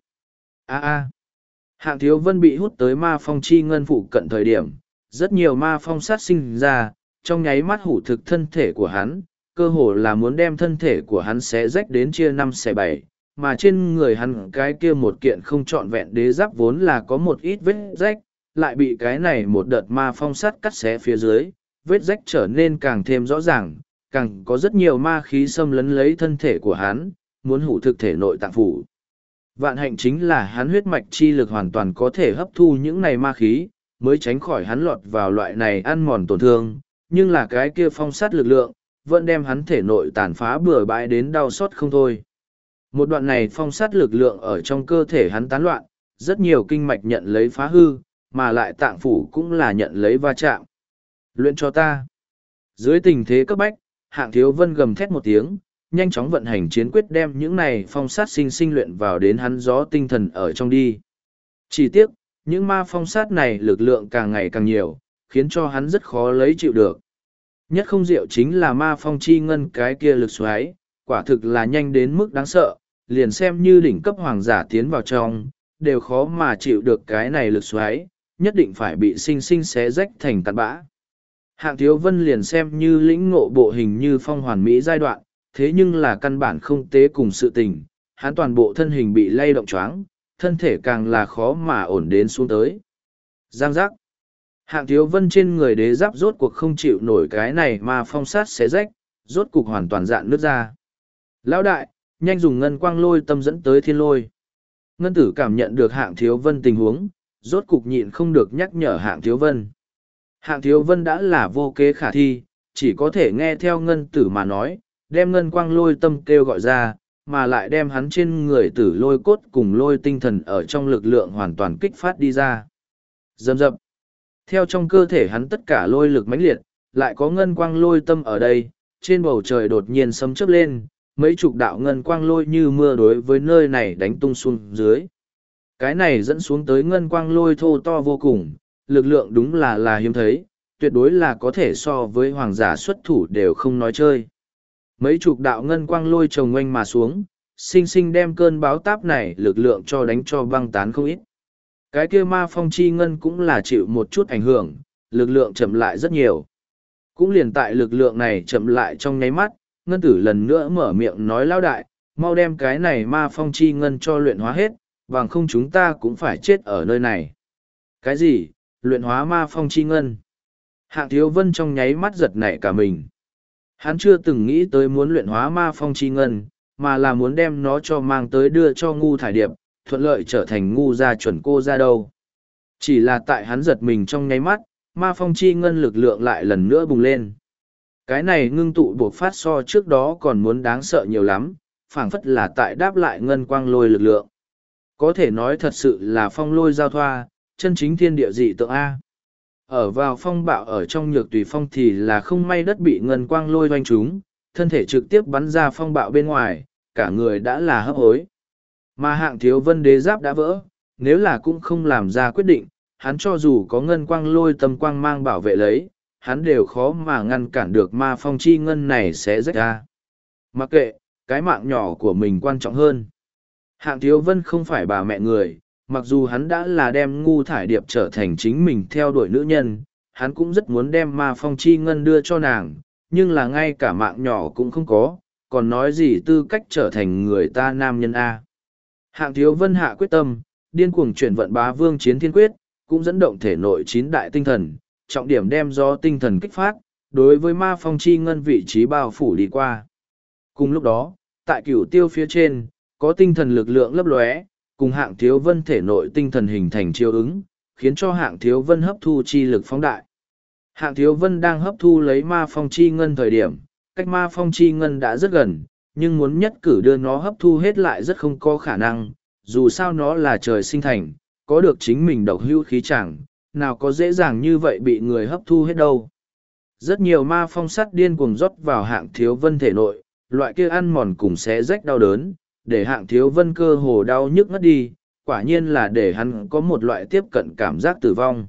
Hạng Thiếu Vân bị hút tới ma phong chi ngân phụ cận thời điểm, rất nhiều ma phong sát sinh ra, trong nháy mắt hủ thực thân thể của hắn, cơ hồ là muốn đem thân thể của hắn xé rách đến chia 5/7, mà trên người hắn cái kia một kiện không trọn vẹn đế giáp vốn là có một ít vết rách, lại bị cái này một đợt ma phong sát cắt xé phía dưới, vết rách trở nên càng thêm rõ ràng, càng có rất nhiều ma khí xâm lấn lấy thân thể của hắn, muốn hủ thực thể nội tạng phủ. Vạn hạnh chính là hắn huyết mạch chi lực hoàn toàn có thể hấp thu những này ma khí, mới tránh khỏi hắn lọt vào loại này ăn mòn tổn thương, nhưng là cái kia phong sát lực lượng, vẫn đem hắn thể nội tàn phá bừa bãi đến đau xót không thôi. Một đoạn này phong sát lực lượng ở trong cơ thể hắn tán loạn, rất nhiều kinh mạch nhận lấy phá hư, mà lại tạng phủ cũng là nhận lấy va chạm. Luyện cho ta. Dưới tình thế cấp bách, Hạng Thiếu Vân gầm thét một tiếng, nhanh chóng vận hành chiến quyết đem những này phong sát sinh luyện vào đến hắn gió tinh thần ở trong đi. Chỉ tiếc, những ma phong sát này lực lượng càng ngày càng nhiều, khiến cho hắn rất khó lấy chịu được. Nhất không diệu chính là ma phong chi ngân cái kia lực xoáy, quả thực là nhanh đến mức đáng sợ, liền xem như đỉnh cấp hoàng giả tiến vào trong, đều khó mà chịu được cái này lực xoáy, nhất định phải bị sinh xé rách thành tàn bã. Hạng Thiếu Vân liền xem như lĩnh ngộ bộ hình như phong hoàn mỹ giai đoạn, thế nhưng là căn bản không tế cùng sự tình, hắn toàn bộ thân hình bị lay động choáng, thân thể càng là khó mà ổn đến xuống tới. Giang giác. Hạng Thiếu Vân trên người đế giáp rốt cuộc không chịu nổi cái này mà phong sát xé rách, rốt cuộc hoàn toàn dạn nước ra. Lão đại, nhanh dùng ngân quang lôi tâm dẫn tới thiên lôi. Ngân tử cảm nhận được Hạng Thiếu Vân tình huống, rốt cục nhịn không được nhắc nhở Hạng Thiếu Vân. Hạng Thiếu Vân đã là vô kế khả thi, chỉ có thể nghe theo ngân tử mà nói, đem ngân quang lôi tâm kêu gọi ra, mà lại đem hắn trên người tử lôi cốt cùng lôi tinh thần ở trong lực lượng hoàn toàn kích phát đi ra. Dầm dập. Theo trong cơ thể hắn tất cả lôi lực mãnh liệt, lại có ngân quang lôi tâm ở đây, trên bầu trời đột nhiên sấm chớp lên, mấy chục đạo ngân quang lôi như mưa đối với nơi này đánh tung xuống dưới. Cái này dẫn xuống tới ngân quang lôi thô to vô cùng, lực lượng đúng là hiếm thấy, tuyệt đối là có thể so với hoàng giả xuất thủ đều không nói chơi. Mấy chục đạo ngân quang lôi chồng oanh mà xuống, sinh sinh đem cơn báo táp này lực lượng cho đánh cho băng tán không ít. Cái kia ma phong chi ngân cũng là chịu một chút ảnh hưởng, lực lượng chậm lại rất nhiều. Cũng liền tại lực lượng này chậm lại trong nháy mắt, ngân tử lần nữa mở miệng nói lão đại, mau đem cái này ma phong chi ngân cho luyện hóa hết, bằng không chúng ta cũng phải chết ở nơi này. Cái gì? Luyện hóa ma phong chi ngân? Hạng Thiếu Vân trong nháy mắt giật nảy cả mình. Hắn chưa từng nghĩ tới muốn luyện hóa ma phong chi ngân, mà là muốn đem nó cho mang tới đưa cho ngu thải điệp, thuận lợi trở thành ngu gia chuẩn cô ra đâu. Chỉ là tại hắn giật mình trong nháy mắt, ma phong chi ngân lực lượng lại lần nữa bùng lên. Cái này ngưng tụ buộc phát so trước đó còn muốn đáng sợ nhiều lắm, phảng phất là tại đáp lại ngân quang lôi lực lượng. Có thể nói thật sự là phong lôi giao thoa, chân chính thiên địa dị tượng A. Ở vào phong bạo ở trong nhược tùy phong thì là không may đất bị ngân quang lôi doanh trúng, thân thể trực tiếp bắn ra phong bạo bên ngoài, cả người đã là hấp hối. Mà Hạng Thiếu Vân đế giáp đã vỡ, nếu là cũng không làm ra quyết định, hắn cho dù có ngân quang lôi tâm quang mang bảo vệ lấy, hắn đều khó mà ngăn cản được ma phong chi ngân này sẽ rách ra. Mặc kệ, cái mạng nhỏ của mình quan trọng hơn. Hạng Thiếu Vân không phải bà mẹ người, mặc dù hắn đã là đem Ngu Thải Điệp trở thành chính mình theo đuổi nữ nhân, hắn cũng rất muốn đem ma phong chi ngân đưa cho nàng, nhưng là ngay cả mạng nhỏ cũng không có, còn nói gì tư cách trở thành người ta nam nhân A. Hạng Thiếu Vân hạ quyết tâm, điên cuồng chuyển vận bá vương chiến thiên quyết, cũng dẫn động thể nội 9 đại tinh thần, trọng điểm đem do tinh thần kích phát, đối với ma phong chi ngân vị trí bao phủ đi qua. Cùng lúc đó, tại cửu tiêu phía trên, có tinh thần lực lượng lấp lóe, cùng Hạng Thiếu Vân thể nội tinh thần hình thành chiêu ứng, khiến cho Hạng Thiếu Vân hấp thu chi lực phóng đại. Hạng Thiếu Vân đang hấp thu lấy ma phong chi ngân thời điểm, cách ma phong chi ngân đã rất gần, nhưng muốn nhất cử đưa nó hấp thu hết lại rất không có khả năng, dù sao nó là trời sinh thành, có được chính mình độc hữu khí chẳng, nào có dễ dàng như vậy bị người hấp thu hết đâu. Rất nhiều ma phong sắt điên cuồng rót vào Hạng Thiếu Vân thể nội, loại kia ăn mòn cùng xé rách đau đớn, để Hạng Thiếu Vân cơ hồ đau nhức ngất đi, quả nhiên là để hắn có một loại tiếp cận cảm giác tử vong.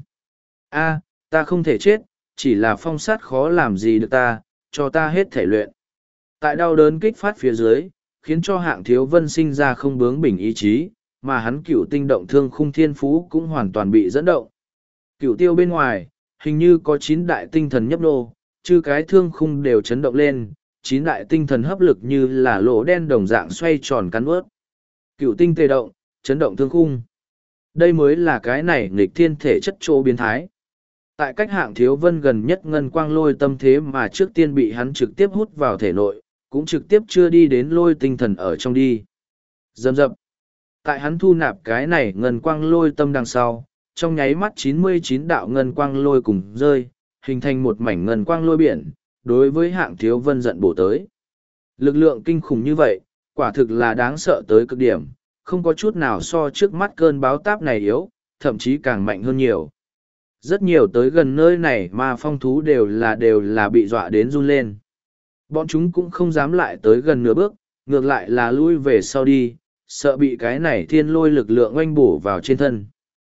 A, ta không thể chết, chỉ là phong sát khó làm gì được ta, cho ta hết thể luyện. Tại đau đớn kích phát phía dưới, khiến cho Hạng Thiếu Vân sinh ra không bướng bỉnh ý chí, mà hắn cửu tinh động thương khung thiên phú cũng hoàn toàn bị dẫn động. Cửu tiêu bên ngoài, hình như có 9 đại tinh thần nhấp nô, chư cái thương khung đều chấn động lên, 9 đại tinh thần hấp lực như là lỗ đen đồng dạng xoay tròn cắn ướt. Cửu tinh tê động, chấn động thương khung. Đây mới là cái này nghịch thiên thể chất chỗ biến thái. Tại cách Hạng Thiếu Vân gần nhất ngân quang lôi tâm thế mà trước tiên bị hắn trực tiếp hút vào thể nội, cũng trực tiếp chưa đi đến lôi tinh thần ở trong đi. Dầm dập. Tại hắn thu nạp cái này ngân quang lôi tâm đằng sau, trong nháy mắt 99 đạo ngân quang lôi cùng rơi, hình thành một mảnh ngân quang lôi biển, đối với Hạng Thiếu Vân giận bổ tới. Lực lượng kinh khủng như vậy, quả thực là đáng sợ tới cực điểm, không có chút nào so trước mắt cơn báo táp này yếu, thậm chí càng mạnh hơn nhiều. Rất nhiều tới gần nơi này mà phong thú đều là bị dọa đến run lên. Bọn chúng cũng không dám lại tới gần nửa bước, ngược lại là lui về sau đi, sợ bị cái này thiên lôi lực lượng oanh bổ vào trên thân.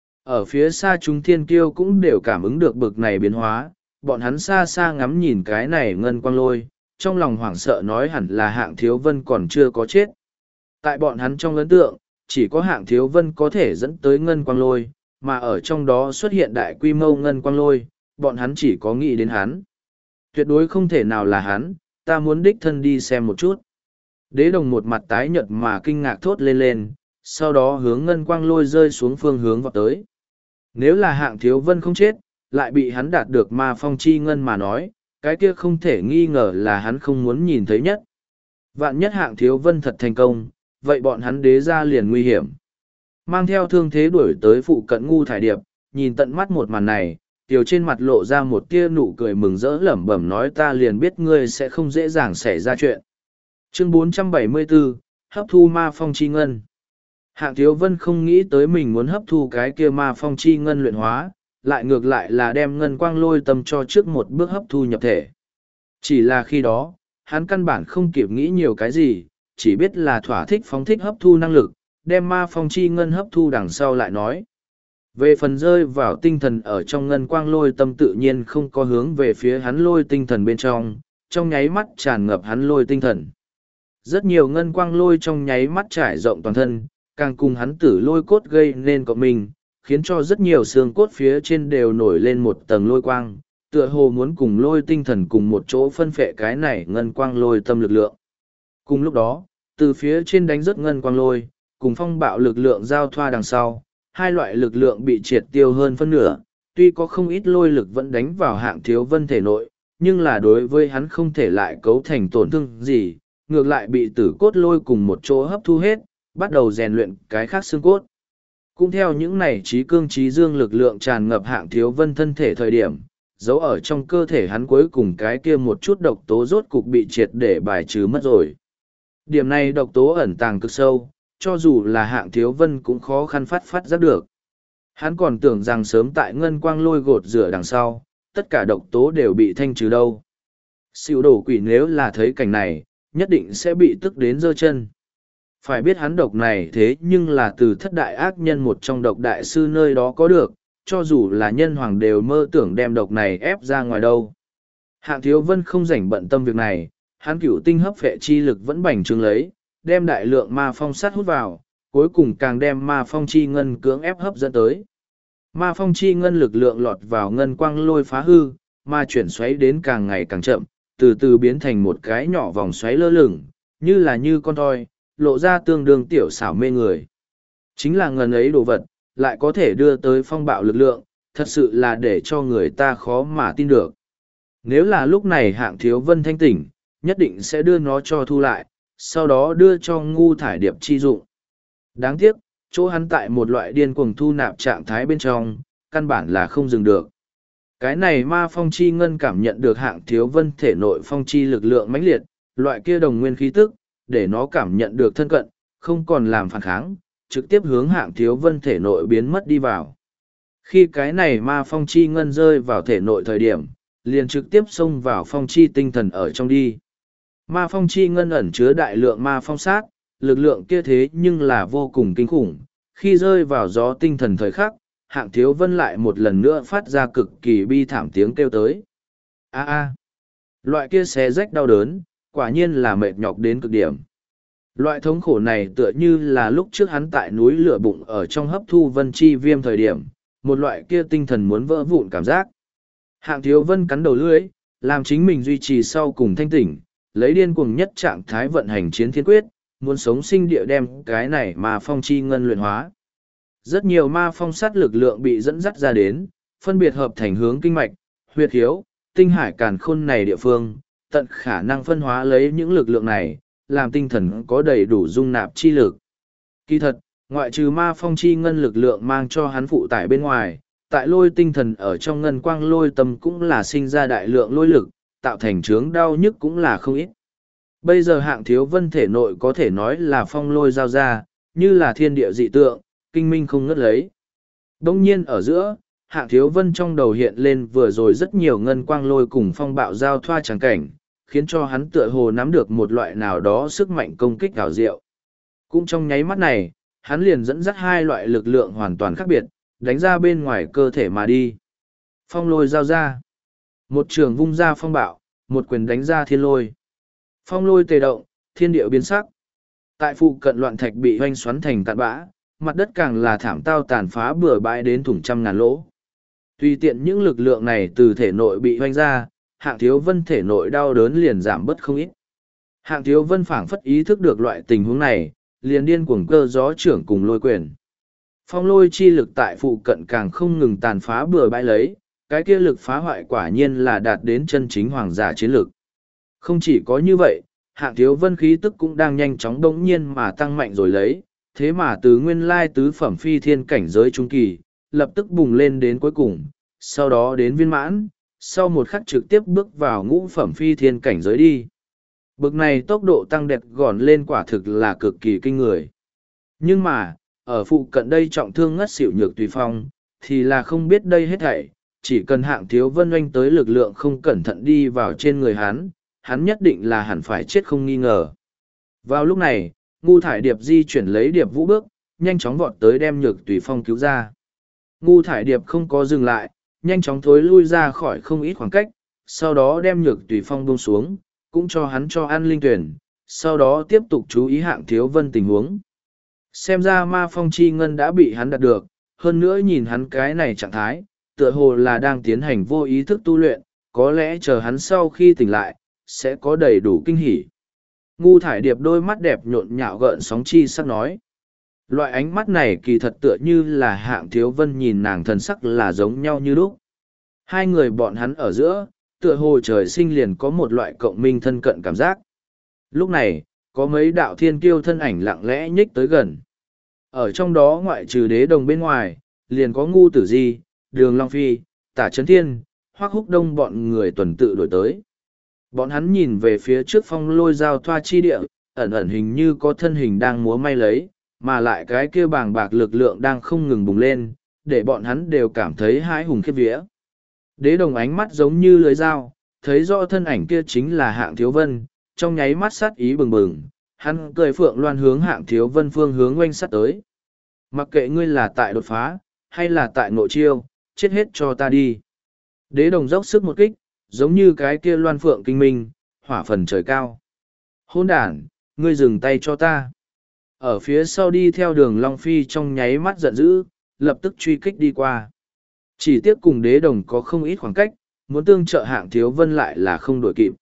Ở phía xa chúng thiên kiêu cũng đều cảm ứng được bực này biến hóa, bọn hắn xa xa ngắm nhìn cái này ngân quang lôi, trong lòng hoảng sợ nói hẳn là Hạng Thiếu Vân còn chưa có chết. Tại bọn hắn trong ấn tượng, chỉ có Hạng Thiếu Vân có thể dẫn tới ngân quang lôi, mà ở trong đó xuất hiện đại quy mô ngân quang lôi, bọn hắn chỉ có nghĩ đến hắn. Tuyệt đối không thể nào là hắn, ta muốn đích thân đi xem một chút. Đế đồng một mặt tái nhợt mà kinh ngạc thốt lên lên, sau đó hướng ngân quang lôi rơi xuống phương hướng vọt tới. Nếu là Hạng Thiếu Vân không chết, lại bị hắn đạt được ma phong chi ngân mà nói, cái kia không thể nghi ngờ là hắn không muốn nhìn thấy nhất. Vạn nhất Hạng Thiếu Vân thật thành công, vậy bọn hắn đế ra liền nguy hiểm. Mang theo thương thế đuổi tới phụ cận Ngu Thải Điệp, nhìn tận mắt một màn này, Kiều trên mặt lộ ra một tia nụ cười mừng rỡ lẩm bẩm nói ta liền biết ngươi sẽ không dễ dàng xảy ra chuyện. Chương 474, hấp thu ma phong chi ngân. Hạng Thiếu Vân không nghĩ tới mình muốn hấp thu cái kia ma phong chi ngân luyện hóa, lại ngược lại là đem ngân quang lôi tâm cho trước một bước hấp thu nhập thể. Chỉ là khi đó, hắn căn bản không kịp nghĩ nhiều cái gì, chỉ biết là thỏa thích phóng thích hấp thu năng lực, đem ma phong chi ngân hấp thu đằng sau lại nói. Về phần rơi vào tinh thần ở trong ngân quang lôi tâm tự nhiên không có hướng về phía hắn lôi tinh thần bên trong nháy mắt tràn ngập hắn lôi tinh thần. Rất nhiều ngân quang lôi trong nháy mắt trải rộng toàn thân, càng cùng hắn tử lôi cốt gây nên cộng mình, khiến cho rất nhiều xương cốt phía trên đều nổi lên một tầng lôi quang, tựa hồ muốn cùng lôi tinh thần cùng một chỗ phân phệ cái này ngân quang lôi tâm lực lượng. Cùng lúc đó, từ phía trên đánh rất ngân quang lôi, cùng phong bạo lực lượng giao thoa đằng sau, hai loại lực lượng bị triệt tiêu hơn phân nửa, tuy có không ít lôi lực vẫn đánh vào Hạng Thiếu Vân thể nội, nhưng là đối với hắn không thể lại cấu thành tổn thương gì, ngược lại bị tử cốt lôi cùng một chỗ hấp thu hết, bắt đầu rèn luyện cái khác xương cốt. Cũng theo những này trí cương trí dương lực lượng tràn ngập Hạng Thiếu Vân thân thể thời điểm, giấu ở trong cơ thể hắn cuối cùng cái kia một chút độc tố rốt cục bị triệt để bài trừ mất rồi. Điểm này độc tố ẩn tàng cực sâu, cho dù là Hạng Thiếu Vân cũng khó khăn phát giác được. Hắn còn tưởng rằng sớm tại ngân quang lôi gột rửa đằng sau, tất cả độc tố đều bị thanh trừ đâu. Xỉu đổ quỷ nếu là thấy cảnh này, nhất định sẽ bị tức đến giơ chân. Phải biết hắn độc này thế nhưng là từ thất đại ác nhân một trong độc đại sư nơi đó có được, cho dù là nhân hoàng đều mơ tưởng đem độc này ép ra ngoài đâu. Hạng Thiếu Vân không rảnh bận tâm việc này, hắn cửu tinh hấp phệ chi lực vẫn bành trướng lấy, đem đại lượng ma phong sát hút vào, cuối cùng càng đem ma phong chi ngân cưỡng ép hấp dẫn tới. Ma phong chi ngân lực lượng lọt vào ngân quang lôi phá hư, ma chuyển xoáy đến càng ngày càng chậm, từ từ biến thành một cái nhỏ vòng xoáy lơ lửng, như con thoi, lộ ra tương đương tiểu xảo mê người. Chính là ngần ấy đồ vật, lại có thể đưa tới phong bạo lực lượng, thật sự là để cho người ta khó mà tin được. Nếu là lúc này Hạng Thiếu Vân thanh tỉnh, nhất định sẽ đưa nó cho thu lại, sau đó đưa cho ngu thải điệp chi dụng. Đáng tiếc, chỗ hắn tại một loại điên cuồng thu nạp trạng thái bên trong, căn bản là không dừng được. Cái này ma phong chi ngân cảm nhận được Hạng Thiếu Vân thể nội phong chi lực lượng mãnh liệt, loại kia đồng nguyên khí tức, để nó cảm nhận được thân cận, không còn làm phản kháng, trực tiếp hướng Hạng Thiếu Vân thể nội biến mất đi vào. Khi cái này ma phong chi ngân rơi vào thể nội thời điểm, liền trực tiếp xông vào phong chi tinh thần ở trong đi. Ma phong chi ngân ẩn chứa đại lượng ma phong sát, lực lượng kia thế nhưng là vô cùng kinh khủng. Khi rơi vào gió tinh thần thời khắc, Hạng Thiếu Vân lại một lần nữa phát ra cực kỳ bi thảm tiếng kêu tới. A a, loại kia xé rách đau đớn, quả nhiên là mệt nhọc đến cực điểm. Loại thống khổ này tựa như là lúc trước hắn tại núi lửa bụng ở trong hấp thu vân chi viêm thời điểm, một loại kia tinh thần muốn vỡ vụn cảm giác. Hạng Thiếu Vân cắn đầu lưỡi, làm chính mình duy trì sau cùng thanh tỉnh, lấy điên cuồng nhất trạng thái vận hành chiến thiên quyết, muốn sống sinh địa đem cái này mà phong chi ngân luyện hóa. Rất nhiều ma phong sát lực lượng bị dẫn dắt ra đến, phân biệt hợp thành hướng kinh mạch, huyệt khiếu, tinh hải càn khôn này địa phương, tận khả năng phân hóa lấy những lực lượng này, làm tinh thần có đầy đủ dung nạp chi lực. Kỳ thật, ngoại trừ ma phong chi ngân lực lượng mang cho hắn phụ tải bên ngoài, tại lôi tinh thần ở trong ngân quang lôi tâm cũng là sinh ra đại lượng lôi lực, tạo thành chướng đau nhức cũng là không ít. Bây giờ Hạng Thiếu Vân thể nội có thể nói là phong lôi giao ra, như là thiên địa dị tượng, kinh minh không ngất lấy. Đông nhiên ở giữa, Hạng Thiếu Vân trong đầu hiện lên vừa rồi rất nhiều ngân quang lôi cùng phong bạo giao thoa trắng cảnh, khiến cho hắn tựa hồ nắm được một loại nào đó sức mạnh công kích ảo diệu. Cũng trong nháy mắt này, hắn liền dẫn dắt hai loại lực lượng hoàn toàn khác biệt, đánh ra bên ngoài cơ thể mà đi. Phong lôi giao ra. Một trường vung ra phong bạo, một quyền đánh ra thiên lôi. Phong lôi tề động, thiên địa biến sắc. Tại phụ cận loạn thạch bị hoanh xoắn thành cạn bã, mặt đất càng là thảm tao tàn phá bừa bãi đến thủng trăm ngàn lỗ. Tùy tiện những lực lượng này từ thể nội bị hoanh ra, Hạng Thiếu Vân thể nội đau đớn liền giảm bớt không ít. Hạng Thiếu Vân phảng phất ý thức được loại tình huống này, liền điên cuồng cơ gió trưởng cùng lôi quyền. Phong lôi chi lực tại phụ cận càng không ngừng tàn phá bừa bãi lấy, cái kia lực phá hoại quả nhiên là đạt đến chân chính hoàng giả chiến lực. Không chỉ có như vậy, Hạng Thiếu Vân khí tức cũng đang nhanh chóng đống nhiên mà tăng mạnh rồi lấy, thế mà từ nguyên lai tứ phẩm phi thiên cảnh giới trung kỳ, lập tức bùng lên đến cuối cùng, sau đó đến viên mãn, sau một khắc trực tiếp bước vào ngũ phẩm phi thiên cảnh giới đi. Bực này tốc độ tăng đẹp gòn lên quả thực là cực kỳ kinh người. Nhưng mà, ở phụ cận đây trọng thương ngất xỉu Nhược Tùy Phong, thì là không biết đây hết thảy, chỉ cần Hạng Thiếu Vân oanh tới lực lượng không cẩn thận đi vào trên người hắn nhất định là hẳn phải chết không nghi ngờ. Vào lúc này, Ngu Thải Điệp di chuyển lấy Điệp Vũ bước, nhanh chóng vọt tới đem Nhược Tùy Phong cứu ra. Ngu Thải Điệp không có dừng lại, nhanh chóng thối lui ra khỏi không ít khoảng cách, sau đó đem Nhược Tùy Phong buông xuống, cũng cho hắn cho ăn linh tuyển, sau đó tiếp tục chú ý Hạng Thiếu Vân tình huống. Xem ra ma phong chi ngân đã bị hắn đạt được, hơn nữa nhìn hắn cái này trạng thái, tựa hồ là đang tiến hành vô ý thức tu luyện, có lẽ chờ hắn sau khi tỉnh lại, sẽ có đầy đủ kinh hỉ. Ngu Thải Điệp đôi mắt đẹp nhộn nhạo gợn sóng chi sắc nói. Loại ánh mắt này kỳ thật tựa như là Hạng Thiếu Vân nhìn nàng thần sắc là giống nhau như lúc. Hai người bọn hắn ở giữa, tựa hồ trời sinh liền có một loại cộng minh thân cận cảm giác. Lúc này, có mấy đạo thiên kiêu thân ảnh lặng lẽ nhích tới gần. Ở trong đó ngoại trừ Đế Đồng bên ngoài, liền có Ngu Tử Di, Đường Long Phi, Tả Chấn Thiên, Hoắc Húc Đông bọn người tuần tự đổi tới. Bọn hắn nhìn về phía trước phong lôi giao thoa chi địa, ẩn ẩn hình như có thân hình đang múa may lấy, mà lại cái kia bàng bạc lực lượng đang không ngừng bùng lên, để bọn hắn đều cảm thấy hãi hùng khiếp vía. Đế Đồng ánh mắt giống như lưới dao, thấy rõ thân ảnh kia chính là Hạng Thiếu Vân, trong nháy mắt sát ý bừng bừng, hắn cười phượng loan hướng Hạng Thiếu Vân phương hướng oanh sắt tới. Mặc kệ ngươi là tại đột phá, hay là tại nội chiêu, chết hết cho ta đi. Đế đồng dốc sức một kích, giống như cái kia loan phượng kinh minh, hỏa phần trời cao. Hôn đản, ngươi dừng tay cho ta. Ở phía sau đi theo đường Long Phi trong nháy mắt giận dữ, lập tức truy kích đi qua. Chỉ tiếc cùng đế đồng có không ít khoảng cách, muốn tương trợ Hạng Thiếu Vân lại là không đổi kịp.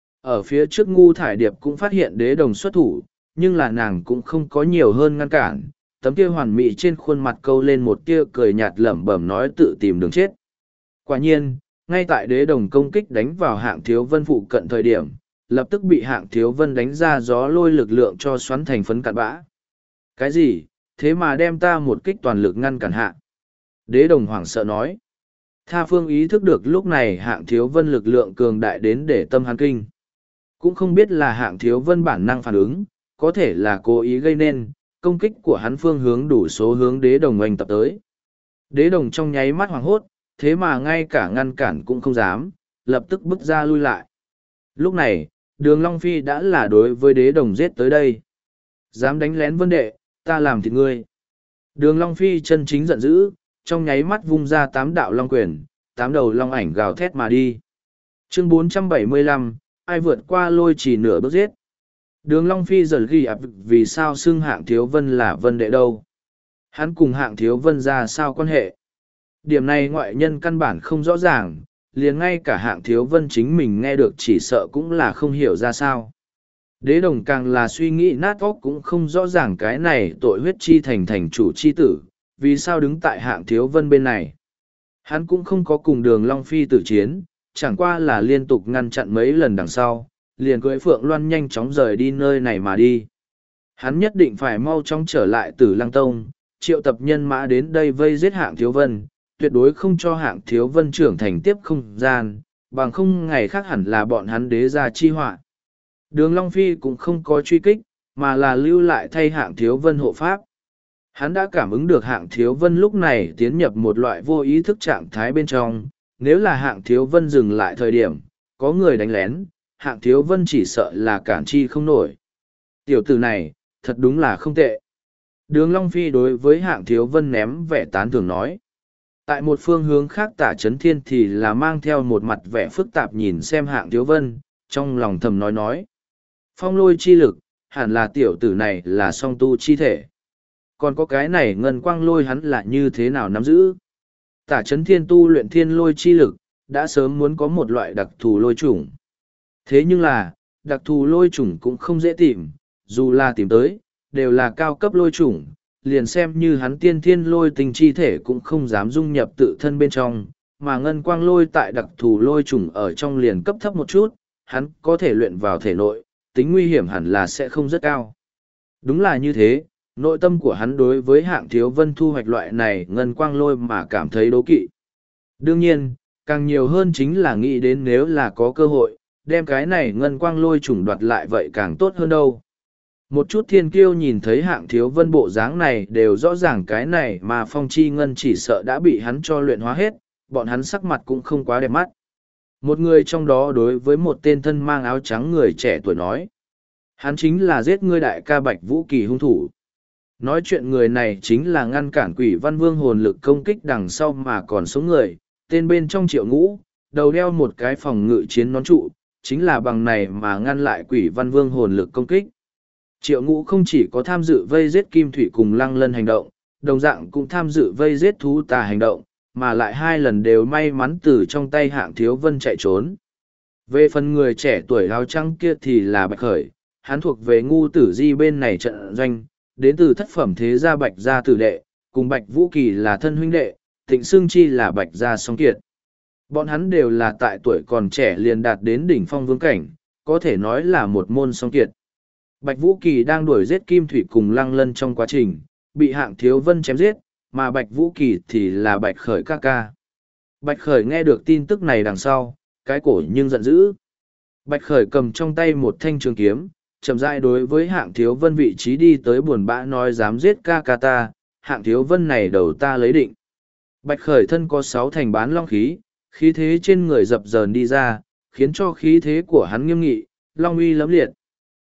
Ở phía trước Ngu Thải Điệp cũng phát hiện đế đồng xuất thủ, nhưng là nàng cũng không có nhiều hơn ngăn cản. Tấm kia hoàn mỹ trên khuôn mặt câu lên một tia cười nhạt lẩm bẩm nói tự tìm đường chết. Quả nhiên, ngay tại đế đồng công kích đánh vào Hạng Thiếu Vân phụ cận thời điểm, lập tức bị Hạng Thiếu Vân đánh ra gió lôi lực lượng cho xoắn thành phấn cặn bã. Cái gì, thế mà đem ta một kích toàn lực ngăn cản hạ? Đế đồng hoảng sợ nói. Tha phương ý thức được lúc này Hạng Thiếu Vân lực lượng cường đại đến để tâm hắn kinh. Cũng không biết là Hạng Thiếu Vân bản năng phản ứng, có thể là cố ý gây nên, công kích của hắn phương hướng đủ số hướng đế đồng oanh tập tới. Đế đồng trong nháy mắt hoảng hốt, thế mà ngay cả ngăn cản cũng không dám, lập tức bước ra lui lại. Lúc này, đường Long Phi đã là đối với đế đồng giết tới đây. Dám đánh lén Vân đệ, ta làm thịt ngươi. Đường Long Phi chân chính giận dữ, trong nháy mắt vung ra 8 đạo long quyền, 8 đầu long ảnh gào thét mà đi. Chương 475, ai vượt qua lôi chỉ nửa bước giết. Đường Long Phi giật ghi ập vì sao xưng Hạng Thiếu Vân là Vân đệ đâu. Hắn cùng Hạng Thiếu Vân ra sao quan hệ. Điểm này ngoại nhân căn bản không rõ ràng, liền ngay cả Hạng Thiếu Vân chính mình nghe được chỉ sợ cũng là không hiểu ra sao. Đế đồng càng là suy nghĩ nát óc cũng không rõ ràng cái này tội huyết chi thành chủ chi tử, vì sao đứng tại Hạng Thiếu Vân bên này. Hắn cũng không có cùng đường Long Phi tử chiến, chẳng qua là liên tục ngăn chặn mấy lần đằng sau, liền cưỡi Phượng Loan nhanh chóng rời đi nơi này mà đi. Hắn nhất định phải mau chóng trở lại Tử Lăng Tông, triệu tập nhân mã đến đây vây giết Hạng Thiếu Vân, tuyệt đối không cho Hạng Thiếu Vân trưởng thành tiếp không gian, bằng không ngày khác hẳn là bọn hắn đế gia chi họa. Đường Long Phi cũng không có truy kích, mà là lưu lại thay Hạng Thiếu Vân hộ pháp. Hắn đã cảm ứng được Hạng Thiếu Vân lúc này tiến nhập một loại vô ý thức trạng thái bên trong, nếu là Hạng Thiếu Vân dừng lại thời điểm, có người đánh lén, Hạng Thiếu Vân chỉ sợ là cản chi không nổi. Tiểu tử này, thật đúng là không tệ. Đường Long Phi đối với Hạng Thiếu Vân ném vẻ tán thưởng nói. Tại một phương hướng khác Tả Chấn Thiên thì là mang theo một mặt vẻ phức tạp nhìn xem Hạng Thiếu Vân, trong lòng thầm nói. Phong lôi chi lực, hẳn là tiểu tử này là song tu chi thể. Còn có cái này ngân quang lôi hắn là như thế nào nắm giữ. Tả Chấn Thiên tu luyện thiên lôi chi lực, đã sớm muốn có một loại đặc thù lôi chủng. Thế nhưng là, đặc thù lôi chủng cũng không dễ tìm, dù là tìm tới, đều là cao cấp lôi chủng, liền xem như hắn tiên thiên lôi tình chi thể cũng không dám dung nhập tự thân bên trong, mà ngân quang lôi tại đặc thù lôi chủng ở trong liền cấp thấp một chút, hắn có thể luyện vào thể nội, tính nguy hiểm hẳn là sẽ không rất cao. Đúng là như thế, nội tâm của hắn đối với Hạng Thiếu Vân thu hoạch loại này ngân quang lôi mà cảm thấy đố kỵ. Đương nhiên, càng nhiều hơn chính là nghĩ đến nếu là có cơ hội, đem cái này ngân quang lôi chủng đoạt lại vậy càng tốt hơn đâu. Một chút thiên kiêu nhìn thấy Hạng Thiếu Vân bộ dáng này đều rõ ràng cái này mà phong chi ngân chỉ sợ đã bị hắn cho luyện hóa hết, bọn hắn sắc mặt cũng không quá đẹp mắt. Một người trong đó đối với một tên thân mang áo trắng người trẻ tuổi nói. Hắn chính là giết ngươi đại ca Bạch Vũ Kỳ hung thủ. Nói chuyện người này chính là ngăn cản Quỷ Văn Vương hồn lực công kích đằng sau mà còn sống người, tên bên trong Triệu Ngũ, đầu đeo một cái phòng ngự chiến nón trụ, chính là bằng này mà ngăn lại Quỷ Văn Vương hồn lực công kích. Triệu Ngũ không chỉ có tham dự vây giết Kim Thủy cùng Lăng Lân hành động, đồng dạng cũng tham dự vây giết thú tà hành động, mà lại 2 lần đều may mắn từ trong tay Hạng Thiếu Vân chạy trốn. Về phần người trẻ tuổi áo trắng kia thì là Bạch Khởi, hắn thuộc về Ngu Tử Di bên này trận doanh, đến từ thất phẩm thế gia Bạch gia tử đệ, cùng Bạch Vũ Kỳ là thân huynh đệ, Thịnh Xương Chi là Bạch gia song kiệt. Bọn hắn đều là tại tuổi còn trẻ liền đạt đến đỉnh phong vương cảnh, có thể nói là một môn song kiệt. Bạch Vũ Kỳ đang đuổi giết Kim Thủy cùng Lăng Lân trong quá trình, bị Hạng Thiếu Vân chém giết, mà Bạch Vũ Kỳ thì là Bạch Khởi ca ca. Bạch Khởi nghe được tin tức này đằng sau, cái cổ nhưng giận dữ. Bạch Khởi cầm trong tay một thanh trường kiếm, chậm rãi đối với Hạng Thiếu Vân vị trí đi tới buồn bã nói dám giết ca ca ta, Hạng Thiếu Vân này đầu ta lấy định. Bạch Khởi thân có 6 thành bán long khí, khí thế trên người dập dờn đi ra, khiến cho khí thế của hắn nghiêm nghị, long uy lẫm liệt.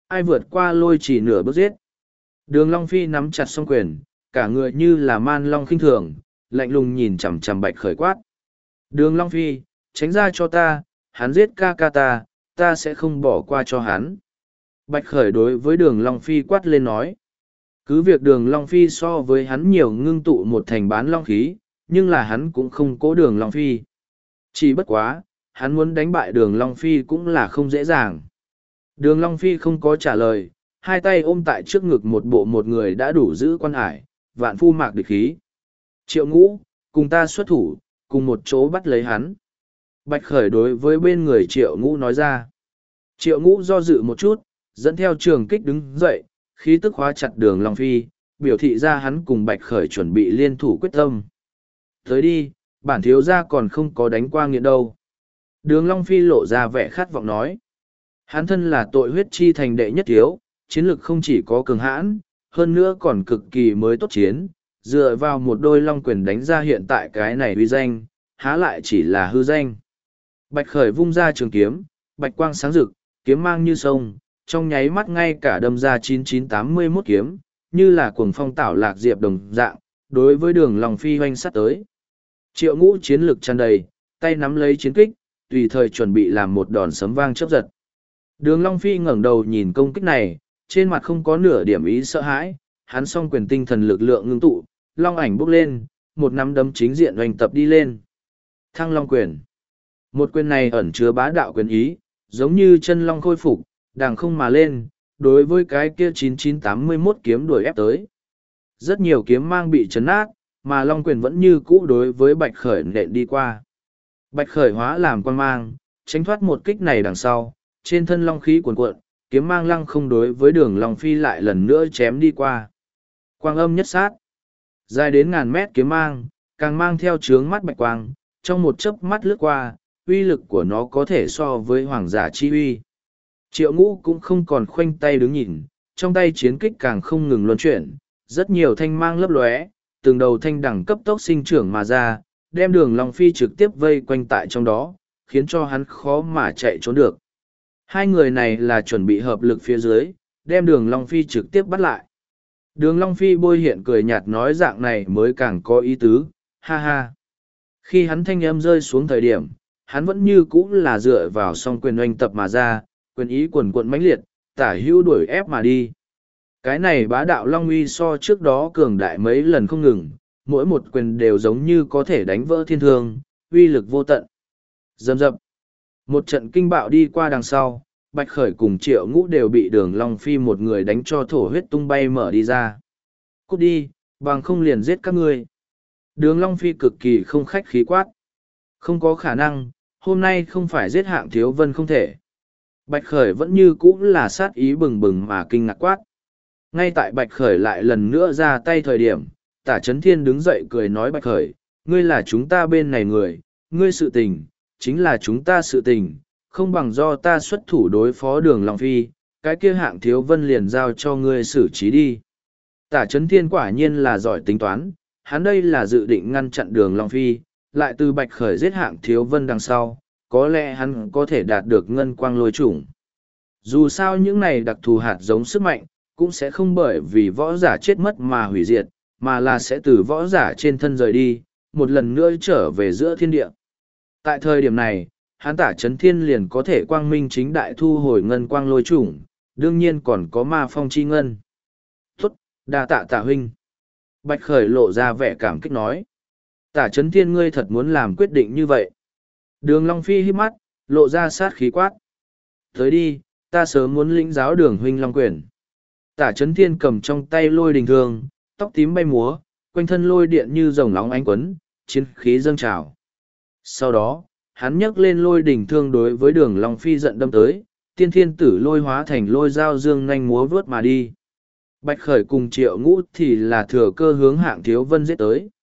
ai vượt qua lôi chỉ nửa bước giết. Đường Long Phi nắm chặt song quyền, cả người như là man long khinh thường, lạnh lùng nhìn chằm chằm Bạch Khởi quát. Đường Long Phi, tránh ra cho ta, hắn giết ca ca ta sẽ không bỏ qua cho hắn. Bạch Khởi đối với đường Long Phi quát lên nói. Cứ việc đường Long Phi so với hắn nhiều ngưng tụ một thành bán long khí, nhưng là hắn cũng không cố đường Long Phi. Chỉ bất quá, hắn muốn đánh bại đường Long Phi cũng là không dễ dàng. Đường Long Phi không có trả lời, hai tay ôm tại trước ngực một bộ một người đã đủ giữ quan hải, vạn phu mạc địch khí. Triệu Ngũ, cùng ta xuất thủ, cùng một chỗ bắt lấy hắn. Bạch Khởi đối với bên người Triệu Ngũ nói ra. Triệu Ngũ do dự một chút, dẫn theo trường kích đứng dậy, khí tức hóa chặt đường Long Phi, biểu thị ra hắn cùng Bạch Khởi chuẩn bị liên thủ quyết tâm. Tới đi, bản thiếu gia còn không có đánh qua nghiện đâu. Đường Long Phi lộ ra vẻ khát vọng nói. Hắn thân là tội huyết chi thành đệ nhất thiếu, chiến lực không chỉ có cường hãn, hơn nữa còn cực kỳ mới tốt chiến, dựa vào một đôi long quyền đánh ra hiện tại cái này uy danh, há lại chỉ là hư danh. Bạch Khởi vung ra trường kiếm, bạch quang sáng rực, kiếm mang như sông, trong nháy mắt ngay cả đâm ra 9981 kiếm, như là cuồng phong tảo lạc diệp đồng dạng, đối với đường Long Phi hoanh sát tới. Triệu Ngũ chiến lực tràn đầy, tay nắm lấy chiến kích, tùy thời chuẩn bị làm một đòn sấm vang chớp giật. Đường Long Phi ngẩng đầu nhìn công kích này, trên mặt không có nửa điểm ý sợ hãi, hắn song quyền tinh thần lực lượng ngưng tụ, long ảnh bốc lên, một nắm đấm chính diện hoành tập đi lên. Thăng Long quyền. Một quyền này ẩn chứa bá đạo quyền ý, giống như chân long khôi phục, đàng không mà lên, đối với cái kia 9981 kiếm đuổi ép tới. Rất nhiều kiếm mang bị chấn nát, mà long quyền vẫn như cũ đối với Bạch Khởi nện đi qua. Bạch Khởi hóa làm quan mang, tránh thoát một kích này đằng sau, trên thân long khí cuồn cuộn, kiếm mang lăng không đối với đường Long Phi lại lần nữa chém đi qua. Quang âm nhất sát, dài đến ngàn mét kiếm mang, càng mang theo chướng mắt bạch quang, trong một chớp mắt lướt qua, uy lực của nó có thể so với hoàng giả chi uy. Triệu Ngũ cũng không còn khoanh tay đứng nhìn, trong tay chiến kích càng không ngừng luân chuyển, rất nhiều thanh mang lấp lóe, từng đầu thanh đẳng cấp tốc sinh trưởng mà ra, đem đường Long Phi trực tiếp vây quanh tại trong đó, khiến cho hắn khó mà chạy trốn được. Hai người này là chuẩn bị hợp lực phía dưới, đem đường Long Phi trực tiếp bắt lại. Đường Long Phi bôi hiện cười nhạt nói dạng này mới càng có ý tứ, ha ha. Khi hắn thanh âm rơi xuống thời điểm, hắn vẫn như cũ là dựa vào song quyền oanh tập mà ra, quyền ý quần quận mãnh liệt, tả hữu đuổi ép mà đi. Cái này bá đạo Long uy so trước đó cường đại mấy lần không ngừng, mỗi một quyền đều giống như có thể đánh vỡ thiên thương, uy lực vô tận. Dầm dập. Một trận kinh bạo đi qua đằng sau, Bạch Khởi cùng Triệu Ngũ đều bị đường Long Phi một người đánh cho thổ huyết tung bay mở đi ra. Cút đi, bằng không liền giết các ngươi. Đường Long Phi cực kỳ không khách khí quát. Không có khả năng, hôm nay không phải giết Hạng Thiếu Vân không thể. Bạch Khởi vẫn như cũ là sát ý bừng bừng mà kinh ngạc quát. Ngay tại Bạch Khởi lại lần nữa ra tay thời điểm, Tả Chấn Thiên đứng dậy cười nói Bạch Khởi, ngươi là chúng ta bên này người, ngươi sự tình, chính là chúng ta sự tình, không bằng do ta xuất thủ đối phó đường Long Phi, cái kia Hạng Thiếu Vân liền giao cho ngươi xử trí đi. Tả Chấn Thiên quả nhiên là giỏi tính toán, hắn đây là dự định ngăn chặn đường Long Phi, lại từ Bạch Khởi giết Hạng Thiếu Vân đằng sau, có lẽ hắn có thể đạt được ngân quang lôi chủng. Dù sao những này đặc thù hạt giống sức mạnh, cũng sẽ không bởi vì võ giả chết mất mà hủy diệt, mà là sẽ từ võ giả trên thân rời đi, một lần nữa trở về giữa thiên địa. Tại thời điểm này, hắn Tả Chấn Thiên liền có thể quang minh chính đại thu hồi ngân quang lôi chủng, đương nhiên còn có ma phong chi ngân. Tốt, đa tạ Tả huynh. Bạch Khởi lộ ra vẻ cảm kích nói. Tả Chấn Thiên ngươi thật muốn làm quyết định như vậy. Đường Long Phi hít mắt, lộ ra sát khí quát. Tới đi, ta sớm muốn lĩnh giáo đường huynh Long Quyền. Tả Chấn Thiên cầm trong tay lôi đình thương, tóc tím bay múa, quanh thân lôi điện như rồng nóng ánh quấn, chiến khí dâng trào. Sau đó, hắn nhấc lên lôi đỉnh thương đối với đường Long Phi giận đâm tới, tiên thiên tử lôi hóa thành lôi dao dương nhanh múa vớt mà đi. Bạch Khởi cùng Triệu Ngũ thì là thừa cơ hướng Hạng Thiếu Vân giết tới.